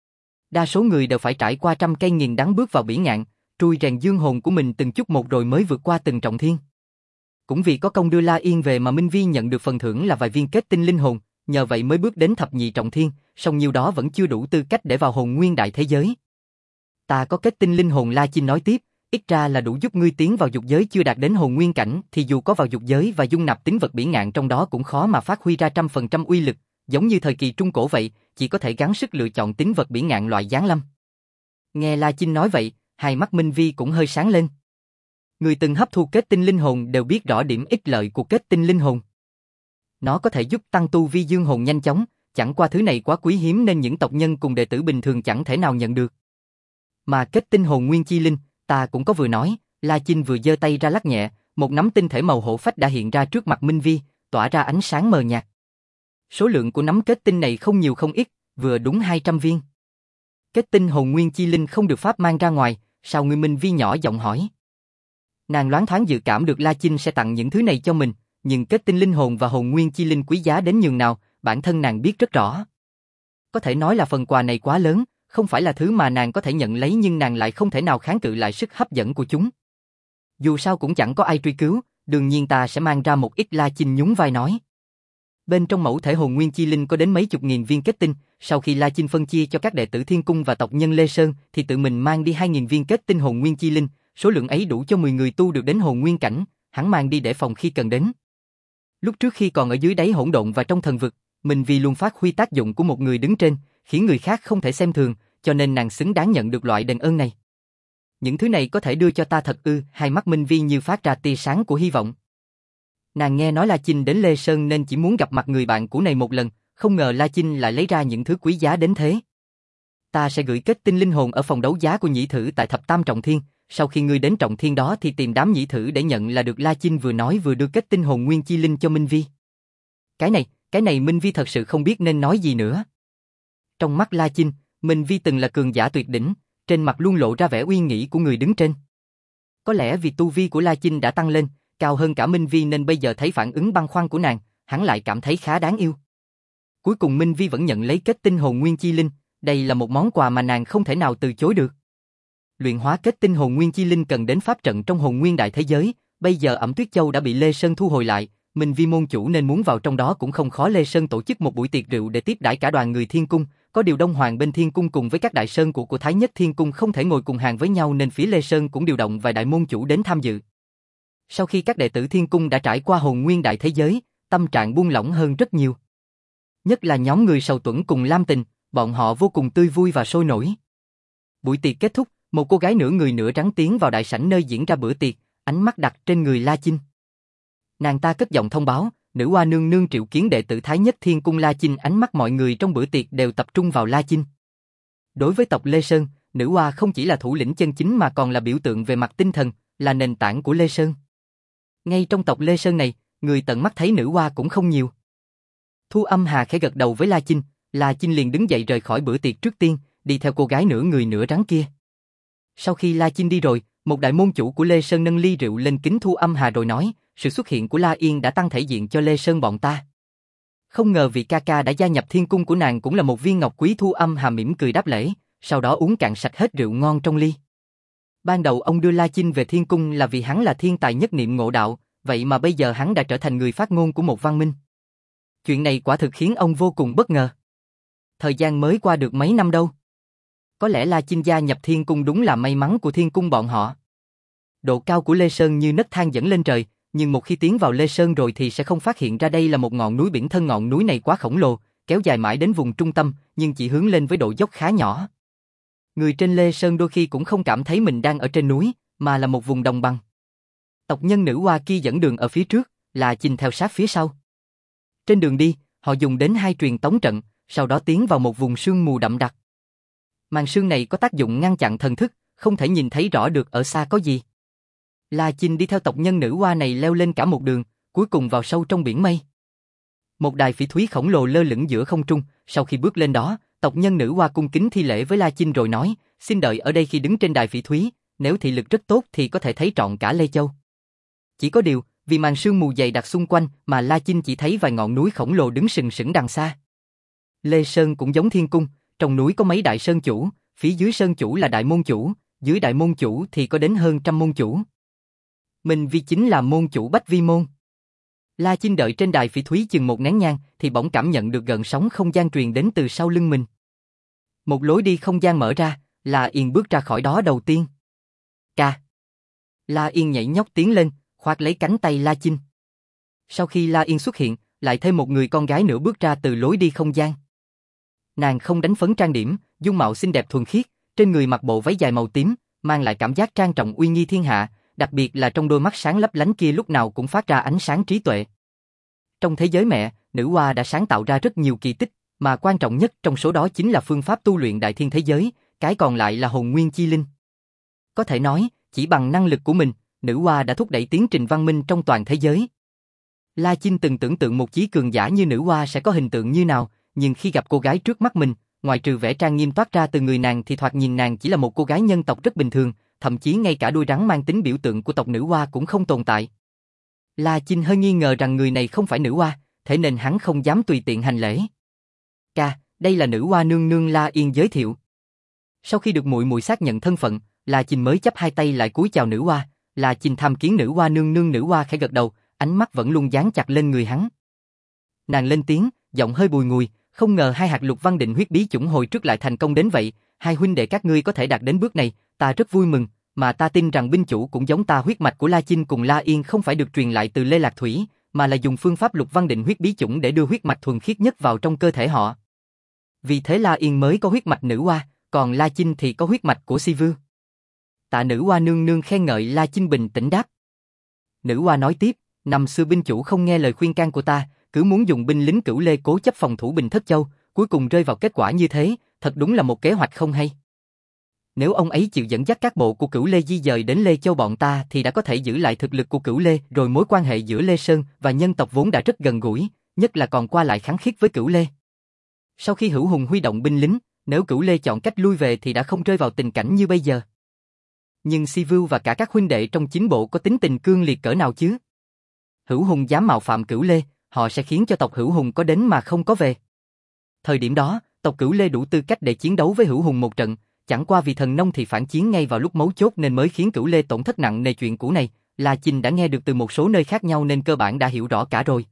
Đa số người đều phải trải qua trăm cây nghiền đắng bước vào bỉ ngạn, trui rèn dương hồn của mình từng chút một rồi mới vượt qua từng trọng thiên. Cũng vì có công đưa La Yên về mà Minh Vi nhận được phần thưởng là vài viên kết tinh linh hồn, nhờ vậy mới bước đến thập nhị trọng thiên, song nhiêu đó vẫn chưa đủ tư cách để vào hồn nguyên đại thế giới. Ta có kết tinh linh hồn. La Chinh nói tiếp, ít ra là đủ giúp ngươi tiến vào dục giới. Chưa đạt đến hồn nguyên cảnh thì dù có vào dục giới và dung nạp tính vật bỉ ngạn trong đó cũng khó mà phát huy ra 100% uy lực, giống như thời kỳ Trung Cổ vậy, chỉ có thể gắng sức lựa chọn tính vật bỉ ngạn loại giáng lâm. Nghe La Chinh nói vậy, hai mắt Minh Vi cũng hơi sáng lên. Người từng hấp thu kết tinh linh hồn đều biết rõ điểm ích lợi của kết tinh linh hồn. Nó có thể giúp tăng tu vi dương hồn nhanh chóng, chẳng qua thứ này quá quý hiếm nên những tộc nhân cùng đệ tử bình thường chẳng thể nào nhận được. Mà kết tinh hồn nguyên chi linh, ta cũng có vừa nói. La Chinh vừa giơ tay ra lắc nhẹ, một nắm tinh thể màu hổ phách đã hiện ra trước mặt Minh Vi, tỏa ra ánh sáng mờ nhạt. Số lượng của nắm kết tinh này không nhiều không ít, vừa đúng 200 viên. Kết tinh hồn nguyên chi linh không được pháp mang ra ngoài, sao ngươi? Minh Vi nhỏ giọng hỏi. Nàng loáng thoáng dự cảm được La Chinh sẽ tặng những thứ này cho mình, nhưng kết tinh linh hồn và hồn nguyên chi linh quý giá đến nhường nào, bản thân nàng biết rất rõ. Có thể nói là phần quà này quá lớn, không phải là thứ mà nàng có thể nhận lấy, nhưng nàng lại không thể nào kháng cự lại sức hấp dẫn của chúng. Dù sao cũng chẳng có ai truy cứu, đương nhiên ta sẽ mang ra một ít. La Chinh nhún vai nói. Bên trong mẫu thể hồn nguyên chi linh có đến mấy chục nghìn viên kết tinh, sau khi La Chinh phân chia cho các đệ tử Thiên Cung và tộc nhân Lê Sơn thì tự mình mang đi 2.000 viên kết tinh hồn nguyên chi linh, số lượng ấy đủ cho 10 người tu được đến hồn nguyên cảnh, hắn mang đi để phòng khi cần đến. Lúc trước khi còn ở dưới đáy hỗn độn và trong thần vực, Minh Vi luôn phát huy tác dụng của một người đứng trên, khiến người khác không thể xem thường, cho nên nàng xứng đáng nhận được loại đền ơn này. Những thứ này có thể đưa cho ta thật ư? Hai mắt Minh Vi như phát ra tia sáng của hy vọng. Nàng nghe nói La Chinh đến Lê Sơn nên chỉ muốn gặp mặt người bạn cũ này một lần, không ngờ La Chinh lại lấy ra những thứ quý giá đến thế. Ta sẽ gửi kết tinh linh hồn ở phòng đấu giá của nhị thử tại thập tam trọng thiên, sau khi ngươi đến trọng thiên đó thì tìm đám nhị thử để nhận là được. La Chinh vừa nói vừa đưa kết tinh hồn nguyên chi linh cho Minh Vi. Cái này Minh Vi thật sự không biết nên nói gì nữa. Trong mắt La Chinh, Minh Vi từng là cường giả tuyệt đỉnh, trên mặt luôn lộ ra vẻ uy nghĩ của người đứng trên. Có lẽ vì tu vi của La Chinh đã tăng lên, cao hơn cả Minh Vi nên bây giờ thấy phản ứng băn khoăn của nàng, hắn lại cảm thấy khá đáng yêu. Cuối cùng Minh Vi vẫn nhận lấy kết tinh hồn nguyên chi linh, đây là một món quà mà nàng không thể nào từ chối được. Luyện hóa kết tinh hồn nguyên chi linh cần đến pháp trận trong hồn nguyên đại thế giới, bây giờ Ẩm Tuyết Châu đã bị Lê Sơn thu hồi lại, Minh Vi môn chủ nên muốn vào trong đó cũng không khó. Lê Sơn tổ chức một buổi tiệc rượu để tiếp đãi cả đoàn người Thiên Cung, có điều Đông Hoàng bên Thiên Cung cùng với các đại sơn của Thái Nhất Thiên Cung không thể ngồi cùng hàng với nhau nên phía Lê Sơn cũng điều động vài đại môn chủ đến tham dự. Sau khi các đệ tử Thiên Cung đã trải qua hồn nguyên đại thế giới, tâm trạng buông lỏng hơn rất nhiều. Nhất là nhóm người Sầu Tuẫn cùng Lam Tình, bọn họ vô cùng tươi vui và sôi nổi. Buổi tiệc kết thúc, một cô gái nửa người nửa trắng tiến vào đại sảnh nơi diễn ra bữa tiệc, ánh mắt đặt trên người La Chinh. Nàng ta cất giọng thông báo, nữ oa nương nương triệu kiến đệ tử Thái Nhất Thiên Cung La Chinh. Ánh mắt mọi người trong bữa tiệc đều tập trung vào La Chinh. Đối với tộc Lê Sơn, nữ oa không chỉ là thủ lĩnh chân chính mà còn là biểu tượng về mặt tinh thần, là nền tảng của Lê Sơn. Ngay trong tộc Lê Sơn này, người tận mắt thấy nữ oa cũng không nhiều. Thu Âm Hà khẽ gật đầu với La Chinh liền đứng dậy rời khỏi bữa tiệc trước tiên, đi theo cô gái nửa người nửa rắn kia. Sau khi La Chinh đi rồi, một đại môn chủ của Lê Sơn nâng ly rượu lên kính Thu Âm Hà rồi nói, sự xuất hiện của La Yên đã tăng thể diện cho Lê Sơn bọn ta. Không ngờ vị ca ca đã gia nhập thiên cung của nàng cũng là một viên ngọc quý. Thu Âm Hà mỉm cười đáp lễ, sau đó uống cạn sạch hết rượu ngon trong ly. Ban đầu ông đưa La Chinh về thiên cung là vì hắn là thiên tài nhất niệm ngộ đạo, vậy mà bây giờ hắn đã trở thành người phát ngôn của một văn minh. Chuyện này quả thực khiến ông vô cùng bất ngờ. Thời gian mới qua được mấy năm đâu. Có lẽ La Chinh gia nhập thiên cung đúng là may mắn của thiên cung bọn họ. Độ cao của Lê Sơn như nấc thang dẫn lên trời, nhưng một khi tiến vào Lê Sơn rồi thì sẽ không phát hiện ra đây là một ngọn núi biển. Thân ngọn núi này quá khổng lồ, kéo dài mãi đến vùng trung tâm, nhưng chỉ hướng lên với độ dốc khá nhỏ. Người trên Lê Sơn đôi khi cũng không cảm thấy mình đang ở trên núi, mà là một vùng đồng bằng. Tộc nhân nữ hoa kia dẫn đường ở phía trước, La Chinh theo sát phía sau. Trên đường đi, họ dùng đến 2 truyền tống trận, sau đó tiến vào một vùng sương mù đậm đặc. Màn sương này có tác dụng ngăn chặn thần thức, không thể nhìn thấy rõ được ở xa có gì. La Chinh đi theo tộc nhân nữ hoa này leo lên cả một đường, cuối cùng vào sâu trong biển mây. Một đài phỉ thúy khổng lồ lơ lửng giữa không trung, sau khi bước lên đó, tộc nhân nữ hoa cung kính thi lễ với La Chinh rồi nói, xin đợi ở đây. Khi đứng trên đài phỉ thúy, nếu thị lực rất tốt thì có thể thấy trọn cả Lê Châu. Chỉ có điều, vì màn sương mù dày đặc xung quanh mà La Chinh chỉ thấy vài ngọn núi khổng lồ đứng sừng sững đằng xa. Lê Sơn cũng giống thiên cung, trong núi có mấy đại sơn chủ, phía dưới sơn chủ là đại môn chủ, dưới đại môn chủ thì có đến hơn trăm môn chủ. Mình Vi chính là môn chủ Bách Vi Môn. La Chinh đợi trên đài phỉ thúy chừng một nén nhang thì bỗng cảm nhận được gợn sóng không gian truyền đến từ sau lưng mình. Một lối đi không gian mở ra, La Yên bước ra khỏi đó đầu tiên. Ca. La Yên nhảy nhót tiến lên, khoác lấy cánh tay La Chinh. Sau khi La Yên xuất hiện, lại thêm một người con gái nữa bước ra từ lối đi không gian. Nàng không đánh phấn trang điểm, dung mạo xinh đẹp thuần khiết, trên người mặc bộ váy dài màu tím, mang lại cảm giác trang trọng uy nghi thiên hạ, đặc biệt là trong đôi mắt sáng lấp lánh kia lúc nào cũng phát ra ánh sáng trí tuệ. Trong thế giới mẹ, nữ hoa đã sáng tạo ra rất nhiều kỳ tích, mà quan trọng nhất trong số đó chính là phương pháp tu luyện đại thiên thế giới, cái còn lại là hồn nguyên chi linh. Có thể nói, chỉ bằng năng lực của mình, nữ hoa đã thúc đẩy tiến trình văn minh trong toàn thế giới. La Chinh từng tưởng tượng một chí cường giả như nữ hoa sẽ có hình tượng như nào, nhưng khi gặp cô gái trước mắt mình, ngoài trừ vẻ trang nghiêm toát ra từ người nàng thì thoạt nhìn nàng chỉ là một cô gái nhân tộc rất bình thường, thậm chí ngay cả đuôi rắn mang tính biểu tượng của tộc nữ hoa cũng không tồn tại. La Chinh hơi nghi ngờ rằng người này không phải nữ hoa, thế nên hắn không dám tùy tiện hành lễ. Ca, đây là nữ hoa nương nương La Yên giới thiệu. Sau khi được muội muội xác nhận thân phận, La Chinh mới chắp hai tay lại cúi chào nữ hoa. La Chinh tham kiến nữ hoa nương nương. Nữ hoa khẽ gật đầu, ánh mắt vẫn luôn dán chặt lên người hắn. Nàng lên tiếng, giọng hơi bùi ngùi, không ngờ 2 hạt lục văn định huyết bí chủng hồi trước lại thành công đến vậy, 2 huynh đệ các ngươi có thể đạt đến bước này, ta rất vui mừng, mà ta tin rằng binh chủ cũng giống ta. Huyết mạch của La Chinh cùng La Yên không phải được truyền lại từ Lê Lạc Thủy, mà là dùng phương pháp lục văn định huyết bí chủng để đưa huyết mạch thuần khiết nhất vào trong cơ thể họ. Vì thế La Yên mới có huyết mạch nữ hoa, còn La Chinh thì có huyết mạch của Si Vưu. Tạ nữ hoa nương nương khen ngợi. La Chinh bình tĩnh đáp. Nữ hoa nói tiếp, năm xưa binh chủ không nghe lời khuyên can của ta, cứ muốn dùng binh lính Cửu Lê cố chấp phòng thủ Bình Thất Châu, cuối cùng rơi vào kết quả như thế, thật đúng là một kế hoạch không hay. Nếu ông ấy chịu dẫn dắt các bộ của Cửu Lê di dời đến Lê Châu bọn ta thì đã có thể giữ lại thực lực của Cửu Lê, rồi mối quan hệ giữa Lê Sơn và nhân tộc vốn đã rất gần gũi, nhất là còn qua lại khăng khít với Cửu Lê. Sau khi Hữu Hùng huy động binh lính, nếu Cửu Lê chọn cách lui về thì đã không rơi vào tình cảnh như bây giờ. Nhưng Si Vưu và cả các huynh đệ trong chính bộ có tính tình cương liệt cỡ nào chứ? Hữu Hùng dám mạo phạm Cửu Lê, họ sẽ khiến cho tộc Hữu Hùng có đến mà không có về. Thời điểm đó, tộc Cửu Lê đủ tư cách để chiến đấu với Hữu Hùng một trận, chẳng qua vì thần nông thì phản chiến ngay vào lúc mấu chốt nên mới khiến Cửu Lê tổn thất nặng nề. Chuyện cũ này, La Chinh đã nghe được từ một số nơi khác nhau nên cơ bản đã hiểu rõ cả rồi.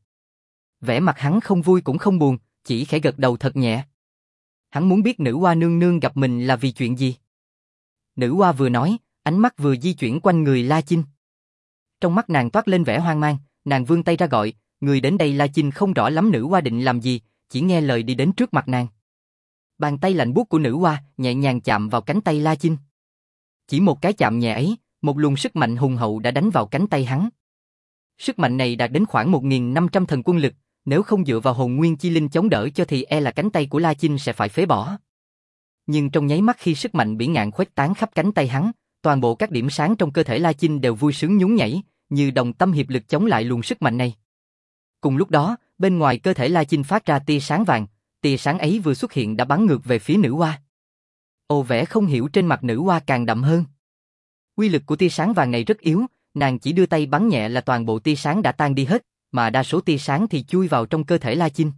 Vẻ mặt hắn không vui cũng không buồn, chỉ khẽ gật đầu thật nhẹ. Hắn muốn biết nữ hoa nương nương gặp mình là vì chuyện gì. Nữ hoa vừa nói, ánh mắt vừa di chuyển quanh người La Chinh. Trong mắt nàng toát lên vẻ hoang mang, nàng vươn tay ra gọi, người đến đây. La Chinh không rõ lắm nữ hoa định làm gì, chỉ nghe lời đi đến trước mặt nàng. Bàn tay lạnh buốt của nữ hoa nhẹ nhàng chạm vào cánh tay La Chinh. Chỉ một cái chạm nhẹ ấy, một luồng sức mạnh hùng hậu đã đánh vào cánh tay hắn. Sức mạnh này đạt đến khoảng 1.500 thần quân lực, nếu không dựa vào hồn nguyên chi linh chống đỡ cho thì e là cánh tay của La Chinh sẽ phải phế bỏ. Nhưng trong nháy mắt khi sức mạnh bỉ ngạn khuếch tán khắp cánh tay hắn, toàn bộ các điểm sáng trong cơ thể La Chinh đều vui sướng nhún nhảy, như đồng tâm hiệp lực chống lại luồng sức mạnh này. Cùng lúc đó, bên ngoài cơ thể La Chinh phát ra tia sáng vàng, tia sáng ấy vừa xuất hiện đã bắn ngược về phía nữ hoa. Ồ, vẻ không hiểu trên mặt nữ hoa càng đậm hơn. Uy lực của tia sáng vàng này rất yếu, nàng chỉ đưa tay bắn nhẹ là toàn bộ tia sáng đã tan đi hết, mà đa số tia sáng thì chui vào trong cơ thể La Chinh.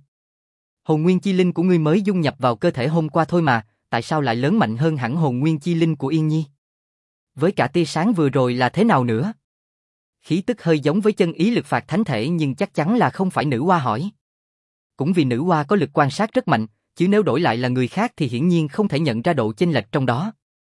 Hồn nguyên chi linh của ngươi mới dung nhập vào cơ thể hôm qua thôi mà, tại sao lại lớn mạnh hơn hẳn hồn nguyên chi linh của Yên Nhi? Với cả tia sáng vừa rồi là thế nào nữa? Khí tức hơi giống với chân ý lực phạt thánh thể nhưng chắc chắn là không phải nữ hoa hỏi. Cũng vì nữ hoa có lực quan sát rất mạnh, chứ nếu đổi lại là người khác thì hiển nhiên không thể nhận ra độ chênh lệch trong đó.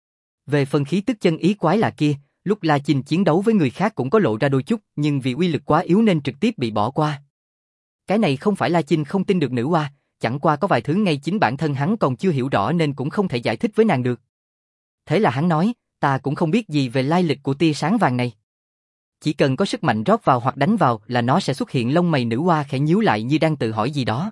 Về phần khí tức chân ý quái lạ kia, lúc La Chinh chiến đấu với người khác cũng có lộ ra đôi chút, nhưng vì uy lực quá yếu nên trực tiếp bị bỏ qua. Cái này không phải La Chinh không tin được nữ hoa, chẳng qua có vài thứ ngay chính bản thân hắn còn chưa hiểu rõ nên cũng không thể giải thích với nàng được. Thế là hắn nói, ta cũng không biết gì về lai lịch của tia sáng vàng này. Chỉ cần có sức mạnh rót vào hoặc đánh vào là nó sẽ xuất hiện. Lông mày nữ hoa khẽ nhíu lại như đang tự hỏi gì đó.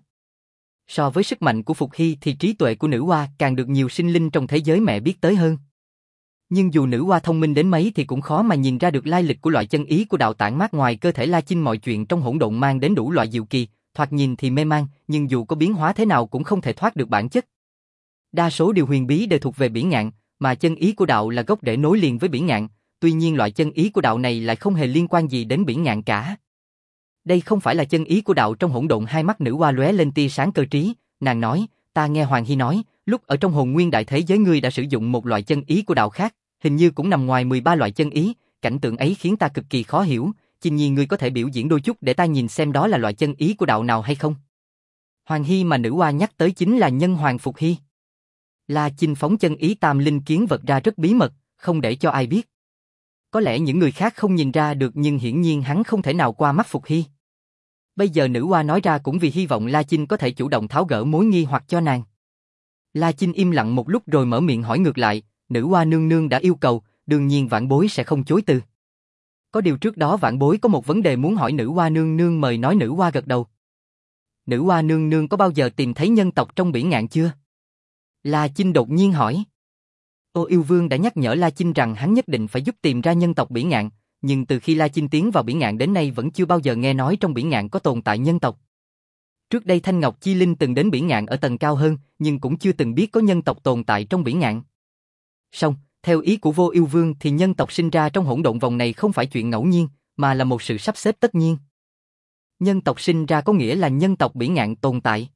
So với sức mạnh của Phục Hy thì trí tuệ của nữ hoa càng được nhiều sinh linh trong thế giới mẹ biết tới hơn. Nhưng dù nữ hoa thông minh đến mấy thì cũng khó mà nhìn ra được lai lịch của loại chân ý của đạo tản mát ngoài cơ thể La Chinh. Mọi chuyện trong hỗn độn mang đến đủ loại diệu kỳ, thoạt nhìn thì mê mang, nhưng dù có biến hóa thế nào cũng không thể thoát được bản chất. Đa số điều huyền bí đều thuộc về bỉ ngạn, mà chân ý của đạo là gốc để nối liền với bỉ ngạn, tuy nhiên loại chân ý của đạo này lại không hề liên quan gì đến bỉ ngạn cả. Đây không phải là chân ý của đạo trong hỗn độn. Hai mắt nữ hoa lóe lên tia sáng cơ trí, nàng nói, ta nghe Hoàng Hy nói, lúc ở trong hồn nguyên đại thế giới ngươi đã sử dụng một loại chân ý của đạo khác, hình như cũng nằm ngoài 13 loại chân ý, cảnh tượng ấy khiến ta cực kỳ khó hiểu, Chinh Nhi ngươi có thể biểu diễn đôi chút để ta nhìn xem đó là loại chân ý của đạo nào hay không? Hoàng Hy mà nữ hoa nhắc tới chính là nhân hoàng Phục Hy. La Chinh phóng chân ý tam linh kiến vật ra rất bí mật, không để cho ai biết. Có lẽ những người khác không nhìn ra được nhưng hiển nhiên hắn không thể nào qua mắt Phục Hy. Bây giờ nữ hoa nói ra cũng vì hy vọng La Chinh có thể chủ động tháo gỡ mối nghi hoặc cho nàng. La Chinh im lặng một lúc rồi mở miệng hỏi ngược lại, nữ hoa nương nương đã yêu cầu, đương nhiên vãn bối sẽ không chối từ. Có điều trước đó vãn bối có một vấn đề muốn hỏi nữ hoa nương nương. Mời nói. Nữ hoa gật đầu. Nữ hoa nương nương có bao giờ tìm thấy nhân tộc trong bỉ ngạn chưa? La Chinh đột nhiên hỏi. Ô Yêu Vương đã nhắc nhở La Chinh rằng hắn nhất định phải giúp tìm ra nhân tộc bỉ ngạn, nhưng từ khi La Chinh tiến vào bỉ ngạn đến nay vẫn chưa bao giờ nghe nói trong bỉ ngạn có tồn tại nhân tộc. Trước đây Thanh Ngọc Chi Linh từng đến bỉ ngạn ở tầng cao hơn, nhưng cũng chưa từng biết có nhân tộc tồn tại trong bỉ ngạn. Song, theo ý của Vô Yêu Vương thì nhân tộc sinh ra trong hỗn độn vòng này không phải chuyện ngẫu nhiên, mà là một sự sắp xếp tất nhiên. Nhân tộc sinh ra có nghĩa là nhân tộc bỉ ngạn tồn tại.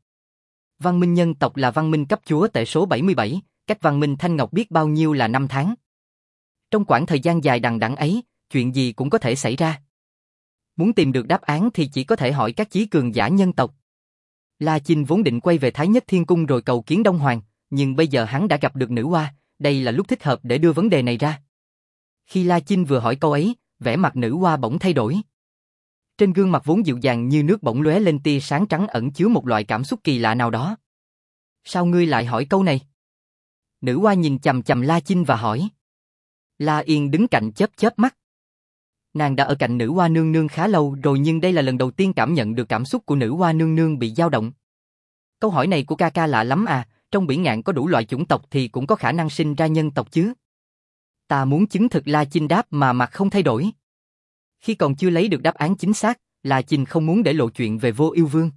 Văn minh nhân tộc là văn minh cấp chúa tể số 77, cách văn minh Thanh Ngọc biết bao nhiêu là 5 tháng. Trong quãng thời gian dài đằng đẵng ấy, chuyện gì cũng có thể xảy ra. Muốn tìm được đáp án thì chỉ có thể hỏi các chí cường giả nhân tộc. La Chinh vốn định quay về Thái Nhất Thiên Cung rồi cầu kiến Đông Hoàng, nhưng bây giờ hắn đã gặp được nữ hoa, đây là lúc thích hợp để đưa vấn đề này ra. Khi La Chinh vừa hỏi câu ấy, vẻ mặt nữ hoa bỗng thay đổi. Trên gương mặt vốn dịu dàng như nước bỗng lóe lên tia sáng trắng ẩn chứa một loại cảm xúc kỳ lạ nào đó. Sao ngươi lại hỏi câu này? Nữ hoa nhìn chằm chằm La Chinh và hỏi. La Yên đứng cạnh chớp chớp mắt. Nàng đã ở cạnh nữ hoa nương nương khá lâu rồi nhưng đây là lần đầu tiên cảm nhận được cảm xúc của nữ hoa nương nương bị dao động. Câu hỏi này của ca ca lạ lắm à, trong bỉ ngạn có đủ loại chủng tộc thì cũng có khả năng sinh ra nhân tộc chứ. Ta muốn chứng thực. La Chinh đáp mà mặt không thay đổi. Khi còn chưa lấy được đáp án chính xác, La Chinh không muốn để lộ chuyện về Vô Yêu Vương.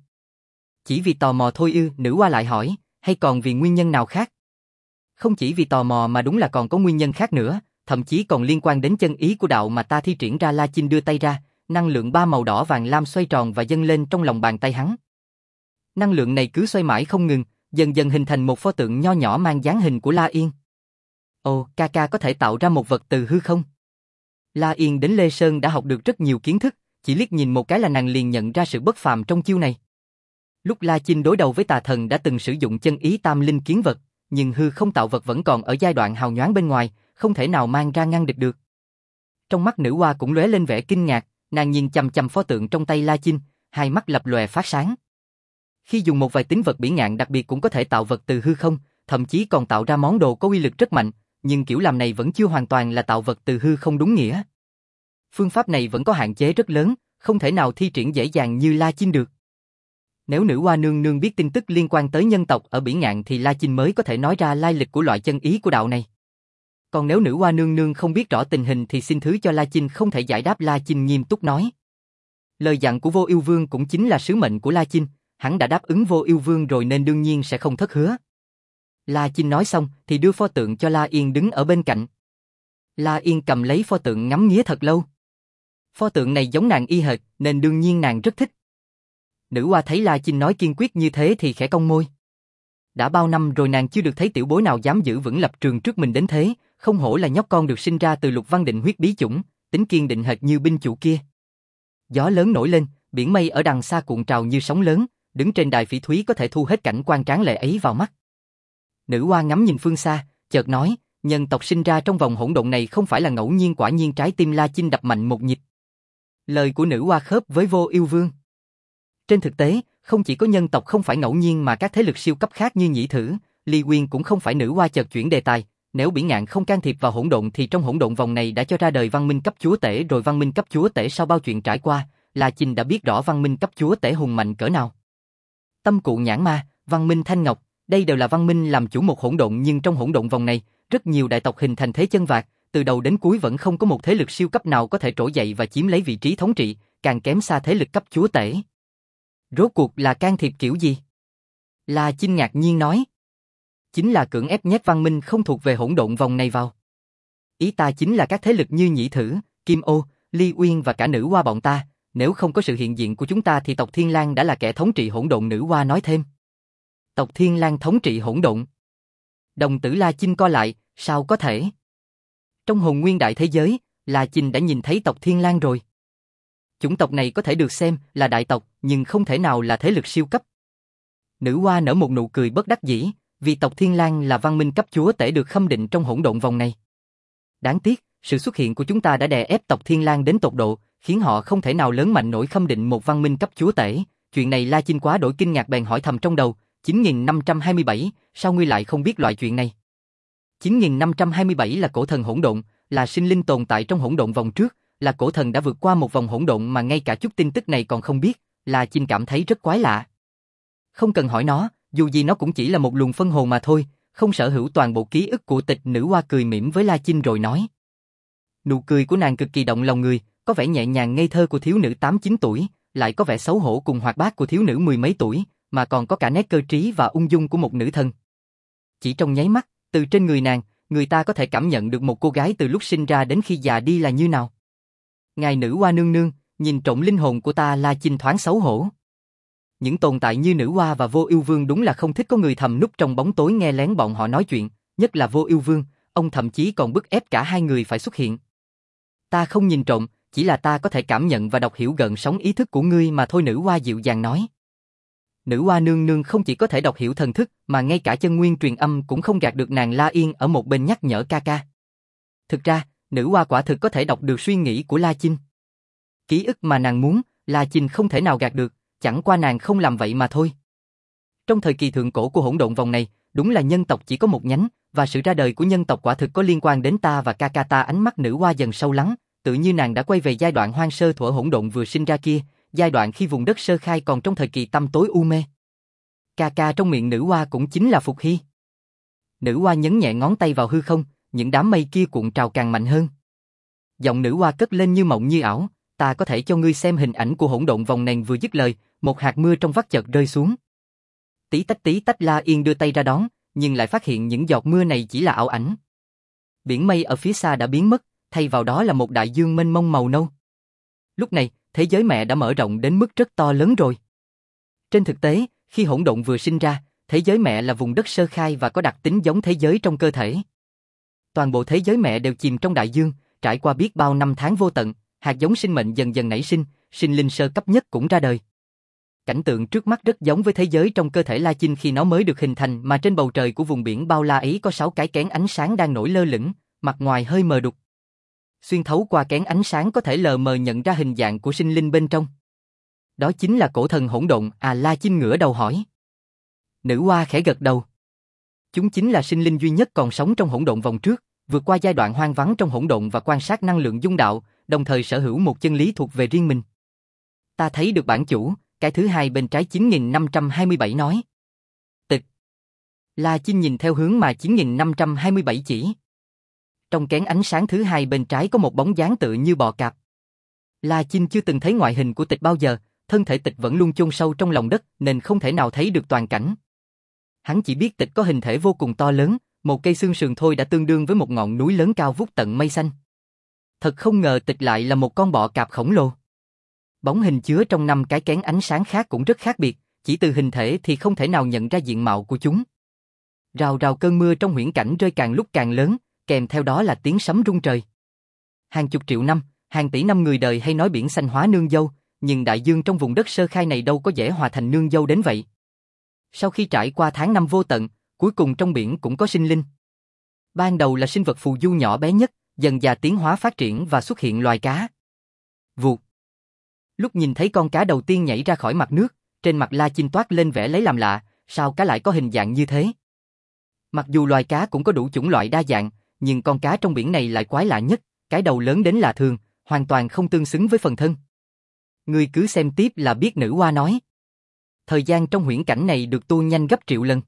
Chỉ vì tò mò thôi ư? Nữ hoa lại hỏi, hay còn vì nguyên nhân nào khác? Không chỉ vì tò mò mà đúng là còn có nguyên nhân khác nữa, thậm chí còn liên quan đến chân ý của đạo mà ta thi triển ra. La Chinh đưa tay ra, năng lượng ba màu đỏ vàng lam xoay tròn và dâng lên trong lòng bàn tay hắn. Năng lượng này cứ xoay mãi không ngừng, dần dần hình thành một pho tượng nho nhỏ mang dáng hình của La Yên. Ồ, ca ca có thể tạo ra một vật từ hư không? La Yên đến Lê Sơn đã học được rất nhiều kiến thức, chỉ liếc nhìn một cái là nàng liền nhận ra sự bất phàm trong chiêu này. Lúc La Chinh đối đầu với tà thần đã từng sử dụng chân ý tam linh kiến vật, nhưng hư không tạo vật vẫn còn ở giai đoạn hào nhoáng bên ngoài, không thể nào mang ra ngăn địch được. Trong mắt nữ hoa cũng lóe lên vẻ kinh ngạc, nàng nhìn chằm chằm pho tượng trong tay La Chinh, hai mắt lập lòe phát sáng. Khi dùng một vài tính vật bỉ ngạn đặc biệt cũng có thể tạo vật từ hư không, thậm chí còn tạo ra món đồ có uy lực rất mạnh, nhưng kiểu làm này vẫn chưa hoàn toàn là tạo vật từ hư không đúng nghĩa. Phương pháp này vẫn có hạn chế rất lớn, không thể nào thi triển dễ dàng như La Chinh được. Nếu nữ hoa nương nương biết tin tức liên quan tới nhân tộc ở bỉ ngạn thì La Chinh mới có thể nói ra lai lịch của loại chân ý của đạo này. Còn nếu nữ hoa nương nương không biết rõ tình hình thì xin thứ cho La Chinh không thể giải đáp. La Chinh nghiêm túc nói. Lời dặn của Vô Yêu Vương cũng chính là sứ mệnh của La Chinh, hắn đã đáp ứng Vô Yêu Vương rồi nên đương nhiên sẽ không thất hứa. La Chinh nói xong thì đưa pho tượng cho La Yên đứng ở bên cạnh. La Yên cầm lấy pho tượng ngắm nghía thật lâu. Pho tượng này giống nàng y hệt nên đương nhiên nàng rất thích. Nữ hoa thấy La Chinh nói kiên quyết như thế thì khẽ cong môi. Đã bao năm rồi nàng chưa được thấy tiểu bối nào dám giữ vững lập trường trước mình đến thế, không hổ là nhóc con được sinh ra từ Lục Văn Định huyết bí chủng, tính kiên định hệt như binh chủ kia. Gió lớn nổi lên, biển mây ở đằng xa cuộn trào như sóng lớn, đứng trên đài phỉ thúy có thể thu hết cảnh quan tráng lệ ấy vào mắt. Nữ hoa ngắm nhìn phương xa, chợt nói, nhân tộc sinh ra trong vòng hỗn độn này không phải là ngẫu nhiên, quả nhiên. Trái tim La Chinh đập mạnh một nhịp. Lời của nữ hoa khớp với Vô Ưu Vương. Trên thực tế, không chỉ có nhân tộc không phải ngẫu nhiên mà các thế lực siêu cấp khác như Nhĩ Thử, Ly Quyên cũng không phải. Nữ hoa chợt chuyển đề tài, nếu Bỉ Ngạn không can thiệp vào hỗn độn thì trong hỗn độn vòng này đã cho ra đời văn minh cấp chúa tể rồi. Văn minh cấp chúa tể sau bao chuyện trải qua, La Chinh đã biết rõ văn minh cấp chúa tể hùng mạnh cỡ nào. Tâm Cụ Nhãn Ma, văn minh Thanh Ngọc, đây đều là văn minh làm chủ một hỗn độn, nhưng trong hỗn độn vòng này, rất nhiều đại tộc hình thành thế chân vạc, từ đầu đến cuối vẫn không có một thế lực siêu cấp nào có thể trỗi dậy và chiếm lấy vị trí thống trị, càng kém xa thế lực cấp chúa tể. Rốt cuộc là can thiệp kiểu gì? La Chinh ngạc nhiên nói. Chính là cưỡng ép nhét văn minh không thuộc về hỗn độn vòng này vào. Ý ta chính là các thế lực như Nhĩ Thử, Kim Ô, Ly Uyên và cả nữ hoa bọn ta, nếu không có sự hiện diện của chúng ta thì tộc Thiên Lang đã là kẻ thống trị hỗn độn. Nữ hoa nói thêm. Tộc Thiên Lang thống trị hỗn độn. Đồng tử La Chinh co lại, sao có thể? Trong hồn nguyên đại thế giới, La Chinh đã nhìn thấy tộc Thiên Lang rồi. Chủng tộc này có thể được xem là đại tộc, nhưng không thể nào là thế lực siêu cấp. Nữ hoa nở một nụ cười bất đắc dĩ, vì tộc Thiên Lang là văn minh cấp chúa tể được khâm định trong hỗn độn vòng này. Đáng tiếc, sự xuất hiện của chúng ta đã đè ép tộc Thiên Lang đến tột độ, khiến họ không thể nào lớn mạnh nổi khâm định một văn minh cấp chúa tể. Chuyện này La Chinh quá đổi kinh ngạc, bèn hỏi thầm trong đầu, 9527, sao ngươi lại không biết loại chuyện này? 9527 là cổ thần hỗn độn, là sinh linh tồn tại trong hỗn độn vòng trước, là cổ thần đã vượt qua một vòng hỗn độn mà ngay cả chút tin tức này còn không biết, La Chinh cảm thấy rất quái lạ. Không cần hỏi nó, dù gì nó cũng chỉ là một luồng phân hồn mà thôi, không sở hữu toàn bộ ký ức của tịch. Nữ hoa cười mỉm với La Chinh rồi nói. Nụ cười của nàng cực kỳ động lòng người, có vẻ nhẹ nhàng ngây thơ của thiếu nữ 8-9 tuổi, lại có vẻ xấu hổ cùng hoạt bát của thiếu nữ mười mấy tuổi, mà còn có cả nét cơ trí và ung dung của một nữ thần. Chỉ trong nháy mắt, từ trên người nàng, người ta có thể cảm nhận được một cô gái từ lúc sinh ra đến khi già đi là như nào. Ngài nữ hoa nương nương, nhìn trộm linh hồn của ta. La Chinh thoáng xấu hổ. Những tồn tại như nữ hoa và Vô Ưu Vương đúng là không thích có người thầm núp trong bóng tối nghe lén bọn họ nói chuyện, nhất là Vô Ưu Vương, ông thậm chí còn bức ép cả hai người phải xuất hiện. Ta không nhìn trộm, chỉ là ta có thể cảm nhận và đọc hiểu gợn sóng ý thức của ngươi mà thôi. Nữ hoa dịu dàng nói. Nữ hoa nương nương không chỉ có thể đọc hiểu thần thức, mà ngay cả chân nguyên truyền âm cũng không gạt được nàng. La Yên ở một bên nhắc nhở ca ca. Thực ra, nữ hoa quả thực có thể đọc được suy nghĩ của La Chinh. Ký ức mà nàng muốn, La Chinh không thể nào gạt được, chẳng qua nàng không làm vậy mà thôi. Trong thời kỳ thượng cổ của hỗn độn vòng này, đúng là nhân tộc chỉ có một nhánh, và sự ra đời của nhân tộc quả thực có liên quan đến ta và ca ca ta. Ánh mắt nữ hoa dần sâu lắng, tự như nàng đã quay về giai đoạn hoang sơ thuở hỗn độn vừa sinh ra kia, giai đoạn khi vùng đất sơ khai còn trong thời kỳ tăm tối u mê. Ca ca trong miệng nữ hoa cũng chính là Phục Hy. Nữ hoa nhấn nhẹ ngón tay vào hư không, những đám mây kia cuộn trào càng mạnh hơn. Giọng nữ hoa cất lên như mộng như ảo, ta có thể cho ngươi xem hình ảnh của hỗn độn vòng này. Vừa dứt lời, một hạt mưa trong vắt chợt rơi xuống. Tí tách. La Yên đưa tay ra đón, nhưng lại phát hiện những giọt mưa này chỉ là ảo ảnh. Biển mây ở phía xa đã biến mất, thay vào đó là một đại dương mênh mông màu nâu. Lúc này, thế giới mẹ đã mở rộng đến mức rất to lớn rồi. Trên thực tế, khi hỗn độn vừa sinh ra, thế giới mẹ là vùng đất sơ khai và có đặc tính giống thế giới trong cơ thể. Toàn bộ thế giới mẹ đều chìm trong đại dương, trải qua biết bao năm tháng vô tận, hạt giống sinh mệnh dần dần nảy sinh, sinh linh sơ cấp nhất cũng ra đời. Cảnh tượng trước mắt rất giống với thế giới trong cơ thể La Chinh khi nó mới được hình thành, mà trên bầu trời của vùng biển bao la ấy có 6 cái kén ánh sáng đang nổi lơ lửng, mặt ngoài hơi mờ đục. Xuyên thấu qua kén ánh sáng có thể lờ mờ nhận ra hình dạng của sinh linh bên trong. Đó chính là cổ thần hỗn độn. La Chinh ngửa đầu hỏi. Nữ hoa khẽ gật đầu. Chúng chính là sinh linh duy nhất còn sống trong hỗn độn vòng trước, vượt qua giai đoạn hoang vắng trong hỗn độn và quan sát năng lượng dung đạo, đồng thời sở hữu một chân lý thuộc về riêng mình. Ta thấy được bản chủ, cái thứ hai bên trái 9527 nói. Tịch. La Chinh nhìn theo hướng mà 9527 chỉ. Trong kén ánh sáng thứ hai bên trái có một bóng dáng tựa như bò cạp. La Chinh chưa từng thấy ngoại hình của Tịch bao giờ, thân thể Tịch vẫn luôn chôn sâu trong lòng đất nên không thể nào thấy được toàn cảnh. Hắn chỉ biết Tịch có hình thể vô cùng to lớn, một cây xương sườn thôi đã tương đương với một ngọn núi lớn cao vút tận mây xanh. Thật không ngờ Tịch lại là một con bọ cạp khổng lồ. Bóng hình chứa trong 5 cái kén ánh sáng khác cũng rất khác biệt, chỉ từ hình thể thì không thể nào nhận ra diện mạo của chúng. Rào rào cơn mưa trong huyễn cảnh rơi càng lúc càng lớn, kèm theo đó là tiếng sấm rung trời. Hàng chục triệu năm, hàng tỷ năm người đời hay nói biển xanh hóa nương dâu, nhưng đại dương trong vùng đất sơ khai này đâu có dễ hòa thành nương dâu đến vậy. Sau khi trải qua tháng năm vô tận, cuối cùng trong biển cũng có sinh linh. Ban đầu là sinh vật phù du nhỏ bé nhất, dần dà tiến hóa phát triển và xuất hiện loài cá. Vụt. Lúc nhìn thấy con cá đầu tiên nhảy ra khỏi mặt nước, trên mặt La Chinh toát lên vẻ lấy làm lạ, sao cá lại có hình dạng như thế? Mặc dù loài cá cũng có đủ chủng loại đa dạng, nhưng con cá trong biển này lại quái lạ nhất, cái đầu lớn đến lạ thường, hoàn toàn không tương xứng với phần thân. Ngươi cứ xem tiếp là biết, nữ hoa nói. Thời gian trong huyễn cảnh này được tua nhanh gấp triệu lần.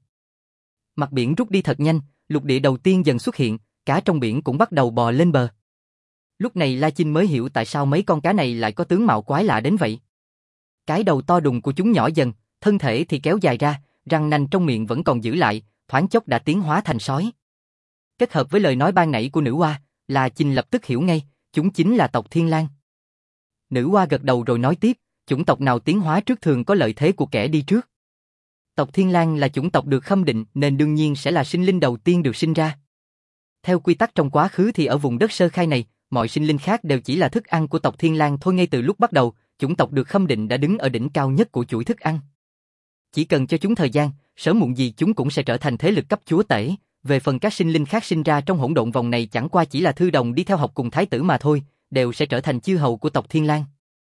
Mặt biển rút đi thật nhanh, lục địa đầu tiên dần xuất hiện, cá trong biển cũng bắt đầu bò lên bờ. Lúc này La Chinh mới hiểu tại sao mấy con cá này lại có tướng mạo quái lạ đến vậy. Cái đầu to đùng của chúng nhỏ dần, thân thể thì kéo dài ra, răng nanh trong miệng vẫn còn giữ lại, thoáng chốc đã tiến hóa thành sói. Kết hợp với lời nói ban nãy của nữ hoa, La Chinh lập tức hiểu ngay, chúng chính là tộc Thiên Lang. Nữ hoa gật đầu rồi nói tiếp, chủng tộc nào tiến hóa trước thường có lợi thế của kẻ đi trước. Tộc Thiên Lang là chủng tộc được khâm định nên đương nhiên sẽ là sinh linh đầu tiên được sinh ra. Theo quy tắc trong quá khứ thì ở vùng đất sơ khai này, mọi sinh linh khác đều chỉ là thức ăn của tộc Thiên Lang thôi. Ngay từ lúc bắt đầu, chủng tộc được khâm định đã đứng ở đỉnh cao nhất của chuỗi thức ăn. Chỉ cần cho chúng thời gian, sớm muộn gì chúng cũng sẽ trở thành thế lực cấp chúa tể. Về phần các sinh linh khác sinh ra trong hỗn độn vòng này chẳng qua chỉ là thư đồng đi theo học cùng thái tử mà thôi, đều sẽ trở thành chư hầu của tộc Thiên Lang.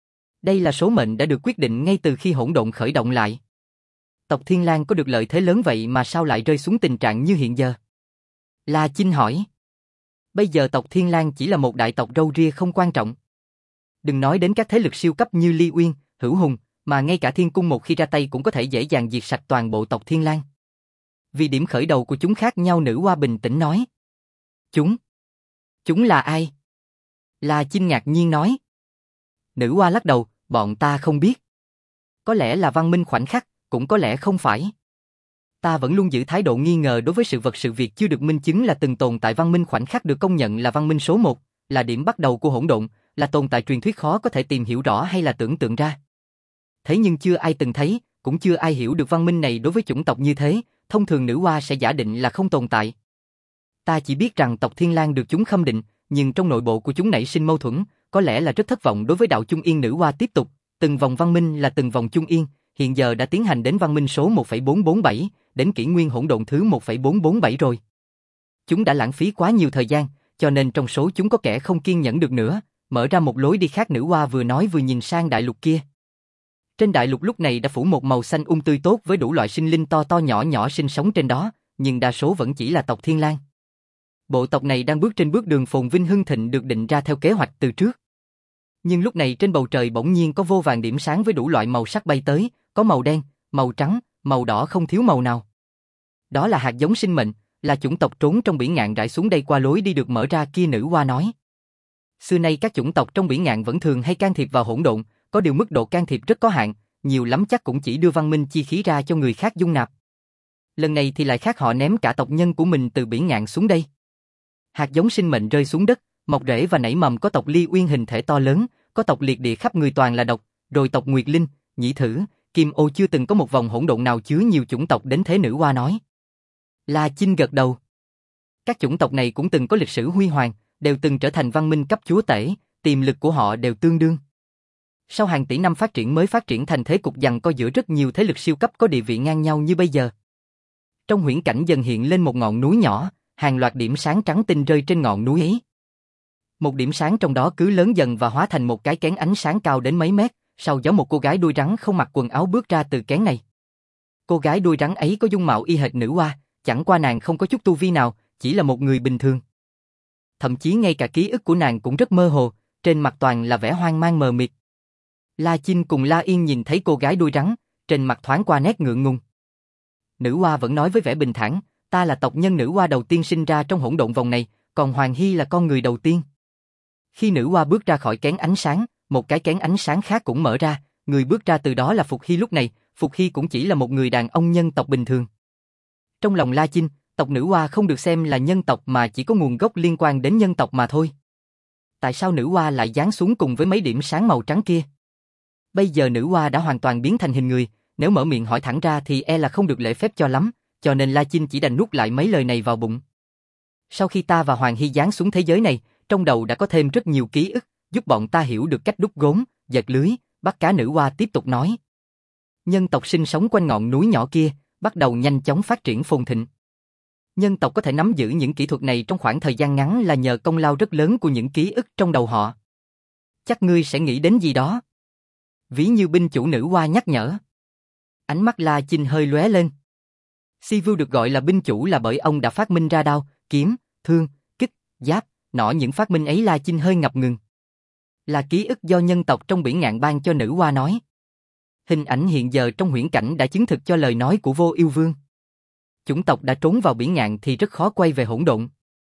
Đây là số mệnh đã được quyết định ngay từ khi hỗn độn khởi động lại. Tộc Thiên Lang có được lợi thế lớn vậy mà sao lại rơi xuống tình trạng như hiện giờ? La Chinh hỏi. Bây giờ tộc Thiên Lang chỉ là một đại tộc râu ria không quan trọng. Đừng nói đến các thế lực siêu cấp như Ly Uyên, Hữu Hùng, mà ngay cả Thiên Cung một khi ra tay cũng có thể dễ dàng diệt sạch toàn bộ tộc Thiên Lang. Vì điểm khởi đầu của chúng khác nhau, nữ hoa bình tĩnh nói. Chúng là ai? La Chinh ngạc nhiên nói. Nữ hoa lắc đầu, bọn ta không biết. Có lẽ là văn minh khoảnh khắc, cũng có lẽ không phải. Ta vẫn luôn giữ thái độ nghi ngờ đối với sự vật sự việc chưa được minh chứng là từng tồn tại. Văn minh khoảnh khắc được công nhận là văn minh số 1, là điểm bắt đầu của hỗn độn, là tồn tại truyền thuyết khó có thể tìm hiểu rõ hay là tưởng tượng ra. Thế nhưng chưa ai từng thấy, cũng chưa ai hiểu được văn minh này đối với chủng tộc như thế, thông thường nữ hoa sẽ giả định là không tồn tại. Ta chỉ biết rằng tộc Thiên Lang được chúng khâm định, nhưng trong nội bộ của chúng nảy sinh mâu thuẫn, có lẽ là rất thất vọng đối với đạo Chung Yên. Nữ hoa tiếp tục, từng vòng văn minh là từng vòng Chung Yên, hiện giờ đã tiến hành đến văn minh số 1,447, đến kỷ nguyên hỗn độn thứ 1,447 rồi. Chúng đã lãng phí quá nhiều thời gian, cho nên trong số chúng có kẻ không kiên nhẫn được nữa, mở ra một lối đi khác. Nữ hoa vừa nói vừa nhìn sang đại lục kia. Trên đại lục lúc này đã phủ một màu xanh tươi tốt với đủ loại sinh linh to to nhỏ nhỏ sinh sống trên đó, nhưng đa số vẫn chỉ là tộc Thiên Lang. Bộ tộc này đang bước trên bước đường phồn vinh hưng thịnh được định ra theo kế hoạch từ trước. Nhưng lúc này trên bầu trời bỗng nhiên có vô vàn điểm sáng với đủ loại màu sắc bay tới, có màu đen, màu trắng, màu đỏ không thiếu màu nào. Đó là hạt giống sinh mệnh, là chủng tộc trốn trong biển ngạn rải xuống đây qua lối đi được mở ra kia. Nữ hoa nói. Xưa nay các chủng tộc trong biển ngạn vẫn thường hay can thiệp vào hỗn độn, có điều mức độ can thiệp rất có hạn, nhiều lắm chắc cũng chỉ đưa văn minh chi khí ra cho người khác dung nạp. Lần này thì lại khác, họ ném cả tộc nhân của mình từ biển ngạn xuống đây. Hạt giống sinh mệnh rơi xuống đất, mọc rễ và nảy mầm. Có tộc Ly Uyên hình thể to lớn, có tộc liệt địa khắp người toàn là độc, rồi tộc Nguyệt Linh, Nhĩ Thử, Kim Ô. Chưa từng có một vòng hỗn độn nào chứa nhiều chủng tộc đến thế. Nữ hoa nói. La Chinh gật đầu. Các chủng tộc này cũng từng có lịch sử huy hoàng, đều từng trở thành văn minh cấp chúa tể, tiềm lực của họ đều tương đương. Sau hàng tỷ năm phát triển mới phát triển thành thế cục giằng co giữa rất nhiều thế lực siêu cấp có địa vị ngang nhau như bây giờ. Trong huyễn cảnh dần hiện lên một ngọn núi nhỏ, hàng loạt điểm sáng trắng tinh rơi trên ngọn núi ấy. Một điểm sáng trong đó cứ lớn dần và hóa thành một cái kén ánh sáng cao đến mấy mét, sau gió một cô gái đuôi rắn không mặc quần áo bước ra từ kén này. Cô gái đuôi rắn ấy có dung mạo y hệt nữ hoa, chẳng qua nàng không có chút tu vi nào, chỉ là một người bình thường. Thậm chí ngay cả ký ức của nàng cũng rất mơ hồ, trên mặt toàn là vẻ hoang mang mờ mịt. La Chinh cùng La Yên nhìn thấy cô gái đuôi rắn, trên mặt thoáng qua nét ngượng ngùng. Nữ hoa vẫn nói với vẻ bình thản, ta là tộc nhân nữ hoa đầu tiên sinh ra trong hỗn độn vòng này, còn Hoàng Hy là con người đầu tiên. Khi nữ hoa bước ra khỏi kén ánh sáng, một cái kén ánh sáng khác cũng mở ra, người bước ra từ đó là Phục Hy. Lúc này, Phục Hy cũng chỉ là một người đàn ông nhân tộc bình thường. Trong lòng La Chinh, tộc nữ hoa không được xem là nhân tộc mà chỉ có nguồn gốc liên quan đến nhân tộc mà thôi. Tại sao nữ hoa lại giáng xuống cùng với mấy điểm sáng màu trắng kia? Bây giờ nữ hoa đã hoàn toàn biến thành hình người, nếu mở miệng hỏi thẳng ra thì e là không được lễ phép cho lắm, cho nên La Chinh chỉ đành nuốt lại mấy lời này vào bụng. Sau khi ta và Hoàng Hy giáng xuống thế giới này, trong đầu đã có thêm rất nhiều ký ức, giúp bọn ta hiểu được cách đút gốm, giật lưới, bắt cá. Nữ hoa tiếp tục nói. Nhân tộc sinh sống quanh ngọn núi nhỏ kia, bắt đầu nhanh chóng phát triển phồn thịnh. Nhân tộc có thể nắm giữ những kỹ thuật này trong khoảng thời gian ngắn là nhờ công lao rất lớn của những ký ức trong đầu họ. Chắc ngươi sẽ nghĩ đến gì đó. Ví như binh chủ nữ hoa nhắc nhở. Ánh mắt La Chinh hơi lóe lên. Si Vu được gọi là binh chủ là bởi ông đã phát minh ra đao, kiếm, thương, kích, giáp, nỏ. Những phát minh ấy La Chinh hơi ngập ngừng. Là ký ức do nhân tộc trong biển ngạn ban cho nữ hoa nói. Hình ảnh hiện giờ trong huyễn cảnh đã chứng thực cho lời nói của Vô Yêu Vương. Chủng tộc đã trốn vào biển ngạn thì rất khó quay về hỗn độn.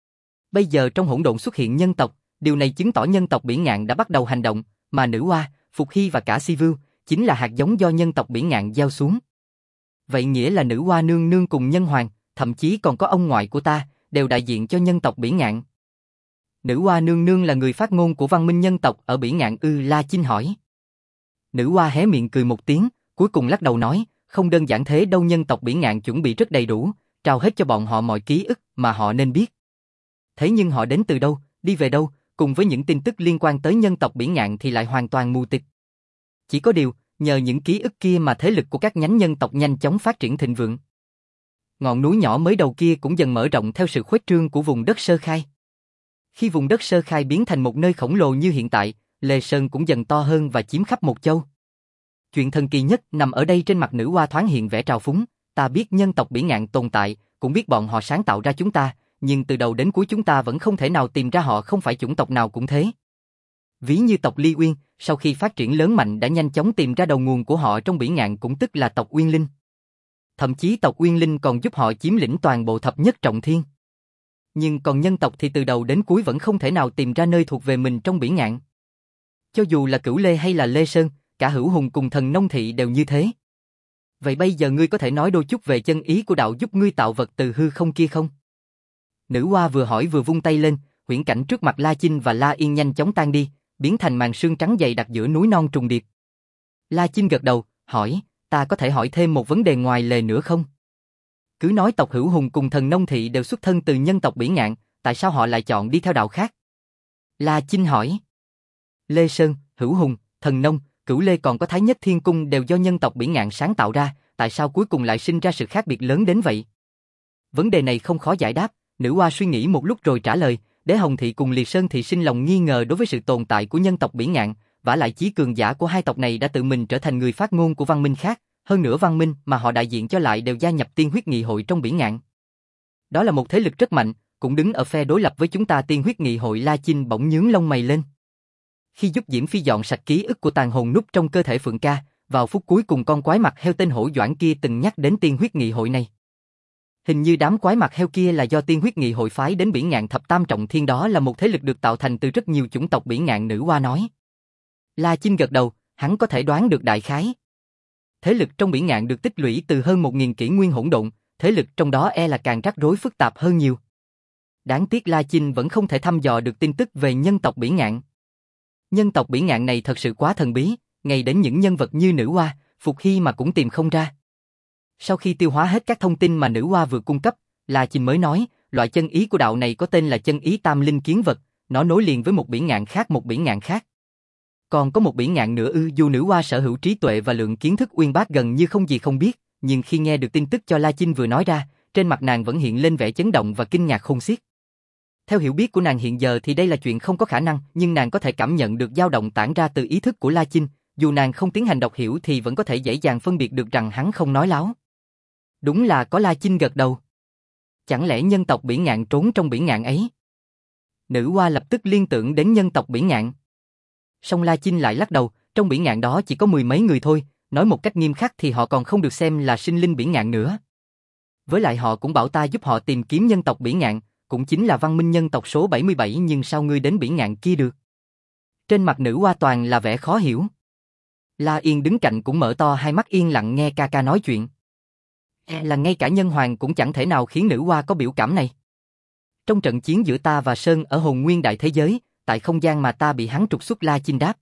Bây giờ trong hỗn độn xuất hiện nhân tộc, điều này chứng tỏ nhân tộc biển ngạn đã bắt đầu hành động, mà nữ hoa, Phục Hy và cả Si Vu chính là hạt giống do nhân tộc biển ngạn gieo xuống. Vậy nghĩa là nữ hoa nương nương cùng nhân hoàng, thậm chí còn có ông ngoại của ta, đều đại diện cho nhân tộc biển ngạn. Nữ hoa nương nương là người phát ngôn của văn minh nhân tộc ở biển ngạn ư? La Chinh hỏi. Nữ hoa hé miệng cười một tiếng, cuối cùng lắc đầu nói, không đơn giản thế đâu. Nhân tộc biển ngạn chuẩn bị rất đầy đủ, trao hết cho bọn họ mọi ký ức mà họ nên biết. Thế nhưng họ đến từ đâu, đi về đâu, cùng với những tin tức liên quan tới nhân tộc biển ngạn thì lại hoàn toàn mù tịt. Chỉ có điều, nhờ những ký ức kia mà thế lực của các nhánh nhân tộc nhanh chóng phát triển thịnh vượng. Ngọn núi nhỏ mới đầu kia cũng dần mở rộng theo sự khuếch trương của vùng đất sơ khai. Khi vùng đất sơ khai biến thành một nơi khổng lồ như hiện tại, Lê Sơn cũng dần to hơn và chiếm khắp một châu. Chuyện thần kỳ nhất nằm ở đây. Trên mặt nữ hoa thoáng hiện vẻ trào phúng. Ta biết nhân tộc biển ngạn tồn tại, cũng biết bọn họ sáng tạo ra chúng ta, nhưng từ đầu đến cuối chúng ta vẫn không thể nào tìm ra họ. Không phải chủng tộc nào cũng thế. Ví như tộc Ly Uyên, sau khi phát triển lớn mạnh đã nhanh chóng tìm ra đầu nguồn của họ trong biển ngạn, cũng tức là tộc Uyên Linh. Thậm chí tộc Uyên Linh còn giúp họ chiếm lĩnh toàn bộ thập nhất trọng thiên. Nhưng còn nhân tộc thì từ đầu đến cuối vẫn không thể nào tìm ra nơi thuộc về mình trong biển ngạn. Cho dù là Cửu Lê hay là Lê Sơn, cả Hữu Hùng cùng Thần Nông Thị đều như thế. Vậy bây giờ ngươi có thể nói đôi chút về chân ý của đạo giúp ngươi tạo vật từ hư không kia không? Nữ hoa vừa hỏi vừa vung tay lên, huyễn cảnh trước mặt La Chinh và La Yên nhanh chóng tan đi, biến thành màn sương trắng dày đặc giữa núi non trùng điệp. La Chinh gật đầu, hỏi, ta có thể hỏi thêm một vấn đề ngoài lề nữa không? Cứ nói tộc Hữu Hùng cùng Thần Nông Thị đều xuất thân từ nhân tộc biển ngạn, tại sao họ lại chọn đi theo đạo khác? La Chinh hỏi. Lê Sơn, Hữu Hùng, Thần Nông, Cửu Lê còn có Thái Nhất Thiên Cung đều do nhân tộc biển ngạn sáng tạo ra, tại sao cuối cùng lại sinh ra sự khác biệt lớn đến vậy? Vấn đề này không khó giải đáp, nữ hoa suy nghĩ một lúc rồi trả lời. Đế Hồng Thị cùng Liệt Sơn Thị sinh lòng nghi ngờ đối với sự tồn tại của nhân tộc biển ngạn, vả lại chí cường giả của hai tộc này đã tự mình trở thành người phát ngôn của văn minh khác, hơn nữa văn minh mà họ đại diện cho lại đều gia nhập Tiên Huyết Nghị Hội trong biển ngạn. Đó là một thế lực rất mạnh, cũng đứng ở phe đối lập với chúng ta. Tiên Huyết Nghị Hội. La Chinh bỗng nhướng lông mày lên. Khi giúp Diễm Phi dọn sạch ký ức của tàn hồn núp trong cơ thể Phượng Ca, vào phút cuối cùng con quái mặt heo tên Hổ Doãn kia từng nhắc đến Tiên Huyết Nghị Hội này. Hình như đám quái mặt heo kia là do Tiên Huyết Nghị Hội phái đến biển ngạn thập tam trọng thiên. Đó là một thế lực được tạo thành từ rất nhiều chủng tộc biển ngạn. Nữ hoa nói. La Chinh gật đầu, hắn có thể đoán được đại khái. Thế lực trong biển ngạn được tích lũy từ hơn 1000 kỷ nguyên hỗn độn, thế lực trong đó e là càng rắc rối phức tạp hơn nhiều. Đáng tiếc La Chinh vẫn không thể thăm dò được tin tức về nhân tộc biển ngạn. Nhân tộc biển ngạn này thật sự quá thần bí, ngay đến những nhân vật như nữ hoa, Phục Hy mà cũng tìm không ra. Sau khi tiêu hóa hết các thông tin mà nữ hoa vừa cung cấp, La Chinh mới nói, loại chân ý của đạo này có tên là chân ý tam linh kiến vật, nó nối liền với một biển ngạn khác. Một biển ngạn khác? Còn có một biển ngạn nữa ư? Dù nữ hoa sở hữu trí tuệ và lượng kiến thức uyên bác gần như không gì không biết, nhưng khi nghe được tin tức cho La Chinh vừa nói ra, trên mặt nàng vẫn hiện lên vẻ chấn động và kinh ngạc khôn xiết. Theo hiểu biết của nàng hiện giờ thì đây là chuyện không có khả năng, nhưng nàng có thể cảm nhận được dao động tản ra từ ý thức của La Chinh, dù nàng không tiến hành đọc hiểu thì vẫn có thể dễ dàng phân biệt được rằng hắn không nói láo. Đúng là có. La Chinh gật đầu. Chẳng lẽ nhân tộc biển ngạn trốn trong biển ngạn ấy? Nữ hoa lập tức liên tưởng đến nhân tộc biển ngạn. Song La Chinh lại lắc đầu, trong biển ngạn đó chỉ có 10 mấy người thôi, nói một cách nghiêm khắc thì họ còn không được xem là sinh linh biển ngạn nữa. Với lại họ cũng bảo ta giúp họ tìm kiếm nhân tộc biển ngạn, cũng chính là văn minh nhân tộc số 77, nhưng sao ngươi đến biển ngạn kia được? Trên mặt nữ hoa toàn là vẻ khó hiểu. La Yên đứng cạnh cũng mở to hai mắt yên lặng nghe ca ca nói chuyện. Là ngay cả nhân hoàng cũng chẳng thể nào khiến nữ hoa có biểu cảm này. Trong trận chiến giữa ta và Sơn ở hồn nguyên đại thế giới, tại không gian mà ta bị hắn trục xuất, La Chinh đáp.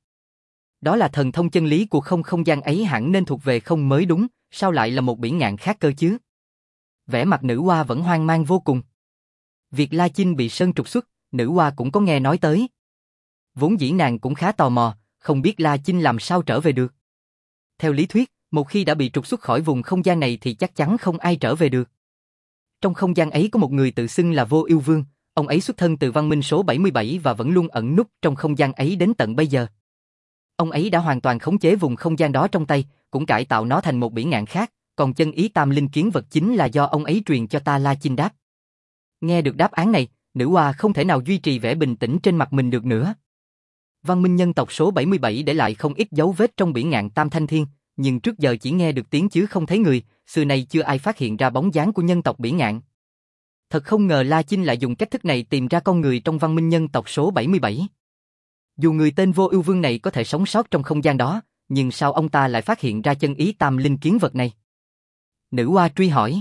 Đó là thần thông chân lý của không gian ấy hẳn nên thuộc về không mới đúng, sao lại là một bỉ ngạn khác cơ chứ? Vẻ mặt nữ hoa vẫn hoang mang vô cùng. Việc La Chinh bị Sơn trục xuất, nữ hoa cũng có nghe nói tới. Vốn dĩ nàng cũng khá tò mò, không biết La Chinh làm sao trở về được. Theo lý thuyết, một khi đã bị trục xuất khỏi vùng không gian này thì chắc chắn không ai trở về được. Trong không gian ấy có một người tự xưng là Vô Ưu Vương, ông ấy xuất thân từ văn minh số 77 và vẫn luôn ẩn núp trong không gian ấy đến tận bây giờ. Ông ấy đã hoàn toàn khống chế vùng không gian đó trong tay, cũng cải tạo nó thành một bỉ ngạn khác, còn chân ý tam linh kiến vật chính là do ông ấy truyền cho ta, La Chinh đáp. Nghe được đáp án này, nữ hoa không thể nào duy trì vẻ bình tĩnh trên mặt mình được nữa. Văn minh nhân tộc số 77 để lại không ít dấu vết trong bỉ ngạn Tam Thanh Thiên, nhưng trước giờ chỉ nghe được tiếng chứ không thấy người, xưa nay chưa ai phát hiện ra bóng dáng của nhân tộc bỉ ngạn. Thật không ngờ La Chinh lại dùng cách thức này tìm ra con người trong văn minh nhân tộc số 77. Dù người tên Vô Ưu Vương này có thể sống sót trong không gian đó, nhưng sao ông ta lại phát hiện ra chân ý tam linh kiến vật này? Nữ hoa truy hỏi.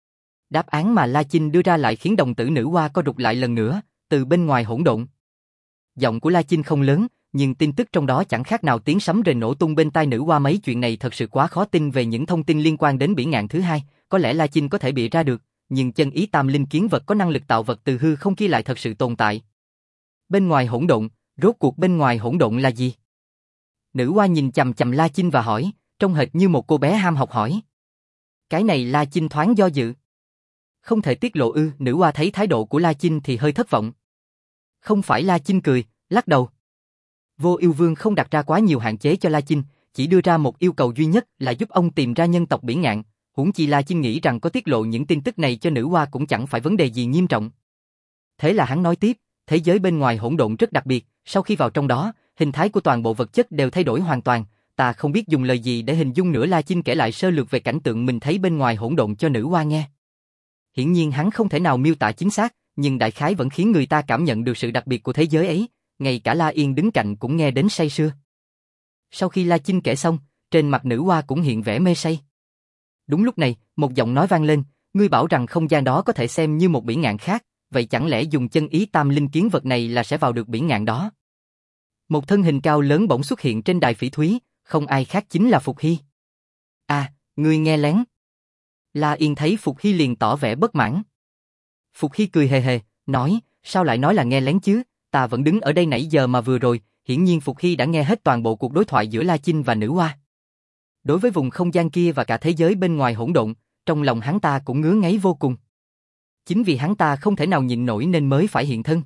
Đáp án mà La Chinh đưa ra lại khiến đồng tử nữ hoa co rụt lại lần nữa, từ bên ngoài hỗn độn. Giọng của La Chinh không lớn, nhưng tin tức trong đó chẳng khác nào tiếng sấm rền nổ tung bên tai nữ hoa. Mấy chuyện này thật sự quá khó tin. Về những thông tin liên quan đến bỉ ngạn thứ hai, có lẽ La Chinh có thể bịa ra được, nhưng chân ý tam linh kiến vật có năng lực tạo vật từ hư không kia lại thật sự tồn tại. Bên ngoài hỗn độn, rốt cuộc bên ngoài hỗn độn là gì? Nữ hoa nhìn chằm chằm La Chinh và hỏi, trông hệt như một cô bé ham học hỏi. Cái này La Chinh thoáng do dự. Không thể tiết lộ ư? Nữ hoa thấy thái độ của La Chinh thì hơi thất vọng. Không phải. La Chinh cười, lắc đầu. Vô Ưu Vương không đặt ra quá nhiều hạn chế cho La Chinh, chỉ đưa ra một yêu cầu duy nhất là giúp ông tìm ra nhân tộc bỉ ngạn. Huống chi La Chinh nghĩ rằng có tiết lộ những tin tức này cho nữ hoa cũng chẳng phải vấn đề gì nghiêm trọng. Thế là hắn nói tiếp, thế giới bên ngoài hỗn độn rất đặc biệt, sau khi vào trong đó, hình thái của toàn bộ vật chất đều thay đổi hoàn toàn, ta không biết dùng lời gì để hình dung nữa. La Chinh kể lại sơ lược về cảnh tượng mình thấy bên ngoài hỗn độn cho nữ hoa nghe. Hiển nhiên hắn không thể nào miêu tả chính xác, nhưng đại khái vẫn khiến người ta cảm nhận được sự đặc biệt của thế giới ấy, ngay cả La Yên đứng cạnh cũng nghe đến say sưa. Sau khi La Chinh kể xong, trên mặt nữ hoa cũng hiện vẻ mê say. Đúng lúc này, một giọng nói vang lên, ngươi bảo rằng không gian đó có thể xem như một bỉ ngạn khác, vậy chẳng lẽ dùng chân ý tam linh kiến vật này là sẽ vào được bỉ ngạn đó? Một thân hình cao lớn bỗng xuất hiện trên đài phỉ thúy, không ai khác chính là Phục Hy. À, ngươi nghe lén. La Yên thấy Phục Hy liền tỏ vẻ bất mãn. Phục Hy cười hề hề, nói, sao lại nói là nghe lén chứ, ta vẫn đứng ở đây nãy giờ mà. Vừa rồi, hiển nhiên Phục Hy đã nghe hết toàn bộ cuộc đối thoại giữa La Chinh và nữ hoa. Đối với vùng không gian kia và cả thế giới bên ngoài hỗn độn, trong lòng hắn ta cũng ngứa ngáy vô cùng. Chính vì hắn ta không thể nào nhịn nổi nên mới phải hiện thân.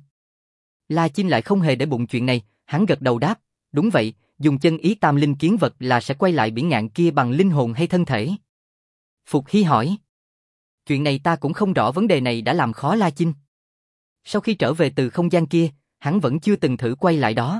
La Chinh lại không hề để bụng chuyện này, hắn gật đầu đáp, đúng vậy, dùng chân ý tam linh kiến vật là sẽ quay lại bỉ ngạn kia bằng linh hồn hay thân thể? Phục Hy hỏi. Chuyện này ta cũng không rõ, vấn đề này đã làm khó La Chinh. Sau khi trở về từ không gian kia, hắn vẫn chưa từng thử quay lại đó.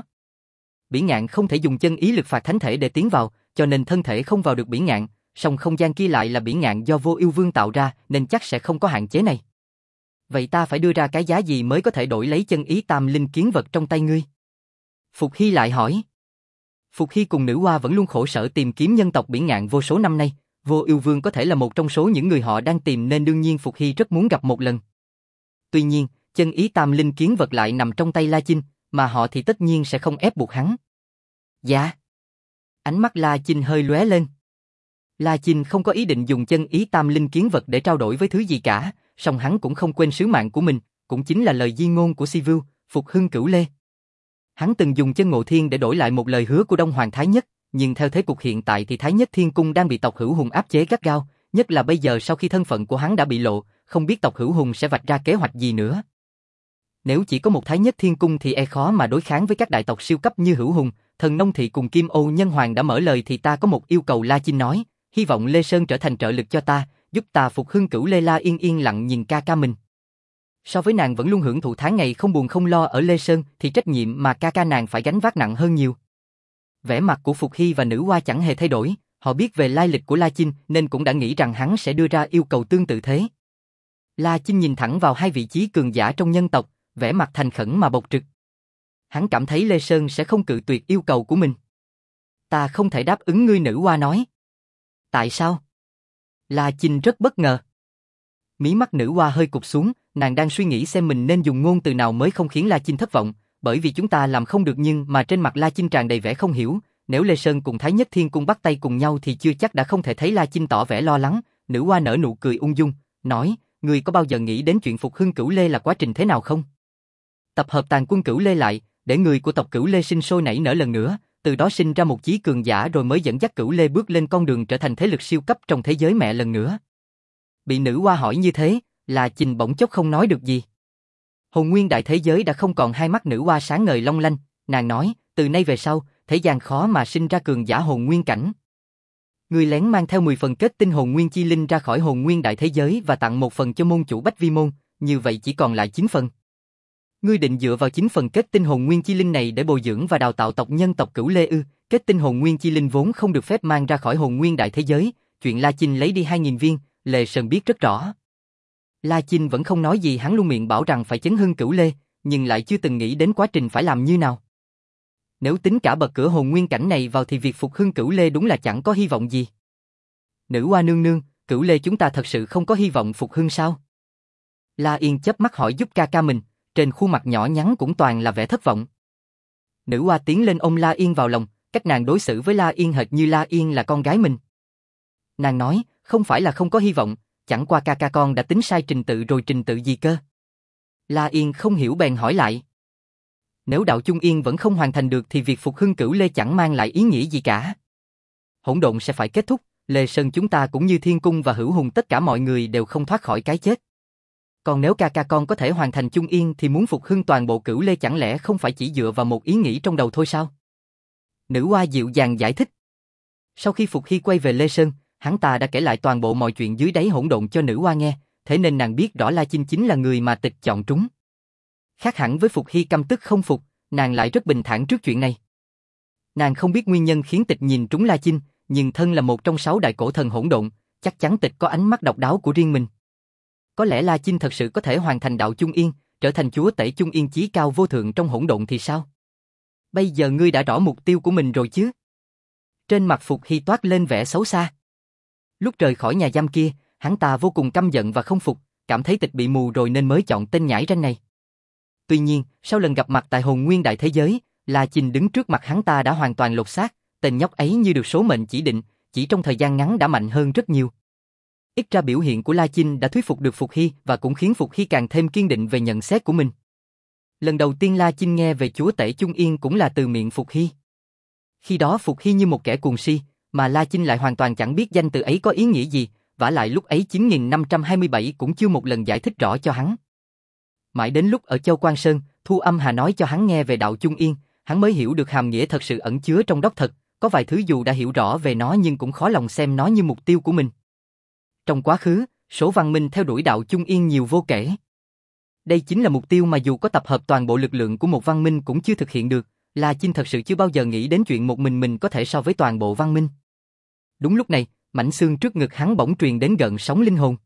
Bỉ ngạn không thể dùng chân ý lực phạt thánh thể để tiến vào, cho nên thân thể không vào được bỉ ngạn, song không gian kia lại là bỉ ngạn do Vô Ưu Vương tạo ra nên chắc sẽ không có hạn chế này. Vậy ta phải đưa ra cái giá gì mới có thể đổi lấy chân ý tam linh kiến vật trong tay ngươi? Phục Hy lại hỏi. Phục Hy cùng nữ hoa vẫn luôn khổ sở tìm kiếm nhân tộc bỉ ngạn vô số năm nay, Vô Ưu Vương có thể là một trong số những người họ đang tìm nên đương nhiên Phục Hy rất muốn gặp một lần. Tuy nhiên, chân ý tam linh kiến vật lại nằm trong tay La Chinh, mà họ thì tất nhiên sẽ không ép buộc hắn. Dạ. Ánh mắt La Chinh hơi lóe lên. La Chinh không có ý định dùng chân ý tam linh kiến vật để trao đổi với thứ gì cả, song hắn cũng không quên sứ mạng của mình, cũng chính là lời di ngôn của Sivu, Phục Hưng Cửu Lê. Hắn từng dùng chân Ngộ Thiên để đổi lại một lời hứa của Đông Hoàng Thái Nhất, nhưng theo thế cục hiện tại thì Thái Nhất Thiên Cung đang bị tộc Hữu Hùng áp chế gắt gao, nhất là bây giờ sau khi thân phận của hắn đã bị lộ, không biết tộc Hữu Hùng sẽ vạch ra kế hoạch gì nữa. Nếu chỉ có một Thái Nhất Thiên Cung thì khó mà đối kháng với các đại tộc siêu cấp như Hữu Hùng, Thần Nông Thị cùng Kim Ô Nhân Hoàng đã mở lời thì ta có một yêu cầu. La Chinh nói, hy vọng Lê Sơn trở thành trợ lực cho ta, giúp ta Phục Hưng Cửu Lê. La Yên yên lặng nhìn ca ca mình. So với nàng vẫn luôn hưởng thụ tháng ngày không buồn không lo ở Lê Sơn thì trách nhiệm mà ca ca nàng phải gánh vác nặng hơn nhiều. Vẻ mặt của Phục Hy và nữ hoa chẳng hề thay đổi, họ biết về lai lịch của La Chinh nên cũng đã nghĩ rằng hắn sẽ đưa ra yêu cầu tương tự thế. La Chinh nhìn thẳng vào hai vị chí cường giả trong nhân tộc, vẻ mặt thành khẩn mà bộc trực. Hắn cảm thấy Lê Sơn sẽ không cự tuyệt yêu cầu của mình. Ta không thể đáp ứng ngươi, nữ hoa nói. Tại sao? La Chinh rất bất ngờ. Mí mắt nữ hoa hơi cụp xuống, nàng đang suy nghĩ xem mình nên dùng ngôn từ nào mới không khiến La Chinh thất vọng, bởi vì chúng ta làm không được nhưng mà trên mặt La Chinh tràn đầy vẻ không hiểu, nếu Lê Sơn cùng Thái Nhất Thiên Cung bắt tay cùng nhau thì chưa chắc đã không thể thấy La Chinh tỏ vẻ lo lắng, nữ hoa nở nụ cười ung dung, nói, ngươi có bao giờ nghĩ đến chuyện phục hưng Cửu Lê là quá trình thế nào không? Tập hợp tàn quân Cửu Lê lại, để người của tộc Cửu Lê sinh sôi nảy nở lần nữa, từ đó sinh ra một chí cường giả rồi mới dẫn dắt Cửu Lê bước lên con đường trở thành thế lực siêu cấp trong thế giới mẹ lần nữa. Bị nữ hoa hỏi như thế, La Chinh bỗng chốc không nói được gì. Hồn nguyên đại thế giới đã không còn hai mắt nữ hoa sáng ngời long lanh, nàng nói, từ nay về sau, thế gian khó mà sinh ra cường giả hồn nguyên cảnh. Ngươi lén mang theo 10 phần kết tinh hồn nguyên chi linh ra khỏi hồn nguyên đại thế giới và tặng một phần cho môn chủ Bách Vi môn, như vậy chỉ còn lại 9 phần. Ngươi định dựa vào 9 phần kết tinh hồn nguyên chi linh này để bồi dưỡng và đào tạo tộc nhân tộc Cửu Lê ư? Kết tinh hồn nguyên chi linh vốn không được phép mang ra khỏi hồn nguyên đại thế giới, chuyện La Chinh lấy đi 2000 viên, Lê Sơn biết rất rõ. La Chinh vẫn không nói gì, hắn luôn miệng bảo rằng phải chấn hưng Cửu Lê, nhưng lại chưa từng nghĩ đến quá trình phải làm như nào. Nếu tính cả bậc cửa hồn nguyên cảnh này vào thì việc phục hưng Cửu Lê đúng là chẳng có hy vọng gì. Nữ hoa nương nương, Cửu Lê chúng ta thật sự không có hy vọng phục hưng sao? La Yên chớp mắt hỏi giúp ca ca mình, trên khuôn mặt nhỏ nhắn cũng toàn là vẻ thất vọng. Nữ hoa tiến lên ôm La Yên vào lòng, cách nàng đối xử với La Yên hệt như La Yên là con gái mình. Nàng nói, không phải là không có hy vọng, chẳng qua ca ca con đã tính sai trình tự rồi. Trình tự gì cơ? La Yên không hiểu bèn hỏi lại. Nếu đạo Trung Yên vẫn không hoàn thành được thì việc phục hưng Cửu Lê chẳng mang lại ý nghĩa gì cả. Hỗn độn sẽ phải kết thúc, Lê Sơn chúng ta cũng như Thiên Cung và Hữu Hùng tất cả mọi người đều không thoát khỏi cái chết. Còn nếu ca ca con có thể hoàn thành Trung Yên thì muốn phục hưng toàn bộ Cửu Lê chẳng lẽ không phải chỉ dựa vào một ý nghĩ trong đầu thôi sao? Nữ hoa dịu dàng giải thích. Sau khi Phục Hy quay về Lê Sơn, hắn ta đã kể lại toàn bộ mọi chuyện dưới đáy hỗn độn cho nữ hoa nghe, thế nên nàng biết rõ La Chinh chính là người mà tịch chọn trúng. Khác hẳn với Phục Hy căm tức không phục, nàng lại rất bình thản trước chuyện này. Nàng không biết nguyên nhân khiến tịch nhìn trúng La Chinh, nhưng thân là một trong 6 đại cổ thần hỗn độn, chắc chắn tịch có ánh mắt độc đáo của riêng mình. Có lẽ La Chinh thật sự có thể hoàn thành đạo Trung Yên, trở thành chúa tể Trung Yên chí cao vô thượng trong hỗn độn thì sao? Bây giờ ngươi đã rõ mục tiêu của mình rồi chứ? Trên mặt Phục Hy toát lên vẻ xấu xa. Lúc rời khỏi nhà giam kia, hắn ta vô cùng căm giận và không phục, cảm thấy tịch bị mù rồi nên mới chọn tên nhãi ranh này. Tuy nhiên, sau lần gặp mặt tại hồn nguyên đại thế giới, La Chinh đứng trước mặt hắn ta đã hoàn toàn lột xác, tên nhóc ấy như được số mệnh chỉ định, chỉ trong thời gian ngắn đã mạnh hơn rất nhiều. Ít ra biểu hiện của La Chinh đã thuyết phục được Phục Hy và cũng khiến Phục Hy càng thêm kiên định về nhận xét của mình. Lần đầu tiên La Chinh nghe về chúa tể Trung Yên cũng là từ miệng Phục Hy. Khi đó Phục Hy như một kẻ cuồng si, mà La Chinh lại hoàn toàn chẳng biết danh từ ấy có ý nghĩa gì, vả lại lúc ấy 9527 cũng chưa một lần giải thích rõ cho hắn. Mãi đến lúc ở Châu Quan Sơn, Thu Âm Hà nói cho hắn nghe về đạo Trung Yên, hắn mới hiểu được hàm nghĩa thật sự ẩn chứa trong đốc thật, có vài thứ dù đã hiểu rõ về nó nhưng cũng khó lòng xem nó như mục tiêu của mình. Trong quá khứ, số văn minh theo đuổi đạo Trung Yên nhiều vô kể. Đây chính là mục tiêu mà dù có tập hợp toàn bộ lực lượng của một văn minh cũng chưa thực hiện được, La Chinh thật sự chưa bao giờ nghĩ đến chuyện một mình có thể so với toàn bộ văn minh. Đúng lúc này, mảnh xương trước ngực hắn bỗng truyền đến gợn sóng linh hồn.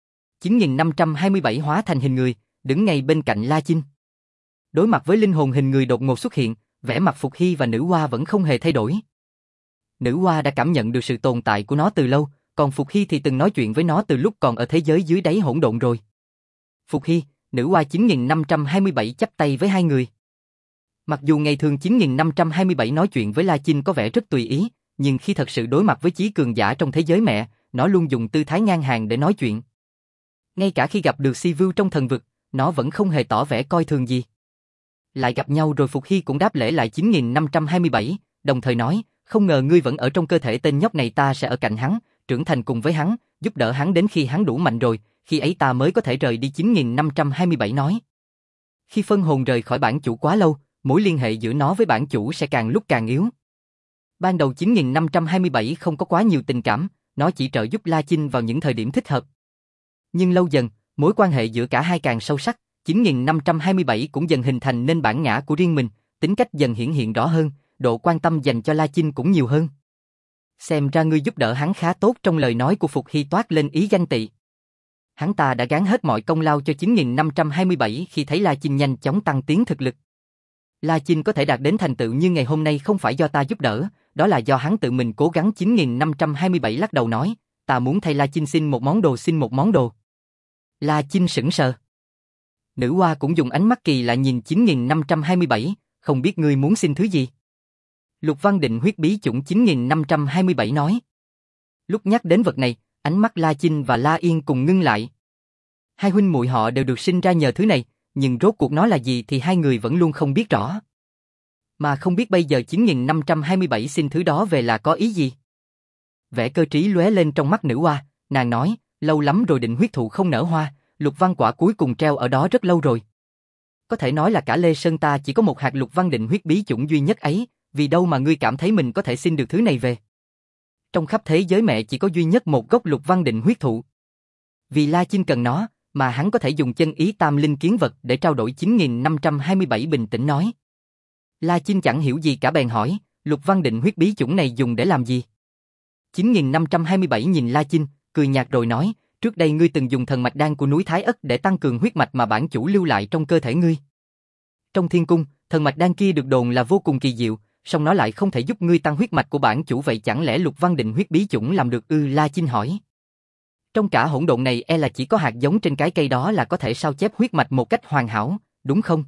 9527 hóa thành hình người, đứng ngay bên cạnh La Chinh. Đối mặt với linh hồn hình người đột ngột xuất hiện, vẻ mặt Phục Hy và nữ hoa vẫn không hề thay đổi. Nữ hoa đã cảm nhận được sự tồn tại của nó từ lâu, còn Phục Hy thì từng nói chuyện với nó từ lúc còn ở thế giới dưới đáy hỗn độn rồi. Phục Hy, nữ hoa 9527 chắp tay với hai người. Mặc dù ngày thường 9527 nói chuyện với La Chinh có vẻ rất tùy ý, nhưng khi thật sự đối mặt với chí cường giả trong thế giới mẹ, nó luôn dùng tư thái ngang hàng để nói chuyện. Ngay cả khi gặp được Si Vưu trong thần vực, nó vẫn không hề tỏ vẻ coi thường gì. Lại gặp nhau rồi Phục Hy cũng đáp lễ lại 9527, đồng thời nói, không ngờ ngươi vẫn ở trong cơ thể tên nhóc này, ta sẽ ở cạnh hắn, trưởng thành cùng với hắn, giúp đỡ hắn đến khi hắn đủ mạnh rồi, khi ấy ta mới có thể rời đi. 9527 nói. Khi phân hồn rời khỏi bản chủ quá lâu, mối liên hệ giữa nó với bản chủ sẽ càng lúc càng yếu. Ban đầu 9527 không có quá nhiều tình cảm, nó chỉ trợ giúp La Chinh vào những thời điểm thích hợp. Nhưng lâu dần, mối quan hệ giữa cả hai càng sâu sắc, 9527 cũng dần hình thành nên bản ngã của riêng mình, tính cách dần hiển hiện rõ hơn, độ quan tâm dành cho La Chinh cũng nhiều hơn. Xem ra ngươi giúp đỡ hắn khá tốt. Trong lời nói của Phục Hy toát lên ý ganh tị. Hắn ta đã gán hết mọi công lao cho 9527 khi thấy La Chinh nhanh chóng tăng tiến thực lực. La Chinh có thể đạt đến thành tựu như ngày hôm nay không phải do ta giúp đỡ, đó là do hắn tự mình cố gắng. 9527 lắc đầu nói, ta muốn thay La Chinh xin một món đồ xin một món đồ. La Chinh sững sờ. Nữ hoa cũng dùng ánh mắt kỳ lạ nhìn 9527, không biết ngươi muốn xin thứ gì. Lục Văn Định huyết bí chủng 9527 nói. Lúc nhắc đến vật này, ánh mắt La Chinh và La Yên cùng ngưng lại. Hai huynh muội họ đều được sinh ra nhờ thứ này, nhưng rốt cuộc nó là gì thì hai người vẫn luôn không biết rõ. Mà không biết bây giờ 9527 xin thứ đó về là có ý gì? Vẻ cơ trí lóe lên trong mắt nữ hoa, nàng nói, lâu lắm rồi định huyết thụ không nở hoa, lục văn quả cuối cùng treo ở đó rất lâu rồi. Có thể nói là cả Lê Sơn ta chỉ có một hạt lục văn định huyết bí chủng duy nhất ấy, vì đâu mà ngươi cảm thấy mình có thể xin được thứ này về. Trong khắp thế giới mẹ chỉ có duy nhất một gốc lục văn định huyết thụ. Vì La Chinh cần nó, mà hắn có thể dùng chân ý tam linh kiến vật để trao đổi 9527 bình tĩnh nói. La Chinh chẳng hiểu gì cả bèn hỏi, lục văn định huyết bí chủng này dùng để làm gì? 9527 nhìn La Chinh, cười nhạt rồi nói, trước đây ngươi từng dùng thần mạch đan của núi Thái Ất để tăng cường huyết mạch mà bản chủ lưu lại trong cơ thể ngươi. Trong thiên cung, thần mạch đan kia được đồn là vô cùng kỳ diệu, song nó lại không thể giúp ngươi tăng huyết mạch của bản chủ, vậy chẳng lẽ lục văn định huyết bí chủng làm được ư? La Chinh hỏi. Trong cả hỗn độn này e là chỉ có hạt giống trên cái cây đó là có thể sao chép huyết mạch một cách hoàn hảo, đúng không?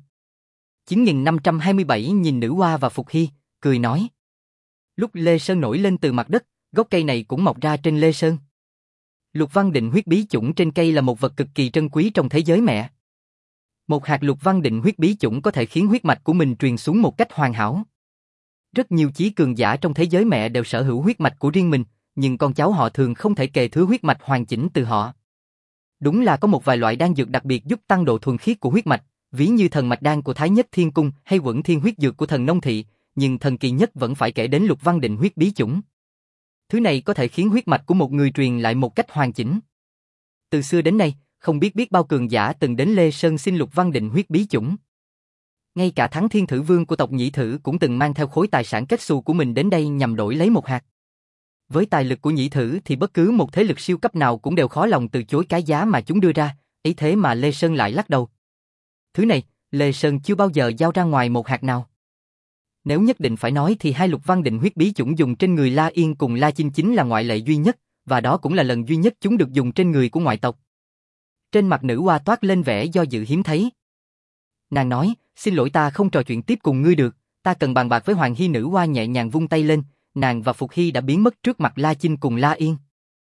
9527 nhìn nữ hoa và Phục Hy, cười nói. Lúc Lê Sơn nổi lên từ mặt đất, gốc cây này cũng mọc ra trên Lê Sơn. Lục văn định huyết bí chủng trên cây là một vật cực kỳ trân quý trong thế giới mẹ. Một hạt lục văn định huyết bí chủng có thể khiến huyết mạch của mình truyền xuống một cách hoàn hảo. Rất nhiều chí cường giả trong thế giới mẹ đều sở hữu huyết mạch của riêng mình, nhưng con cháu họ thường không thể kề thứ huyết mạch hoàn chỉnh từ họ. Đúng là có một vài loại đan dược đặc biệt giúp tăng độ thuần khiết của huyết mạch, ví như thần mạch đan của Thái Nhất Thiên Cung hay Quẩn Thiên huyết dược của thần Nông Thị, nhưng thần kỳ nhất vẫn phải kể đến lục văn định huyết bí chủng. Thứ này có thể khiến huyết mạch của một người truyền lại một cách hoàn chỉnh. Từ xưa đến nay, không biết bao cường giả từng đến Lê Sơn xin lục văn định huyết bí chủng. Ngay cả Thắng Thiên Thử Vương của tộc Nhị Thử cũng từng mang theo khối tài sản kết xù của mình đến đây nhằm đổi lấy một hạt. Với tài lực của Nhị Thử thì bất cứ một thế lực siêu cấp nào cũng đều khó lòng từ chối cái giá mà chúng đưa ra, ấy thế mà Lê Sơn lại lắc đầu. Thứ này, Lê Sơn chưa bao giờ giao ra ngoài một hạt nào. Nếu nhất định phải nói thì hai lục văn định huyết bí chủng dùng trên người La Yên cùng La Chinh chính là ngoại lệ duy nhất, và đó cũng là lần duy nhất chúng được dùng trên người của ngoại tộc. Trên mặt nữ hoa toát lên vẻ do dự hiếm thấy. Nàng nói, xin lỗi ta không trò chuyện tiếp cùng ngươi được, ta cần bàn bạc với Hoàng Hy. Nữ hoa nhẹ nhàng vung tay lên, nàng và Phục Hy đã biến mất trước mặt La Chinh cùng La Yên.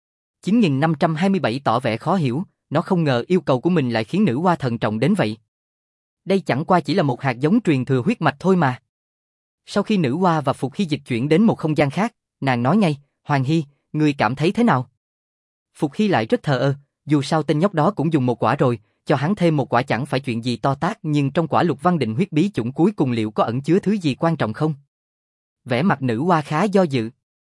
9527 tỏ vẻ khó hiểu, nó không ngờ yêu cầu của mình lại khiến nữ hoa thận trọng đến vậy. Đây chẳng qua chỉ là một hạt giống truyền thừa huyết mạch thôi mà. Sau khi nữ hoa và Phục Hy dịch chuyển đến một không gian khác, nàng nói ngay, Hoàng Hy, ngươi cảm thấy thế nào? Phục Hy lại rất thờ ơ, dù sao tên nhóc đó cũng dùng một quả rồi, cho hắn thêm một quả chẳng phải chuyện gì to tát, nhưng trong quả lục văn định huyết bí chủng cuối cùng liệu có ẩn chứa thứ gì quan trọng không? Vẻ mặt nữ hoa khá do dự.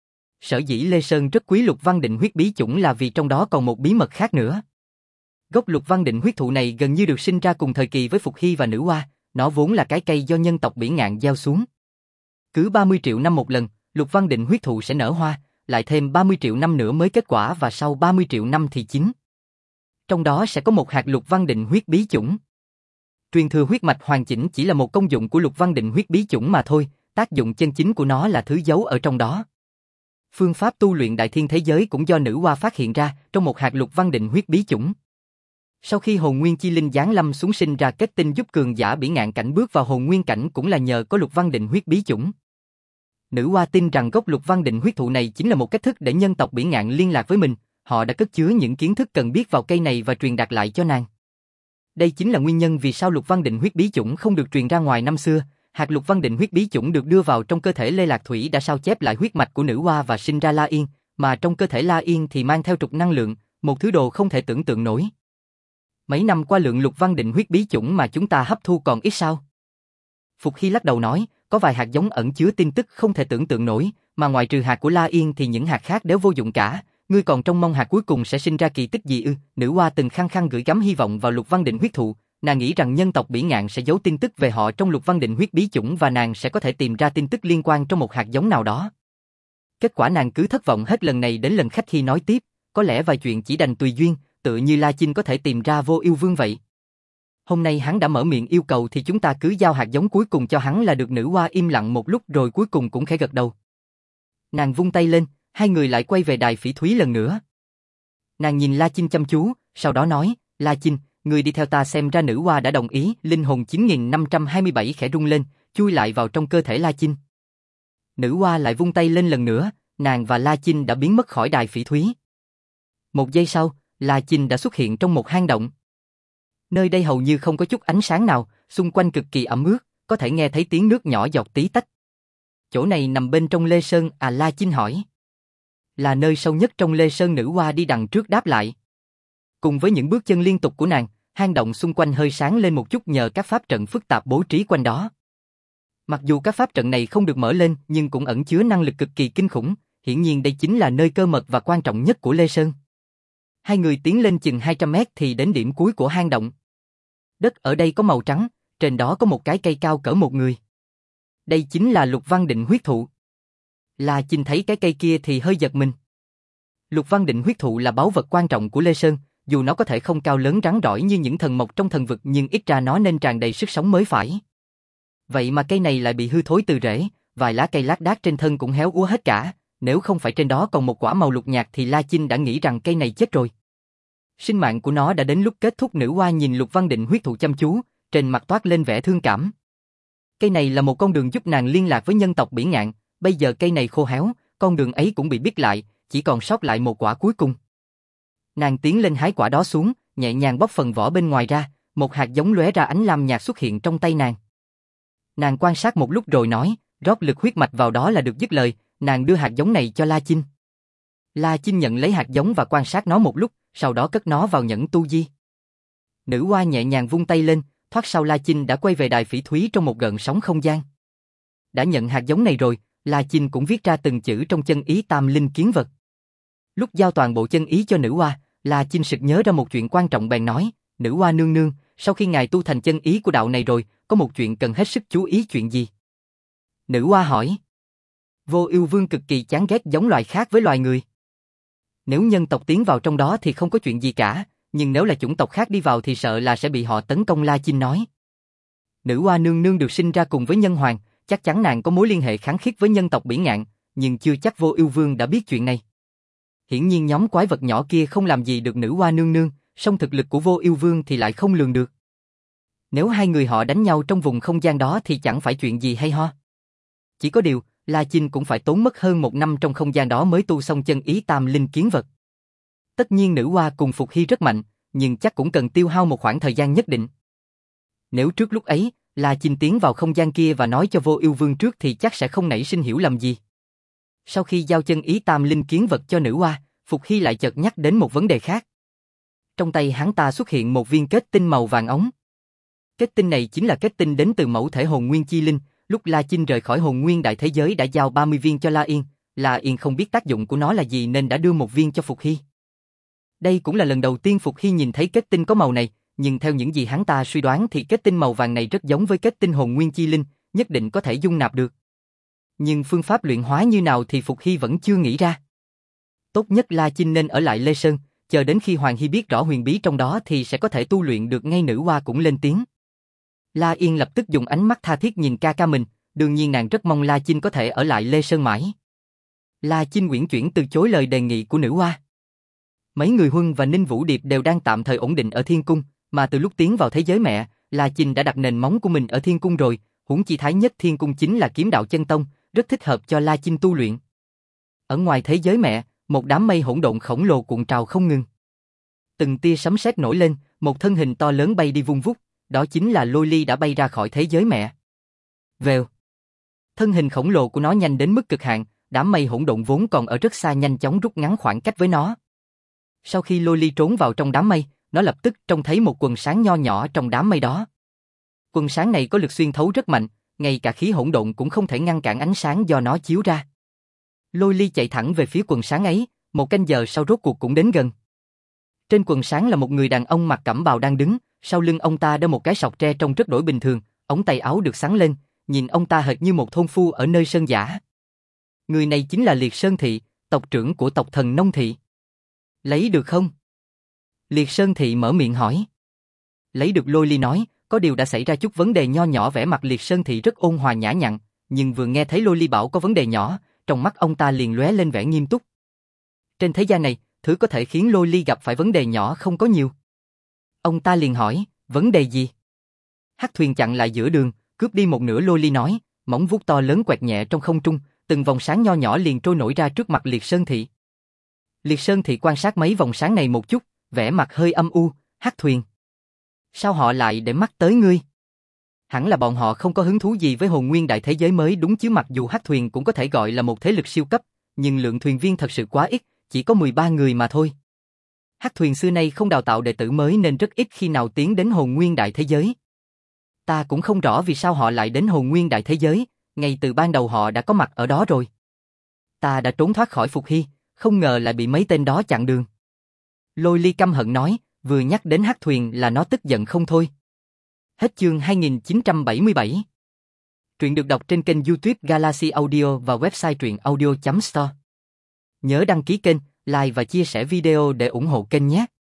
Sở dĩ Lê Sơn rất quý lục văn định huyết bí chủng là vì trong đó còn một bí mật khác nữa. Gốc lục văn định huyết thụ này gần như được sinh ra cùng thời kỳ với Phục Hy và nữ hoa, nó vốn là cái cây do nhân tộc Bỉ Ngạn gieo xuống. Cứ 30 triệu năm một lần, lục văn định huyết thụ sẽ nở hoa, lại thêm 30 triệu năm nữa mới kết quả và sau 30 triệu năm thì chín. Trong đó sẽ có một hạt lục văn định huyết bí chủng. Truyền thừa huyết mạch hoàn chỉnh chỉ là một công dụng của lục văn định huyết bí chủng mà thôi, tác dụng chân chính của nó là thứ giấu ở trong đó. Phương pháp tu luyện đại thiên thế giới cũng do nữ hoa phát hiện ra trong một hạt lục văn định huyết bí chủng. Sau khi hồn nguyên chi linh giáng lâm xuống sinh ra kết tinh giúp cường giả Bỉ Ngạn cảnh bước vào hồn nguyên cảnh cũng là nhờ có lục văn định huyết bí chủng. Nữ hoa tin rằng gốc lục văn định huyết thụ này chính là một cách thức để nhân tộc Bỉ Ngạn liên lạc với mình, họ đã cất chứa những kiến thức cần biết vào cây này và truyền đạt lại cho nàng. Đây chính là nguyên nhân vì sao lục văn định huyết bí chủng không được truyền ra ngoài năm xưa. Hạt lục văn định huyết bí chủng được đưa vào trong cơ thể Lê Lạc Thủy đã sao chép lại huyết mạch của nữ hoa và sinh ra La Yên, mà trong cơ thể La Yên thì mang theo trục năng lượng, một thứ đồ không thể tưởng tượng nổi. Mấy năm qua lượng lục văn định huyết bí chủng mà chúng ta hấp thu còn ít sao? Phục Hy lắc đầu nói, có vài hạt giống ẩn chứa tin tức không thể tưởng tượng nổi, mà ngoài trừ hạt của La Yên thì những hạt khác đều vô dụng cả. Ngươi còn trông mong hạt cuối cùng sẽ sinh ra kỳ tích gì ư? Nữ hoa từng khăng khăng gửi gắm hy vọng vào lục văn định huyết thụ, nàng nghĩ rằng nhân tộc Bỉ Ngạn sẽ giấu tin tức về họ trong lục văn định huyết bí chủng và nàng sẽ có thể tìm ra tin tức liên quan trong một hạt giống nào đó. Kết quả nàng cứ thất vọng hết lần này đến lần khác khi nói tiếp, có lẽ vài chuyện chỉ đành tùy duyên, tựa như La Chinh có thể tìm ra Vô Ưu Vương vậy. Hôm nay hắn đã mở miệng yêu cầu thì chúng ta cứ giao hạt giống cuối cùng cho hắn là được. Nữ hoa im lặng một lúc rồi cuối cùng cũng khẽ gật đầu. Nàng vung tay lên, hai người lại quay về đài phỉ thúy lần nữa. Nàng nhìn La Chinh chăm chú, sau đó nói, La Chinh, người đi theo ta xem ra nữ hoa đã đồng ý. Linh hồn 9527 khẽ rung lên, chui lại vào trong cơ thể La Chinh. Nữ hoa lại vung tay lên lần nữa, nàng và La Chinh đã biến mất khỏi đài phỉ thúy. Một giây sau, La Chinh đã xuất hiện trong một hang động. Nơi đây hầu như không có chút ánh sáng nào, xung quanh cực kỳ ẩm ướt, có thể nghe thấy tiếng nước nhỏ giọt tí tách. Chỗ này nằm bên trong Lê Sơn à? La Chinh hỏi. Là nơi sâu nhất trong Lê Sơn. Nữ hoa đi đằng trước đáp lại. Cùng với những bước chân liên tục của nàng, hang động xung quanh hơi sáng lên một chút nhờ các pháp trận phức tạp bố trí quanh đó. Mặc dù các pháp trận này không được mở lên nhưng cũng ẩn chứa năng lực cực kỳ kinh khủng, hiển nhiên đây chính là nơi cơ mật và quan trọng nhất của Lê Sơn. Hai người tiến lên chừng 200 mét thì đến điểm cuối của hang động. Đất ở đây có màu trắng, trên đó có một cái cây cao cỡ một người. Đây chính là Lục Văn Định huyết thụ. La Chinh thấy cái cây kia thì hơi giật mình. Lục Văn Định huyết thụ là báu vật quan trọng của Lê Sơn, dù nó có thể không cao lớn rắn rỏi như những thần mộc trong thần vực nhưng ít ra nó nên tràn đầy sức sống mới phải. Vậy mà cây này lại bị hư thối từ rễ, vài lá cây lác đác trên thân cũng héo úa hết cả, nếu không phải trên đó còn một quả màu lục nhạt thì La Chinh đã nghĩ rằng cây này chết rồi. Sinh mạng của nó đã đến lúc kết thúc. Nữ hoa nhìn Lục Văn Định huyết thụ chăm chú, trên mặt toát lên vẻ thương cảm. Cây này là một con đường giúp nàng liên lạc với nhân tộc Bỉ Ngạn, bây giờ cây này khô héo, con đường ấy cũng bị bít lại, chỉ còn sót lại một quả cuối cùng. Nàng tiến lên hái quả đó xuống, nhẹ nhàng bóc phần vỏ bên ngoài ra, một hạt giống lóe ra ánh lam nhạt xuất hiện trong tay nàng. Nàng quan sát một lúc rồi nói, rót lực huyết mạch vào đó là được. Dứt lời, nàng đưa hạt giống này cho La Chinh. La Chinh nhận lấy hạt giống và quan sát nó một lúc, sau đó cất nó vào nhẫn tu di. Nữ hoa nhẹ nhàng vung tay lên, thoát sau La Chinh đã quay về đài phỉ thúy trong một gợn sóng không gian. Đã nhận hạt giống này rồi, La Chinh cũng viết ra từng chữ trong chân ý tam linh kiến vật. Lúc giao toàn bộ chân ý cho nữ hoa, La Chinh sực nhớ ra một chuyện quan trọng bèn nói, nữ hoa nương nương, sau khi ngài tu thành chân ý của đạo này rồi, có một chuyện cần hết sức chú ý. Chuyện gì? Nữ hoa hỏi. Vô Ưu Vương cực kỳ chán ghét giống loài khác với loài người. Nếu nhân tộc tiến vào trong đó thì không có chuyện gì cả, nhưng nếu là chủng tộc khác đi vào thì sợ là sẽ bị họ tấn công. La Chinh nói. Nữ hoa nương nương được sinh ra cùng với nhân hoàng, chắc chắn nàng có mối liên hệ khăng khít với nhân tộc Bỉ Ngạn, nhưng chưa chắc Vô Ưu Vương đã biết chuyện này. Hiển nhiên nhóm quái vật nhỏ kia không làm gì được nữ hoa nương nương, song thực lực của Vô Ưu Vương thì lại không lường được. Nếu hai người họ đánh nhau trong vùng không gian đó thì chẳng phải chuyện gì hay ho. Chỉ có điều, La Chinh cũng phải tốn mất hơn 1 năm trong không gian đó mới tu xong chân ý tam linh kiến vật. Tất nhiên nữ hoa cùng Phục Hy rất mạnh, nhưng chắc cũng cần tiêu hao một khoảng thời gian nhất định. Nếu trước lúc ấy, La Chinh tiến vào không gian kia và nói cho Vô Ưu Vương trước thì chắc sẽ không nảy sinh hiểu lầm gì. Sau khi giao chân ý tam linh kiến vật cho nữ hoa, Phục Hy lại chợt nhắc đến một vấn đề khác. Trong tay hắn ta xuất hiện một viên kết tinh màu vàng óng. Kết tinh này chính là kết tinh đến từ mẫu thể hồn nguyên chi linh. Lúc La Chinh rời khỏi hồn nguyên đại thế giới đã giao 30 viên cho La Yên. La Yên không biết tác dụng của nó là gì nên đã đưa một viên cho Phục Hy. Đây cũng là lần đầu tiên Phục Hy nhìn thấy kết tinh có màu này, nhưng theo những gì hắn ta suy đoán thì kết tinh màu vàng này rất giống với kết tinh hồn nguyên chi linh, nhất định có thể dung nạp được. Nhưng phương pháp luyện hóa như nào thì Phục Hy vẫn chưa nghĩ ra. Tốt nhất La Chinh nên ở lại Lê Sơn, chờ đến khi Hoàng Hy biết rõ huyền bí trong đó thì sẽ có thể tu luyện được ngay. Nữ hoa cũng lên tiếng. La Yên lập tức dùng ánh mắt tha thiết nhìn ca ca mình, đương nhiên nàng rất mong La Chinh có thể ở lại Lê Sơn mãi. La Chinh uyển chuyển từ chối lời đề nghị của nữ hoa. Mấy người Huân và Ninh Vũ Điệp đều đang tạm thời ổn định ở Thiên Cung, mà từ lúc tiến vào thế giới mẹ, La Chinh đã đặt nền móng của mình ở Thiên Cung rồi, huống chi Thái Nhất Thiên Cung chính là kiếm đạo chân tông, rất thích hợp cho La Chinh tu luyện. Ở ngoài thế giới mẹ, một đám mây hỗn độn khổng lồ cuộn trào không ngừng. Từng tia sấm sét nổi lên, một thân hình to lớn bay đi vung vút, đó chính là Lôi Ly đã bay ra khỏi thế giới mẹ. Vèo. Thân hình khổng lồ của nó nhanh đến mức cực hạn, đám mây hỗn độn vốn còn ở rất xa nhanh chóng rút ngắn khoảng cách với nó. Sau khi Lôi Ly trốn vào trong đám mây, nó lập tức trông thấy một quần sáng nho nhỏ trong đám mây đó. Quần sáng này có lực xuyên thấu rất mạnh, ngay cả khí hỗn độn cũng không thể ngăn cản ánh sáng do nó chiếu ra. Lôi Ly chạy thẳng về phía quần sáng ấy, một canh giờ sau rốt cuộc cũng đến gần. Trên quần sáng là một người đàn ông mặc cẩm bào đang đứng, sau lưng ông ta đeo một cái sọc tre trông rất đổi bình thường, ống tay áo được xắn lên, nhìn ông ta hệt như một thôn phu ở nơi sơn dã. Người này chính là Liệt Sơn Thị, tộc trưởng của tộc Thần Nông Thị. Lấy được không? Liệt Sơn Thị mở miệng hỏi. Lấy được. Lôi Ly nói, có điều đã xảy ra chút vấn đề nho nhỏ. Vẻ mặt Liệt Sơn Thị rất ôn hòa nhã nhặn, nhưng vừa nghe thấy Lôi Ly bảo có vấn đề nhỏ, trong mắt ông ta liền lóe lên vẻ nghiêm túc. Trên thế gian này, thứ có thể khiến Lôi Ly gặp phải vấn đề nhỏ không có nhiều. Ông ta liền hỏi, vấn đề gì? Hắc thuyền chặn lại giữa đường, cướp đi một nửa. Lôi Ly nói, móng vuốt to lớn quẹt nhẹ trong không trung, từng vòng sáng nho nhỏ liền trôi nổi ra trước mặt Liệt Sơn Thị. Liệt Sơn Thị quan sát mấy vòng sáng này một chút, vẻ mặt hơi âm u. Hắc thuyền, sao họ lại để mắt tới ngươi? Hẳn là bọn họ không có hứng thú gì với hồn nguyên đại thế giới mới đúng chứ. Mặc dù Hắc thuyền cũng có thể gọi là một thế lực siêu cấp, nhưng lượng thuyền viên thật sự quá ít, chỉ có 13 người mà thôi. Hắc thuyền xưa nay không đào tạo đệ tử mới nên rất ít khi nào tiến đến hồn nguyên đại thế giới. Ta cũng không rõ vì sao họ lại đến hồn nguyên đại thế giới, ngay từ ban đầu họ đã có mặt ở đó rồi. Ta đã trốn thoát khỏi Phục Hy, không ngờ lại bị mấy tên đó chặn đường. Lôi Ly căm hận nói, vừa nhắc đến Hắc thuyền là nó tức giận không thôi. Hết chương 2977. Truyện được đọc trên kênh YouTube Galaxy Audio và website truyệnaudio.store. Nhớ đăng ký kênh, like và chia sẻ video để ủng hộ kênh nhé.